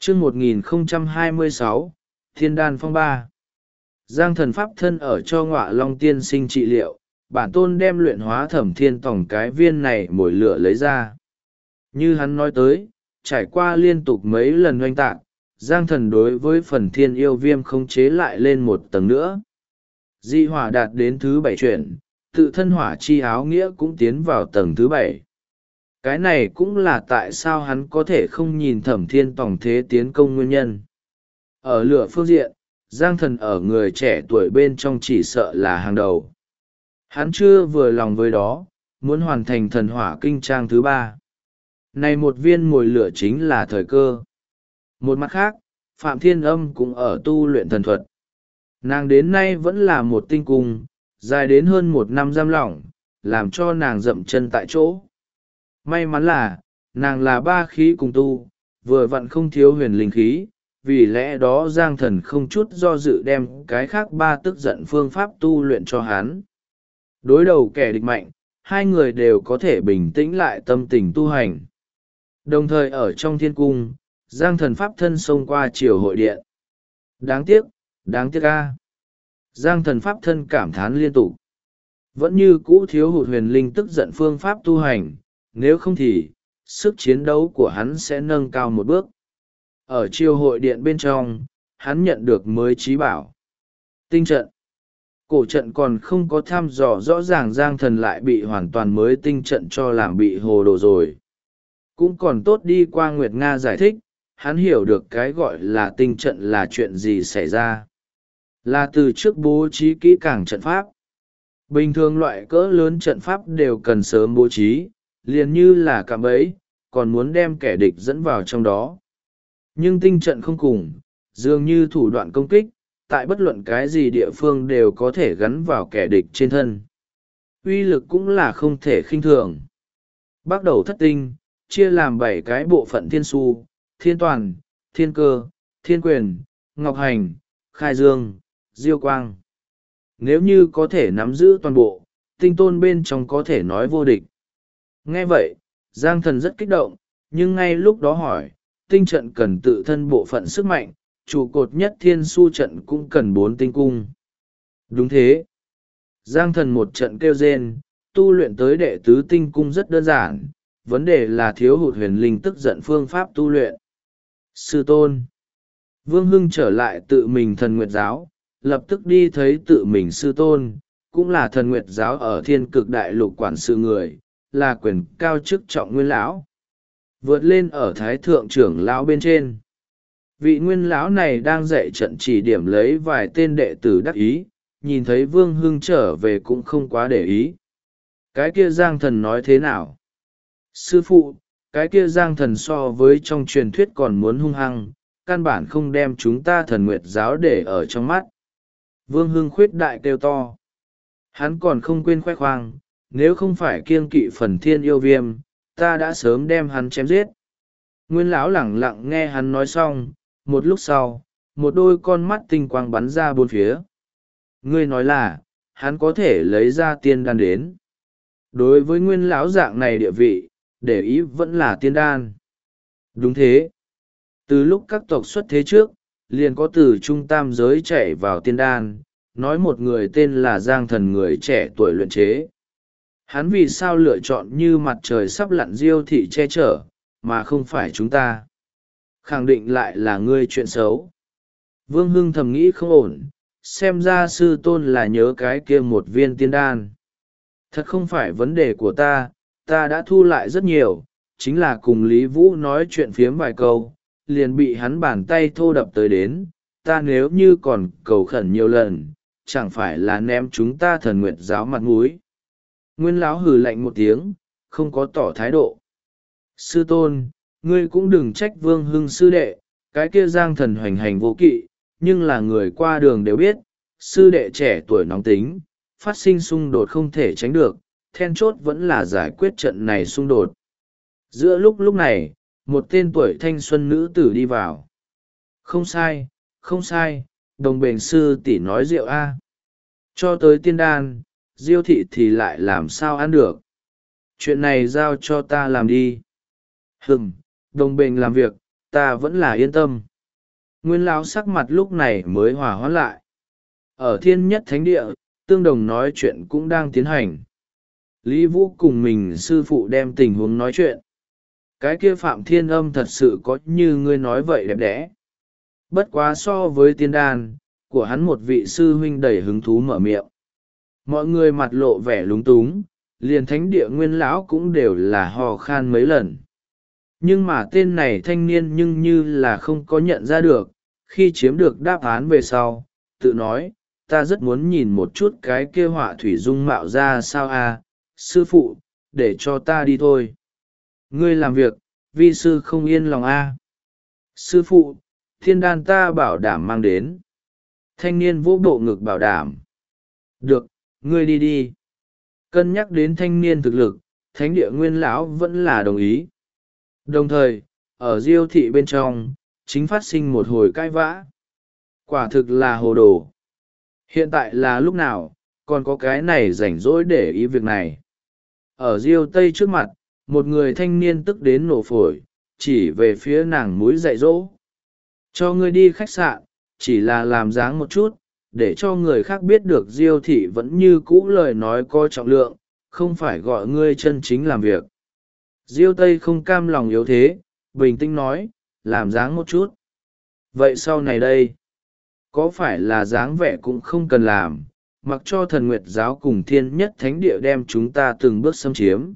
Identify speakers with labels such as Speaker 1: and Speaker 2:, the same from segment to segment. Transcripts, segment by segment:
Speaker 1: Chương 1026, Thiên đan phong ba. Giang thần pháp thân ở cho Ngọa Long tiên sinh trị liệu, bản tôn đem luyện hóa Thẩm Thiên Tòng cái viên này mồi lửa lấy ra. Như hắn nói tới, trải qua liên tục mấy lần oanh tạc, Giang thần đối với phần thiên yêu viêm không chế lại lên một tầng nữa. Dị hỏa đạt đến thứ 7 chuyển, tự thân hỏa chi áo nghĩa cũng tiến vào tầng thứ 7. Cái này cũng là tại sao hắn có thể không nhìn Thẩm Thiên Tòng thế tiến công nguyên nhân. Ở lửa phương diện, Giang thần ở người trẻ tuổi bên trong chỉ sợ là hàng đầu. Hắn chưa vừa lòng với đó, muốn hoàn thành thần hỏa kinh trang thứ 3. Này một viên mồi lửa chính là thời cơ. Một mặt khác, Phạm Thiên Âm cũng ở tu luyện thần thuật. Nàng đến nay vẫn là một tinh cung, dài đến hơn 1 năm giam lỏng, làm cho nàng dậm chân tại chỗ. May mắn là, nàng là 3 khí cùng tu, vừa vặn không thiếu huyền linh khí, vì lẽ đó Giang thần không chút do dự đem cái khác 3 tức giận phương pháp tu luyện cho hắn. Đối đầu kẻ địch mạnh, hai người đều có thể bình tĩnh lại tâm tình tu hành. Đồng thời ở trong thiên cung, Giang thần pháp thân xông qua triều hội điện. Đáng tiếc a. Giang thần pháp thân cảm thán liên tục. Vẫn như cũ thiếu hụt huyền linh tức giận phương pháp tu hành, nếu không thì, sức chiến đấu của hắn sẽ nâng cao một bước. Ở triều hội điện bên trong, hắn nhận được mới trí bảo. Tinh trận. Cổ trận còn không có thăm dò rõ ràng, Giang thần lại bị hoàn toàn mới tinh trận cho làm bị hồ đồ rồi. Cũng còn tốt đi qua Nguyệt Nga giải thích, hắn hiểu được cái gọi là tinh trận là chuyện gì xảy ra. Là từ trước bố trí kỹ càng trận pháp. Bình thường loại cỡ lớn trận pháp đều cần sớm bố trí, liền như là cạm bẫy, còn muốn đem kẻ địch dẫn vào trong đó. Nhưng tinh trận không cùng, dường như thủ đoạn công kích, tại bất luận cái gì địa phương đều có thể gắn vào kẻ địch trên thân. Uy lực cũng là không thể khinh thường. Bắt đầu thất tinh, chia làm 7 cái bộ phận: thiên su, thiên toàn, thiên cơ, thiên quyền, ngọc hành, khai dương, diêu quang. Nếu như có thể nắm giữ toàn bộ, tinh tôn bên trong có thể nói vô địch. Nghe vậy, Giang thần rất kích động, nhưng ngay lúc đó hỏi, tinh trận cần tự thân bộ phận sức mạnh, trụ cột nhất thiên su trận cũng cần 4 tinh cung. Đúng thế. Giang thần một trận kêu rên, tu luyện tới đệ tứ tinh cung rất đơn giản, vấn đề là thiếu hụt huyền linh tức giận phương pháp tu luyện. Sư tôn. Vương Hưng trở lại tự mình thần nguyệt giáo, lập tức đi thấy tự mình sư tôn, cũng là thần nguyệt giáo ở thiên cực đại lục quản sự người, là quyền cao chức trọng nguyên lão. Vượt lên ở thái thượng trưởng lão bên trên. Vị nguyên lão này đang dạy trận chỉ điểm lấy vài tên đệ tử đắc ý, nhìn thấy Vương Hưng trở về cũng không quá để ý. Cái kia Giang thần nói thế nào? Sư phụ, cái kia Giang thần so với trong truyền thuyết còn muốn hung hăng, căn bản không đem chúng ta thần nguyệt giáo để ở trong mắt. Vương Hưng khuyết đại kêu to. Hắn còn không quên khoe khoang, nếu không phải kiêng kỵ phần thiên yêu viêm, ta đã sớm đem hắn chém giết. Nguyên lão lẳng lặng nghe hắn nói xong, một lúc sau, một đôi con mắt tinh quang bắn ra bốn phía. Ngươi nói là, hắn có thể lấy ra tiên đan đến. Đối với nguyên lão dạng này địa vị, để ý vẫn là tiên đan. Đúng thế. Từ lúc các tộc xuất thế trước, liền có từ trung tam giới chạy vào tiên đan, nói một người tên là Giang thần, người trẻ tuổi luyện chế. Hắn vì sao lựa chọn như mặt trời sắp lặn Diêu thị che chở, mà không phải chúng ta? Khẳng định lại là ngươi chuyện xấu. Vương Hưng thầm nghĩ không ổn, xem ra sư tôn là nhớ cái kia một viên tiên đan. Thật không phải vấn đề của ta đã thu lại rất nhiều, chính là cùng Lý Vũ nói chuyện phiếm vài câu, liền bị hắn bàn tay thô đập tới đến. Ta nếu như còn cầu khẩn nhiều lần, chẳng phải là ném chúng ta thần nguyệt giáo mặt mũi. Nguyên lão hừ lạnh một tiếng, không có tỏ thái độ. Sư tôn, ngươi cũng đừng trách Vương Hưng sư đệ, cái kia Giang thần hoành hành vô kỵ, nhưng là người qua đường đều biết, sư đệ trẻ tuổi nóng tính, phát sinh xung đột không thể tránh được, then chốt vẫn là giải quyết trận này xung đột. Giữa lúc này, một tên tuổi thanh xuân nữ tử đi vào. Không sai, đồng bền sư tỷ nói rượu a. Cho tới tiên đan, Diêu thị thì lại làm sao ăn được. Chuyện này giao cho ta làm đi. Đồng bền làm việc, ta vẫn là yên tâm. Nguyên lão sắc mặt lúc này mới hòa hoãn lại. Ở thiên nhất thánh địa, tương đồng nói chuyện cũng đang tiến hành. Lý Vũ cùng mình sư phụ đem tình huống nói chuyện. Cái kia Phạm Thiên Âm thật sự có như ngươi nói vậy đẹp đẽ. Bất quá so với tiên đan, của hắn một vị sư huynh đầy hứng thú mở miệng. Mọi người mặt lộ vẻ lúng túng, liền thánh địa nguyên lão cũng đều là hò khan mấy lần. Nhưng mà tên này thanh niên nhưng như là không có nhận ra được, khi chiếm được đáp án về sau, tự nói, ta rất muốn nhìn một chút cái kia họa thủy dung mạo ra sao à, sư phụ, để cho ta đi thôi. Ngươi làm việc, vi sư không yên lòng a. Sư phụ, thiên đan ta bảo đảm mang đến. Thanh niên vỗ bộ ngực bảo đảm. Được, ngươi đi đi. Cân nhắc đến thanh niên thực lực, thánh địa nguyên lão vẫn là đồng ý. Đồng thời, ở diêu thị bên trong, chính phát sinh một hồi cãi vã. Quả thực là hồ đồ. Hiện tại là lúc nào, còn có cái này rảnh rỗi để ý việc này. Ở diêu tây trước mặt, một người thanh niên tức đến nổ phổi, chỉ về phía nàng múi dạy dỗ. Cho ngươi đi khách sạn, chỉ là làm dáng một chút, để cho người khác biết được diêu thị vẫn như cũ lời nói có trọng lượng, không phải gọi ngươi chân chính làm việc. Diêu tây không cam lòng yếu thế, bình tĩnh nói, làm dáng một chút. Vậy sau này đây, có phải là dáng vẻ cũng không cần làm, mặc cho thần nguyệt giáo cùng thiên nhất thánh địa đem chúng ta từng bước xâm chiếm.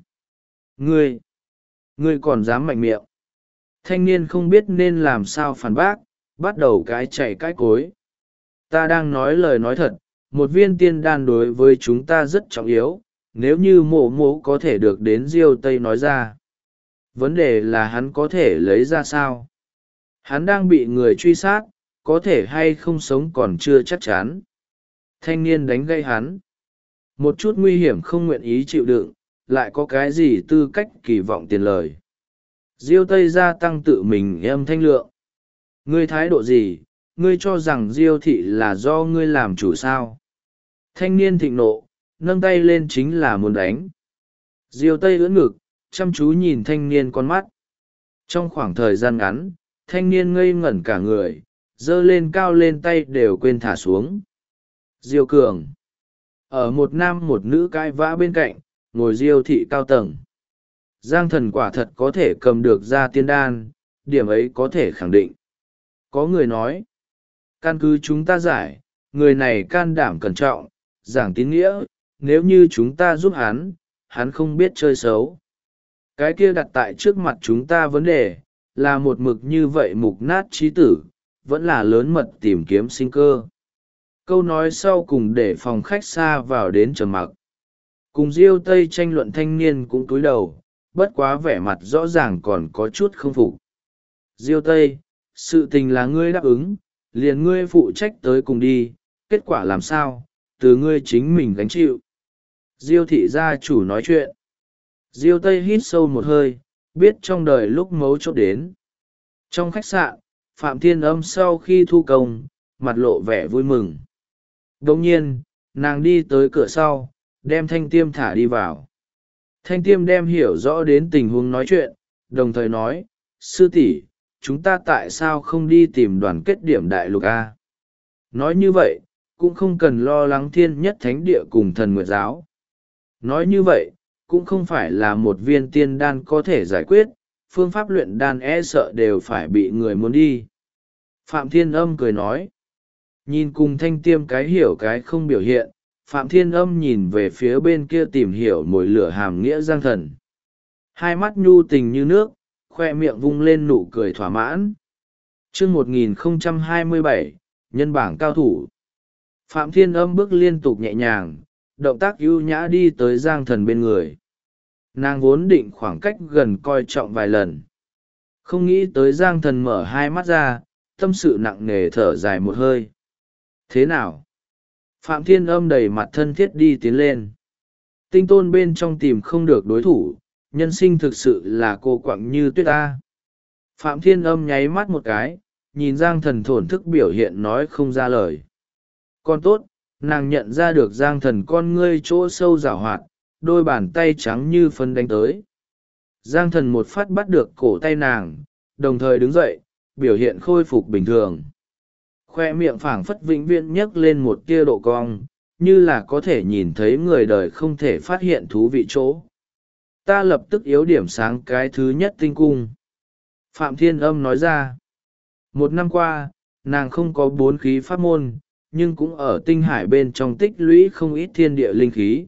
Speaker 1: Ngươi còn dám mạnh miệng. Thanh niên không biết nên làm sao phản bác, bắt đầu cái chạy cái cối. Ta đang nói lời nói thật, một viên tiên đan đối với chúng ta rất trọng yếu, nếu như mộ mộ có thể được đến diêu tây nói ra. Vấn đề là hắn có thể lấy ra sao? Hắn đang bị người truy sát, có thể hay không sống còn chưa chắc chắn. Thanh niên đánh gây hắn. Một chút nguy hiểm không nguyện ý chịu đựng, lại có cái gì tư cách kỳ vọng tiền lời. Diêu Tây gia tăng tự mình âm thanh lượng. Ngươi thái độ gì, ngươi cho rằng Diêu thị là do ngươi làm chủ sao? Thanh niên thịnh nộ, nâng tay lên chính là muốn đánh. Diêu Tây ưỡn ngực, chăm chú nhìn thanh niên con mắt. Trong khoảng thời gian ngắn, thanh niên ngây ngẩn cả người, giơ lên cao lên tay đều quên thả xuống. Diêu Cường. Ở một nam một nữ cãi vã bên cạnh, ngồi Diêu thị cao tầng. Giang thần quả thật có thể cầm được ra tiên đan, điểm ấy có thể khẳng định. Có người nói, căn cứ chúng ta giải, người này can đảm cẩn trọng, giảng tín nghĩa, nếu như chúng ta giúp hắn không biết chơi xấu. Cái kia đặt tại trước mặt chúng ta vấn đề, là một mực như vậy mục nát trí tử, vẫn là lớn mật tìm kiếm sinh cơ. Câu nói sau cùng để phòng khách xa vào đến trầm mặc. Cùng Diêu Tây tranh luận thanh niên cũng cúi đầu, bất quá vẻ mặt rõ ràng còn có chút không phục. Diêu Tây, sự tình là ngươi đáp ứng, liền ngươi phụ trách tới cùng đi, kết quả làm sao, từ ngươi chính mình gánh chịu. Diêu thị gia chủ nói chuyện. Diêu Tây hít sâu một hơi, biết trong đời lúc mấu chốt đến. Trong khách sạn, Phạm Thiên Âm sau khi thu công, mặt lộ vẻ vui mừng. Đồng nhiên, nàng đi tới cửa sau, đem Thanh Tiêm thả đi vào. Thanh Tiêm đem hiểu rõ đến tình huống nói chuyện, đồng thời nói, sư tỷ, chúng ta tại sao không đi tìm đoàn kết điểm đại lục A? Nói như vậy, cũng không cần lo lắng thiên nhất thánh địa cùng thần nguyệt giáo. Nói như vậy, cũng không phải là một viên tiên đan có thể giải quyết, phương pháp luyện đan e sợ đều phải bị người muốn đi. Phạm Thiên Âm cười nói. Nhìn cùng Thanh Tiêm cái hiểu cái không biểu hiện, Phạm Thiên Âm nhìn về phía bên kia tìm hiểu mồi lửa hàm nghĩa Giang Thần. Hai mắt nhu tình như nước, khoe miệng vung lên nụ cười thỏa mãn. Chương 1027, nhân bảng cao thủ. Phạm Thiên Âm bước liên tục nhẹ nhàng, động tác ưu nhã đi tới Giang Thần bên người. Nàng vốn định khoảng cách gần coi trọng vài lần. Không nghĩ tới Giang Thần mở hai mắt ra, tâm sự nặng nề thở dài một hơi. Thế nào? Phạm Thiên Âm đầy mặt thân thiết đi tiến lên. Tinh tôn bên trong tìm không được đối thủ, nhân sinh thực sự là cô quặng như tuyết ta. Phạm Thiên Âm nháy mắt một cái, nhìn Giang Thần thổn thức biểu hiện nói không ra lời. Con tốt, nàng nhận ra được Giang Thần con ngươi chỗ sâu rảo hoạt, đôi bàn tay trắng như phân đánh tới. Giang Thần một phát bắt được cổ tay nàng, đồng thời đứng dậy, biểu hiện khôi phục bình thường. Khoe miệng phảng phất vĩnh viễn nhấc lên một tia độ cong, như là có thể nhìn thấy người đời không thể phát hiện thú vị chỗ. Ta lập tức yếu điểm sáng cái thứ nhất tinh cung. Phạm Thiên Âm nói ra. 1 năm qua, nàng không có 4 khí pháp môn, nhưng cũng ở tinh hải bên trong tích lũy không ít thiên địa linh khí.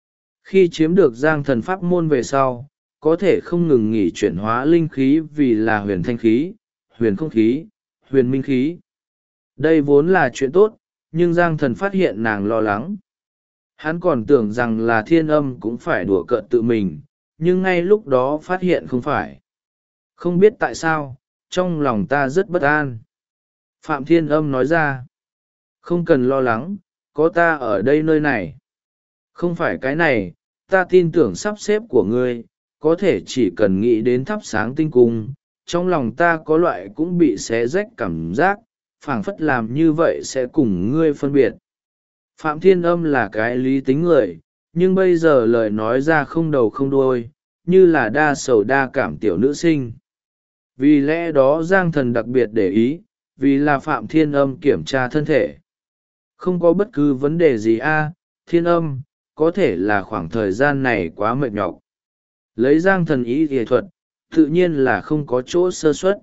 Speaker 1: Khi chiếm được giang thần pháp môn về sau, có thể không ngừng nghỉ chuyển hóa linh khí vì là huyền thanh khí, huyền không khí, huyền minh khí. Đây vốn là chuyện tốt, nhưng giang thần phát hiện nàng lo lắng. Hắn còn tưởng rằng là Thiên Âm cũng phải đùa cợt tự mình, nhưng ngay lúc đó phát hiện không phải. Không biết tại sao, trong lòng ta rất bất an. Phạm Thiên Âm nói ra. Không cần lo lắng, có ta ở đây nơi này. Không phải cái này, ta tin tưởng sắp xếp của ngươi, có thể chỉ cần nghĩ đến thắp sáng tinh cung, trong lòng ta có loại cũng bị xé rách cảm giác, phảng phất làm như vậy sẽ cùng ngươi phân biệt. Phạm Thiên Âm là cái lý tính người, nhưng bây giờ lời nói ra không đầu không đuôi, như là đa sầu đa cảm tiểu nữ sinh. Vì lẽ đó Giang Thần đặc biệt để ý, vì là Phạm Thiên Âm kiểm tra thân thể. Không có bất cứ vấn đề gì Thiên Âm, có thể là khoảng thời gian này quá mệt nhọc. Lấy Giang Thần ý y thuật, tự nhiên là không có chỗ sơ suất.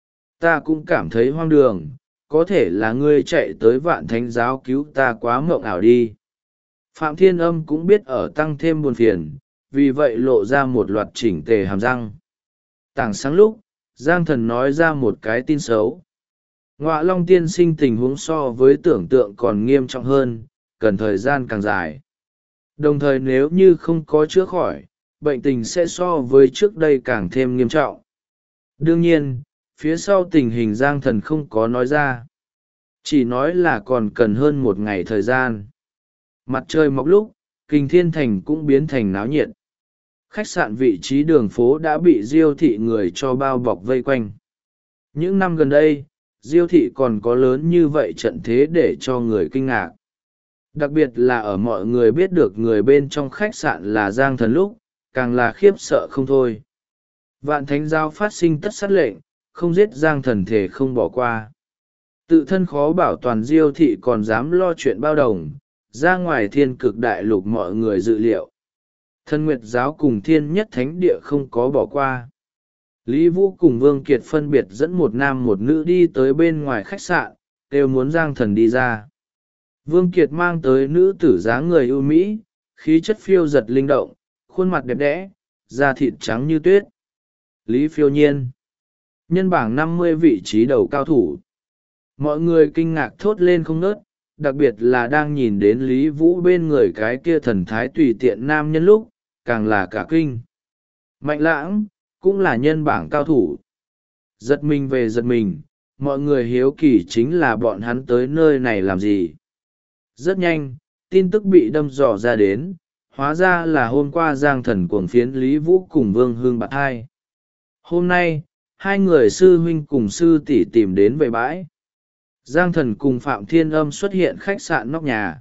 Speaker 1: Ta cũng cảm thấy hoang đường, có thể là ngươi chạy tới Vạn Thánh giáo cứu ta quá mộng ảo đi. Phạm Thiên Âm cũng biết ở tăng thêm buồn phiền, vì vậy lộ ra một loạt chỉnh tề hàm răng. Tảng sáng lúc, Giang Thần nói ra một cái tin xấu. Ngọa Long tiên sinh tình huống so với tưởng tượng còn nghiêm trọng hơn, cần thời gian càng dài. Đồng thời nếu như không có chữa khỏi, bệnh tình sẽ so với trước đây càng thêm nghiêm trọng. Đương nhiên, phía sau tình hình Giang Thần không có nói ra. Chỉ nói là còn cần hơn 1 ngày thời gian. Mặt trời mọc lúc, Kình Thiên Thành cũng biến thành náo nhiệt. Khách sạn vị trí đường phố đã bị Diêu thị người cho bao bọc vây quanh. Những năm gần đây, Diêu thị còn có lớn như vậy trận thế để cho người kinh ngạc. Đặc biệt là ở mọi người biết được người bên trong khách sạn là Giang Thần lúc, càng là khiếp sợ không thôi. Vạn Thánh giáo phát sinh tất sát lệnh, không giết Giang Thần thể không bỏ qua. Tự thân khó bảo toàn Diêu thị còn dám lo chuyện bao đồng, ra ngoài thiên cực đại lục mọi người dự liệu. Thân Nguyệt giáo cùng Thiên Nhất Thánh địa không có bỏ qua. Lý Vũ cùng Vương Kiệt phân biệt dẫn một nam một nữ đi tới bên ngoài khách sạn, đều muốn Giang Thần đi ra. Vương Kiệt mang tới nữ tử dáng người ưu mỹ, khí chất phiêu giật linh động, khuôn mặt đẹp đẽ, da thịt trắng như tuyết. Lý Phiêu Nhiên, nhân bảng 50 vị trí đầu cao thủ. Mọi người kinh ngạc thốt lên không ngớt, đặc biệt là đang nhìn đến Lý Vũ bên người cái kia thần thái tùy tiện nam nhân lúc, càng là cả kinh. Mạnh Lãng, cũng là nhân bảng cao thủ. Giật mình về giật mình, mọi người hiếu kỳ chính là bọn hắn tới nơi này làm gì. Rất nhanh, tin tức bị đâm dò ra đến, hóa ra là hôm qua Giang Thần cuồng phiến Lý Vũ cùng Vương Hương bạn hai. Hôm nay, hai người sư huynh cùng sư tỷ tìm đến về bãi. Giang Thần cùng Phạm Thiên Âm xuất hiện khách sạn nóc nhà.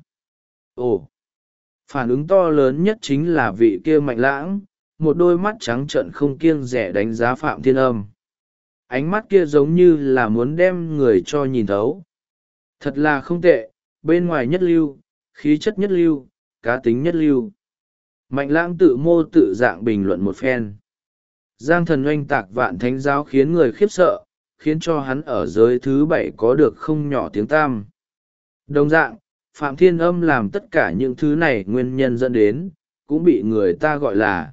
Speaker 1: Ồ! Phản ứng to lớn nhất chính là vị kia Mạnh Lãng, một đôi mắt trắng trợn không kiêng dè đánh giá Phạm Thiên Âm. Ánh mắt kia giống như là muốn đem người cho nhìn thấu. Thật là không tệ, bên ngoài nhất lưu, khí chất nhất lưu, cá tính nhất lưu. Mạnh Lãng tự mô tự dạng bình luận một phen. Giang Thần oanh tạc Vạn Thánh giáo khiến người khiếp sợ, khiến cho hắn ở giới thứ 7 có được không nhỏ tiếng tăm. Đồng dạng, Phạm Thiên Âm làm tất cả những thứ này nguyên nhân dẫn đến, cũng bị người ta gọi là.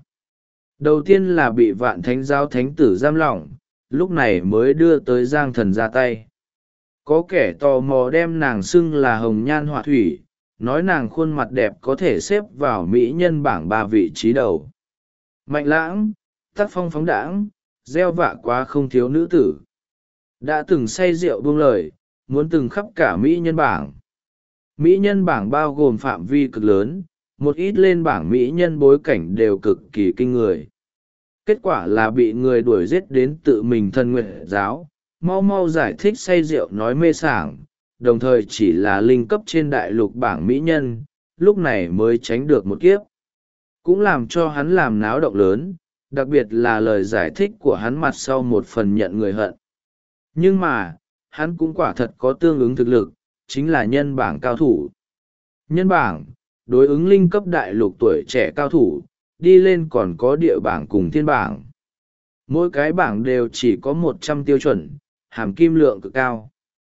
Speaker 1: Đầu tiên là bị Vạn Thánh giáo thánh tử giam lỏng, lúc này mới đưa tới Giang Thần ra tay. Có kẻ tò mò đem nàng xưng là hồng nhan họa thủy, nói nàng khuôn mặt đẹp có thể xếp vào mỹ nhân bảng 3 vị trí đầu. Mạnh Lãng, tác phong phóng đãng, gieo vạ quá không thiếu nữ tử. Đã từng say rượu buông lời, muốn từng khắp cả mỹ nhân bảng. Mỹ nhân bảng bao gồm phạm vi cực lớn, một ít lên bảng mỹ nhân bối cảnh đều cực kỳ kinh người. Kết quả là bị người đuổi giết đến tự mình Thân Nguyệt giáo, mau mau giải thích say rượu nói mê sảng, đồng thời chỉ là linh cấp trên đại lục bảng mỹ nhân, lúc này mới tránh được một kiếp. Cũng làm cho hắn làm náo động lớn, đặc biệt là lời giải thích của hắn mặt sau một phần nhận người hận. Nhưng mà, hắn cũng quả thật có tương ứng thực lực, chính là nhân bảng cao thủ. Nhân bảng, đối ứng linh cấp đại lục tuổi trẻ cao thủ, đi lên còn có địa bảng cùng thiên bảng. Mỗi cái bảng đều chỉ có 100 tiêu chuẩn, hàm kim lượng cực cao.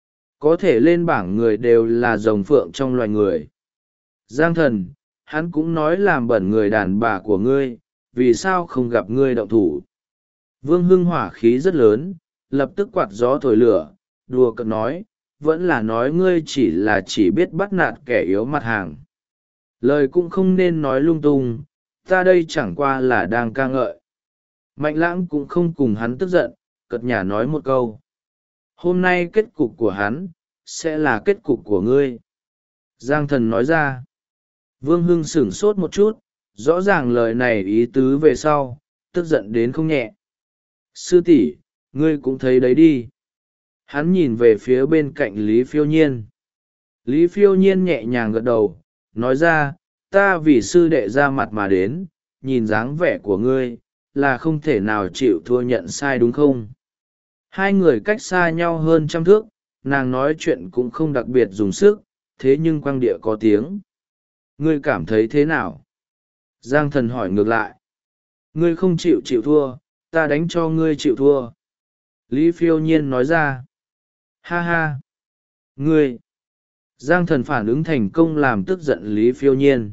Speaker 1: Có thể lên bảng người đều là rồng phượng trong loài người. Giang thần, hắn cũng nói làm bẩn người đàn bà của ngươi, vì sao không gặp ngươi động thủ. Vương Hưng hỏa khí rất lớn, lập tức quạt gió thổi lửa, đùa cợt nói, vẫn là nói ngươi chỉ biết bắt nạt kẻ yếu mặt hàng. Lời cũng không nên nói lung tung, ta đây chẳng qua là đang ca ngợi. Mạnh lãng cũng không cùng hắn tức giận, cợt nhả nói một câu. Hôm nay kết cục của hắn, sẽ là kết cục của ngươi. Giang thần nói ra. Vương Hưng sửng sốt một chút, rõ ràng lời này ý tứ về sau, tức giận đến không nhẹ. Sư tỷ, ngươi cũng thấy đấy đi. Hắn nhìn về phía bên cạnh Lý Phiêu Nhiên. Lý Phiêu Nhiên nhẹ nhàng gật đầu, nói ra, ta vì sư đệ ra mặt mà đến, nhìn dáng vẻ của ngươi, là không thể nào chịu thua nhận sai đúng không? Hai người cách xa nhau hơn 100 thước, nàng nói chuyện cũng không đặc biệt dùng sức, thế nhưng quang địa có tiếng. Ngươi cảm thấy thế nào? Giang thần hỏi ngược lại. Ngươi không chịu thua, ta đánh cho ngươi chịu thua. Lý Phiêu Nhiên nói ra. Ha ha! Ngươi! Giang thần phản ứng thành công làm tức giận Lý Phiêu Nhiên.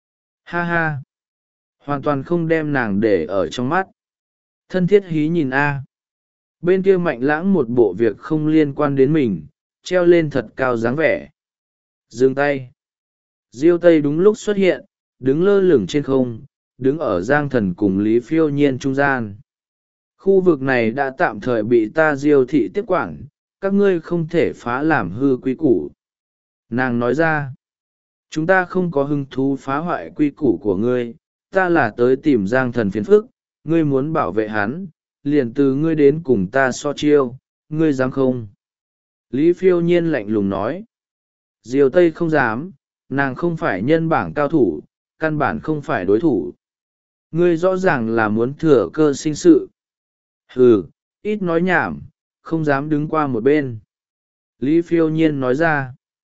Speaker 1: Ha ha! Hoàn toàn không đem nàng để ở trong mắt. Thân thiết hí nhìn a. Bên kia Mạnh Lãng một bộ việc không liên quan đến mình, treo lên thật cao dáng vẻ. Dừng tay. Diêu Tây đúng lúc xuất hiện, đứng lơ lửng trên không, đứng ở Giang thần cùng Lý Phiêu Nhiên trung gian. Khu vực này đã tạm thời bị ta Diêu thị tiếp quản, các ngươi không thể phá làm hư quy củ. Nàng nói ra, chúng ta không có hứng thú phá hoại quy củ của ngươi, ta là tới tìm Giang thần phiền phức, ngươi muốn bảo vệ hắn, liền từ ngươi đến cùng ta so chiêu, ngươi dám không? Lý Phiêu Nhiên lạnh lùng nói. Diều Tây không dám, nàng không phải nhân bảng cao thủ, căn bản không phải đối thủ. Ngươi rõ ràng là muốn thừa cơ sinh sự. Hừ, ít nói nhảm, không dám đứng qua một bên. Lý Phiêu Nhiên nói ra.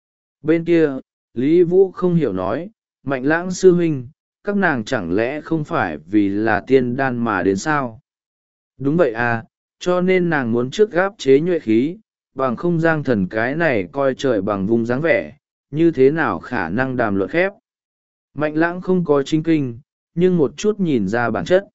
Speaker 1: Bên kia, Lý Vũ không hiểu nói, Mạnh Lãng sư huynh, các nàng chẳng lẽ không phải vì là tiên đan mà đến sao? Đúng vậy à, cho nên nàng muốn trước gáp chế nhuệ khí, bằng không Giang thần cái này coi trời bằng vùng dáng vẻ, như thế nào khả năng đàm luận khép. Mạnh Lãng không có chính kinh, nhưng một chút nhìn ra bản chất.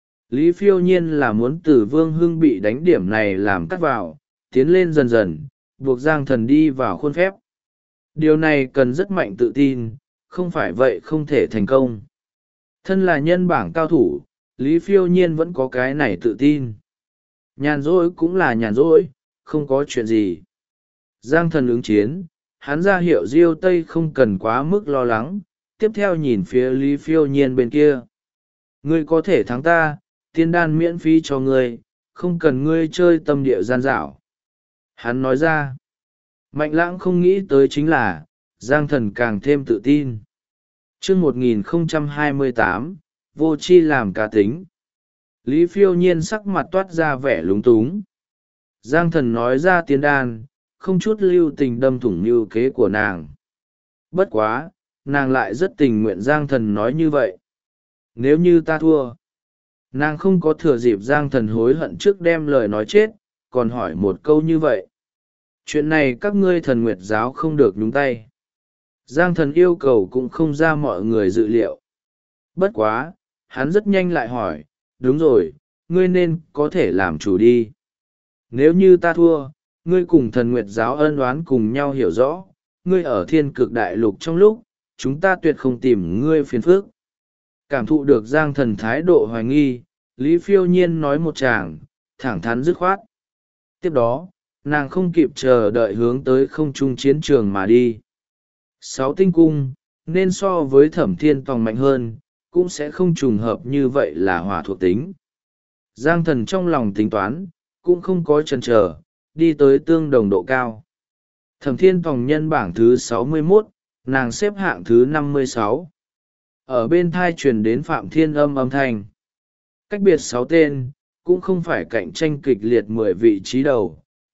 Speaker 1: Lý Phiêu Nhiên là muốn từ Vương Hưng bị đánh điểm này làm cắt vào, tiến lên dần dần, buộc Giang thần đi vào khuôn phép. Điều này cần rất mạnh tự tin, không phải vậy không thể thành công. Thân là nhân bảng cao thủ, Lý Phiêu Nhiên vẫn có cái này tự tin. Nhàn rỗi cũng là nhàn rỗi, không có chuyện gì. Giang thần ứng chiến, hắn ra hiệu Diêu Tây không cần quá mức lo lắng, tiếp theo nhìn phía Lý Phiêu Nhiên bên kia. Ngươi có thể thắng ta, tiên đan miễn phí cho ngươi, không cần ngươi chơi tâm địa gian dảo. Hắn nói ra. Mạnh Lãng không nghĩ tới chính là, Giang thần càng thêm tự tin. Chương 1028, vô chi làm cá tính. Lý Phiêu Nhiên sắc mặt toát ra vẻ lúng túng. Giang thần nói ra tiên đan, không chút lưu tình đâm thủng mưu kế của nàng. Bất quá, nàng lại rất tình nguyện Giang thần nói như vậy. Nếu như ta thua, nàng không có thừa dịp Giang thần hối hận trước đem lời nói chết, còn hỏi một câu như vậy. Chuyện này các ngươi thần nguyệt giáo không được nhúng tay. Giang thần yêu cầu cũng không ra mọi người dự liệu. Bất quá, hắn rất nhanh lại hỏi, đúng rồi, ngươi nên có thể làm chủ đi. Nếu như ta thua, ngươi cùng thần nguyệt giáo ân oán cùng nhau hiểu rõ, ngươi ở thiên cực đại lục trong lúc, chúng ta tuyệt không tìm ngươi phiền phức. Cảm thụ được Giang thần thái độ hoài nghi, Lý Phiêu Nhiên nói một tràng, thẳng thắn dứt khoát. Tiếp đó, nàng không kịp chờ đợi hướng tới không trung chiến trường mà đi. 6 tinh cung, nên so với Thẩm Thiên Tòng mạnh hơn, cũng sẽ không trùng hợp như vậy là hỏa thuộc tính. Giang thần trong lòng tính toán, cũng không có chần chờ, đi tới tương đồng độ cao. Thẩm Thiên Tòng nhân bảng thứ 61, nàng xếp hạng thứ 56. Ở bên thai truyền đến Phạm Thiên âm thanh. Cách biệt 6 tên, cũng không phải cạnh tranh kịch liệt 10 vị trí đầu,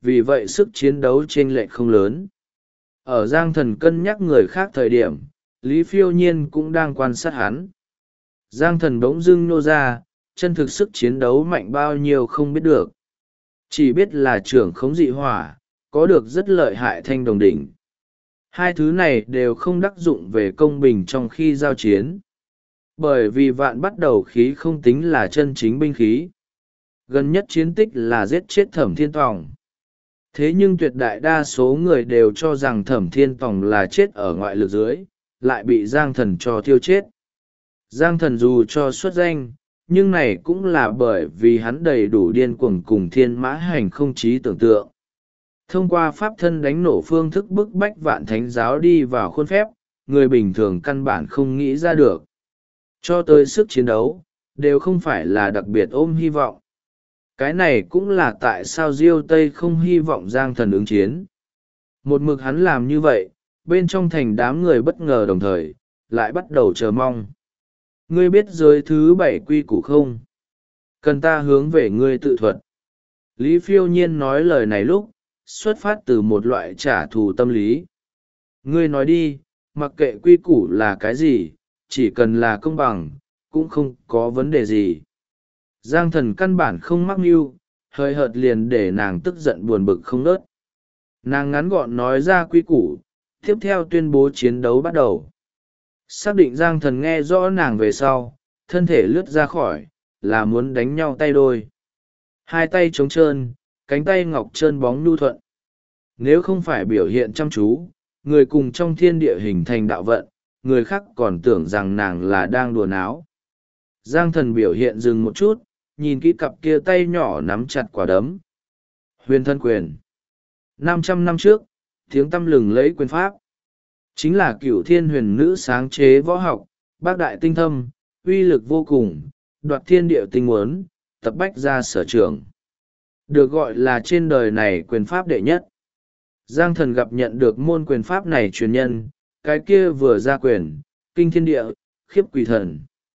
Speaker 1: vì vậy sức chiến đấu chênh lệch không lớn. Ở Giang Thần cân nhắc người khác thời điểm, Lý Phiêu Nhiên cũng đang quan sát hắn. Giang Thần bỗng dưng nô ra, chân thực sức chiến đấu mạnh bao nhiêu không biết được. Chỉ biết là trưởng khống dị hỏa, có được rất lợi hại thanh đồng đỉnh. Hai thứ này đều không đắc dụng về công bình trong khi giao chiến. Bởi vì vạn bắt đầu khí không tính là chân chính binh khí. Gần nhất chiến tích là giết chết Thẩm Thiên Tòng. Thế nhưng tuyệt đại đa số người đều cho rằng Thẩm Thiên Tòng là chết ở ngoại lực dưới, lại bị Giang Thần cho thiêu chết. Giang Thần dù cho xuất danh, nhưng này cũng là bởi vì hắn đầy đủ điên cuồng cùng Thiên Mã Hành không trí tưởng tượng. Thông qua pháp thân đánh nổ phương thức bức bách vạn thánh giáo đi vào khuôn phép, người bình thường căn bản không nghĩ ra được. Cho tới sức chiến đấu, đều không phải là đặc biệt ôm hy vọng. Cái này cũng là tại sao Diêu Tây không hy vọng Giang Thần ứng chiến. Một mực hắn làm như vậy, bên trong thành đám người bất ngờ đồng thời, lại bắt đầu chờ mong. Ngươi biết giới thứ 7 quy củ không? Cần ta hướng về ngươi tự thuật. Lý Phiêu Nhiên nói lời này lúc, xuất phát từ một loại trả thù tâm lý. Ngươi nói đi, mặc kệ quy củ là cái gì, chỉ cần là công bằng, cũng không có vấn đề gì. Giang Thần căn bản không mắc mưu, hơi hợt liền để nàng tức giận buồn bực không nớt. Nàng ngắn gọn nói ra quy củ, tiếp theo tuyên bố chiến đấu bắt đầu. Xác định Giang Thần nghe rõ nàng về sau, thân thể lướt ra khỏi, là muốn đánh nhau tay đôi. Hai tay trống trơn, cánh tay ngọc trơn bóng nhu thuận. Nếu không phải biểu hiện chăm chú, người cùng trong thiên địa hình thành đạo vận, người khác còn tưởng rằng nàng là đang đùa náo. Giang Thần biểu hiện dừng một chút, nhìn kỹ cặp kia tay nhỏ nắm chặt quả đấm. Huyền thân quyền. 500 năm trước, tiếng tăm lừng lẫy quyền pháp. Chính là Cửu Thiên Huyền Nữ sáng chế võ học, bác đại tinh thâm, uy lực vô cùng, đoạt thiên địa tinh muốn, tập bách ra sở trường. Được gọi là trên đời này quyền pháp đệ nhất. Giang Thần gặp nhận được môn quyền pháp này truyền nhân, cái kia vừa ra quyền, kinh thiên địa, khiếp quỷ thần.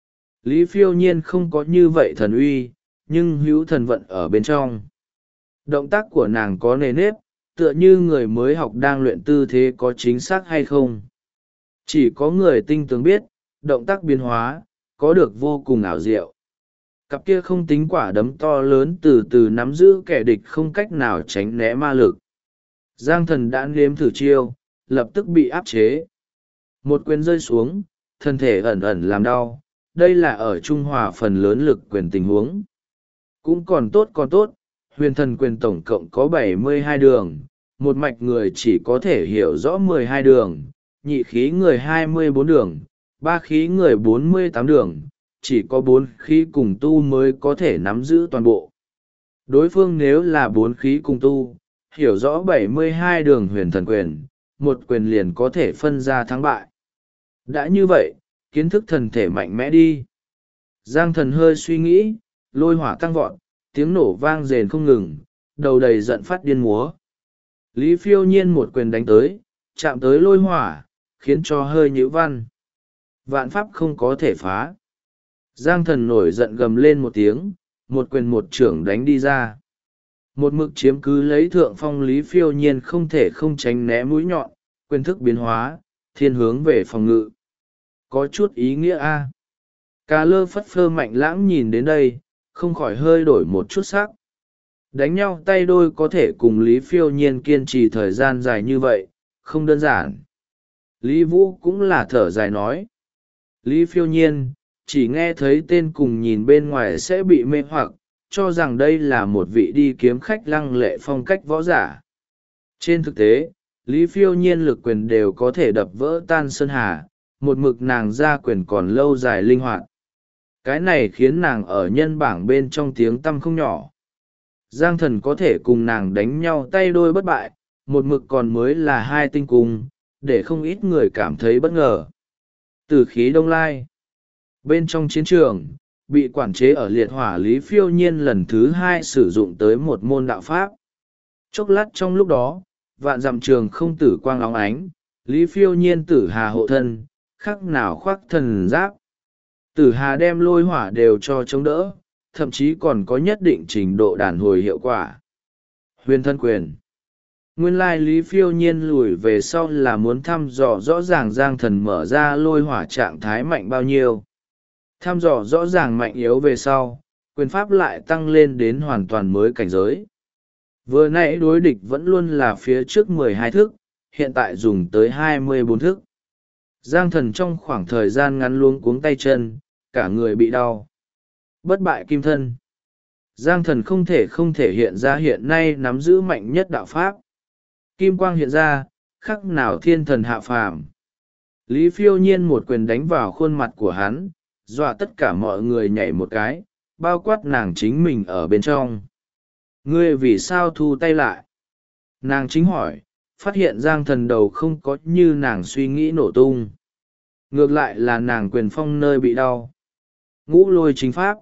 Speaker 1: Lý Phiêu Nhiên không có như vậy thần uy, nhưng hữu thần vận ở bên trong. Động tác của nàng có nề nếp, tựa như người mới học đang luyện tư thế có chính xác hay không. Chỉ có người tinh tường biết, động tác biến hóa, có được vô cùng ảo diệu. Cặp kia không tính quả đấm to lớn từ từ nắm giữ kẻ địch không cách nào tránh né ma lực. Giang Thần đã nếm thử chiêu, lập tức bị áp chế. Một quyền rơi xuống, thân thể ẩn ẩn làm đau. Đây là ở Trung Hòa phần lớn lực quyền tình huống. Cũng còn tốt, huyền thần quyền tổng cộng có 72 đường, một mạch người chỉ có thể hiểu rõ 12 đường, nhị khí người 24 đường, ba khí người 48 đường, chỉ có 4 khí cùng tu mới có thể nắm giữ toàn bộ. Đối phương nếu là 4 khí cùng tu, hiểu rõ 72 đường huyền thần quyền, một quyền liền có thể phân ra thắng bại. Đã như vậy, kiến thức thần thể mạnh mẽ đi. Giang Thần hơi suy nghĩ, lôi hỏa tăng vọt, tiếng nổ vang rền không ngừng, đầu đầy giận phát điên múa. Lý Phiêu Nhiên một quyền đánh tới, chạm tới lôi hỏa, khiến cho hơi nhíu văn. Vạn pháp không có thể phá. Giang Thần nổi giận gầm lên một tiếng, một quyền một trưởng đánh đi ra. Một mực chiếm cứ lấy thượng phong Lý Phiêu Nhiên không thể không tránh né mũi nhọn, quyền thức biến hóa, thiên hướng về phòng ngự. Có chút ý nghĩa a. Cà lơ phất phơ mạnh lãng nhìn đến đây, không khỏi hơi đổi một chút sắc. Đánh nhau tay đôi có thể cùng Lý Phiêu Nhiên kiên trì thời gian dài như vậy, không đơn giản. Lý Vũ cũng là thở dài nói. Lý Phiêu Nhiên, chỉ nghe thấy tên cùng nhìn bên ngoài sẽ bị mê hoặc, cho rằng đây là một vị đi kiếm khách lăng lệ phong cách võ giả. Trên thực tế, Lý Phiêu Nhiên lực quyền đều có thể đập vỡ tan sơn hà, một mực nàng ra quyền còn lâu dài linh hoạt. Cái này khiến nàng ở nhân bảng bên trong tiếng tăm không nhỏ. Giang Thần có thể cùng nàng đánh nhau tay đôi bất bại, một mực còn mới là hai tinh cung, để không ít người cảm thấy bất ngờ. Tử khí Đông Lai. Bên trong chiến trường, bị quản chế ở liệt hỏa Lý Phiêu Nhiên lần thứ 2 sử dụng tới một môn đạo pháp. Chốc lát trong lúc đó, vạn dặm trường không tử quang óng ánh, Lý Phiêu Nhiên tử hà hộ thân, khắc nào khoác thần giáp. Tử hà đem lôi hỏa đều cho chống đỡ, thậm chí còn có nhất định trình độ đàn hồi hiệu quả. Huyền thân quyền. Nguyên lai Lý Phiêu Nhiên lùi về sau là muốn thăm dò rõ ràng Giang Thần mở ra lôi hỏa trạng thái mạnh bao nhiêu. Thăm dò rõ ràng mạnh yếu về sau, quyền pháp lại tăng lên đến hoàn toàn mới cảnh giới. Vừa nãy đối địch vẫn luôn là phía trước 12 thức, hiện tại dùng tới 24 thức. Giang Thần trong khoảng thời gian ngắn luống cuống tay chân, cả người bị đau. Bất bại kim thân. Giang Thần không thể hiện ra hiện nay nắm giữ mạnh nhất đạo pháp. Kim quang hiện ra, khắc nào thiên thần hạ phàm. Lý Phiêu Nhiên một quyền đánh vào khuôn mặt của hắn, dọa tất cả mọi người nhảy một cái, bao quát nàng chính mình ở bên trong. Ngươi vì sao thu tay lại? Nàng chính hỏi, phát hiện Giang Thần đầu không có như nàng suy nghĩ nổ tung. Ngược lại là nàng quyền phong nơi bị đau. Ngũ lôi chính pháp.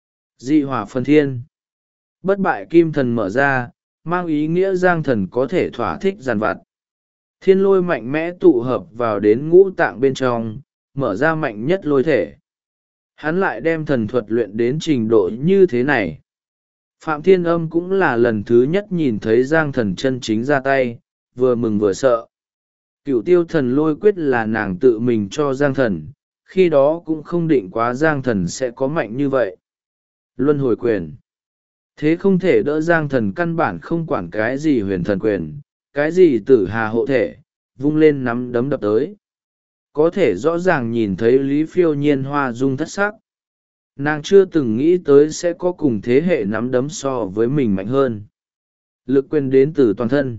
Speaker 1: Dị hỏa phân thiên. Bất bại kim thần mở ra, mang ý nghĩa Giang Thần có thể thỏa thích giàn vặt. Thiên lôi mạnh mẽ tụ hợp vào đến ngũ tạng bên trong, mở ra mạnh nhất lôi thể. Hắn lại đem thần thuật luyện đến trình độ như thế này. Phạm Thiên Âm cũng là lần thứ nhất nhìn thấy Giang Thần chân chính ra tay, vừa mừng vừa sợ. Cửu tiêu thần lôi quyết là nàng tự mình cho Giang Thần, khi đó cũng không định quá Giang Thần sẽ có mạnh như vậy. Luân hồi quyền. Thế không thể đỡ Giang Thần căn bản không quản cái gì huyền thần quyền, cái gì tử hà hộ thể, vung lên nắm đấm đập tới. Có thể rõ ràng nhìn thấy Lý Phiêu Nhiên hoa dung thất sắc. Nàng chưa từng nghĩ tới sẽ có cùng thế hệ nắm đấm so với mình mạnh hơn. Lực quyền đến từ toàn thân,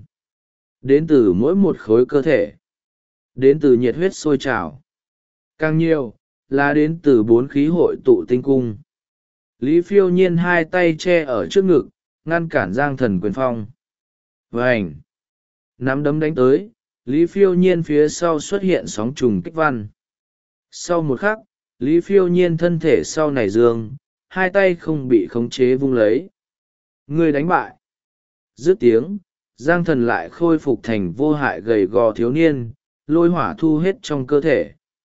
Speaker 1: đến từ mỗi một khối cơ thể, đến từ nhiệt huyết sôi trào. Càng nhiều, là đến từ bốn khí hội tụ tinh cung. Lý Phiêu Nhiên hai tay che ở trước ngực, ngăn cản Giang Thần quyền phong. Vành! Nắm đấm đánh tới, Lý Phiêu Nhiên phía sau xuất hiện sóng trùng kích văn. Sau một khắc, Lý Phiêu Nhiên thân thể sau này dương, hai tay không bị khống chế vung lấy. Người đánh bại. Dứt tiếng, Giang Thần lại khôi phục thành vô hại gầy gò thiếu niên, lôi hỏa thu hết trong cơ thể.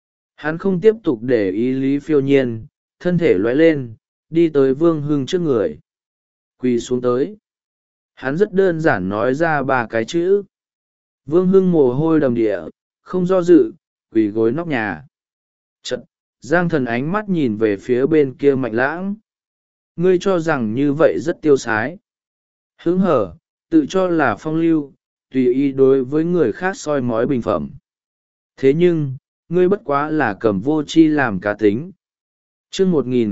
Speaker 1: Hắn không tiếp tục để ý Lý Phiêu Nhiên, thân thể lóe lên, đi tới Vương Hưng trước người. Quỳ xuống tới. Hắn rất đơn giản nói ra 3 cái chữ. Vương Hưng mồ hôi đầm địa, không do dự, quỳ gối nóc nhà. Chật, Giang Thần ánh mắt nhìn về phía bên kia Mạnh Lãng. Ngươi cho rằng như vậy rất tiêu sái. Hứng hở, tự cho là phong lưu, tùy ý đối với người khác soi mói bình phẩm. Thế nhưng, ngươi bất quá là cầm vô chi làm cá tính. Chương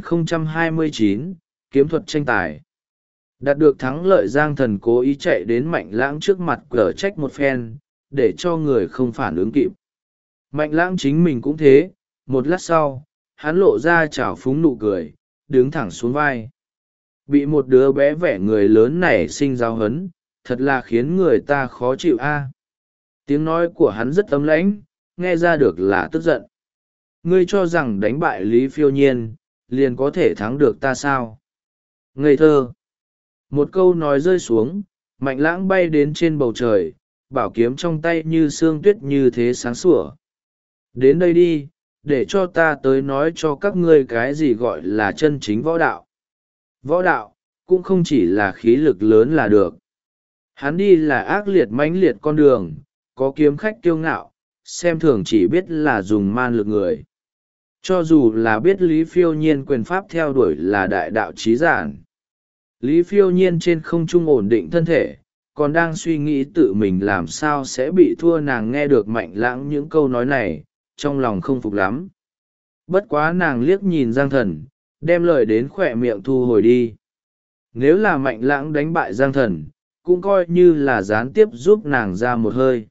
Speaker 1: 1029, kiếm thuật tranh tài. Đạt được thắng lợi, Giang Thần cố ý chạy đến Mạnh Lãng trước mặt cở trách một phen, để cho người không phản ứng kịp. Mạnh Lãng chính mình cũng thế, một lát sau, hắn lộ ra trào phúng nụ cười, đứng thẳng xuống vai. Bị một đứa bé vẻ người lớn nảy sinh giáo hấn, thật là khiến người ta khó chịu a. Tiếng nói của hắn rất ấm lãnh, nghe ra được là tức giận. Ngươi cho rằng đánh bại Lý Phiêu Nhiên, liền có thể thắng được ta sao? Ngây thơ! Một câu nói rơi xuống, Mạnh Lãng bay đến trên bầu trời, bảo kiếm trong tay như sương tuyết như thế sáng sủa. Đến đây đi, để cho ta tới nói cho các ngươi cái gì gọi là chân chính võ đạo. Võ đạo, cũng không chỉ là khí lực lớn là được. Hắn đi là ác liệt mãnh liệt con đường, có kiếm khách kiêu ngạo, xem thường chỉ biết là dùng man lực người. Cho dù là biết Lý Phiêu Nhiên quyền pháp theo đuổi là đại đạo trí giản. Lý Phiêu Nhiên trên không trung ổn định thân thể, còn đang suy nghĩ tự mình làm sao sẽ bị thua. Nàng nghe được Mạnh Lãng những câu nói này, trong lòng không phục lắm. Bất quá nàng liếc nhìn Giang Thần, đem lời đến khỏe miệng thu hồi đi. Nếu là Mạnh Lãng đánh bại Giang Thần, cũng coi như là gián tiếp giúp nàng ra một hơi.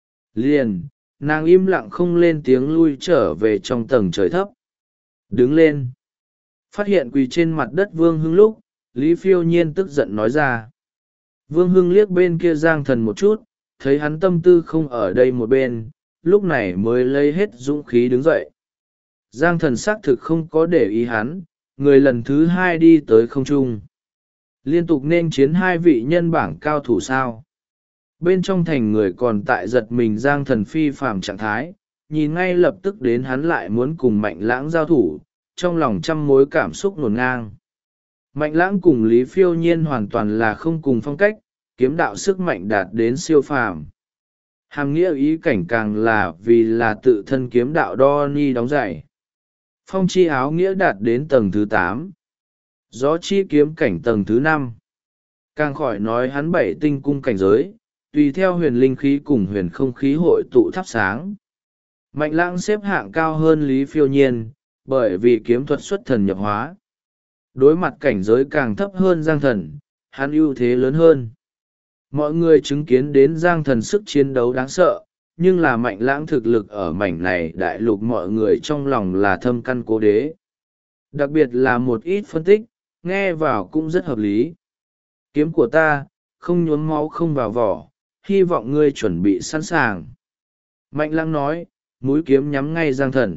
Speaker 1: Liền, nàng im lặng không lên tiếng lui trở về trong tầng trời thấp. Đứng lên. Phát hiện quỳ trên mặt đất Vương Hưng lúc, Lý Phiêu Nhiên tức giận nói ra. Vương Hưng liếc bên kia Giang Thần một chút, thấy hắn tâm tư không ở đây một bên, lúc này mới lấy hết dũng khí đứng dậy. Giang Thần xác thực không có để ý hắn, người lần thứ 2 đi tới không trung. Liên tục nên chiến 2 vị nhân bảng cao thủ sao. Bên trong thành người còn tại giật mình Giang Thần phi phàm trạng thái, nhìn ngay lập tức đến hắn lại muốn cùng Mạnh Lãng giao thủ, trong lòng trăm mối cảm xúc ngổn ngang. Mạnh Lãng cùng Lý Phiêu Nhiên hoàn toàn là không cùng phong cách, kiếm đạo sức mạnh đạt đến siêu phàm. Hàm nghĩa ý cảnh càng là vì là tự thân kiếm đạo đo ni đóng giày. Phong chi áo nghĩa đạt đến tầng thứ 8. Gió chi kiếm cảnh tầng thứ 5. Càng khỏi nói hắn 7 tinh cung cảnh giới, tùy theo huyền linh khí cùng huyền không khí hội tụ thắp sáng. Mạnh Lãng xếp hạng cao hơn Lý Phiêu Nhiên, bởi vì kiếm thuật xuất thần nhập hóa. Đối mặt cảnh giới càng thấp hơn Giang Thần, hắn ưu thế lớn hơn. Mọi người chứng kiến đến Giang Thần sức chiến đấu đáng sợ, nhưng là Mạnh Lãng thực lực ở mảnh này đại lục mọi người trong lòng là thâm căn cố đế. Đặc biệt là một ít phân tích, nghe vào cũng rất hợp lý. Kiếm của ta, không nhuốm máu không vào vỏ, hy vọng ngươi chuẩn bị sẵn sàng. Mạnh Lãng nói, mũi kiếm nhắm ngay Giang Thần.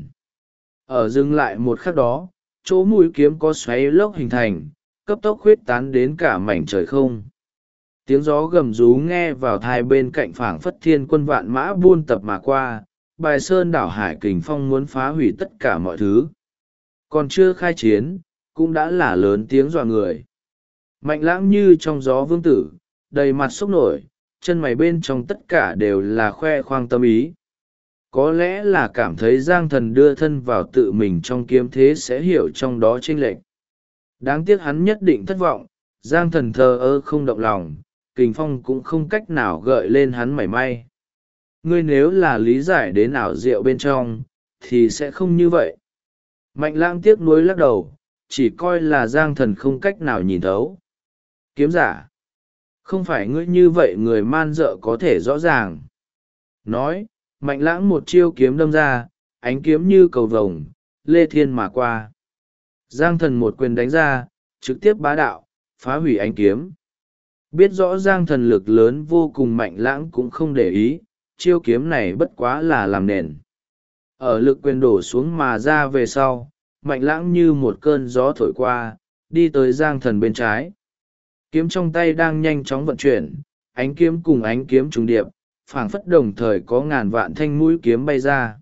Speaker 1: Ở dừng lại một khắc đó, chỗ mũi kiếm có xoáy lốc hình thành, cấp tốc khuyết tán đến cả mảnh trời không. Tiếng gió gầm rú nghe vào thai bên cạnh phảng phất thiên quân vạn mã buôn tập mà qua, bài sơn đảo hải kình phong muốn phá hủy tất cả mọi thứ. Còn chưa khai chiến, cũng đã là lớn tiếng dọa người. Mạnh Lãng như trong gió vương tử, đầy mặt sốc nổi, chân mày bên trong tất cả đều là khoe khoang tâm ý. Có lẽ là cảm thấy Giang Thần đưa thân vào tự mình trong kiếm thế sẽ hiểu trong đó chênh lệch. Đáng tiếc hắn nhất định thất vọng, Giang Thần thờ ơ không động lòng, kình phong cũng không cách nào gợi lên hắn mảy may. Ngươi nếu là lý giải đến ảo diệu bên trong, thì sẽ không như vậy. Mạnh Lãng tiếc nuối lắc đầu, chỉ coi là Giang Thần không cách nào nhìn thấu. Kiếm giả. Không phải ngươi như vậy người man dợ có thể rõ ràng. Nói, Mạnh Lãng một chiêu kiếm đâm ra, ánh kiếm như cầu vồng, lê thiên mà qua. Giang Thần một quyền đánh ra, trực tiếp bá đạo, phá hủy ánh kiếm. Biết rõ Giang Thần lực lớn vô cùng, Mạnh Lãng cũng không để ý, chiêu kiếm này bất quá là làm nền. Ở lực quyền đổ xuống mà ra về sau, Mạnh Lãng như một cơn gió thổi qua, đi tới Giang Thần bên trái. Kiếm trong tay đang nhanh chóng vận chuyển, ánh kiếm cùng ánh kiếm trùng điệp, phảng phất đồng thời có ngàn vạn thanh mũi kiếm bay ra.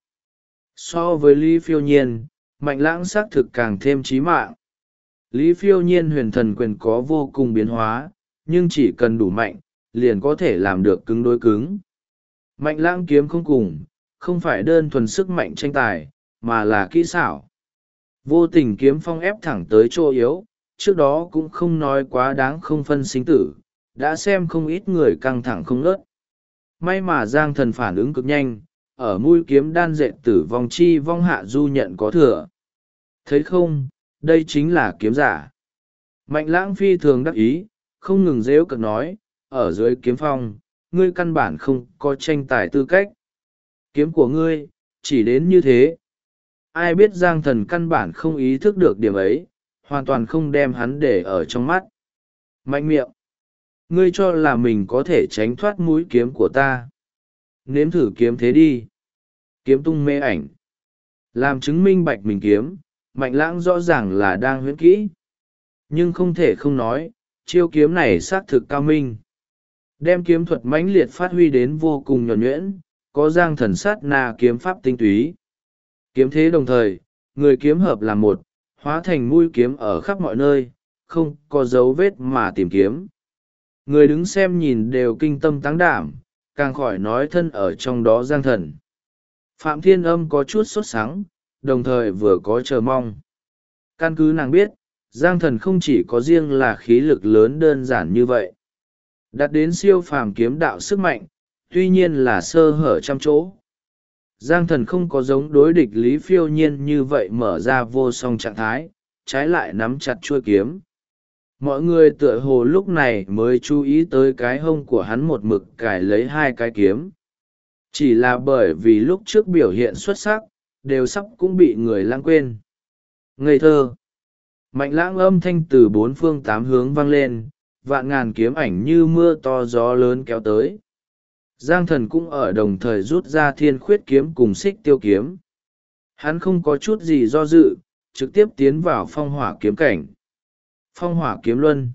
Speaker 1: So với Lý Phiêu Nhiên, Mạnh Lãng xác thực càng thêm chí mạng. Lý Phiêu Nhiên huyền thần quyền có vô cùng biến hóa, nhưng chỉ cần đủ mạnh, liền có thể làm được cứng đối cứng. Mạnh Lãng kiếm không cùng, không phải đơn thuần sức mạnh tranh tài, mà là kỹ xảo. Vô tình kiếm phong ép thẳng tới chỗ yếu, trước đó cũng không nói quá đáng không phân sinh tử, đã xem không ít người căng thẳng không ngớt. May mà Giang Thần phản ứng cực nhanh, ở mũi kiếm đan dệt tử vong chi vong hạ du nhận có thừa. Thấy không, đây chính là kiếm giả. Mạnh Lãng phi thường đắc ý, không ngừng rêu cực nói, ở dưới kiếm phong, ngươi căn bản không có tranh tài tư cách. Kiếm của ngươi, chỉ đến như thế. Ai biết Giang Thần căn bản không ý thức được điểm ấy, hoàn toàn không đem hắn để ở trong mắt. Mạnh miệng. Ngươi cho là mình có thể tránh thoát mũi kiếm của ta. Nếm thử kiếm thế đi. Kiếm tung mê ảnh. Làm chứng minh bạch mình kiếm, Mạnh Lãng rõ ràng là đang huyễn kỹ. Nhưng không thể không nói, chiêu kiếm này xác thực cao minh. Đem kiếm thuật mãnh liệt phát huy đến vô cùng nhuần nhuyễn, có Giang Thần sát na kiếm pháp tinh túy. Kiếm thế đồng thời, người kiếm hợp làm một, hóa thành mũi kiếm ở khắp mọi nơi, không có dấu vết mà tìm kiếm. Người đứng xem nhìn đều kinh tâm táng đảm, càng khỏi nói thân ở trong đó Giang Thần. Phạm Thiên Âm có chút sốt sắng, đồng thời vừa có chờ mong. Căn cứ nàng biết, Giang Thần không chỉ có riêng là khí lực lớn đơn giản như vậy. Đạt đến siêu phàm kiếm đạo sức mạnh, tuy nhiên là sơ hở trăm chỗ. Giang Thần không có giống đối địch Lý Phiêu Nhiên như vậy mở ra vô song trạng thái, trái lại nắm chặt chuôi kiếm. Mọi người tựa hồ lúc này mới chú ý tới cái hông của hắn một mực cài lấy hai cái kiếm. Chỉ là bởi vì lúc trước biểu hiện xuất sắc, đều sắp cũng bị người lãng quên. Ngây thơ. Mạnh Lãng âm thanh từ bốn phương tám hướng vang lên, vạn ngàn kiếm ảnh như mưa to gió lớn kéo tới. Giang Thần cũng ở đồng thời rút ra thiên khuyết kiếm cùng xích tiêu kiếm. Hắn không có chút gì do dự, trực tiếp tiến vào phong hỏa kiếm cảnh. Phong hỏa kiếm luân.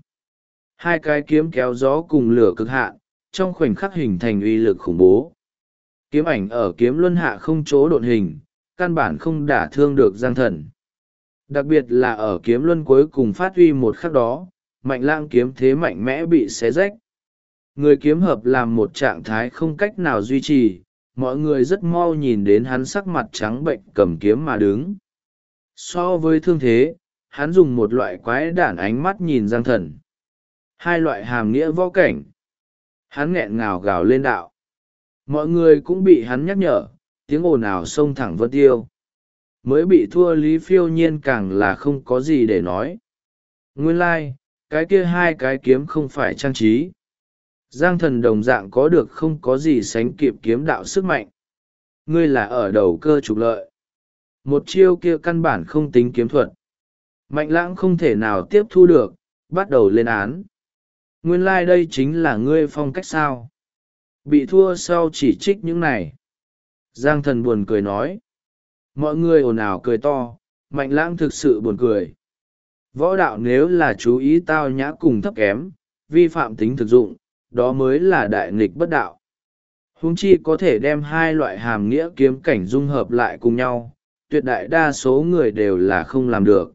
Speaker 1: Hai cái kiếm kéo gió cùng lửa cực hạn, trong khoảnh khắc hình thành uy lực khủng bố. Kiếm ảnh ở kiếm luân hạ không chỗ độn hình, căn bản không đả thương được Giang Thần. Đặc biệt là ở kiếm luân cuối cùng phát huy một khắc đó, Mạnh Lãng kiếm thế mạnh mẽ bị xé rách. Người kiếm hợp làm một trạng thái không cách nào duy trì, mọi người rất mau nhìn đến hắn sắc mặt trắng bệnh cầm kiếm mà đứng. So với thương thế, hắn dùng một loại quái đản ánh mắt nhìn Giang Thần. Hai loại hàm nghĩa võ cảnh. Hắn nghẹn ngào gào lên đạo. Mọi người cũng bị hắn nhắc nhở, tiếng ồn ào xông thẳng Vân Tiêu. Mới bị thua Lý Phiêu Nhiên càng là không có gì để nói. Nguyên lai, cái kia hai cái kiếm không phải trang trí. Giang Thần đồng dạng có được không có gì sánh kịp kiếm đạo sức mạnh. Ngươi là ở đầu cơ trục lợi. Một chiêu kia căn bản không tính kiếm thuật. Mạnh Lãng không thể nào tiếp thu được, bắt đầu lên án. Nguyên lai đây chính là ngươi phong cách sao. Bị thua sau chỉ trích những này. Giang Thần buồn cười nói. Mọi người ồn ào cười to, Mạnh Lãng thực sự buồn cười. Võ đạo nếu là chú ý tao nhã cùng thấp kém, vi phạm tính thực dụng, đó mới là đại nghịch bất đạo. Huống chi có thể đem hai loại hàm nghĩa kiếm cảnh dung hợp lại cùng nhau, tuyệt đại đa số người đều là không làm được.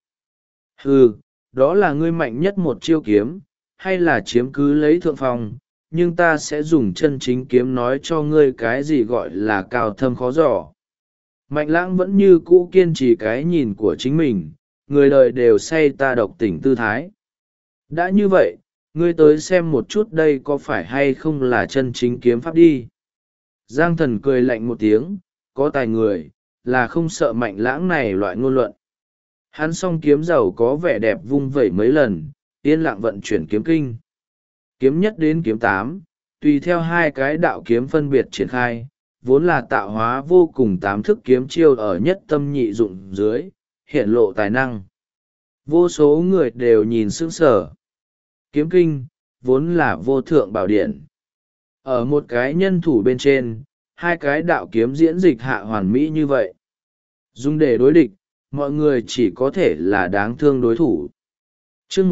Speaker 1: Đó là ngươi mạnh nhất một chiêu kiếm, hay là chiếm cứ lấy thượng phong, nhưng ta sẽ dùng chân chính kiếm nói cho ngươi cái gì gọi là cao thâm khó dò. Mạnh Lãng vẫn như cũ kiên trì cái nhìn của chính mình, người đời đều say ta độc tỉnh tư thái. Đã như vậy, ngươi tới xem một chút đây có phải hay không là chân chính kiếm pháp đi. Giang Thần cười lạnh một tiếng, có tài người, là không sợ Mạnh Lãng này loại ngôn luận. Hắn song kiếm dầu có vẻ đẹp vung vẩy mấy lần, yên lặng vận chuyển kiếm kinh. Kiếm nhất đến kiếm 8, tùy theo hai cái đạo kiếm phân biệt triển khai, vốn là tạo hóa vô cùng 8 thức kiếm chiêu ở nhất tâm nhị dụng dưới, hiện lộ tài năng. Vô số người đều nhìn sững sờ. Kiếm kinh, vốn là vô thượng bảo điển. Ở một cái nhân thủ bên trên, hai cái đạo kiếm diễn dịch hạ hoàn mỹ như vậy. Dùng để đối địch, mọi người chỉ có thể là đáng thương đối thủ. Chương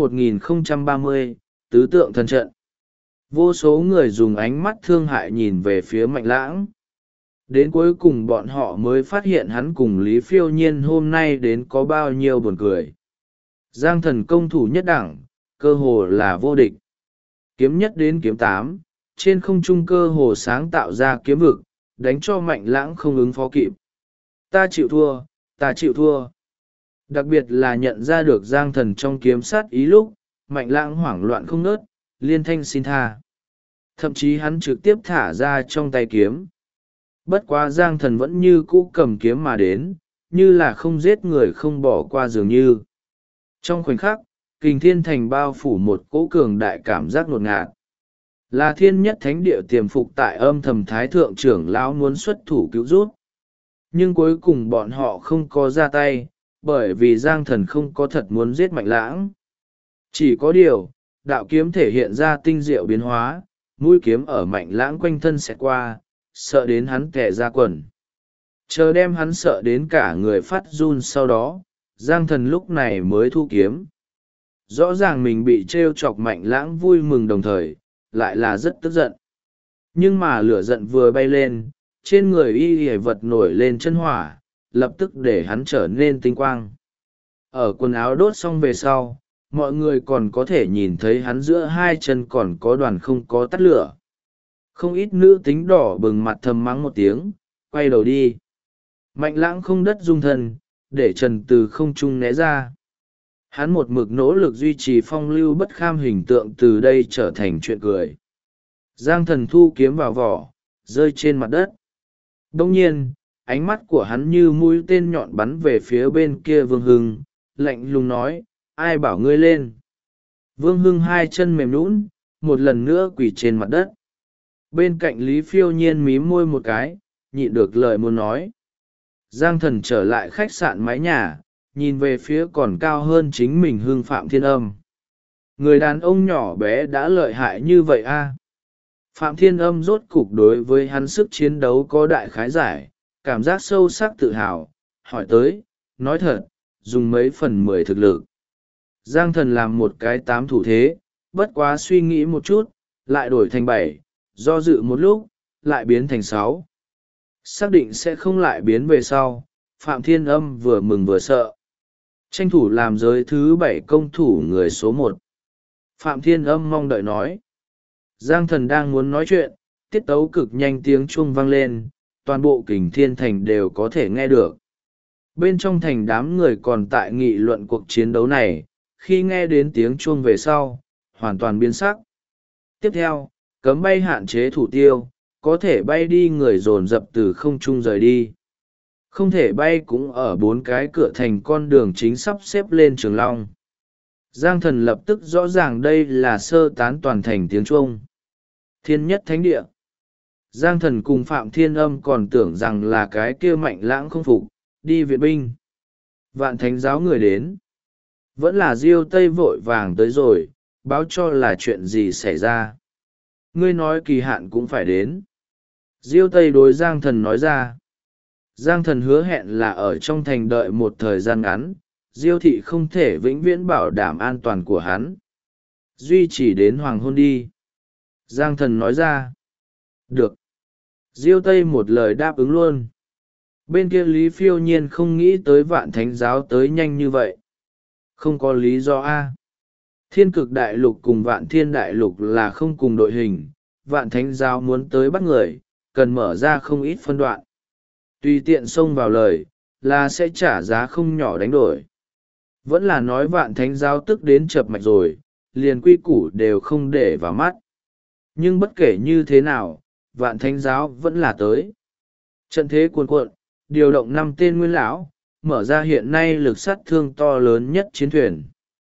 Speaker 1: 1030, Tứ tượng thần trận. Vô số người dùng ánh mắt thương hại nhìn về phía Mạnh Lãng. Đến cuối cùng bọn họ mới phát hiện hắn cùng Lý Phiêu Nhiên hôm nay đến có bao nhiêu buồn cười. Giang Thần công thủ nhất đẳng, cơ hồ là vô địch. Kiếm nhất đến kiếm 8, trên không trung cơ hồ sáng tạo ra kiếm vực, đánh cho Mạnh Lãng không ứng phó kịp. Ta chịu thua, ta chịu thua. Đặc biệt là nhận ra được Giang Thần trong kiếm sát ý lúc, Mạnh Lãng hoảng loạn không ngớt, liên thanh xin tha. Thậm chí hắn trực tiếp thả ra trong tay kiếm. Bất quá Giang Thần vẫn như cũ cầm kiếm mà đến, như là không giết người không bỏ qua dường như. Trong khoảnh khắc, Kình Thiên Thành bao phủ một cỗ cường đại cảm giác ngột ngạt. Là thiên nhất thánh địa tiềm phục tại âm thầm thái thượng trưởng lão muốn xuất thủ cứu rút. Nhưng cuối cùng bọn họ không có ra tay, bởi vì Giang Thần không có thật muốn giết Mạnh Lãng. Chỉ có điều, đạo kiếm thể hiện ra tinh diệu biến hóa, mũi kiếm ở Mạnh Lãng quanh thân xẹt qua, sợ đến hắn kẻ ra quần. Chờ đem hắn sợ đến cả người phát run sau đó, Giang Thần lúc này mới thu kiếm. Rõ ràng mình bị trêu chọc Mạnh Lãng vui mừng đồng thời, lại là rất tức giận. Nhưng mà lửa giận vừa bay lên, trên người y hề vật nổi lên chân hỏa, lập tức để hắn trở nên tinh quang. Ở quần áo đốt xong về sau, mọi người còn có thể nhìn thấy hắn giữa hai chân còn có đoàn không có tắt lửa. Không ít nữ tính đỏ bừng mặt thầm mắng một tiếng, quay đầu đi. Mạnh Lãng không đất dung thân, để trần từ không trung né ra. Hắn một mực nỗ lực duy trì phong lưu bất kham hình tượng từ đây trở thành chuyện cười. Giang Thần thu kiếm vào vỏ, rơi trên mặt đất. Đông nhiên, ánh mắt của hắn như mũi tên nhọn bắn về phía bên kia Vương Hưng, lạnh lùng nói, ai bảo ngươi lên. Vương Hưng hai chân mềm nhũn, một lần nữa quỳ trên mặt đất. Bên cạnh Lý Phiêu Nhiên mím môi một cái, nhịn được lời muốn nói. Giang Thần trở lại khách sạn mái nhà, nhìn về phía còn cao hơn chính mình Hưng Phạm Thiên Âm. Người đàn ông nhỏ bé đã lợi hại như vậy a? Phạm Thiên Âm rốt cục đối với hắn sức chiến đấu có đại khái giải, cảm giác sâu sắc tự hào, hỏi tới, nói thật, dùng mấy phần 10 thực lực. Giang Thần làm một cái 8 thủ thế, bất quá suy nghĩ một chút, lại đổi thành 7, do dự một lúc, lại biến thành 6. Xác định sẽ không lại biến về sau, Phạm Thiên Âm vừa mừng vừa sợ. Tranh thủ làm giới thứ 7 công thủ người số 1. Phạm Thiên Âm mong đợi nói. Giang Thần đang muốn nói chuyện, tiết tấu cực nhanh tiếng chuông vang lên, toàn bộ Kình Thiên Thành đều có thể nghe được. Bên trong thành đám người còn tại nghị luận cuộc chiến đấu này, khi nghe đến tiếng chuông về sau, hoàn toàn biến sắc. Tiếp theo, cấm bay hạn chế thủ tiêu, có thể bay đi người dồn dập từ không trung rời đi. Không thể bay cũng ở 4 cái cửa thành con đường chính sắp xếp lên Trường Long. Giang Thần lập tức rõ ràng đây là sơ tán toàn thành tiếng chuông. Thiên nhất thánh địa. Giang Thần cùng Phạm Thiên Âm còn tưởng rằng là cái kia Mạnh Lãng không phục, đi viện binh. Vạn thánh giáo người đến. Vẫn là Diêu Tây vội vàng tới rồi, báo cho là chuyện gì xảy ra. Ngươi nói kỳ hạn cũng phải đến. Diêu Tây đối Giang Thần nói ra. Giang Thần hứa hẹn là ở trong thành đợi một thời gian ngắn, Diêu thị không thể vĩnh viễn bảo đảm an toàn của hắn. Duy chỉ đến hoàng hôn đi. Giang Thần nói ra. Được. Diêu Tây một lời đáp ứng luôn. Bên kia Lý Phiêu Nhiên không nghĩ tới Vạn Thánh giáo tới nhanh như vậy. Không có lý do A. Thiên Cực Đại Lục cùng Vạn Thiên Đại Lục là không cùng đội hình, Vạn Thánh giáo muốn tới bắt người, cần mở ra không ít phân đoạn. Tùy tiện xông vào lời, là sẽ trả giá không nhỏ đánh đổi. Vẫn là nói Vạn Thánh giáo tức đến chập mạch rồi, liền quy củ đều không để vào mắt. Nhưng bất kể như thế nào, Vạn Thánh giáo vẫn là tới. Trận thế cuồn cuộn, điều động 5 tên nguyên lão, mở ra hiện nay lực sát thương to lớn nhất chiến thuyền.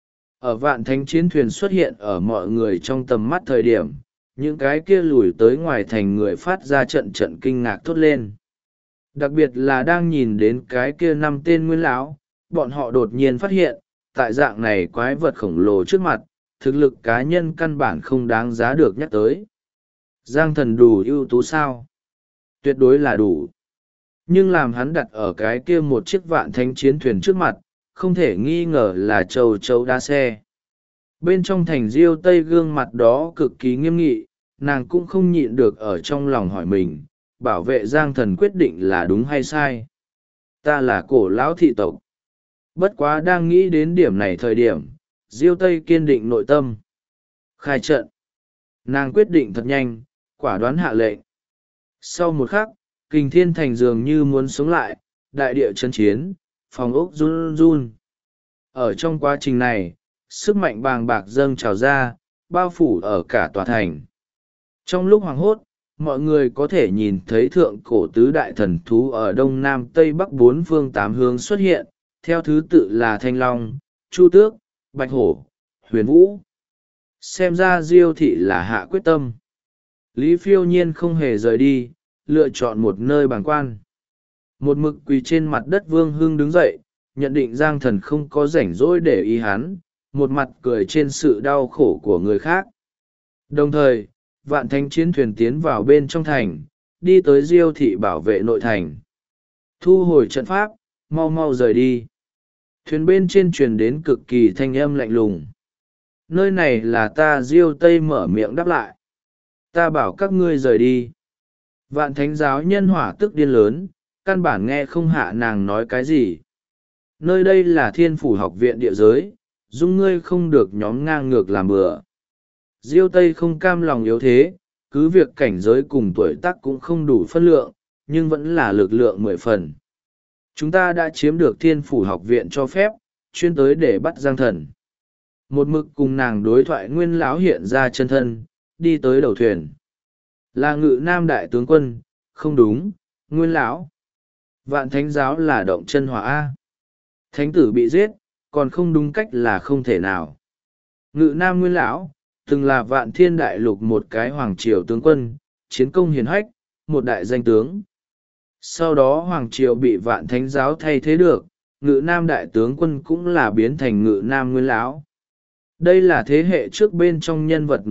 Speaker 1: Ở Vạn Thánh chiến thuyền xuất hiện ở mọi người trong tầm mắt thời điểm, những cái kia lùi tới ngoài thành người phát ra trận trận kinh ngạc thốt lên. Đặc biệt là đang nhìn đến cái kia 5 tên nguyên lão, bọn họ đột nhiên phát hiện, tại dạng này quái vật khổng lồ trước mặt, thực lực cá nhân căn bản không đáng giá được nhắc tới. Giang Thần đủ ưu tú sao? Tuyệt đối là đủ. Nhưng làm hắn đặt ở cái kia một chiếc Vạn Thánh chiến thuyền trước mặt, không thể nghi ngờ là châu châu đa xe. Bên trong thành Diêu Tây gương mặt đó cực kỳ nghiêm nghị, nàng cũng không nhịn được ở trong lòng hỏi mình, bảo vệ Giang Thần quyết định là đúng hay sai. Ta là cổ lão thị tộc. Bất quá đang nghĩ đến điểm này thời điểm, Diêu Tây kiên định nội tâm. Khai trận. Nàng quyết định thật nhanh, quả đoán hạ lệnh. Sau một khắc, Kình Thiên Thành dường như muốn sống lại, đại địa chấn chiến, phòng ốc run run. Ở trong quá trình này, sức mạnh bàng bạc dâng trào ra, bao phủ ở cả tòa thành. Trong lúc hoảng hốt, mọi người có thể nhìn thấy thượng cổ tứ đại thần thú ở đông nam tây bắc 4 phương 8 hướng xuất hiện, theo thứ tự là Thanh Long, Chu Tước, Bạch Hổ, Huyền Vũ. Xem ra Diêu thị là hạ quyết tâm. Lý Phiêu Nhiên không hề rời đi, lựa chọn một nơi bàng quan. Một mực quỳ trên mặt đất Vương Hưng đứng dậy, nhận định Giang Thần không có rảnh rỗi để ý hắn, một mặt cười trên sự đau khổ của người khác. Đồng thời, Vạn Thánh chiến thuyền tiến vào bên trong thành, đi tới Diêu thị bảo vệ nội thành. Thu hồi trận pháp, mau mau rời đi. Thuyền bên trên truyền đến cực kỳ thanh âm lạnh lùng. Nơi này là ta Diêu Tây mở miệng đáp lại. Ta bảo các ngươi rời đi. Vạn Thánh giáo nhân hỏa tức điên lớn, căn bản nghe không hạ nàng nói cái gì. Nơi đây là Thiên Phủ học viện địa giới, dung ngươi không được nhóm ngang ngược làm bừa. Diêu Tây không cam lòng yếu thế, cứ việc cảnh giới cùng tuổi tác cũng không đủ phân lượng, nhưng vẫn là lực lượng 10 phần. Chúng ta đã chiếm được Thiên Phủ học viện cho phép, chuyên tới để bắt Giang Thần. Một mực cùng nàng đối thoại Nguyên lão hiện ra chân thân, đi tới đầu thuyền. Là Ngự Nam đại tướng quân, không đúng, Nguyên lão. Vạn Thánh giáo là động chân hỏa A. Thánh tử bị giết, còn không đúng cách là không thể nào. Ngự Nam Nguyên lão từng là Vạn Thiên đại lục một cái hoàng triều tướng quân, chiến công hiển hách, một đại danh tướng. Sau đó hoàng triều bị Vạn Thánh giáo thay thế được, Ngự Nam đại tướng quân cũng là biến thành Ngự Nam Nguyên lão. Đây là thế hệ trước bên trong nhân vật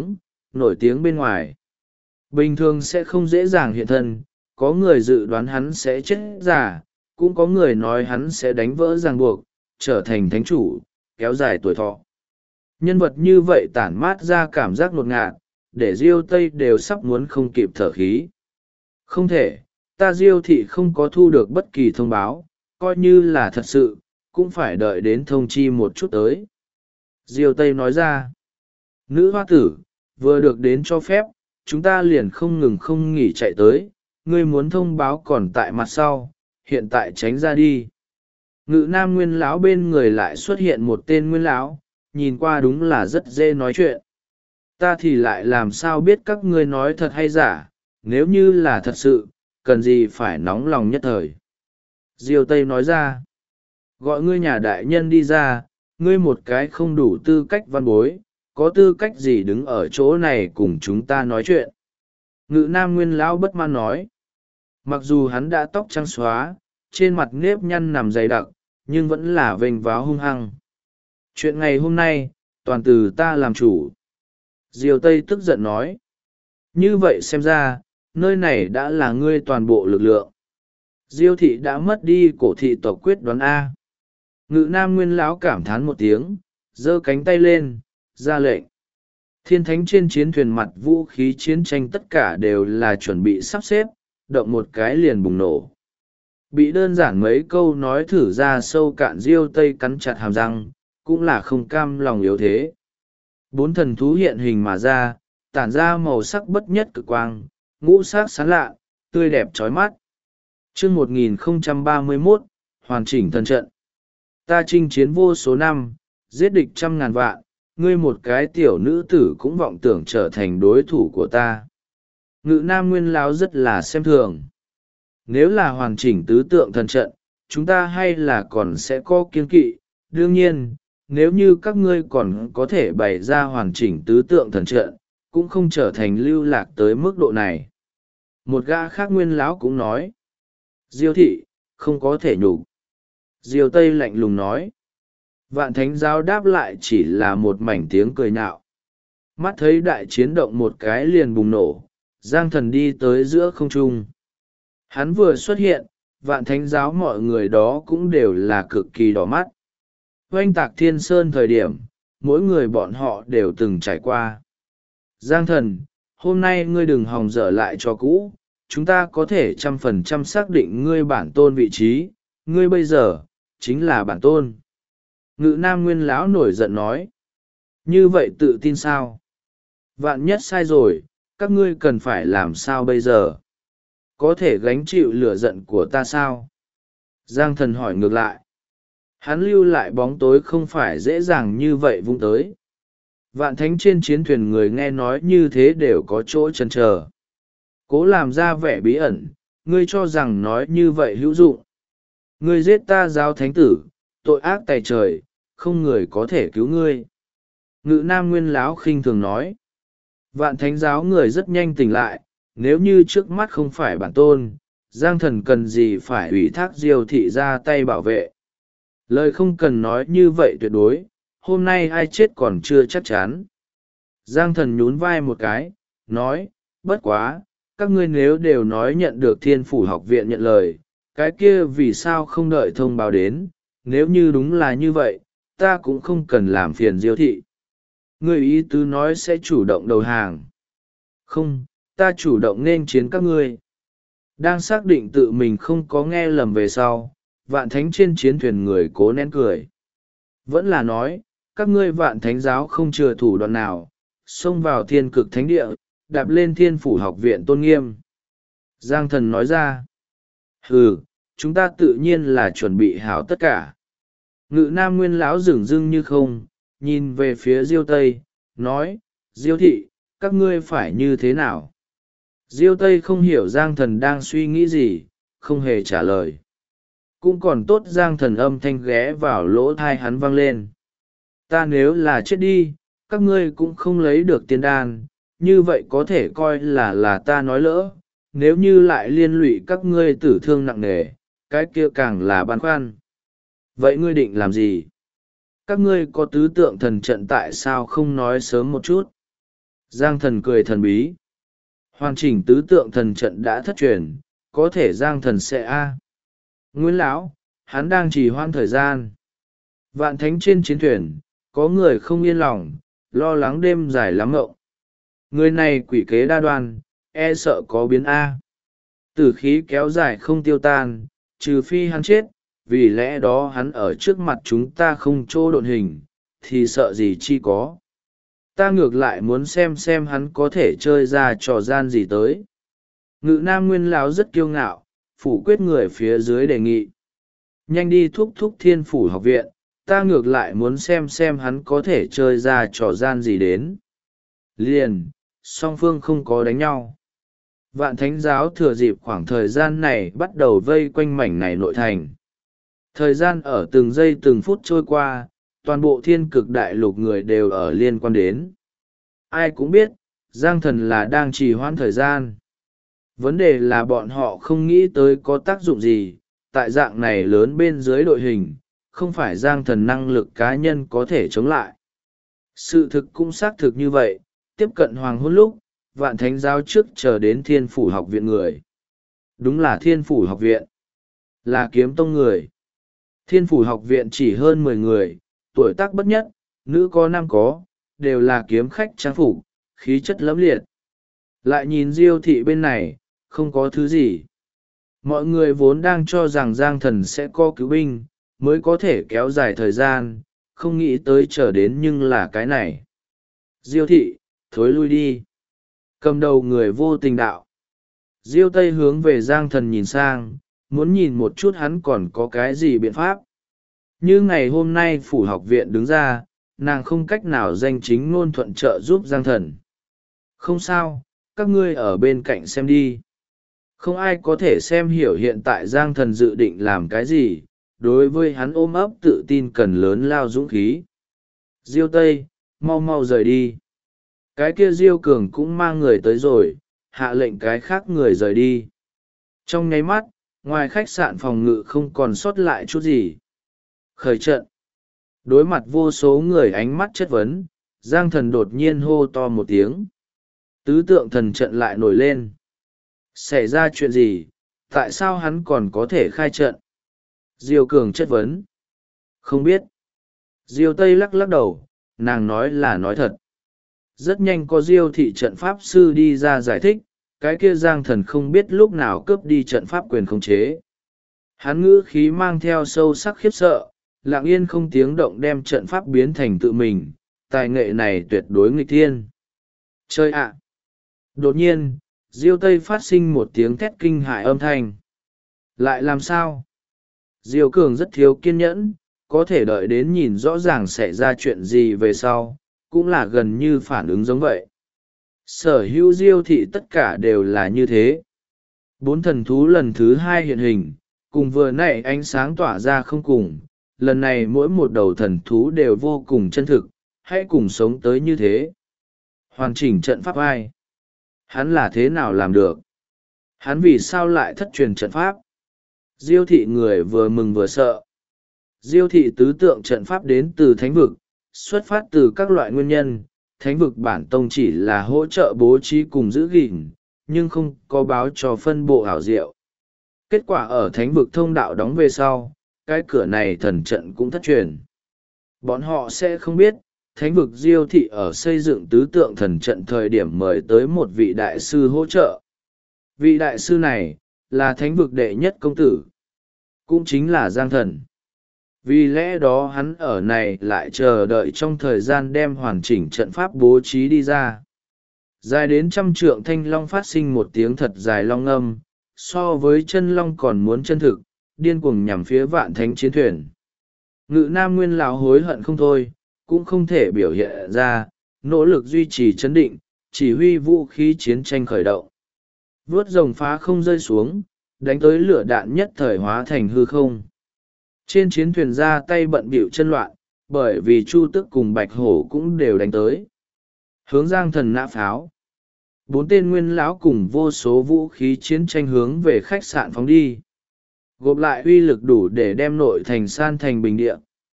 Speaker 1: nổi tiếng bên ngoài. Bình thường sẽ không dễ dàng hiện thân, có người dự đoán hắn sẽ chết già, cũng có người nói hắn sẽ đánh vỡ ràng buộc, trở thành thánh chủ, kéo dài tuổi thọ. Nhân vật như vậy tản mát ra cảm giác ngột ngạt, để Diêu Tây đều sắp muốn không kịp thở khí. Không thể, ta Diêu thị không có thu được bất kỳ thông báo, coi như là thật sự, cũng phải đợi đến thông chi một chút tới. Diêu Tây nói ra, nữ hoa tử, vừa được đến cho phép, chúng ta liền không ngừng không nghỉ chạy tới, ngươi muốn thông báo còn tại mặt sau, hiện tại tránh ra đi. Ngự nam nguyên lão bên người lại xuất hiện một tên nguyên lão, nhìn qua đúng là rất dễ nói chuyện. Ta thì lại làm sao biết các ngươi nói thật hay giả, nếu như là thật sự, cần gì phải nóng lòng nhất thời. Diêu Tây nói ra, gọi ngươi nhà đại nhân đi ra, ngươi một cái không đủ tư cách văn bối, có tư cách gì đứng ở chỗ này cùng chúng ta nói chuyện. Ngự nam nguyên lão bất mãn nói, mặc dù hắn đã tóc trắng xóa, trên mặt nếp nhăn nằm dày đặc, nhưng vẫn là vênh váo hung hăng. Chuyện ngày hôm nay, toàn từ ta làm chủ. Diều Tây tức giận nói, như vậy xem ra, nơi này đã là ngươi toàn bộ lực lượng. Diêu thị đã mất đi cổ thị tộc quyết đoán A. Ngự nam nguyên lão cảm thán một tiếng, giơ cánh tay lên, ra lệnh. Thiên thánh trên chiến thuyền mặt vũ khí chiến tranh tất cả đều là chuẩn bị sắp xếp, động một cái liền bùng nổ. Bị đơn giản mấy câu nói thử ra sâu cạn, Diêu Tây cắn chặt hàm răng, cũng là không cam lòng yếu thế. 4 thần thú hiện hình mà ra, tản ra màu sắc bất nhất cực quang, ngũ sắc sáng lạ, tươi đẹp chói mắt. Chương 1031, hoàn chỉnh thần trận. Ta chinh chiến vô số năm, giết địch trăm ngàn vạn, ngươi một cái tiểu nữ tử cũng vọng tưởng trở thành đối thủ của ta. Ngự nam nguyên lão rất là xem thường. Nếu là hoàn chỉnh tứ tượng thần trận, chúng ta hay là còn sẽ có kiên kỵ. Đương nhiên, nếu như các ngươi còn có thể bày ra hoàn chỉnh tứ tượng thần trận, cũng không trở thành lưu lạc tới mức độ này. Một gã khác nguyên lão cũng nói, Diêu thị, không có thể nhục. Diêu Tây lạnh lùng nói, Vạn Thánh Giáo đáp lại chỉ là một mảnh tiếng cười nhạo. Mắt thấy đại chiến động một cái liền bùng nổ, Giang Thần đi tới giữa không trung. Hắn vừa xuất hiện, Vạn Thánh Giáo mọi người đó cũng đều là cực kỳ đỏ mắt. Oanh tạc Thiên Sơn thời điểm, mỗi người bọn họ đều từng trải qua. Giang Thần, hôm nay ngươi đừng hòng dở lại cho cũ, chúng ta có thể 100% xác định ngươi bản tôn vị trí, ngươi bây giờ, chính là bản tôn. Ngự nam nguyên lão nổi giận nói, như vậy tự tin sao? Vạn nhất sai rồi, các ngươi cần phải làm sao bây giờ? Có thể gánh chịu lửa giận của ta sao? Giang Thần hỏi ngược lại. Hắn lưu lại bóng tối không phải dễ dàng như vậy vung tới. Vạn thánh trên chiến thuyền người nghe nói như thế đều có chỗ chần chờ. Cố làm ra vẻ bí ẩn, ngươi cho rằng nói như vậy hữu dụng. Ngươi giết ta giáo thánh tử, tội ác tày trời, không người có thể cứu ngươi. Ngự nam nguyên lão khinh thường nói. Vạn thánh giáo người rất nhanh tỉnh lại, nếu như trước mắt không phải bản tôn, Giang Thần cần gì phải ủy thác Diêu thị ra tay bảo vệ. Lời không cần nói như vậy tuyệt đối, hôm nay ai chết còn chưa chắc chắn. Giang Thần nhún vai một cái, nói, bất quá, các ngươi nếu đều nói nhận được Thiên Phủ học viện nhận lời, cái kia vì sao không đợi thông báo đến, nếu như đúng là như vậy, ta cũng không cần làm phiền Diêu thị. Ngươi ý tứ nói sẽ chủ động đầu hàng. Không, ta chủ động nên chiến các ngươi. Đang xác định tự mình không có nghe lầm về sau, Vạn Thánh trên chiến thuyền người cố nén cười. Vẫn là nói, các ngươi Vạn Thánh giáo không chừa thủ đoạn nào, xông vào Thiên Cực Thánh Địa, đạp lên Thiên Phủ học viện tôn nghiêm. Giang Thần nói ra, hừ, chúng ta tự nhiên là chuẩn bị hảo tất cả. Ngự nam nguyên lão dửng dưng như không, nhìn về phía Diêu Tây, nói, Diêu thị, các ngươi phải như thế nào? Diêu Tây không hiểu Giang Thần đang suy nghĩ gì, không hề trả lời. Cũng còn tốt Giang Thần âm thanh ghé vào lỗ thai hắn vang lên. Ta nếu là chết đi, các ngươi cũng không lấy được tiên đan, như vậy có thể coi là ta nói lỡ, nếu như lại liên lụy các ngươi tử thương nặng nề, cái kia càng là băn khoăn. Vậy ngươi định làm gì? Các ngươi có tứ tượng thần trận tại sao không nói sớm một chút? Giang Thần cười thần bí. Hoàn chỉnh tứ tượng thần trận đã thất truyền, có thể Giang Thần sẽ Nguyên lão, hắn đang trì hoãn thời gian. Vạn thánh trên chiến thuyền, có người không yên lòng, lo lắng đêm dài lắm ngộng. Người này quỷ kế đa đoan, e sợ có biến Tử khí kéo dài không tiêu tan, trừ phi hắn chết, vì lẽ đó hắn ở trước mặt chúng ta không chỗ độn hình, thì sợ gì chi có. Ta ngược lại muốn xem hắn có thể chơi ra trò gian gì tới. Ngự nam nguyên lão rất kiêu ngạo, phủ quyết người phía dưới đề nghị. Nhanh đi thúc thúc thiên phủ học viện, ta ngược lại muốn xem hắn có thể chơi ra trò gian gì đến. Liền, song phương không có đánh nhau. Vạn thánh giáo thừa dịp khoảng thời gian này bắt đầu vây quanh mảnh này nội thành. Thời gian ở từng giây từng phút trôi qua, toàn bộ thiên cực đại lục người đều ở liên quan đến. Ai cũng biết, Giang Thần là đang trì hoãn thời gian. Vấn đề là bọn họ không nghĩ tới có tác dụng gì, tại dạng này lớn bên dưới đội hình, không phải Giang Thần năng lực cá nhân có thể chống lại. Sự thực cũng xác thực như vậy, tiếp cận hoàng hôn lúc, vạn thánh giáo trước chờ đến thiên phủ học viện người. Đúng là thiên phủ học viện, là kiếm tông người. Thiên phủ học viện chỉ hơn 10 người, tuổi tác bất nhất, nữ có nam có, đều là kiếm khách trang phục, khí chất lẫm liệt. Lại nhìn Diêu thị bên này, không có thứ gì. Mọi người vốn đang cho rằng Giang Thần sẽ có cứu binh, mới có thể kéo dài thời gian, không nghĩ tới chờ đến nhưng là cái này. Diêu thị, thối lui đi. Cầm đầu người vô tình đạo. Diêu Tây hướng về Giang Thần nhìn sang, muốn nhìn một chút hắn còn có cái gì biện pháp. Như ngày hôm nay phủ học viện đứng ra, nàng không cách nào danh chính ngôn thuận trợ giúp Giang Thần. Không sao, các ngươi ở bên cạnh xem đi. Không ai có thể xem hiểu hiện tại Giang Thần dự định làm cái gì, đối với hắn ôm ấp tự tin cần lớn lao dũng khí. Diêu Tây, mau mau rời đi. Cái kia Diêu Cường cũng mang người tới rồi, hạ lệnh cái khác người rời đi. Trong nháy mắt, ngoài khách sạn phòng ngự không còn sót lại chút gì. Khởi trận. Đối mặt vô số người ánh mắt chất vấn, Giang Thần đột nhiên hô to một tiếng. Tứ tượng thần trận lại nổi lên. Xảy ra chuyện gì, tại sao hắn còn có thể khai trận? Diêu Cường chất vấn. Không biết. Diêu Tây lắc lắc đầu, nàng nói là nói thật. Rất nhanh có Diêu thị trận pháp sư đi ra giải thích, cái kia Giang Thần không biết lúc nào cướp đi trận pháp quyền khống chế. Hắn ngữ khí mang theo sâu sắc khiếp sợ, lặng yên không tiếng động đem trận pháp biến thành tự mình, tài nghệ này tuyệt đối nghịch thiên. Chơi ạ! Đột nhiên, Diêu Tây phát sinh một tiếng thét kinh hại âm thanh. Lại làm sao? Diêu Cường rất thiếu kiên nhẫn, có thể đợi đến nhìn rõ ràng xảy ra chuyện gì về sau, cũng là gần như phản ứng giống vậy. Sở hữu Diêu thị tất cả đều là như thế. 4 thần thú lần thứ 2 hiện hình, cùng vừa nãy ánh sáng tỏa ra không cùng, lần này mỗi một đầu thần thú đều vô cùng chân thực, hãy cùng sống tới như thế. Hoàn chỉnh trận pháp ai? Hắn là thế nào làm được? Hắn vì sao lại thất truyền trận pháp? Diêu thị người vừa mừng vừa sợ. Diêu thị tứ tượng trận pháp đến từ thánh vực, xuất phát từ các loại nguyên nhân. Thánh vực bản tông chỉ là hỗ trợ bố trí cùng giữ gìn, nhưng không có báo cho phân bộ ảo diệu. Kết quả ở thánh vực thông đạo đóng về sau, cái cửa này thần trận cũng thất truyền. Bọn họ sẽ không biết, thánh vực Diêu thị ở xây dựng tứ tượng thần trận thời điểm mời tới một vị đại sư hỗ trợ. Vị đại sư này, là thánh vực đệ nhất công tử, cũng chính là Giang Thần. Vì lẽ đó hắn ở này lại chờ đợi trong thời gian đem hoàn chỉnh trận pháp bố trí đi ra. Dài đến 100 trượng thanh long phát sinh một tiếng thật dài long âm, so với chân long còn muốn chân thực, điên cuồng nhằm phía vạn thánh chiến thuyền. Ngự nam nguyên lão hối hận không thôi, cũng không thể biểu hiện ra, nỗ lực duy trì chấn định, chỉ huy vũ khí chiến tranh khởi động. Vướt rồng phá không rơi xuống, đánh tới lửa đạn nhất thời hóa thành hư không. Trên chiến thuyền ra tay bận bịu chân loạn, bởi vì Chu Tức cùng Bạch Hổ cũng đều đánh tới. Hướng Giang Thần nã pháo. 4 tên nguyên lão cùng vô số vũ khí chiến tranh hướng về khách sạn phóng đi. Gộp lại uy lực đủ để đem nội thành san thành bình địa.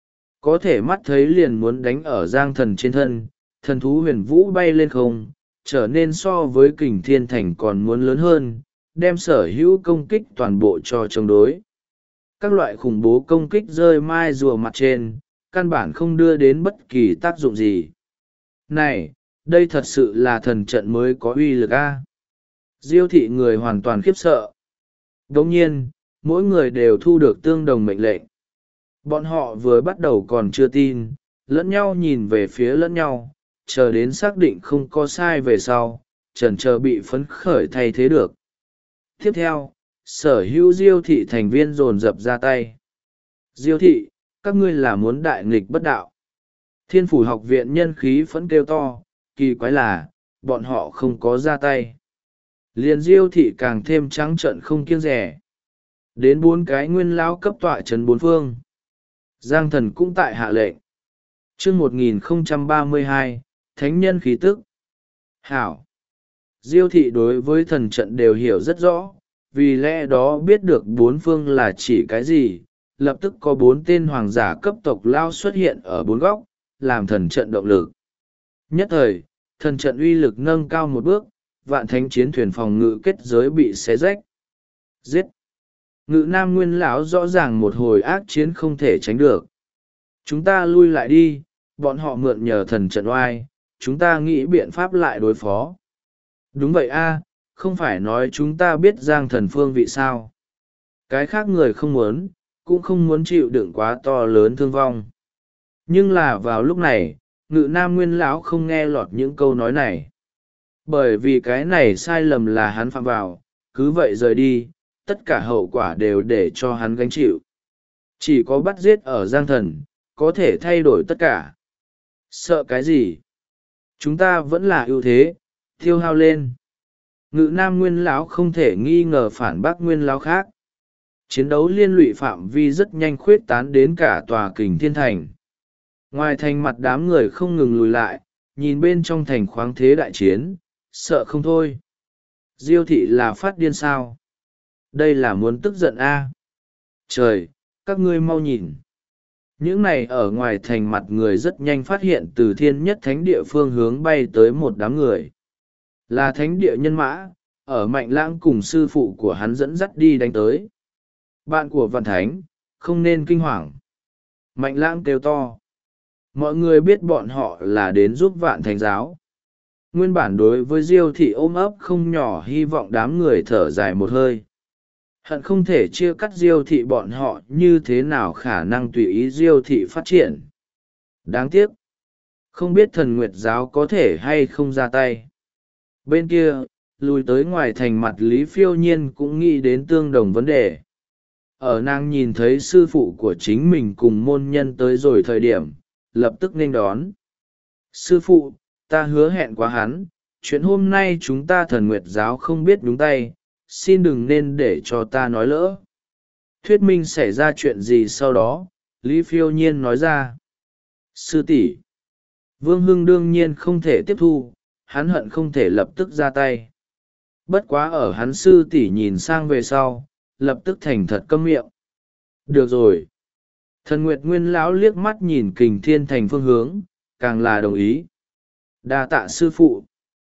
Speaker 1: Có thể mắt thấy liền muốn đánh ở Giang Thần trên thân, thần thú huyền vũ bay lên không, trở nên so với kình thiên thành còn muốn lớn hơn, đem sở hữu công kích toàn bộ cho chống đối. Các loại khủng bố công kích rơi mai rùa mặt trên, căn bản không đưa đến bất kỳ tác dụng gì. Này, đây thật sự là thần trận mới có uy lực a. Diêu thị người hoàn toàn khiếp sợ. Đồng nhiên, mỗi người đều thu được tương đồng mệnh lệnh. Bọn họ vừa bắt đầu còn chưa tin, lẫn nhau nhìn về phía lẫn nhau, chờ đến xác định không có sai về sau chần chờ bị phấn khởi thay thế được. Tiếp theo, sở hữu Diêu thị thành viên dồn dập ra tay. Diêu thị, các ngươi là muốn đại nghịch bất đạo. Thiên phủ học viện nhân khí phẫn kêu to, kỳ quái là, bọn họ không có ra tay. Liền Diêu thị càng thêm trắng trợn không kiêng rẻ. Đến 4 cái nguyên lão cấp tọa trấn 4 phương. Giang thần cũng tại hạ lệnh. chương 1032, Thánh nhân khí tức. Hảo. Diêu thị đối với thần trận đều hiểu rất rõ, vì lẽ đó biết được 4 phương là chỉ cái gì, lập tức có 4 tên hoàng giả cấp tộc lao xuất hiện ở 4 góc, làm thần trận động lực. Nhất thời, thần trận uy lực nâng cao một bước, vạn thánh chiến thuyền phòng ngự kết giới bị xé rách. Giết! Ngự nam nguyên lão rõ ràng một hồi ác chiến không thể tránh được. Chúng ta lui lại đi, bọn họ mượn nhờ thần trận oai, chúng ta nghĩ biện pháp lại đối phó. Đúng vậy a, không phải nói chúng ta biết Giang thần phương vị sao. Cái khác người không muốn, cũng không muốn chịu đựng quá to lớn thương vong. Nhưng là vào lúc này, ngự nam nguyên lão không nghe lọt những câu nói này. Bởi vì cái này sai lầm là hắn phạm vào, cứ vậy rời đi, tất cả hậu quả đều để cho hắn gánh chịu. Chỉ có bắt giết ở Giang thần, có thể thay đổi tất cả. Sợ cái gì? Chúng ta vẫn là ưu thế, thiêu hao lên. Ngự nam nguyên lão không thể nghi ngờ phản bác nguyên lão khác. Chiến đấu liên lụy phạm vi rất nhanh khuyết tán đến cả tòa Kình Thiên Thành. Ngoài thành mặt đám người không ngừng lùi lại, nhìn bên trong thành khoáng thế đại chiến, sợ không thôi. Diêu thị là phát điên sao? Đây là muốn tức giận a. Trời, các ngươi mau nhìn. Những này ở ngoài thành mặt người rất nhanh phát hiện từ thiên nhất thánh địa phương hướng bay tới một đám người. Là thánh địa nhân mã, ở Mạnh Lãng cùng sư phụ của hắn dẫn dắt đi đánh tới. Bạn của Vạn Thánh, không nên kinh hoàng. Mạnh Lãng kêu to. Mọi người biết bọn họ là đến giúp Vạn Thánh giáo. Nguyên bản đối với Diêu thị ôm ấp không nhỏ hy vọng đám người thở dài một hơi. Hận không thể chia cắt Diêu thị bọn họ như thế nào khả năng tùy ý Diêu thị phát triển. Đáng tiếc. Không biết thần Nguyệt giáo có thể hay không ra tay. Bên kia, lùi tới ngoài thành mặt Lý Phiêu Nhiên cũng nghĩ đến tương đồng vấn đề. Ở nàng nhìn thấy sư phụ của chính mình cùng môn nhân tới rồi thời điểm, lập tức nên đón. Sư phụ, ta hứa hẹn quá hắn, chuyện hôm nay chúng ta thần Nguyệt giáo không biết đúng tay, xin đừng nên để cho ta nói lỡ. Thuyết minh xảy ra chuyện gì sau đó, Lý Phiêu Nhiên nói ra. Sư tỷ, Vương Hưng đương nhiên không thể tiếp thu, hắn hận không thể lập tức ra tay. Bất quá ở hắn sư tỷ nhìn sang về sau, lập tức thành thật câm miệng. Được rồi. Thần Nguyệt Nguyên lão liếc mắt nhìn Kình Thiên Thành phương hướng, càng là đồng ý. Đa tạ sư phụ.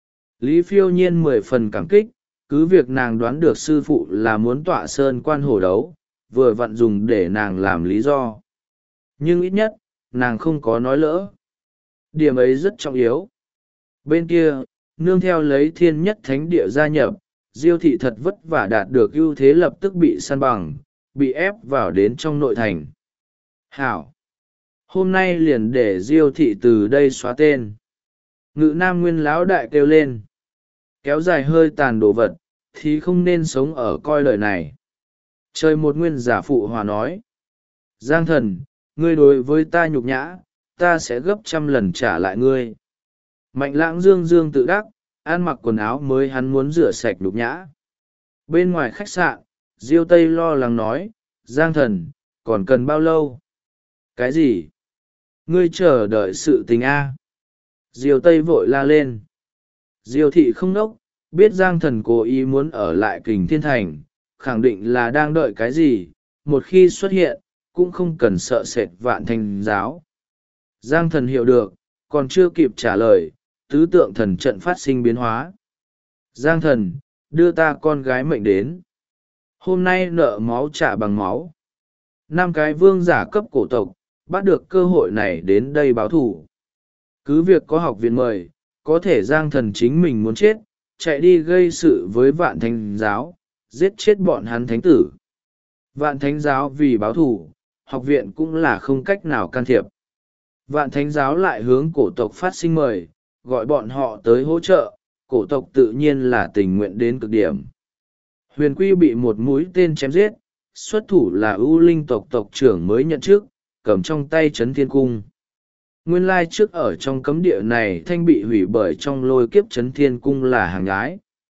Speaker 1: Lý Phiêu Nhiên 10 phần cảm kích, cứ việc nàng đoán được sư phụ là muốn tọa sơn quan hổ đấu, vừa vặn dùng để nàng làm lý do. Nhưng ít nhất, nàng không có nói lỡ. Điểm ấy rất trọng yếu. Bên kia, nương theo lấy thiên nhất thánh địa gia nhập, Diêu thị thật vất vả đạt được ưu thế lập tức bị săn bằng, bị ép vào đến trong nội thành. Hảo! Hôm nay liền để Diêu thị từ đây xóa tên. Ngự nam nguyên lão đại kêu lên. Kéo dài hơi tàn đồ vật, thì không nên sống ở coi đời này. Trời một nguyên giả phụ hòa nói. Giang thần, ngươi đối với ta nhục nhã, ta sẽ gấp 100 lần trả lại ngươi. Mạnh Lãng dương dương tự đắc, ăn mặc quần áo mới hắn muốn rửa sạch nhục nhã. Bên ngoài khách sạn, Diêu Tây lo lắng nói, Giang thần, còn cần bao lâu? Cái gì? Ngươi chờ đợi sự tình a? Diêu Tây vội la lên. Diêu thị không nốc, biết Giang thần cố ý muốn ở lại Kình Thiên Thành, khẳng định là đang đợi cái gì, một khi xuất hiện, cũng không cần sợ sệt Vạn Thánh giáo. Giang thần hiểu được, còn chưa kịp trả lời, tứ tượng thần trận phát sinh biến hóa. Giang thần, đưa ta con gái mệnh đến. Hôm nay nợ máu trả bằng máu. 5 cái vương giả cấp cổ tộc, bắt được cơ hội này đến đây báo thù. Cứ việc có học viện mời, có thể Giang thần chính mình muốn chết, chạy đi gây sự với Vạn Thánh giáo, giết chết bọn hắn thánh tử. Vạn Thánh giáo vì báo thù, học viện cũng là không cách nào can thiệp. Vạn Thánh giáo lại hướng cổ tộc phát sinh mời, gọi bọn họ tới hỗ trợ, cổ tộc tự nhiên là tình nguyện đến cực điểm. Huyền Quy bị một mũi tên chém giết, xuất thủ là ưu linh tộc tộc trưởng mới nhận chức, cầm trong tay Trấn Thiên Cung. Nguyên lai trước ở trong cấm địa này thanh bị hủy bởi trong lôi kiếp Trấn Thiên Cung là hàng nhái.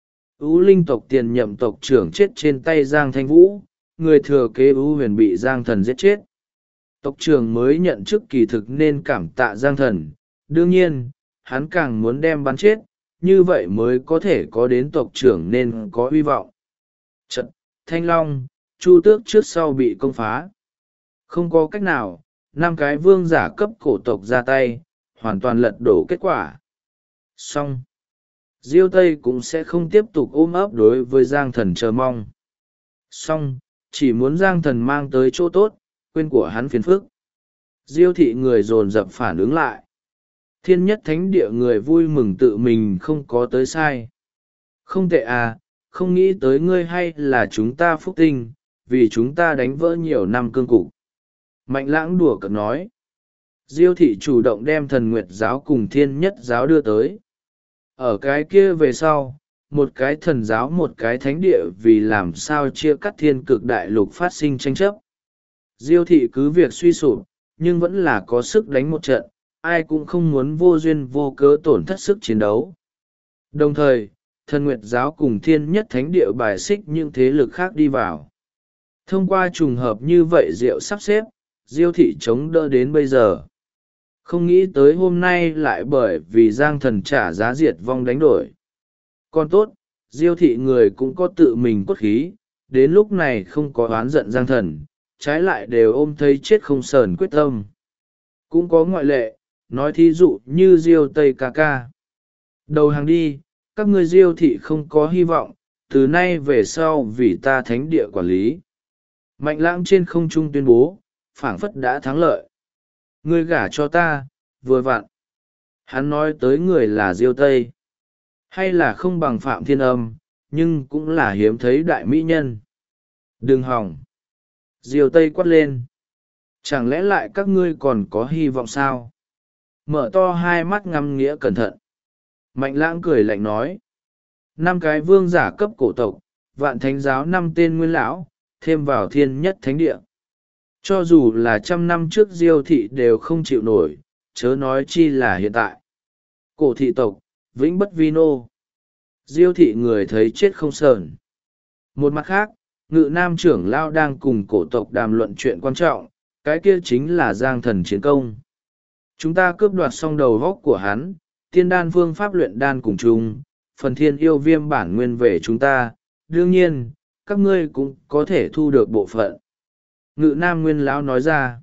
Speaker 1: Ưu linh tộc tiền nhậm tộc trưởng chết trên tay Giang Thanh Vũ, người thừa kế ưu huyền bị Giang Thần giết chết. Tộc trưởng mới nhận chức kỳ thực nên cảm tạ Giang Thần, đương nhiên, hắn càng muốn đem bắn chết, như vậy mới có thể có đến tộc trưởng nên có hy vọng. Trận, Thanh Long, Chu Tước trước sau bị công phá. Không có cách nào, 5 cái vương giả cấp cổ tộc ra tay, hoàn toàn lật đổ kết quả. Xong. Diêu Tây cũng sẽ không tiếp tục ôm ấp đối với Giang Thần chờ mong. Xong, chỉ muốn Giang Thần mang tới chỗ tốt, quên của hắn phiền phức. Diêu thị người dồn dập phản ứng lại. Thiên nhất thánh địa người vui mừng tự mình không có tới sai. Không tệ à, không nghĩ tới ngươi hay là chúng ta phúc tinh, vì chúng ta đánh vỡ nhiều năm cương cục. Mạnh lãng đùa cợt nói. Diêu thị chủ động đem thần nguyệt giáo cùng thiên nhất giáo đưa tới. Ở cái kia về sau, một cái thần giáo một cái thánh địa vì làm sao chia cắt thiên cực đại lục phát sinh tranh chấp. Diêu thị cứ việc suy sụp, nhưng vẫn là có sức đánh một trận, ai cũng không muốn vô duyên vô cớ tổn thất sức chiến đấu. Đồng thời, thần nguyệt giáo cùng thiên nhất thánh địa bài xích những thế lực khác đi vào. Thông qua trùng hợp như vậy Diệu sắp xếp, Diêu thị chống đỡ đến bây giờ. Không nghĩ tới hôm nay lại bởi vì Giang Thần trả giá diệt vong đánh đổi. Còn tốt, Diêu thị người cũng có tự mình cốt khí, đến lúc này không có oán giận Giang Thần, trái lại đều ôm thấy chết không sờn quyết tâm. Cũng có ngoại lệ, nói thí dụ như Diêu Tây ca ca. Đầu hàng đi, các ngươi Diêu thị không có hy vọng, từ nay về sau vì ta thánh địa quản lý. Mạnh lãng trên không trung tuyên bố, phảng phất đã thắng lợi. Ngươi gả cho ta, vừa vặn. Hắn nói tới người là Diêu Tây. Hay là không bằng Phạm Thiên Âm, nhưng cũng là hiếm thấy đại mỹ nhân. Đừng hỏng. Diêu Tây quát lên. Chẳng lẽ lại các ngươi còn có hy vọng sao? Mở to hai mắt ngắm nghĩa cẩn thận. Mạnh lãng cười lạnh nói. 5 cái vương giả cấp cổ tộc, vạn thánh giáo 5 tên nguyên lão, thêm vào thiên nhất thánh địa. Cho dù là 100 năm trước Diêu thị đều không chịu nổi, chớ nói chi là hiện tại. Cổ thị tộc, vĩnh bất vi nô. Diêu thị người thấy chết không sờn. Một mặt khác, Ngự Nam trưởng lão đang cùng cổ tộc đàm luận chuyện quan trọng, cái kia chính là Giang Thần chiến công. Chúng ta cướp đoạt xong đầu góc của hắn, tiên đan phương pháp luyện đan cùng chung, phần thiên yêu viêm bản nguyên về chúng ta, đương nhiên, các ngươi cũng có thể thu được bộ phận. Ngự Nam nguyên lão nói ra,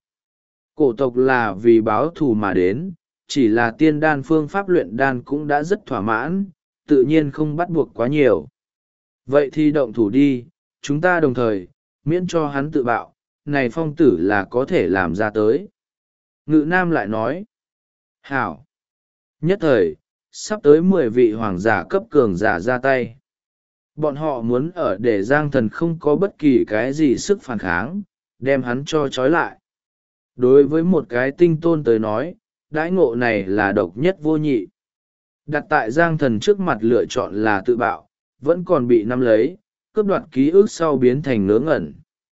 Speaker 1: cổ tộc là vì báo thù mà đến, chỉ là tiên đan phương pháp luyện đan cũng đã rất thỏa mãn, tự nhiên không bắt buộc quá nhiều. Vậy thì động thủ đi, chúng ta đồng thời, miễn cho hắn tự bạo, này phong tử là có thể làm ra tới. Ngự Nam lại nói, hảo. Nhất thời, sắp tới 10 vị hoàng giả cấp cường giả ra tay. Bọn họ muốn ở để Giang Thần không có bất kỳ cái gì sức phản kháng, đem hắn cho trói lại. Đối với một cái tinh tôn tới nói, đãi ngộ này là độc nhất vô nhị. Đặt tại Giang Thần trước mặt lựa chọn là tự bạo, vẫn còn bị nắm lấy, cướp đoạt ký ức sau biến thành ngớ ngẩn.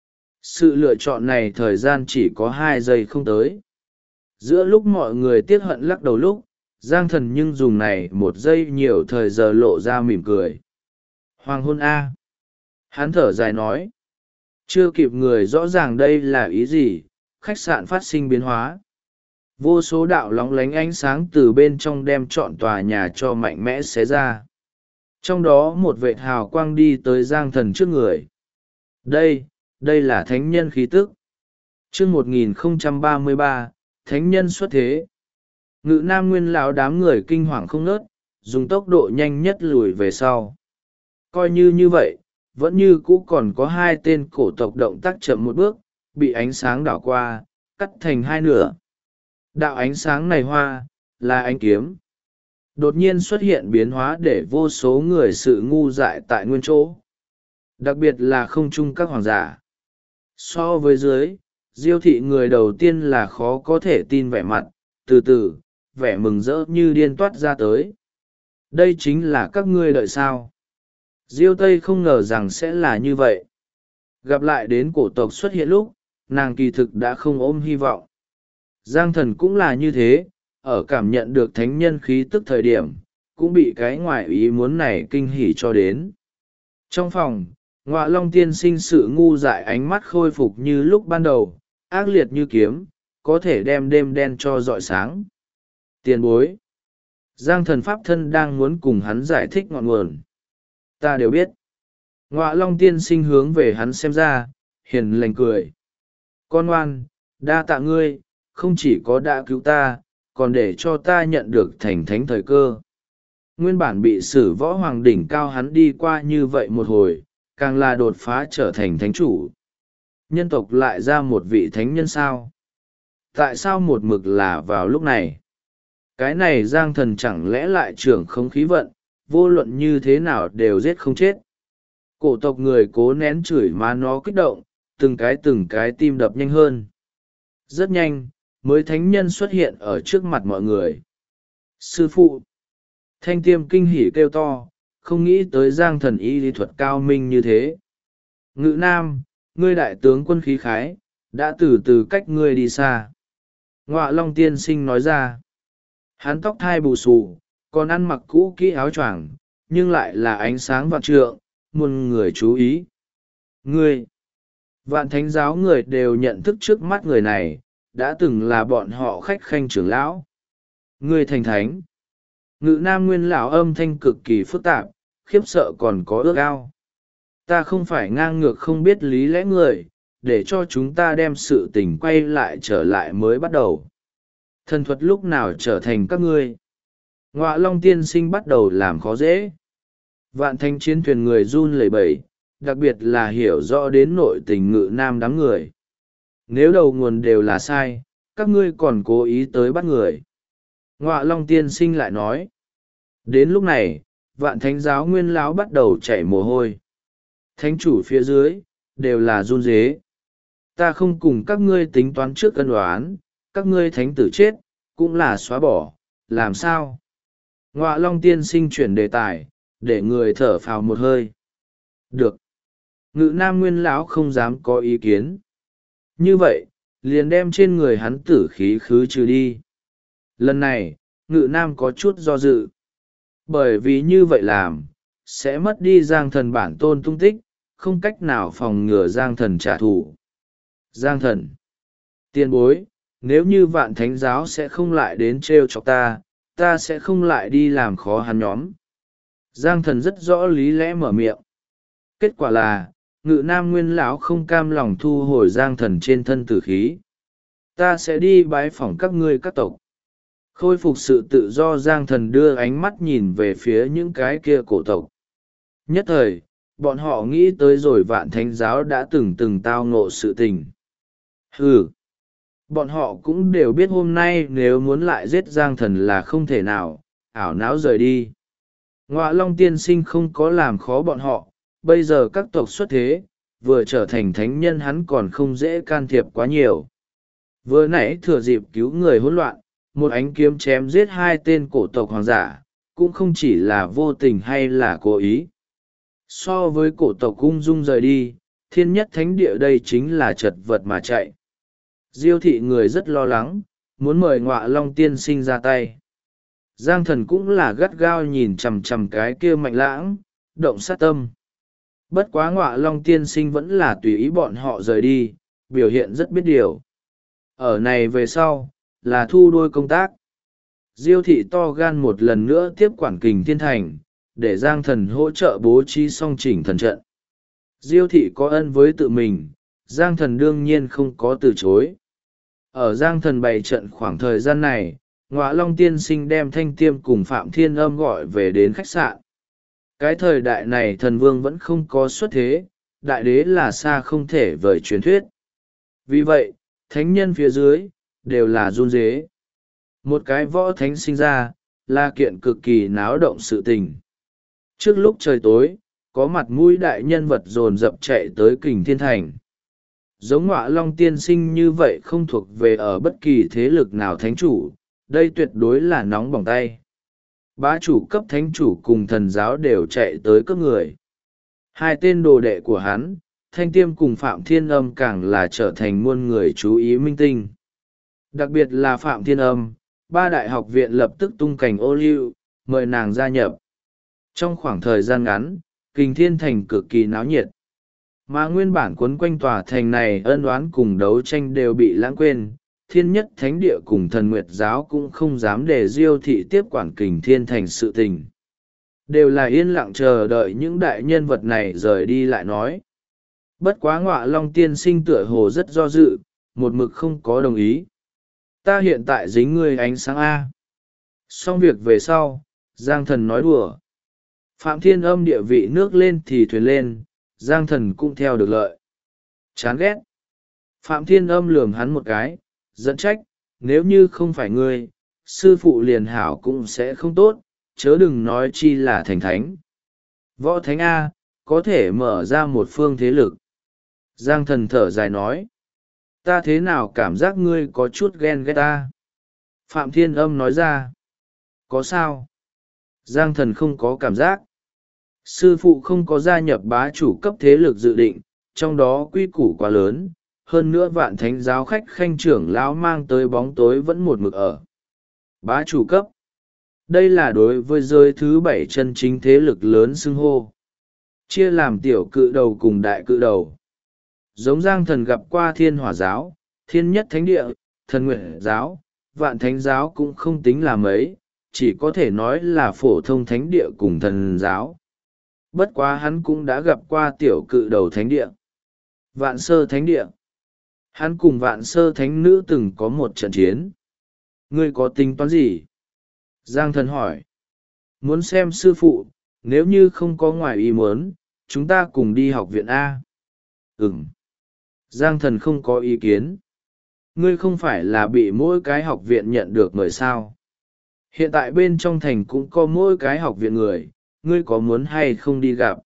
Speaker 1: Sự lựa chọn này thời gian chỉ có 2 giây không tới. Giữa lúc mọi người tiếc hận lắc đầu lúc, Giang Thần nhưng dùng này 1 giây nhiều thời giờ lộ ra mỉm cười. Hoàng hôn A. Hắn thở dài nói. Chưa kịp người rõ ràng đây là ý gì, khách sạn phát sinh biến hóa. Vô số đạo lóng lánh ánh sáng từ bên trong đem trọn tòa nhà cho mạnh mẽ xé ra. Trong đó một vệt hào quang đi tới Giang Thần trước người. Đây là thánh nhân khí tức. Chương 1033, thánh nhân xuất thế. Ngự Nam nguyên lão đám người kinh hoàng không ngớt, dùng tốc độ nhanh nhất lùi về sau. Coi như vậy, vẫn như cũ còn có 2 tên cổ tộc động tác chậm một bước, bị ánh sáng đảo qua, cắt thành 2 nửa. Đạo ánh sáng này hoa, là ánh kiếm. Đột nhiên xuất hiện biến hóa để vô số người sự ngu dại tại nguyên chỗ. Đặc biệt là không chung các hoàng giả. So với dưới, Diêu thị người đầu tiên là khó có thể tin vẻ mặt, từ từ, vẻ mừng rỡ như điên toát ra tới. Đây chính là các ngươi đợi sao? Diêu Tây không ngờ rằng sẽ là như vậy. Gặp lại đến cổ tộc xuất hiện lúc, nàng kỳ thực đã không ôm hy vọng. Giang Thần cũng là như thế, ở cảm nhận được thánh nhân khí tức thời điểm, cũng bị cái ngoại ý muốn này kinh hỉ cho đến. Trong phòng, Ngọa Long tiên sinh sự ngu dại ánh mắt khôi phục như lúc ban đầu, ác liệt như kiếm, có thể đem đêm đen cho rọi sáng. Tiền bối. Giang Thần pháp thân đang muốn cùng hắn giải thích ngọn nguồn. Ta đều biết. Ngọa Long tiên sinh hướng về hắn xem ra, hiền lành cười. Con ngoan, đa tạ ngươi, không chỉ có đã cứu ta, còn để cho ta nhận được thành thánh thời cơ. Nguyên bản bị sử võ hoàng đỉnh cao hắn đi qua như vậy một hồi, càng là đột phá trở thành thánh chủ. Nhân tộc lại ra một vị thánh nhân sao? Tại sao một mực là vào lúc này? Cái này Giang Thần chẳng lẽ lại trưởng không khí vận, vô luận như thế nào đều giết không chết. Cổ tộc người cố nén chửi mà nó kích động, từng cái tim đập nhanh hơn. Rất nhanh, mới thánh nhân xuất hiện ở trước mặt mọi người. Sư phụ! Thanh Tiêm kinh hỉ kêu to, không nghĩ tới Giang Thần y lý thuật cao minh như thế. Ngự Nam, ngươi đại tướng quân khí khái, đã từ từ cách ngươi đi xa. Ngọa Long tiên sinh nói ra. Hắn tóc thai bù xù, còn ăn mặc cũ kỹ áo choàng, nhưng lại là ánh sáng vạn trượng, muôn người chú ý. Ngươi! Vạn thánh giáo người đều nhận thức trước mắt người này, đã từng là bọn họ khách khanh trưởng lão. Ngươi thành thánh! Ngự Nam nguyên lão âm thanh cực kỳ phức tạp, khiếp sợ còn có ước ao. Ta không phải ngang ngược không biết lý lẽ người, để cho chúng ta đem sự tình quay lại trở lại mới bắt đầu. Thần thuật lúc nào trở thành các ngươi? Ngọa Long tiên sinh bắt đầu làm khó dễ. Vạn thanh chiến thuyền người run lẩy bẩy, đặc biệt là hiểu rõ đến nội tình Ngự Nam đám người. Nếu đầu nguồn đều là sai, các ngươi còn cố ý tới bắt người. Ngọa Long tiên sinh lại nói. Đến lúc này, vạn thánh giáo nguyên lão bắt đầu chảy mồ hôi. Thánh chủ phía dưới, đều là run rế. Ta không cùng các ngươi tính toán trước cân đoán, các ngươi thánh tử chết, cũng là xóa bỏ, làm sao? Ngọa Long tiên sinh chuyển đề tài, để người thở phào một hơi. Được. Ngự Nam nguyên lão không dám có ý kiến. Như vậy, liền đem trên người hắn tử khí khứ trừ đi. Lần này, Ngự Nam có chút do dự. Bởi vì như vậy làm, sẽ mất đi Giang Thần bản tôn tung tích, không cách nào phòng ngừa Giang Thần trả thù. Giang Thần! Tiền bối, nếu như vạn thánh giáo sẽ không lại đến trêu chọc ta, ta sẽ không lại đi làm khó hắn nhóm. Giang Thần rất rõ lý lẽ mở miệng. Kết quả là, Ngự Nam nguyên lão không cam lòng thu hồi Giang Thần trên thân tử khí. Ta sẽ đi bái phỏng các ngươi các tộc. Khôi phục sự tự do Giang Thần đưa ánh mắt nhìn về phía những cái kia cổ tộc. Nhất thời, bọn họ nghĩ tới rồi vạn thánh giáo đã từng tao ngộ sự tình. Bọn họ cũng đều biết hôm nay nếu muốn lại giết Giang Thần là không thể nào, ảo não rời đi. Ngọa Long tiên sinh không có làm khó bọn họ, bây giờ các tộc xuất thế, vừa trở thành thánh nhân hắn còn không dễ can thiệp quá nhiều. Vừa nãy thừa dịp cứu người hỗn loạn, một ánh kiếm chém giết hai tên cổ tộc hoàng giả, cũng không chỉ là vô tình hay là cố ý. So với cổ tộc ung dung rời đi, thiên nhất thánh địa đây chính là chật vật mà chạy. Diêu thị người rất lo lắng, muốn mời Ngọa Long tiên sinh ra tay. Giang Thần cũng là gắt gao nhìn chằm chằm cái kia Mạnh Lãng, động sát tâm. Bất quá Ngọa Long tiên sinh vẫn là tùy ý bọn họ rời đi, biểu hiện rất biết điều. Ở này về sau, là thu đôi công tác. Diêu thị to gan một lần nữa tiếp quản Kình Thiên Thành, để Giang Thần hỗ trợ bố trí song chỉnh thần trận. Diêu thị có ân với tự mình, Giang Thần đương nhiên không có từ chối. Ở Giang Thần bày trận khoảng thời gian này, Ngọa Long tiên sinh đem Thanh Tiêm cùng Phạm Thiên Âm gọi về đến khách sạn. Cái thời đại này thần vương vẫn không có xuất thế, đại đế là xa không thể vời truyền thuyết. Vì vậy, thánh nhân phía dưới, đều là run rế. Một cái võ thánh sinh ra, là kiện cực kỳ náo động sự tình. Trước lúc trời tối, có mặt mũi đại nhân vật dồn dập chạy tới Kình Thiên Thành. Giống Ngọa Long tiên sinh như vậy không thuộc về ở bất kỳ thế lực nào thánh chủ, đây tuyệt đối là nóng bỏng tay. Bá chủ cấp thánh chủ cùng thần giáo đều chạy tới cướp người. Hai tên đồ đệ của hắn, Thanh Tiêm cùng Phạm Thiên Âm càng là trở thành muôn người chú ý minh tinh. Đặc biệt là Phạm Thiên Âm, ba đại học viện lập tức tung cành ô liu, mời nàng gia nhập. Trong khoảng thời gian ngắn, Kình Thiên Thành cực kỳ náo nhiệt. Mà nguyên bản quấn quanh tòa thành này ân oán cùng đấu tranh đều bị lãng quên, Thiên Nhất Thánh Địa cùng Thần Nguyệt Giáo cũng không dám để Diêu thị tiếp quản Kình Thiên Thành sự tình. Đều là yên lặng chờ đợi những đại nhân vật này rời đi lại nói. Bất quá Ngọa Long tiên sinh tựa hồ rất do dự, một mực không có đồng ý. Ta hiện tại dính ngươi ánh sáng A. Xong việc về sau, Giang Thần nói đùa. Phạm Thiên Âm địa vị nước lên thì thuyền lên, Giang Thần cũng theo được lợi. Chán ghét. Phạm Thiên Âm lườm hắn một cái, dẫn trách, nếu như không phải ngươi, sư phụ liền hảo cũng sẽ không tốt, chớ đừng nói chi là thành thánh. Võ thánh A, có thể mở ra một phương thế lực. Giang Thần thở dài nói, ta thế nào cảm giác ngươi có chút ghen ghét ta? Phạm Thiên Âm nói ra, có sao? Giang Thần không có cảm giác. Sư phụ không có gia nhập bá chủ cấp thế lực dự định, trong đó quy củ quá lớn, hơn nữa Vạn Thánh giáo khách khanh trưởng lão mang tới bóng tối vẫn một mực ở. Bá chủ cấp. Đây là đối với giới thứ 7 chân chính thế lực lớn xưng hô. Chia làm tiểu cự đầu cùng đại cự đầu. Giống Giang Thần gặp qua Thiên Hỏa giáo, Thiên Nhất Thánh Địa, Thần Nguyệt giáo, Vạn Thánh giáo cũng không tính là mấy, chỉ có thể nói là phổ thông thánh địa cùng thần giáo. Bất quá hắn cũng đã gặp qua tiểu cự đầu thánh địa. Vạn Sơ Thánh Địa. Hắn cùng Vạn Sơ Thánh Nữ từng có một trận chiến. Ngươi có tính toán gì? Giang Thần hỏi. Muốn xem sư phụ, nếu như không có ngoài ý muốn, chúng ta cùng đi học viện A. Ừm. Giang Thần không có ý kiến. Ngươi không phải là bị mỗi cái học viện nhận được mời sao? Hiện tại bên trong thành cũng có mỗi cái học viện người, ngươi có muốn hay không đi gặp?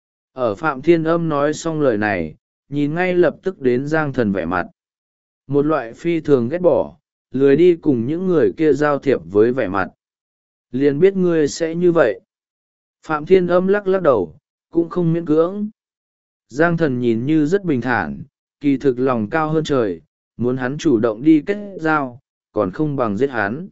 Speaker 1: Ở Phạm Thiên Âm nói xong lời này, nhìn ngay lập tức đến Giang Thần vẻ mặt. Một loại phi thường ghét bỏ, lười đi cùng những người kia giao thiệp với vẻ mặt. Liền biết ngươi sẽ như vậy. Phạm Thiên Âm lắc lắc đầu, cũng không miễn cưỡng. Giang Thần nhìn như rất bình thản, kỳ thực lòng cao hơn trời, muốn hắn chủ động đi kết giao, còn không bằng giết hắn.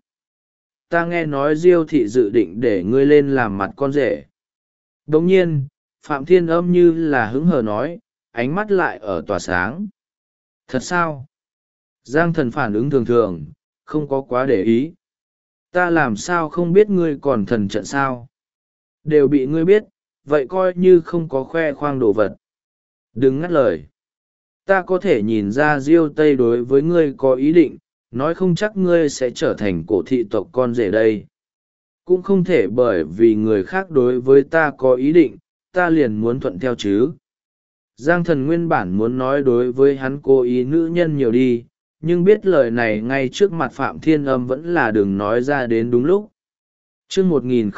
Speaker 1: Ta nghe nói Diêu thị dự định để ngươi lên làm mặt con rể. Đồng nhiên, Phạm Thiên Âm như là hứng hờ nói, ánh mắt lại ở tỏa sáng. Thật sao? Giang Thần phản ứng thường thường, không có quá để ý. Ta làm sao không biết ngươi còn thần trận sao? Đều bị ngươi biết, vậy coi như không có khoe khoang đồ vật. Đừng ngắt lời. Ta có thể nhìn ra Diêu Tây đối với ngươi có ý định, nói không chắc ngươi sẽ trở thành cổ thị tộc con rể đây. Cũng không thể bởi vì người khác đối với ta có ý định, ta liền muốn thuận theo chứ. Giang Thần nguyên bản muốn nói đối với hắn cố ý nữ nhân nhiều đi, nhưng biết lời này ngay trước mặt Phạm Thiên Âm vẫn là đừng nói ra đến đúng lúc. Chương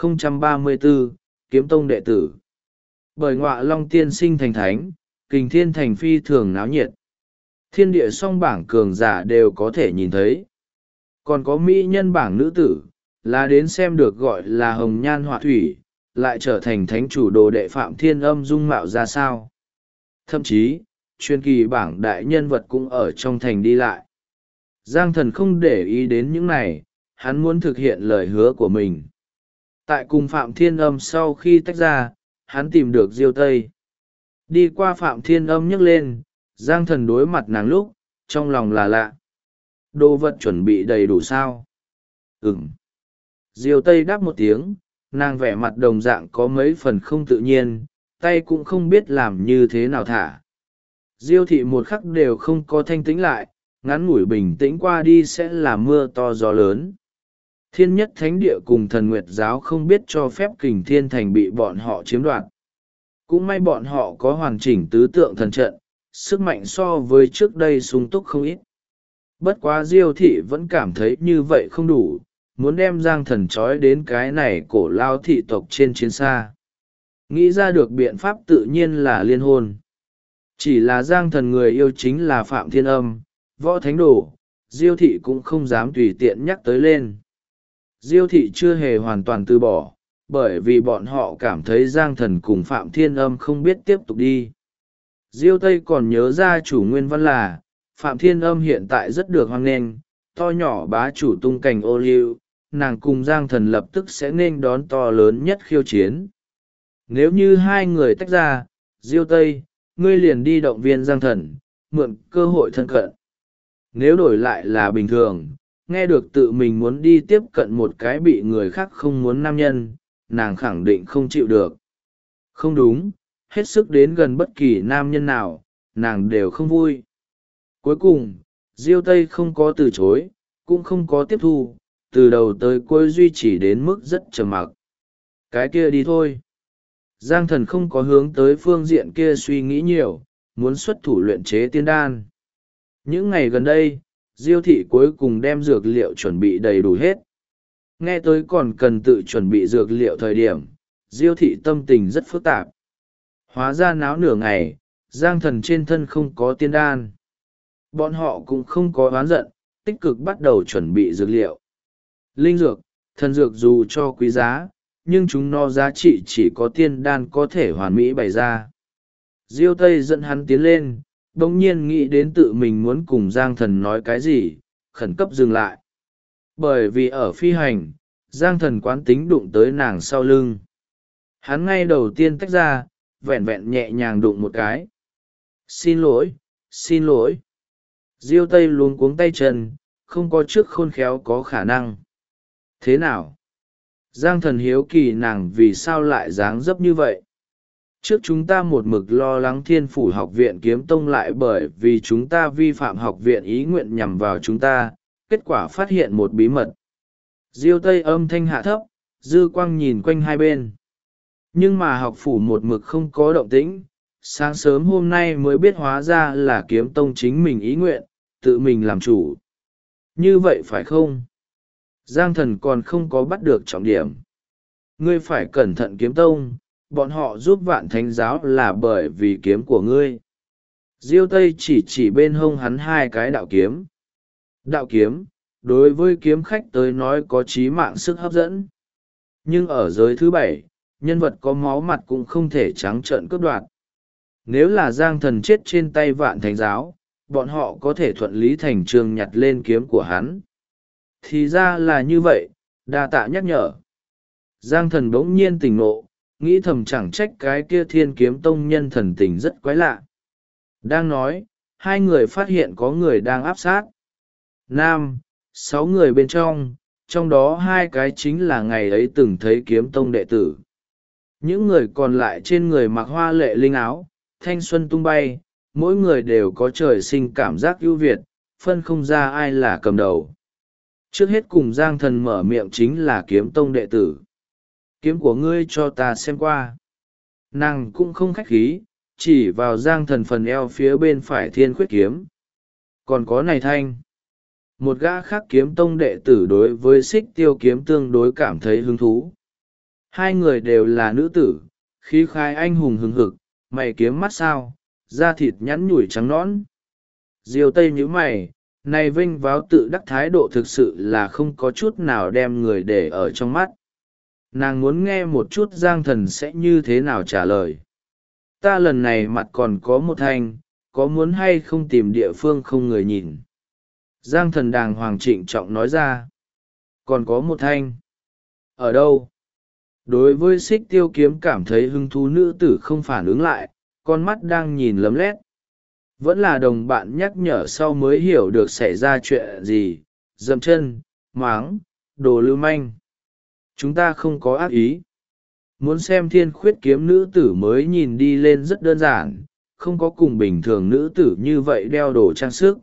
Speaker 1: 1034, Kiếm Tông đệ tử. Bởi Ngọa Long tiên sinh thành thánh, Kình Thiên thành phi thường náo nhiệt. Thiên địa song bảng cường giả đều có thể nhìn thấy. Còn có mỹ nhân bảng nữ tử, là đến xem được gọi là hồng nhan họa thủy, lại trở thành thánh chủ đồ đệ Phạm Thiên Âm dung mạo ra sao. Thậm chí, truyền kỳ bảng đại nhân vật cũng ở trong thành đi lại. Giang Thần không để ý đến những này, hắn muốn thực hiện lời hứa của mình. Tại cùng Phạm Thiên Âm sau khi tách ra, hắn tìm được Diêu Tây. Đi qua Phạm Thiên Âm nhấc lên, Giang Thần đối mặt nàng lúc, trong lòng là lạ. Đồ vật chuẩn bị đầy đủ sao? Ừm. Diêu Tây đáp một tiếng, nàng vẻ mặt đồng dạng có mấy phần không tự nhiên, tay cũng không biết làm như thế nào thả. Diêu thị một khắc đều không có thanh tĩnh lại, ngắn ngủi bình tĩnh qua đi sẽ là mưa to gió lớn. Thiên Nhất Thánh Địa cùng Thần Nguyệt giáo không biết cho phép Kình Thiên thành bị bọn họ chiếm đoạt. Cũng may bọn họ có hoàn chỉnh tứ tượng thần trận, sức mạnh so với trước đây sung túc không ít. Bất quá Diêu thị vẫn cảm thấy như vậy không đủ, muốn đem Giang Thần trói đến cái này cổ lao thị tộc trên chiến xa. Nghĩ ra được biện pháp tự nhiên là liên hôn. Chỉ là Giang Thần người yêu chính là Phạm Thiên Âm, Võ Thánh Đồ, Diêu thị cũng không dám tùy tiện nhắc tới lên. Diêu thị chưa hề hoàn toàn từ bỏ, bởi vì bọn họ cảm thấy Giang Thần cùng Phạm Thiên Âm không biết tiếp tục đi. Diêu Tây còn nhớ ra chủ nguyên văn là, Phạm Thiên Âm hiện tại rất được hoan nghênh, to nhỏ bá chủ tung cành ô liu, nàng cùng Giang Thần lập tức sẽ nên đón to lớn nhất khiêu chiến. Nếu như hai người tách ra, Diêu Tây, ngươi liền đi động viên Giang Thần, mượn cơ hội thân cận. Nếu đổi lại là bình thường, nghe được tự mình muốn đi tiếp cận một cái bị người khác không muốn nam nhân, nàng khẳng định không chịu được. Không đúng, hết sức đến gần bất kỳ nam nhân nào, nàng đều không vui. Cuối cùng, Diêu Tây không có từ chối, cũng không có tiếp thu, từ đầu tới cuối duy trì đến mức rất trầm mặc. Cái kia đi thôi. Giang Thần không có hướng tới phương diện kia suy nghĩ nhiều, muốn xuất thủ luyện chế tiên đan. Những ngày gần đây, Diêu thị cuối cùng đem dược liệu chuẩn bị đầy đủ hết. Nghe tới còn cần tự chuẩn bị dược liệu thời điểm, Diêu thị tâm tình rất phức tạp. Hóa ra náo nửa ngày, Giang Thần trên thân không có tiên đan. Bọn họ cũng không có oán giận, tích cực bắt đầu chuẩn bị dược liệu. Linh dược, thần dược dù cho quý giá, nhưng chúng nó giá trị chỉ có tiên đan có thể hoàn mỹ bày ra. Diêu Tây dẫn hắn tiến lên, bỗng nhiên nghĩ đến tự mình muốn cùng Giang Thần nói cái gì, khẩn cấp dừng lại. Bởi vì ở phi hành, Giang Thần quán tính đụng tới nàng sau lưng. Hắn ngay đầu tiên tách ra, vẹn vẹn nhẹ nhàng đụng một cái. Xin lỗi, xin lỗi. Diêu Tây luống cuống tay chân, không có trước khôn khéo có khả năng. Thế nào? Giang Thần hiếu kỳ nàng vì sao lại dáng dấp như vậy. Trước chúng ta một mực lo lắng Thiên Phủ Học viện Kiếm Tông lại bởi vì chúng ta vi phạm học viện ý nguyện nhằm vào chúng ta, kết quả phát hiện một bí mật. Diêu Tây âm thanh hạ thấp, dư quang nhìn quanh hai bên. Nhưng mà học phủ một mực không có động tĩnh, sáng sớm hôm nay mới biết hóa ra là Kiếm Tông chính mình ý nguyện, tự mình làm chủ. Như vậy phải không? Giang Thần còn không có bắt được trọng điểm. Ngươi phải cẩn thận Kiếm Tông, bọn họ giúp Vạn Thánh giáo là bởi vì kiếm của ngươi. Diêu Tây chỉ bên hông hắn hai cái đạo kiếm. Đạo kiếm, đối với kiếm khách tới nói có chí mạng sức hấp dẫn. Nhưng ở giới thứ 7, nhân vật có máu mặt cũng không thể trắng trợn cướp đoạt. Nếu là Giang Thần chết trên tay Vạn Thánh giáo, bọn họ có thể thuận lý thành trường nhặt lên kiếm của hắn. Thì ra là như vậy, đa tạ nhắc nhở. Giang Thần bỗng nhiên tỉnh ngộ, nghĩ thầm chẳng trách cái kia Thiên Kiếm Tông nhân thần tình rất quái lạ. Đang nói, hai người phát hiện có người đang áp sát. 6 người bên trong đó 2 cái chính là ngày ấy từng thấy Kiếm Tông đệ tử. Những người còn lại trên người mặc hoa lệ linh áo, thanh xuân tung bay, mỗi người đều có trời sinh cảm giác ưu việt, phân không ra ai là cầm đầu. Trước hết cùng Giang Thần mở miệng chính là Kiếm Tông đệ tử. Kiếm của ngươi cho ta xem qua. Nàng cũng không khách khí, chỉ vào Giang Thần phần eo phía bên phải Thiên Khuyết kiếm. Còn có này thanh. Một gã khác Kiếm Tông đệ tử đối với Xích Tiêu kiếm tương đối cảm thấy hứng thú. Hai người đều là nữ tử, khí khai anh hùng hừng hực, mày kiếm mắt sao, da thịt nhẵn nhủi trắng nõn. Diêu Tây nhíu mày, này vinh váo tự đắc thái độ thực sự là không có chút nào đem người để ở trong mắt. Nàng muốn nghe một chút Giang Thần sẽ như thế nào trả lời. Ta lần này mặt còn có một thanh, có muốn hay không tìm địa phương không người nhìn. Giang Thần đàng hoàng trịnh trọng nói ra. Còn có một thanh. Ở đâu? Đối với Xích Tiêu kiếm cảm thấy hứng thú nữ tử không phản ứng lại, con mắt đang nhìn lấm lét. Vẫn là đồng bạn nhắc nhở sau mới hiểu được xảy ra chuyện gì, dậm chân, máng, đồ lưu manh. Chúng ta không có ác ý. Muốn xem Thiên Khuyết kiếm nữ tử mới nhìn đi lên rất đơn giản, không có cùng bình thường nữ tử như vậy đeo đồ trang sức.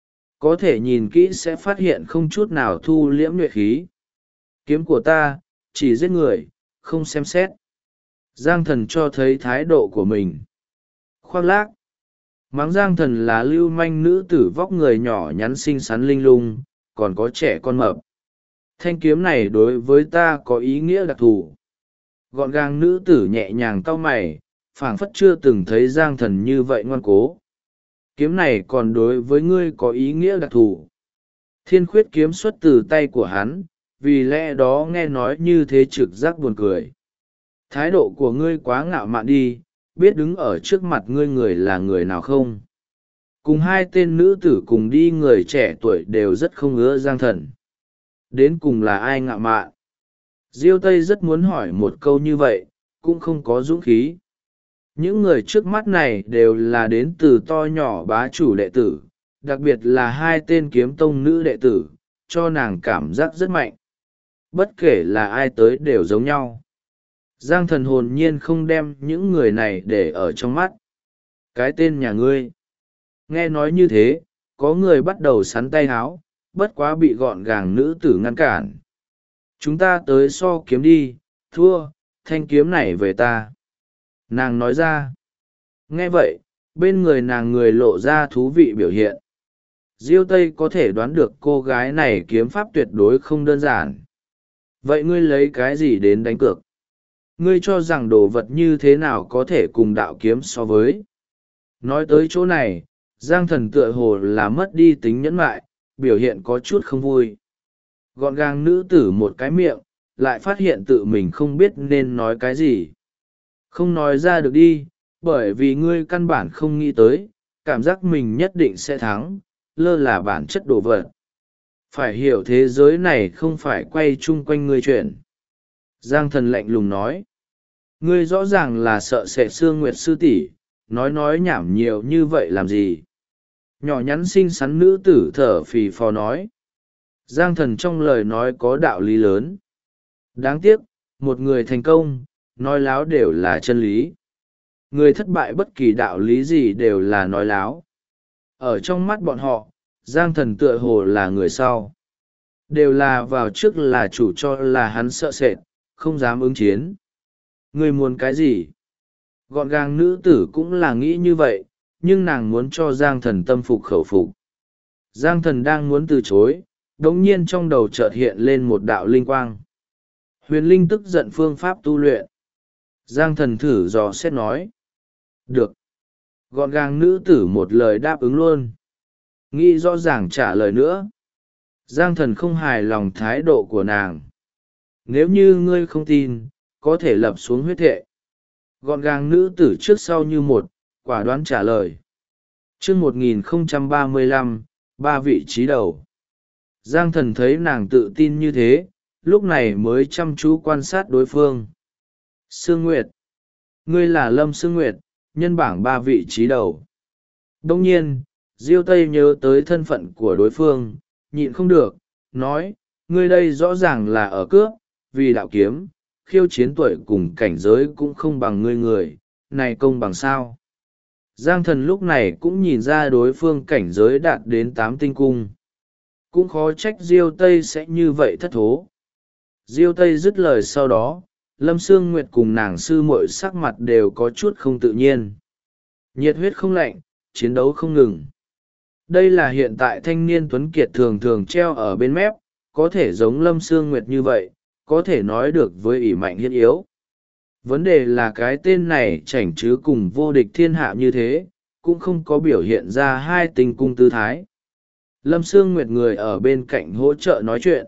Speaker 1: Có thể nhìn kỹ sẽ phát hiện không chút nào thu liễm nhuệ khí. Kiếm của ta, chỉ giết người, không xem xét. Giang Thần cho thấy thái độ của mình. Khoác lác. Mắng Giang Thần là lưu manh nữ tử vóc người nhỏ nhắn xinh xắn linh lung, còn có trẻ con mập. Thanh kiếm này đối với ta có ý nghĩa đặc thù. Gọn gàng nữ tử nhẹ nhàng cau mày, phảng phất chưa từng thấy Giang Thần như vậy ngoan cố. Kiếm này còn đối với ngươi có ý nghĩa đặc thù. Thiên khuyết kiếm xuất từ tay của hắn, vì lẽ đó nghe nói như thế trực giác buồn cười. Thái độ của ngươi quá ngạo mạn đi, biết đứng ở trước mặt ngươi người là người nào không? Cùng hai tên nữ tử cùng đi, người trẻ tuổi đều rất không ưa Giang Thần. Đến cùng là ai ngạo mạn? Diêu Tây rất muốn hỏi một câu như vậy, cũng không có dũng khí. Những người trước mắt này đều là đến từ to nhỏ bá chủ đệ tử, đặc biệt là hai tên kiếm tông nữ đệ tử, cho nàng cảm giác rất mạnh. Bất kể là ai tới đều giống nhau. Giang Thần hồn nhiên không đem những người này để ở trong mắt. Cái tên nhà ngươi. Nghe nói như thế, có người bắt đầu sắn tay háo, bất quá bị gọn gàng nữ tử ngăn cản. Chúng ta tới so kiếm đi, thua, thanh kiếm này về ta. Nàng nói ra. Nghe vậy, bên người nàng người lộ ra thú vị biểu hiện. Diêu Tây có thể đoán được cô gái này kiếm pháp tuyệt đối không đơn giản. Vậy ngươi lấy cái gì đến đánh cược? Ngươi cho rằng đồ vật như thế nào có thể cùng đạo kiếm so với? Nói tới chỗ này, Giang Thần tựa hồ là mất đi tính nhẫn mại, biểu hiện có chút không vui. Gọn gàng nữ tử một cái miệng, lại phát hiện tự mình không biết nên nói cái gì. Không nói ra được đi, bởi vì ngươi căn bản không nghĩ tới, cảm giác mình nhất định sẽ thắng, lơ là bản chất đồ vật. Phải hiểu thế giới này không phải quay chung quanh ngươi chuyện. Giang Thần lạnh lùng nói. Ngươi rõ ràng là sợ sệt Sương Nguyệt sư tỷ, nói nhảm nhiều như vậy làm gì? Nhỏ nhắn xinh xắn nữ tử thở phì phò nói. Giang Thần trong lời nói có đạo lý lớn. Đáng tiếc, một người thành công, nói láo đều là chân lý. Người thất bại bất kỳ đạo lý gì đều là nói láo. Ở trong mắt bọn họ, Giang Thần tựa hồ là người sau. Đều là vào trước là chủ cho là hắn sợ sệt, không dám ứng chiến. Người muốn cái gì? Gọn gàng nữ tử cũng là nghĩ như vậy, nhưng nàng muốn cho Giang Thần tâm phục khẩu phục. Giang Thần đang muốn từ chối, đống nhiên trong đầu chợt hiện lên một đạo linh quang. Huyền linh tức giận phương pháp tu luyện. Giang Thần thử dò xét nói. Được. Gọn gàng nữ tử một lời đáp ứng luôn. Nghĩ rõ ràng trả lời nữa. Giang Thần không hài lòng thái độ của nàng. Nếu như ngươi không tin, có thể lập xuống huyết thệ. Gọn gàng nữ tử trước sau như một, quả đoán trả lời. chương 1035, ba vị trí đầu. Giang Thần thấy nàng tự tin như thế, lúc này mới chăm chú quan sát đối phương. Sương Nguyệt. Ngươi là Lâm Sương Nguyệt, nhân bảng ba vị trí đầu. Đông nhiên, Diêu Tây nhớ tới thân phận của đối phương, nhịn không được, nói, ngươi đây rõ ràng là ở cướp, vì đạo kiếm, khiêu chiến tuổi cùng cảnh giới cũng không bằng ngươi người, này công bằng sao? Giang Thần lúc này cũng nhìn ra đối phương cảnh giới đạt đến 8 tinh cung. Cũng khó trách Diêu Tây sẽ như vậy thất thố. Diêu Tây dứt lời sau đó, Lâm Sương Nguyệt cùng nàng sư muội sắc mặt đều có chút không tự nhiên. Nhiệt huyết không lạnh, chiến đấu không ngừng. Đây là hiện tại thanh niên tuấn kiệt thường thường treo ở bên mép, có thể giống Lâm Sương Nguyệt như vậy, có thể nói được với ỷ mạnh hiết yếu. Vấn đề là cái tên này chảnh chứ cùng vô địch thiên hạ như thế, cũng không có biểu hiện ra hai tình cung tư thái. Lâm Sương Nguyệt người ở bên cạnh hỗ trợ nói chuyện.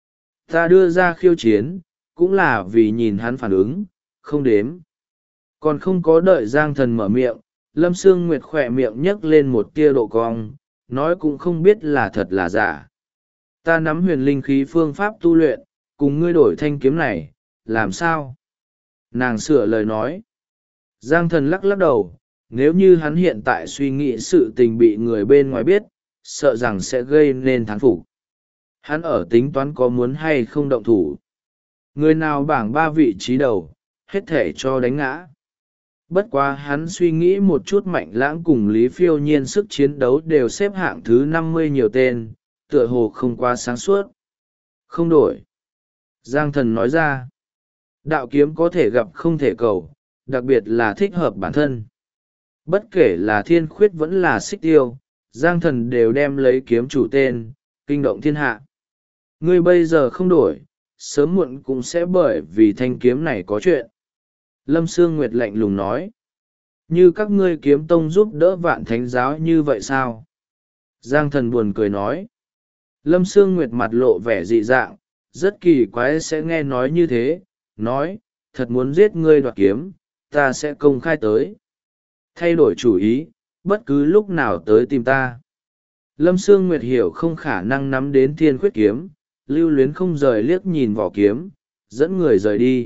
Speaker 1: Ta đưa ra khiêu chiến, cũng là vì nhìn hắn phản ứng, không đếm. Còn không có đợi Giang Thần mở miệng, Lâm Sương Nguyệt khỏe miệng nhấc lên một tia độ cong, nói cũng không biết là thật là giả. Ta nắm huyền linh khí phương pháp tu luyện, cùng ngươi đổi thanh kiếm này, làm sao? Nàng sửa lời nói. Giang Thần lắc lắc đầu, nếu như hắn hiện tại suy nghĩ sự tình bị người bên ngoài biết, sợ rằng sẽ gây nên thán phục. Hắn ở tính toán có muốn hay không động thủ. Người nào bảng ba vị trí đầu, hết thể cho đánh ngã. Bất quá hắn suy nghĩ một chút, Mạnh Lãng cùng Lý Phiêu Nhiên sức chiến đấu đều xếp hạng thứ 50 nhiều tên, tựa hồ không quá sáng suốt. Không đổi. Giang Thần nói ra. Đạo kiếm có thể gặp không thể cầu, đặc biệt là thích hợp bản thân. Bất kể là Thiên Khuyết vẫn là Xích Tiêu, Giang Thần đều đem lấy kiếm chủ tên, kinh động thiên hạ. Ngươi bây giờ không đổi, sớm muộn cũng sẽ bởi vì thanh kiếm này có chuyện. Lâm Sương Nguyệt lạnh lùng nói. Như các ngươi kiếm tông giúp đỡ Vạn Thánh giáo như vậy sao? Giang Thần buồn cười nói. Lâm Sương Nguyệt mặt lộ vẻ dị dạng, rất kỳ quái sẽ nghe nói như thế, nói, thật muốn giết ngươi đoạt kiếm, ta sẽ công khai tới. Thay đổi chủ ý, bất cứ lúc nào tới tìm ta. Lâm Sương Nguyệt hiểu không khả năng nắm đến thiên khuyết kiếm, lưu luyến không rời liếc nhìn vỏ kiếm, dẫn người rời đi.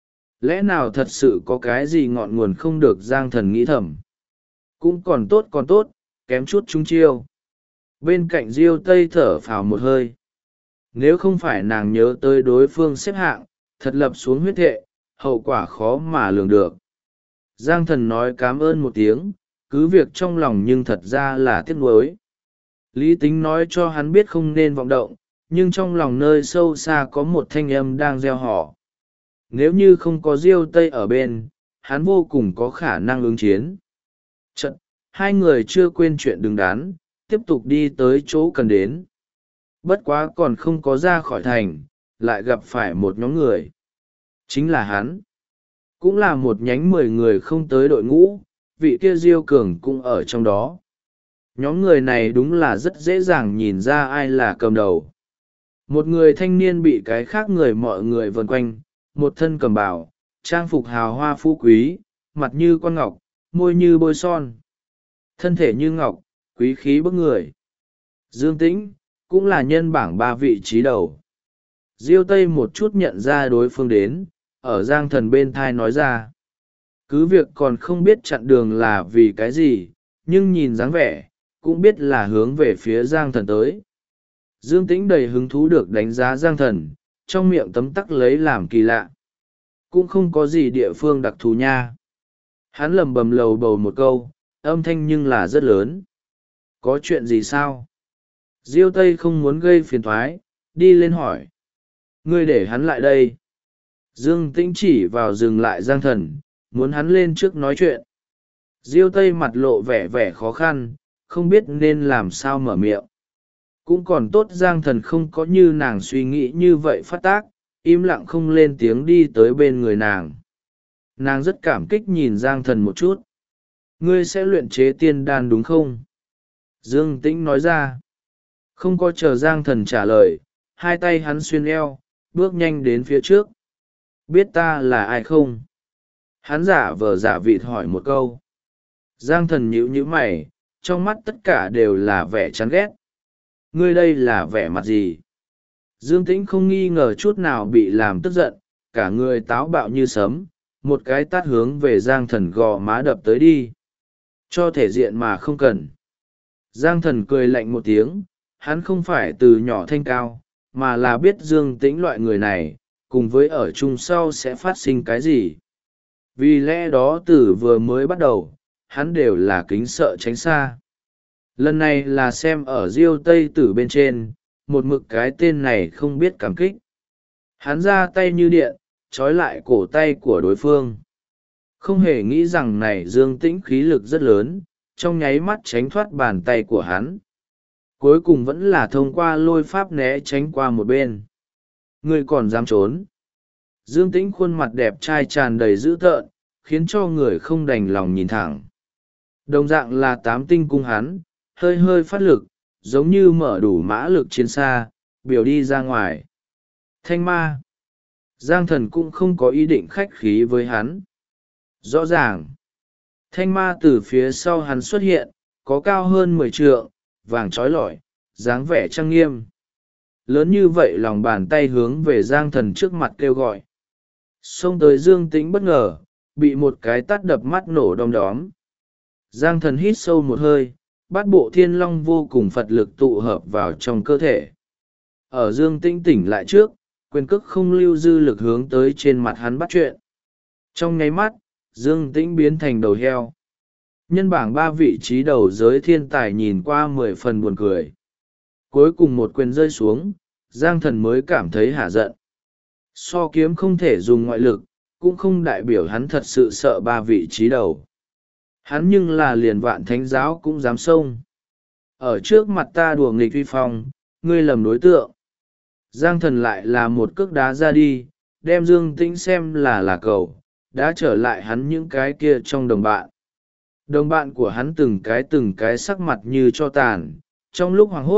Speaker 1: Lẽ nào thật sự có cái gì ngọn nguồn không được Giang Thần nghĩ thầm. Cũng còn tốt, kém chút trúng chiêu. Bên cạnh Diêu Tây thở phào một hơi. Nếu không phải nàng nhớ tới đối phương xếp hạng, thật lập xuống huyết thệ, hậu quả khó mà lường được. Giang Thần nói cám ơn một tiếng, cứ việc trong lòng nhưng thật ra là tiếc nuối. Lý tính nói cho hắn biết không nên vọng động, nhưng trong lòng nơi sâu xa có một thanh âm đang gieo họ. Nếu như không có Diêu Tây ở bên, hắn vô cùng có khả năng ứng chiến. Chật, hai người chưa quên chuyện đứng đắn, tiếp tục đi tới chỗ cần đến. Bất quá còn không có ra khỏi thành, lại gặp phải một nhóm người. Chính là hắn. Cũng là một nhánh 10 người không tới đội ngũ, vị kia Diêu Cường cũng ở trong đó. Nhóm người này đúng là rất dễ dàng nhìn ra ai là cầm đầu. Một người thanh niên bị cái khác người mọi người vần quanh, một thân cầm bào, trang phục hào hoa phú quý, mặt như con ngọc, môi như bôi son. Thân thể như ngọc, quý khí bức người. Dương Tĩnh, cũng là nhân bảng 3 vị trí đầu. Diêu Tây một chút nhận ra đối phương đến, ở Giang Thần bên thai nói ra. Cứ việc còn không biết chặn đường là vì cái gì, nhưng nhìn dáng vẻ, cũng biết là hướng về phía Giang Thần tới. Dương Tĩnh đầy hứng thú được đánh giá Giang Thần, trong miệng tấm tắc lấy làm kỳ lạ. Cũng không có gì địa phương đặc thù nha. Hắn lầm bầm lầu bầu một câu, âm thanh nhưng là rất lớn. Có chuyện gì sao? Diêu Tây không muốn gây phiền thoái, đi lên hỏi. Ngươi để hắn lại đây. Dương Tĩnh chỉ vào dừng lại Giang Thần, muốn hắn lên trước nói chuyện. Diêu Tây mặt lộ vẻ vẻ khó khăn, không biết nên làm sao mở miệng. Cũng còn tốt Giang Thần không có như nàng suy nghĩ như vậy phát tác, im lặng không lên tiếng đi tới bên người nàng. Nàng rất cảm kích nhìn Giang Thần một chút. Ngươi sẽ luyện chế tiên đan đúng không? Dương Tĩnh nói ra. Không có chờ Giang Thần trả lời, hai tay hắn xuyên eo, bước nhanh đến phía trước. Biết ta là ai không? Hắn giả vờ giả vịt hỏi một câu. Giang Thần nhíu nhíu mày, trong mắt tất cả đều là vẻ chán ghét. Ngươi đây là vẻ mặt gì? Dương Tĩnh không nghi ngờ chút nào bị làm tức giận, cả người táo bạo như sấm, một cái tát hướng về Giang Thần gò má đập tới đi. Cho thể diện mà không cần. Giang Thần cười lạnh một tiếng, hắn không phải từ nhỏ thanh cao, mà là biết Dương Tĩnh loại người này, cùng với ở chung sau sẽ phát sinh cái gì. Vì lẽ đó từ vừa mới bắt đầu, hắn đều là kính sợ tránh xa. Lần này là xem ở Diêu Tây Tử bên trên, một mực cái tên này không biết cảm kích. Hắn ra tay như điện, trói lại cổ tay của đối phương. Không hề nghĩ rằng này Dương Tĩnh khí lực rất lớn, trong nháy mắt tránh thoát bàn tay của hắn. Cuối cùng vẫn là thông qua lôi pháp né tránh qua một bên. Người còn dám trốn. Dương Tĩnh khuôn mặt đẹp trai tràn đầy dữ tợn, khiến cho người không đành lòng nhìn thẳng. Đồng dạng là 8 tinh cung hắn, hơi hơi phát lực, giống như mở đủ mã lực chiến xa, biểu đi ra ngoài. Thanh ma. Giang Thần cũng không có ý định khách khí với hắn. Rõ ràng. Thanh ma từ phía sau hắn xuất hiện, có cao hơn 10 trượng, vàng trói lọi, dáng vẻ trang nghiêm. Lớn như vậy lòng bàn tay hướng về Giang Thần trước mặt kêu gọi. Xông tới Dương Tĩnh bất ngờ, bị một cái tát đập mắt nổ đom đóm. Giang Thần hít sâu một hơi, bát bộ thiên long vô cùng Phật lực tụ hợp vào trong cơ thể. Ở Dương Tĩnh tỉnh lại trước, quyền cước không lưu dư lực hướng tới trên mặt hắn bắt chuyện. Trong nháy mắt, Dương Tĩnh biến thành đầu heo. Nhân bảng 3 vị trí đầu giới thiên tài nhìn qua 10 phần buồn cười. Cuối cùng một quyền rơi xuống, Giang Thần mới cảm thấy hả giận. So kiếm không thể dùng ngoại lực, cũng không đại biểu hắn thật sự sợ 3 vị trí đầu. Hắn nhưng là liền vạn thánh giáo cũng dám xông. Ở trước mặt ta đùa nghịch uy phong, ngươi lầm đối tượng. Giang Thần lại là một cước đá ra đi, đem Dương Tĩnh xem là cầu, đã trở lại hắn những cái kia trong đồng bạn. Đồng bạn của hắn từng cái sắc mặt như cho tàn, trong lúc hoảng hốt,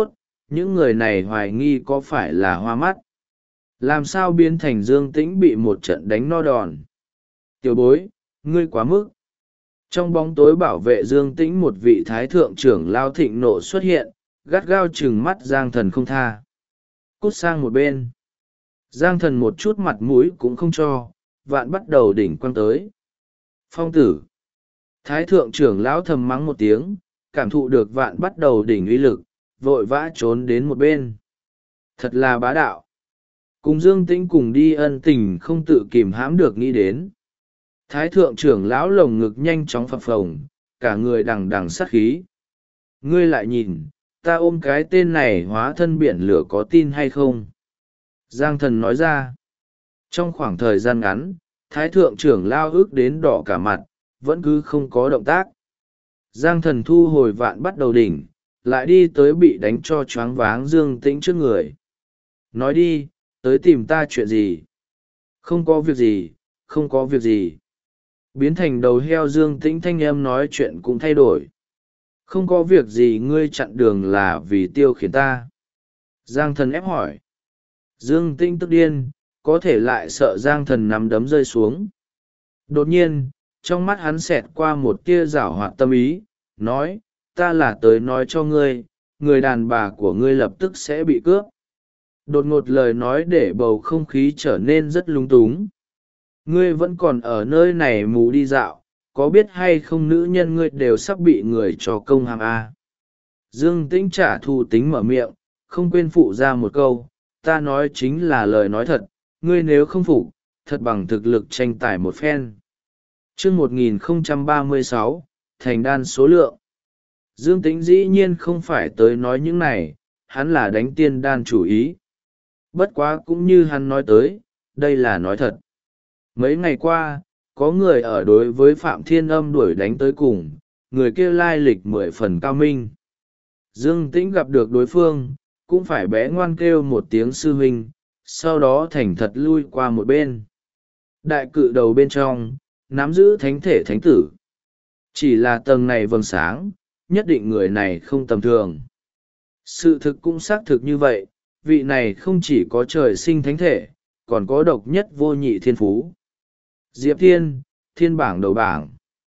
Speaker 1: những người này hoài nghi có phải là hoa mắt. Làm sao biến thành Dương Tĩnh bị một trận đánh no đòn. Tiểu bối, ngươi quá mức. Trong bóng tối bảo vệ Dương Tĩnh, một vị thái thượng trưởng lao thịnh nộ xuất hiện, gắt gao trừng mắt Giang Thần không tha. Cút sang một bên. Giang Thần một chút mặt mũi cũng không cho, Vạn Bắt Đầu Đỉnh quăng tới. Phong tử. Thái thượng trưởng lão thầm mắng một tiếng, cảm thụ được Vạn Bắt Đầu Đỉnh uy lực, vội vã trốn đến một bên. Thật là bá đạo. Cùng Dương Tĩnh cùng đi ân tình không tự kìm hãm được nghĩ đến. Thái thượng trưởng lão lồng ngực nhanh chóng phập phồng, cả người đằng đằng sát khí. Ngươi lại nhìn, ta ôm cái tên này hóa thân biển lửa có tin hay không? Giang Thần nói ra. Trong khoảng thời gian ngắn, Thái thượng trưởng lao ước đến đỏ cả mặt, vẫn cứ không có động tác. Giang Thần thu hồi Vạn Bắt Đầu Đỉnh, lại đi tới bị đánh cho choáng váng Dương Tĩnh trước người. Nói đi, tới tìm ta chuyện gì? Không có việc gì, không có việc gì. Biến thành đầu heo Dương Tĩnh thanh âm nói chuyện cũng thay đổi. Không có việc gì, ngươi chặn đường là vì tiêu khiển ta. Giang Thần ép hỏi. Dương Tĩnh tức điên, có thể lại sợ Giang Thần nắm đấm rơi xuống. Đột nhiên, trong mắt hắn xẹt qua một tia giảo hoạt tâm ý, nói, ta là tới nói cho ngươi, người đàn bà của ngươi lập tức sẽ bị cướp. Đột ngột lời nói để bầu không khí trở nên rất lung túng. Ngươi vẫn còn ở nơi này mù đi dạo, có biết hay không nữ nhân ngươi đều sắp bị người cho công hàm a. Dương Tĩnh trả thù tính mở miệng, không quên phụ ra một câu, ta nói chính là lời nói thật, ngươi nếu không phục, thật bằng thực lực tranh tài một phen. Chương 1036, thành đan số lượng. Dương Tĩnh dĩ nhiên không phải tới nói những này, hắn là đánh tiên đan chủ ý. Bất quá cũng như hắn nói tới, đây là nói thật. Mấy ngày qua, có người ở đối với Phạm Thiên Âm đuổi đánh tới cùng, người kia lai lịch 10 phần cao minh. Dương Tĩnh gặp được đối phương, cũng phải bé ngoan kêu một tiếng sư huynh, sau đó thành thật lui qua một bên. Đại cự đầu bên trong, nắm giữ thánh thể thánh tử. Chỉ là tầng này vầng sáng, nhất định người này không tầm thường. Sự thực cũng xác thực như vậy, vị này không chỉ có trời sinh thánh thể, còn có độc nhất vô nhị thiên phú. Diệp Thiên, thiên bảng đầu bảng.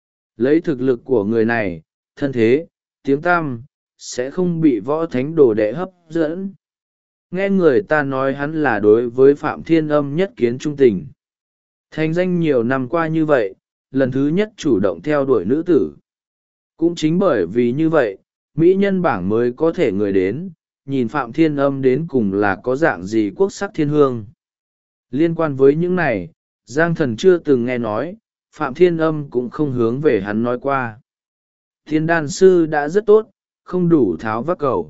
Speaker 1: Lấy thực lực của người này, thân thế, tiếng tăm, sẽ không bị võ thánh đồ đệ hấp dẫn. Nghe người ta nói hắn là đối với Phạm Thiên Âm nhất kiến trung tình. Thành danh nhiều năm qua như vậy, lần thứ nhất chủ động theo đuổi nữ tử. Cũng chính bởi vì như vậy, mỹ nhân bảng mới có thể người đến, nhìn Phạm Thiên Âm đến cùng là có dạng gì quốc sắc thiên hương. Liên quan với những này, Giang Thần chưa từng nghe nói, Phạm Thiên Âm cũng không hướng về hắn nói qua. Thiên đan sư đã rất tốt, không đủ tháo vác cầu.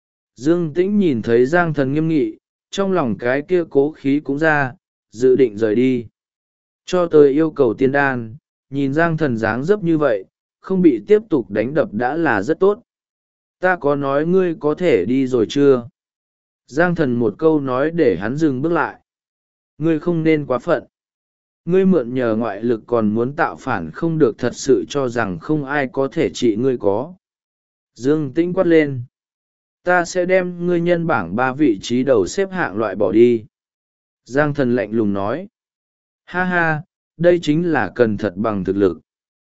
Speaker 1: Dương Tĩnh nhìn thấy Giang Thần nghiêm nghị, trong lòng cái kia cố khí cũng ra, dự định rời đi. Cho tới yêu cầu tiên đan, nhìn Giang Thần dáng dấp như vậy, không bị tiếp tục đánh đập đã là rất tốt. Ta có nói ngươi có thể đi rồi chưa? Giang Thần một câu nói để hắn dừng bước lại. Ngươi không nên quá phận. Ngươi mượn nhờ ngoại lực còn muốn tạo phản không được, thật sự cho rằng không ai có thể trị ngươi có. Dương Tĩnh quát lên. Ta sẽ đem ngươi nhân bảng 3 vị trí đầu xếp hạng loại bỏ đi. Giang Thần lạnh lùng nói. Ha ha, đây chính là cần thật bằng thực lực.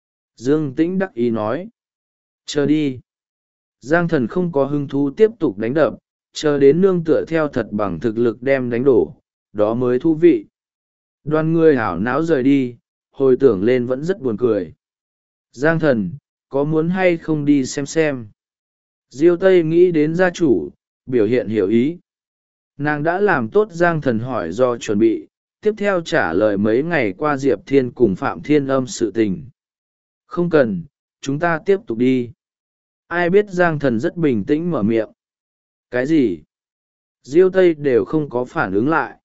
Speaker 1: Dương Tĩnh đắc ý nói. Chờ đi. Giang Thần không có hứng thú tiếp tục đánh đập, chờ đến nương tựa theo thật bằng thực lực đem đánh đổ, đó mới thú vị. Đoàn người hảo não rời đi, hồi tưởng lên vẫn rất buồn cười. Giang Thần, có muốn hay không đi xem? Diêu Tây nghĩ đến gia chủ, biểu hiện hiểu ý. Nàng đã làm tốt Giang Thần hỏi do chuẩn bị, tiếp theo trả lời mấy ngày qua Diệp Thiên cùng Phạm Thiên Âm sự tình. Không cần, chúng ta tiếp tục đi. Ai biết Giang Thần rất bình tĩnh mở miệng. Cái gì? Diêu Tây đều không có phản ứng lại.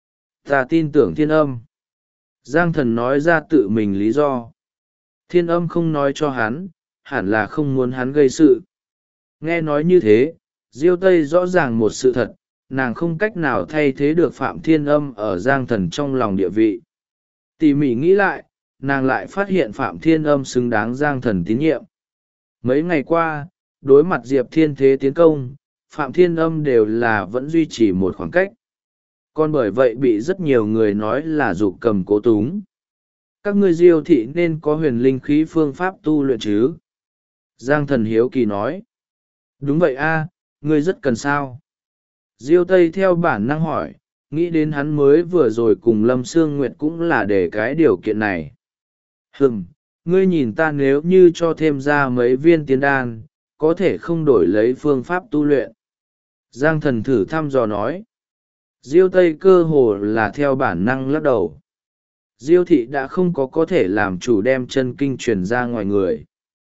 Speaker 1: Ta tin tưởng Thiên Âm. Giang Thần nói ra tự mình lý do. Thiên Âm không nói cho hắn, hẳn là không muốn hắn gây sự. Nghe nói như thế, Diêu Tây rõ ràng một sự thật, nàng không cách nào thay thế được Phạm Thiên Âm ở Giang Thần trong lòng địa vị. Tỉ mỉ nghĩ lại, nàng lại phát hiện Phạm Thiên Âm xứng đáng Giang Thần tín nhiệm. Mấy ngày qua, đối mặt Diệp Thiên thế tiến công, Phạm Thiên Âm đều là vẫn duy trì một khoảng cách. Còn bởi vậy bị rất nhiều người nói là giục cầm cố túng. Các ngươi Diêu thị nên có huyền linh khí phương pháp tu luyện chứ? Giang Thần hiếu kỳ nói. Đúng vậy a, ngươi rất cần sao? Diêu Tây theo bản năng hỏi, nghĩ đến hắn mới vừa rồi cùng Lâm Sương Nguyệt cũng là để cái điều kiện này. Ngươi nhìn ta nếu như cho thêm ra mấy viên tiên đan, có thể không đổi lấy phương pháp tu luyện. Giang Thần thử thăm dò nói. Diêu Tây cơ hồ là theo bản năng lắc đầu. Diêu thị đã không có thể làm chủ đem chân kinh truyền ra ngoài người.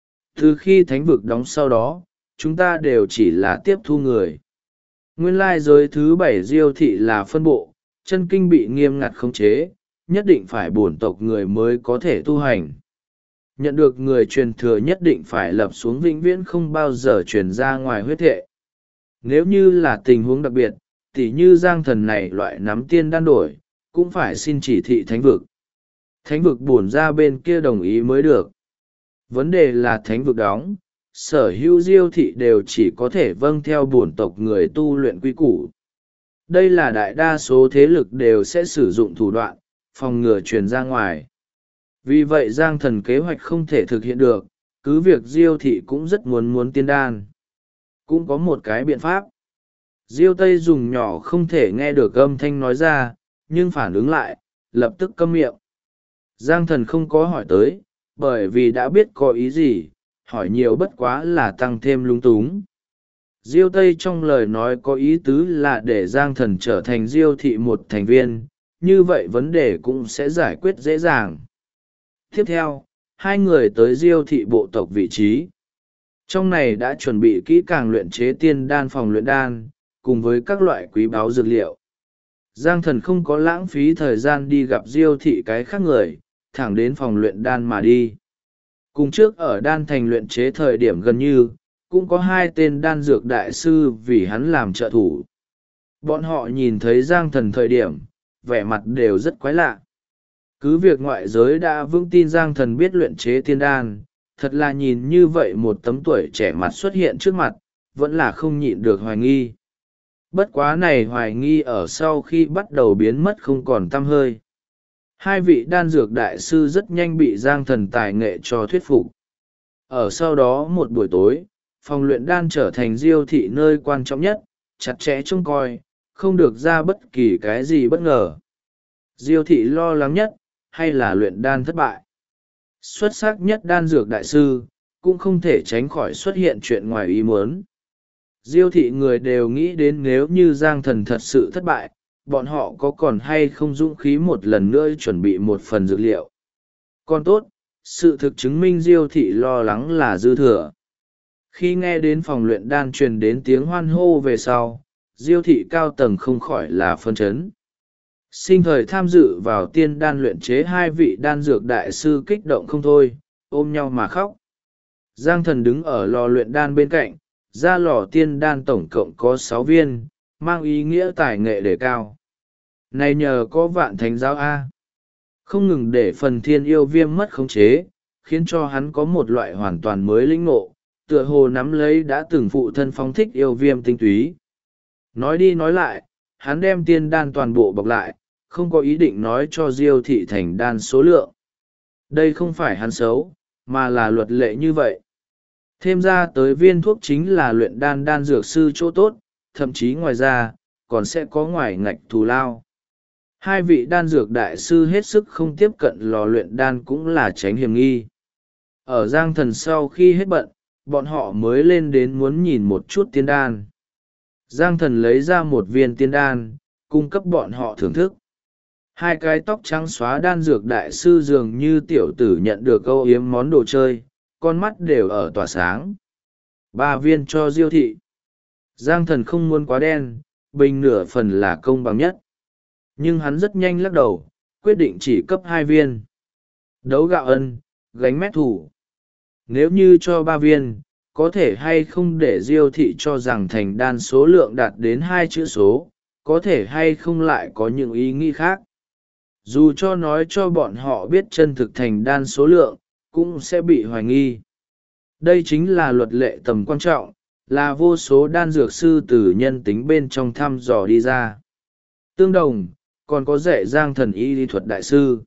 Speaker 1: Từ khi thánh vực đóng sau đó, chúng ta đều chỉ là tiếp thu người. Nguyên lai giới thứ 7 Diêu thị là phân bộ, chân kinh bị nghiêm ngặt khống chế, nhất định phải bổn tộc người mới có thể tu hành. Nhận được người truyền thừa nhất định phải lập xuống vĩnh viễn không bao giờ truyền ra ngoài huyết thệ. Nếu như là tình huống đặc biệt, tỉ như Giang Thần này loại nắm tiên đan đổi, cũng phải xin chỉ thị thánh vực. Thánh vực bổn ra bên kia đồng ý mới được. Vấn đề là thánh vực đóng, sở hữu Diêu thị đều chỉ có thể vâng theo bổn tộc người tu luyện quy củ. Đây là đại đa số thế lực đều sẽ sử dụng thủ đoạn, phòng ngừa truyền ra ngoài. Vì vậy Giang Thần kế hoạch không thể thực hiện được, cứ việc Diêu thị cũng rất muốn tiên đan. Cũng có một cái biện pháp. Diêu Tây dùng nhỏ không thể nghe được âm thanh nói ra, nhưng phản ứng lại, lập tức câm miệng. Giang Thần không có hỏi tới, bởi vì đã biết có ý gì, hỏi nhiều bất quá là tăng thêm lung túng. Diêu Tây trong lời nói có ý tứ là để Giang Thần trở thành Diêu thị một thành viên, như vậy vấn đề cũng sẽ giải quyết dễ dàng. Tiếp theo, hai người tới Diêu thị bộ tộc vị trí. Trong này đã chuẩn bị kỹ càng luyện chế tiên đan phòng luyện đan, cùng với các loại quý báu dược liệu. Giang Thần không có lãng phí thời gian đi gặp Diêu thị cái khác người, thẳng đến phòng luyện đan mà đi. Cùng trước ở đan thành luyện chế thời điểm gần như, cũng có hai tên đan dược đại sư vì hắn làm trợ thủ. Bọn họ nhìn thấy Giang Thần thời điểm, vẻ mặt đều rất quái lạ. Cứ việc ngoại giới đã vững tin Giang Thần biết luyện chế tiên đan, thật là nhìn như vậy một tấm tuổi trẻ mặt xuất hiện trước mặt, vẫn là không nhịn được hoài nghi. Bất quá này hoài nghi ở sau khi bắt đầu biến mất không còn tăm hơi. Hai vị đan dược đại sư rất nhanh bị Giang Thần tài nghệ cho thuyết phục. Ở sau đó một buổi tối, phòng luyện đan trở thành Diêu thị nơi quan trọng nhất, chặt chẽ trông coi, không được ra bất kỳ cái gì bất ngờ. Diêu thị lo lắng nhất, hay là luyện đan thất bại. Xuất sắc nhất đan dược đại sư, cũng không thể tránh khỏi xuất hiện chuyện ngoài ý muốn. Diêu thị người đều nghĩ đến nếu như Giang Thần thật sự thất bại, bọn họ có còn hay không dũng khí một lần nữa chuẩn bị một phần dược liệu. Còn tốt, sự thực chứng minh Diêu thị lo lắng là dư thừa. Khi nghe đến phòng luyện đan truyền đến tiếng hoan hô về sau, Diêu thị cao tầng không khỏi là phân chấn. Sinh thời tham dự vào tiên đan luyện chế hai vị đan dược đại sư kích động không thôi, ôm nhau mà khóc. Giang Thần đứng ở lò luyện đan bên cạnh, ra lò tiên đan tổng cộng có 6 viên, mang ý nghĩa tài nghệ đề cao. Này nhờ có Vạn Thánh Giáo A. Không ngừng để phần thiên yêu viêm mất khống chế, khiến cho hắn có một loại hoàn toàn mới lĩnh ngộ, tựa hồ nắm lấy đã từng phụ thân phóng thích yêu viêm tinh túy. Nói đi nói lại, hắn đem tiên đan toàn bộ bọc lại, không có ý định nói cho Diêu thị thành đan số lượng. Đây không phải hắn xấu, mà là luật lệ như vậy. Thêm ra tới viên thuốc chính là luyện đan đan dược sư chỗ tốt, thậm chí ngoài ra, còn sẽ có ngoài ngạch thù lao. Hai vị đan dược đại sư hết sức không tiếp cận lò luyện đan cũng là tránh hiểm nghi. Ở Giang Thần sau khi hết bận, bọn họ mới lên đến muốn nhìn một chút tiên đan. Giang Thần lấy ra một viên tiên đan, cung cấp bọn họ thưởng thức. Hai cái tóc trắng xóa đan dược đại sư dường như tiểu tử nhận được âu yếm món đồ chơi, con mắt đều ở tỏa sáng. 3 viên cho Diêu thị. Giang Thần không muốn quá đen, bình nửa phần là công bằng nhất. Nhưng hắn rất nhanh lắc đầu, quyết định chỉ cấp 2 viên. Đấu gạo ân, gánh mét thủ. Nếu như cho 3 viên, có thể hay không để Diêu thị cho rằng thành đan số lượng đạt đến 2 chữ số, có thể hay không lại có những ý nghĩ khác. Dù cho nói cho bọn họ biết chân thực thành đan số lượng, cũng sẽ bị hoài nghi. Đây chính là luật lệ tầm quan trọng, là vô số đan dược sư từ nhân tính bên trong thăm dò đi ra. Tương đồng, còn có dạy Giang Thần y lý thuật đại sư.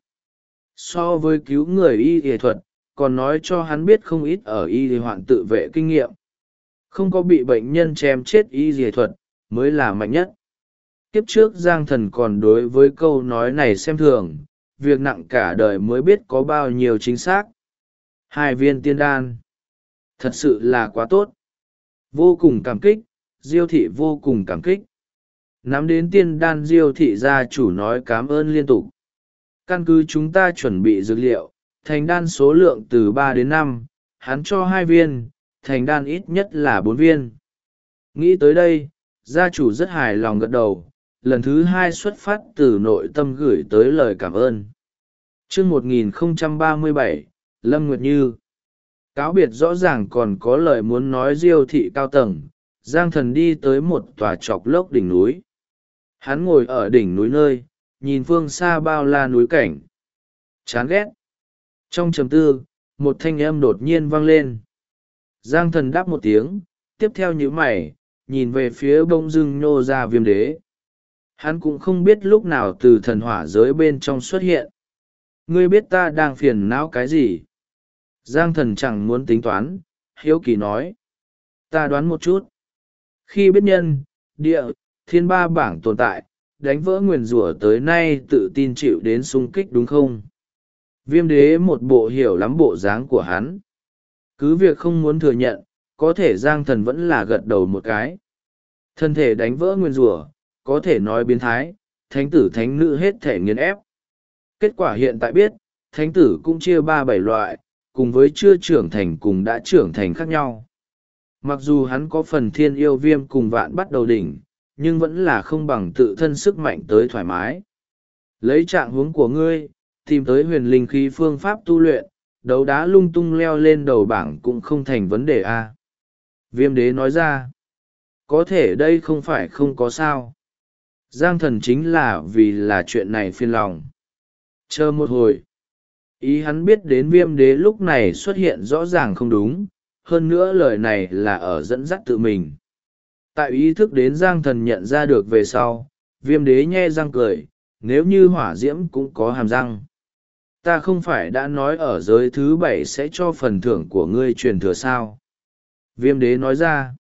Speaker 1: So với cứu người y y thuật, còn nói cho hắn biết không ít ở y lý hoạn tự vệ kinh nghiệm. Không có bị bệnh nhân chém chết y y thuật, mới là mạnh nhất. Kiếp trước Giang Thần còn đối với câu nói này xem thường, việc nặng cả đời mới biết có bao nhiêu chính xác. 2 viên tiên đan. Thật sự là quá tốt. Vô cùng cảm kích, Diêu thị vô cùng cảm kích. Nắm đến tiên đan, Diêu thị gia chủ nói cảm ơn liên tục. Căn cứ chúng ta chuẩn bị dược liệu, thành đan số lượng từ 3 đến 5, hắn cho 2 viên, thành đan ít nhất là 4 viên. Nghĩ tới đây, gia chủ rất hài lòng gật đầu, lần thứ 2 xuất phát từ nội tâm gửi tới lời cảm ơn. Chương 1037, Lâm Nguyệt Như. Cáo biệt rõ ràng còn có lời muốn nói Diêu thị cao tầng, Giang Thần đi tới một tòa chọc lốc đỉnh núi. Hắn ngồi ở đỉnh núi nơi, nhìn phương xa bao la núi cảnh. Chán ghét. Trong trầm tư, một thanh âm đột nhiên vang lên. Giang Thần đáp một tiếng, tiếp theo nhíu mày, nhìn về phía bông dưng nhô ra Viêm Đế. Hắn cũng không biết lúc nào từ thần hỏa giới bên trong xuất hiện. Ngươi biết ta đang phiền não cái gì? Giang Thần chẳng muốn tính toán, hiếu kỳ nói. Ta đoán một chút. Khi biết nhân, địa, thiên 3 bảng tồn tại, đánh vỡ nguyền rủa tới nay tự tin chịu đến xung kích đúng không? Viêm Đế một bộ hiểu lắm bộ dáng của hắn. Cứ việc không muốn thừa nhận, có thể Giang Thần vẫn là gật đầu một cái. Thân thể đánh vỡ nguyền rủa, có thể nói biến thái, thánh tử thánh nữ hết thể nghiền ép. Kết quả hiện tại biết, thánh tử cũng chia 3-7 loại, cùng với chưa trưởng thành cùng đã trưởng thành khác nhau. Mặc dù hắn có phần thiên yêu viêm cùng vạn bắt đầu đỉnh, nhưng vẫn là không bằng tự thân sức mạnh tới thoải mái. Lấy trạng huống của ngươi, tìm tới huyền linh khí phương pháp tu luyện, đấu đá lung tung leo lên đầu bảng cũng không thành vấn đề a. Viêm Đế nói ra, có thể đây không phải không có sao. Giang Thần chính là vì là chuyện này phiền lòng. Chờ một hồi. Ý hắn biết đến Viêm Đế lúc này xuất hiện rõ ràng không đúng, hơn nữa lời này là ở dẫn dắt tự mình. Tại ý thức đến Giang Thần nhận ra được về sau, Viêm Đế nhe răng cười, nếu như hỏa diễm cũng có hàm răng. Ta không phải đã nói ở giới thứ 7 sẽ cho phần thưởng của ngươi truyền thừa sao? Viêm Đế nói ra.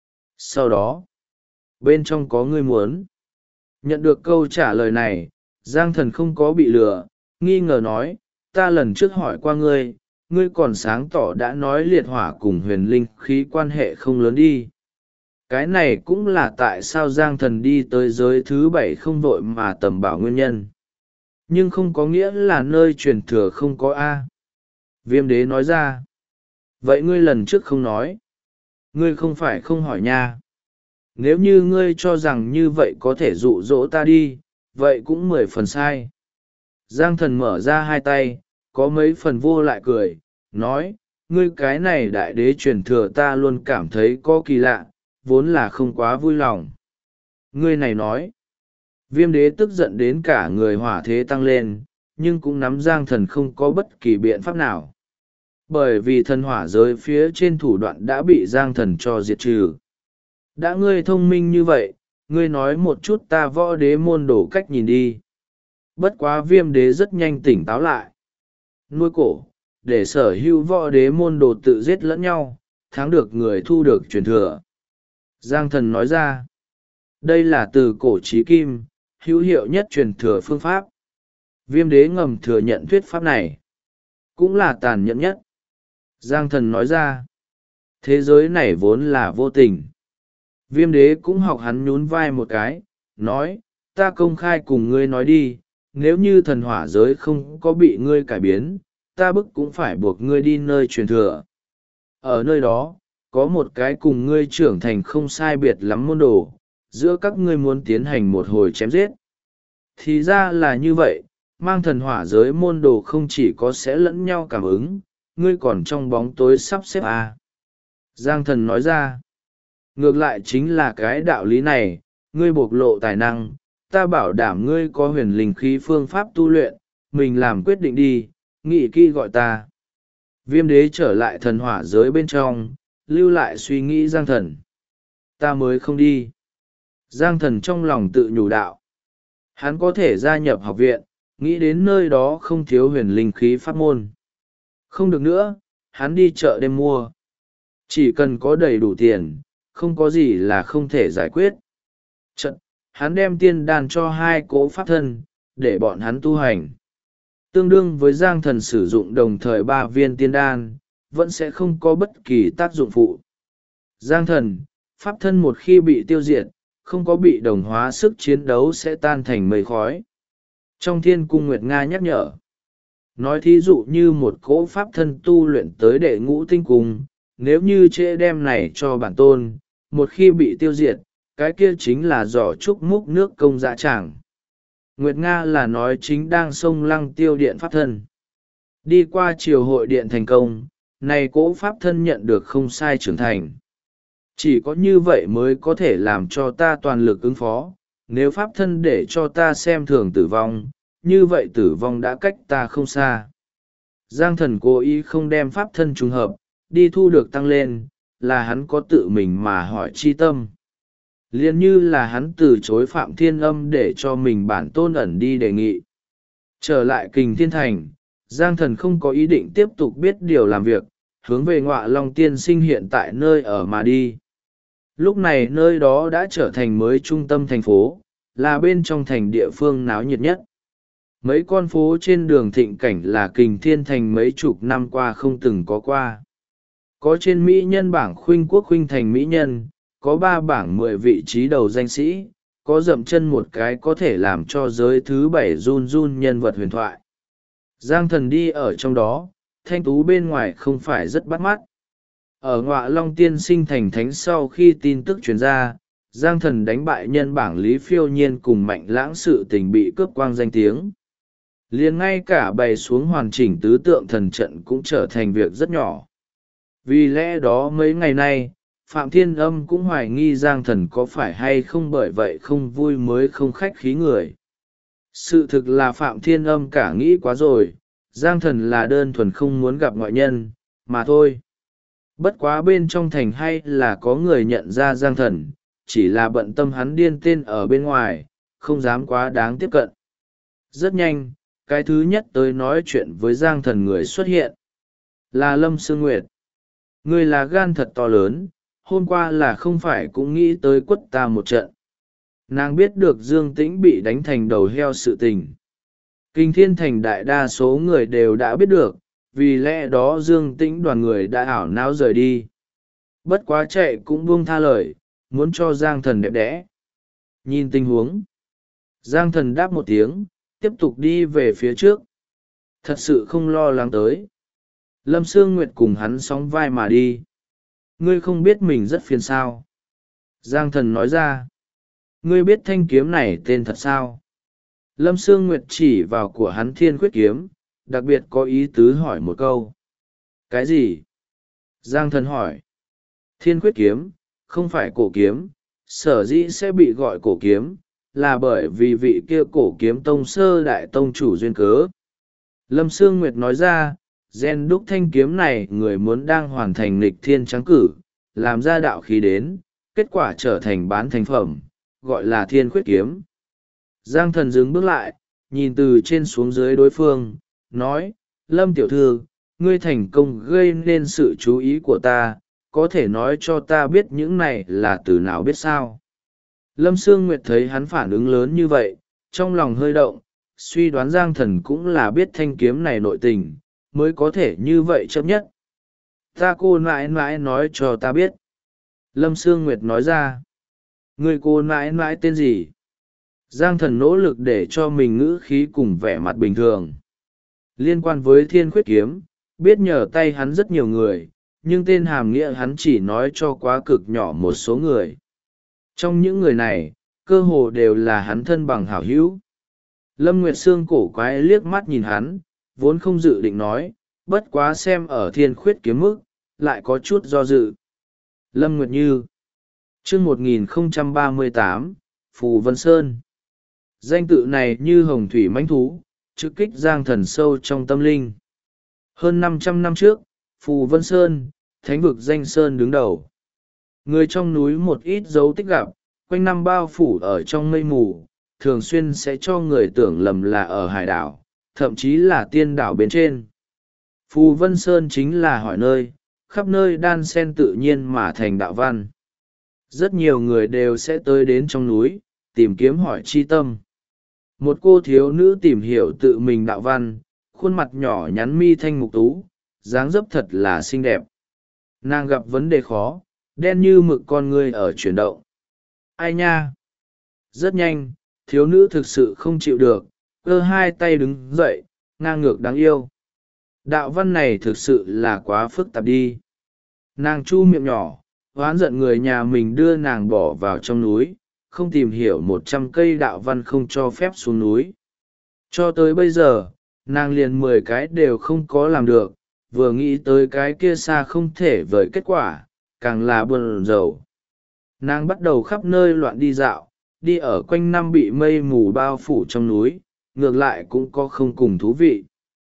Speaker 1: Sau đó, bên trong có ngươi muốn. Nhận được câu trả lời này, Giang Thần không có bị lừa, nghi ngờ nói, ta lần trước hỏi qua ngươi, ngươi còn sáng tỏ đã nói liệt hỏa cùng huyền linh khí quan hệ không lớn đi. Cái này cũng là tại sao Giang Thần đi tới giới thứ 7 không vội mà tầm bảo nguyên nhân. Nhưng không có nghĩa là nơi truyền thừa không có A. Viêm Đế nói ra. Vậy ngươi lần trước không nói. Ngươi không phải không hỏi nha. Nếu như ngươi cho rằng như vậy có thể dụ dỗ ta đi, vậy cũng 10 phần sai. Giang Thần mở ra 2 tay, có mấy phần vô lại cười, nói, ngươi cái này đại đế truyền thừa ta luôn cảm thấy có kỳ lạ, vốn là không quá vui lòng. Ngươi này nói, Viêm Đế tức giận đến cả người hỏa thế tăng lên, nhưng cũng nắm Giang Thần không có bất kỳ biện pháp nào. Bởi vì thần hỏa giới phía trên thủ đoạn đã bị Giang Thần cho diệt trừ. Đã ngươi thông minh như vậy, ngươi nói một chút ta võ đế môn đổ cách nhìn đi. Bất quá Viêm Đế rất nhanh tỉnh táo lại. Nuôi cổ, để sở hữu võ đế môn đồ tự giết lẫn nhau, thắng được người thu được truyền thừa. Giang Thần nói ra, đây là từ cổ chí kim, hữu hiệu nhất truyền thừa phương pháp. Viêm Đế ngầm thừa nhận thuyết pháp này, cũng là tàn nhẫn nhất. Giang Thần nói ra, thế giới này vốn là vô tình. Viêm Đế cũng học hắn nhún vai một cái, nói, ta công khai cùng ngươi nói đi, nếu như thần hỏa giới không có bị ngươi cải biến, ta bức cũng phải buộc ngươi đi nơi truyền thừa. Ở nơi đó, có một cái cùng ngươi trưởng thành không sai biệt lắm môn đồ, giữa các ngươi muốn tiến hành một hồi chém giết. Thì ra là như vậy, mang thần hỏa giới môn đồ không chỉ có sẽ lẫn nhau cảm ứng, ngươi còn trong bóng tối sắp xếp à. Giang Thần nói ra, ngược lại chính là cái đạo lý này, ngươi bộc lộ tài năng, ta bảo đảm ngươi có huyền linh khí phương pháp tu luyện, mình làm quyết định đi, nghĩ kỹ gọi ta. Viêm Đế trở lại thần hỏa giới bên trong, lưu lại suy nghĩ Giang Thần. Ta mới không đi. Giang Thần trong lòng tự nhủ đạo. Hắn có thể gia nhập học viện, nghĩ đến nơi đó không thiếu huyền linh khí pháp môn. Không được nữa, hắn đi chợ đêm mua. Chỉ cần có đầy đủ tiền, không có gì là không thể giải quyết. Chật, hắn đem tiên đan cho hai cỗ pháp thân, để bọn hắn tu hành. Tương đương với Giang Thần sử dụng đồng thời 3 viên tiên đan, vẫn sẽ không có bất kỳ tác dụng phụ. Giang Thần, pháp thân một khi bị tiêu diệt, không có bị đồng hóa, sức chiến đấu sẽ tan thành mây khói. Trong Thiên Cung Nguyệt Nga nhắc nhở. Nói thí dụ như một cỗ pháp thân tu luyện tới đệ ngũ tinh cung, nếu như trễ đem này cho bản tôn, một khi bị tiêu diệt, cái kia chính là giỏ trúc múc nước công dã tràng. Nguyệt Nga là nói chính đang xông lăng tiêu điện pháp thân. Đi qua triều hội điện thành công, này cỗ pháp thân nhận được không sai trưởng thành. Chỉ có như vậy mới có thể làm cho ta toàn lực ứng phó, nếu pháp thân để cho ta xem thường tử vong, như vậy tử vong đã cách ta không xa. Giang Thần cố ý không đem pháp thân trùng hợp, đi thu được tăng lên, là hắn có tự mình mà hỏi chi tâm. Liên như là hắn từ chối Phạm Thiên Âm để cho mình bản tôn ẩn đi đề nghị. Trở lại Kình Thiên Thành, Giang Thần không có ý định tiếp tục biết điều làm việc, hướng về Ngọa Long Tiên Sinh hiện tại nơi ở mà đi. Lúc này nơi đó đã trở thành mới trung tâm thành phố, là bên trong thành địa phương náo nhiệt nhất. Mấy con phố trên đường thịnh cảnh là Kình Thiên Thành mấy chục năm qua không từng có qua. Có trên Mỹ nhân bảng khuynh quốc khuynh thành Mỹ nhân, có 3 bảng 10 vị trí đầu danh sĩ, có dậm chân một cái có thể làm cho giới thứ 7 run run nhân vật huyền thoại. Giang Thần đi ở trong đó, thanh tú bên ngoài không phải rất bắt mắt. Ở Ngọa Long Tiên Sinh thành thánh sau khi tin tức truyền ra, Giang Thần đánh bại nhân bảng Lý Phiêu Nhiên cùng Mạnh Lãng sự tình bị cướp quang danh tiếng. Liền ngay cả bày xuống hoàn chỉnh tứ tượng thần trận cũng trở thành việc rất nhỏ. Vì lẽ đó mấy ngày nay, Phạm Thiên Âm cũng hoài nghi Giang Thần có phải hay không, bởi vậy không vui mới không khách khí người. Sự thực là Phạm Thiên Âm cả nghĩ quá rồi, Giang Thần là đơn thuần không muốn gặp ngoại nhân, mà thôi. Bất quá bên trong thành hay là có người nhận ra Giang Thần, chỉ là bận tâm hắn điên tên ở bên ngoài, không dám quá đáng tiếp cận. Rất nhanh, cái thứ nhất tới nói chuyện với Giang Thần người xuất hiện. Là Lâm Sương Nguyệt. Người là gan thật to lớn, hôm qua là không phải cũng nghĩ tới quất ta một trận. Nàng biết được Dương Tĩnh bị đánh thành đầu heo sự tình. Kinh Thiên Thành đại đa số người đều đã biết được, vì lẽ đó Dương Tĩnh đoàn người đã ảo não rời đi. Bất quá chạy cũng buông tha lời, muốn cho Giang Thần đẹp đẽ. Nhìn tình huống, Giang Thần đáp một tiếng, tiếp tục đi về phía trước. Thật sự không lo lắng tới. Lâm Sương Nguyệt cùng hắn sóng vai mà đi. Ngươi không biết mình rất phiền sao. Giang Thần nói ra. Ngươi biết thanh kiếm này tên thật sao? Lâm Sương Nguyệt chỉ vào của hắn Thiên Khuyết Kiếm, đặc biệt có ý tứ hỏi một câu. Cái gì? Giang Thần hỏi. Thiên Khuyết Kiếm, không phải cổ kiếm, sở dĩ sẽ bị gọi cổ kiếm, là bởi vì vị kia cổ kiếm tông sơ đại tông chủ duyên cớ. Lâm Sương Nguyệt nói ra, gen đúc thanh kiếm này người muốn đang hoàn thành nghịch thiên trắng cử, làm ra đạo khí đến, kết quả trở thành bán thành phẩm, gọi là Thiên Khuyết Kiếm. Giang Thần dừng bước lại, nhìn từ trên xuống dưới đối phương, nói, Lâm tiểu thư, ngươi thành công gây nên sự chú ý của ta, có thể nói cho ta biết những này là từ nào biết sao? Lâm Sương Nguyệt thấy hắn phản ứng lớn như vậy, trong lòng hơi động, suy đoán Giang Thần cũng là biết thanh kiếm này nội tình, mới có thể như vậy chấp nhất. Ta cô nãi nãi nói cho ta biết. Lâm Sương Nguyệt nói ra. Người cô nãi nãi tên gì? Giang Thần nỗ lực để cho mình ngữ khí cùng vẻ mặt bình thường. Liên quan với Thiên Khuyết Kiếm, biết nhờ tay hắn rất nhiều người, nhưng tên hàm nghĩa hắn chỉ nói cho quá cực nhỏ một số người. Trong những người này, cơ hồ đều là hắn thân bằng hảo hữu. Lâm Nguyệt Sương cổ quái liếc mắt nhìn hắn, vốn không dự định nói, bất quá xem ở Thiên Khuyết Kiếm mức, lại có chút do dự. Lâm Nguyệt Như chương 1038, Phù Vân Sơn. Danh tự này như hồng thủy mãnh thú, trực kích Giang Thần sâu trong tâm linh. Hơn 500 năm trước, Phù Vân Sơn, thánh vực danh Sơn đứng đầu. Người trong núi một ít dấu tích gặp, quanh năm bao phủ ở trong mây mù, thường xuyên sẽ cho người tưởng lầm là ở hải đảo, thậm chí là tiên đảo bên trên. Phù Vân Sơn chính là hỏi nơi, khắp nơi đan xen tự nhiên mà thành đạo văn. Rất nhiều người đều sẽ tới đến trong núi, tìm kiếm hỏi chi tâm. Một cô thiếu nữ tìm hiểu tự mình đạo văn, khuôn mặt nhỏ nhắn mi thanh mục tú, dáng dấp thật là xinh đẹp. Nàng gặp vấn đề khó, đen như mực con người ở chuyển động. Ai nha? Rất nhanh, thiếu nữ thực sự không chịu được, cơ hai tay đứng dậy, ngang ngược đáng yêu. Đạo văn này thực sự là quá phức tạp đi. Nàng chu miệng nhỏ, oán giận người nhà mình đưa nàng bỏ vào trong núi, không tìm hiểu 100 cây đạo văn không cho phép xuống núi. Cho tới bây giờ, nàng liền 10 cái đều không có làm được, vừa nghĩ tới cái kia xa không thể vời kết quả, càng là buồn rầu. Nàng bắt đầu khắp nơi loạn đi dạo, đi ở quanh năm bị mây mù bao phủ trong núi, ngược lại cũng có không cùng thú vị.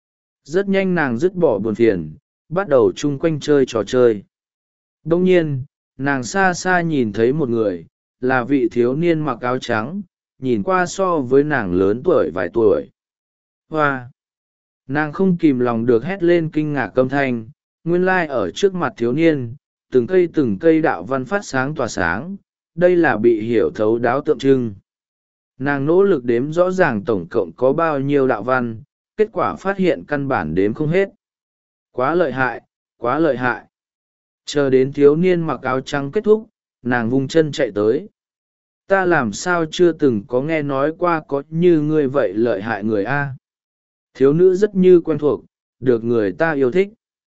Speaker 1: Rất nhanh nàng dứt bỏ buồn phiền, bắt đầu chung quanh chơi trò chơi. Đông nhiên, nàng xa xa nhìn thấy một người, là vị thiếu niên mặc áo trắng, nhìn qua so với nàng lớn tuổi vài tuổi. Hoa! Nàng không kìm lòng được hét lên kinh ngạc âm thanh, nguyên lai ở trước mặt thiếu niên, từng cây đạo văn phát sáng tỏa sáng, đây là bị hiểu thấu đáo tượng trưng. Nàng nỗ lực đếm rõ ràng tổng cộng có bao nhiêu đạo văn, kết quả phát hiện căn bản đếm không hết. Quá lợi hại, quá lợi hại. Chờ đến thiếu niên mặc áo trắng kết thúc, nàng vung chân chạy tới. Ta làm sao chưa từng có nghe nói qua có như ngươi vậy lợi hại người a? Thiếu nữ rất như quen thuộc, được người ta yêu thích.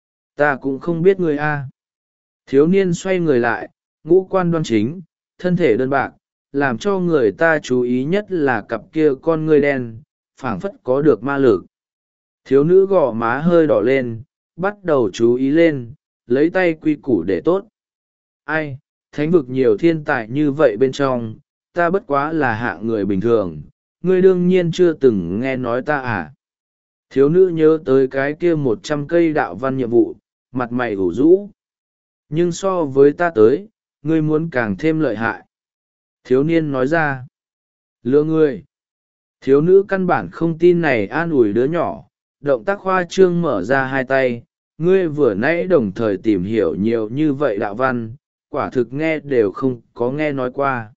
Speaker 1: Ta cũng không biết người a. Thiếu niên xoay người lại, ngũ quan đoan chính, thân thể đơn bạc, làm cho người ta chú ý nhất là cặp kia con ngươi đen, phảng phất có được ma lực. Thiếu nữ gò má hơi đỏ lên, bắt đầu chú ý lên, lấy tay quy củ để tốt. Ai, thánh vực nhiều thiên tài như vậy bên trong, ta bất quá là hạng người bình thường, ngươi đương nhiên chưa từng nghe nói ta à. Thiếu nữ nhớ tới cái kia 100 cây đạo văn nhiệm vụ, mặt mày ủ rũ. Nhưng so với ta tới, ngươi muốn càng thêm lợi hại. Thiếu niên nói ra. Lừa ngươi. Thiếu nữ căn bản không tin này an ủi đứa nhỏ, động tác khoa trương mở ra hai tay. Ngươi vừa nãy đồng thời tìm hiểu nhiều như vậy đạo văn, quả thực nghe đều không có nghe nói qua.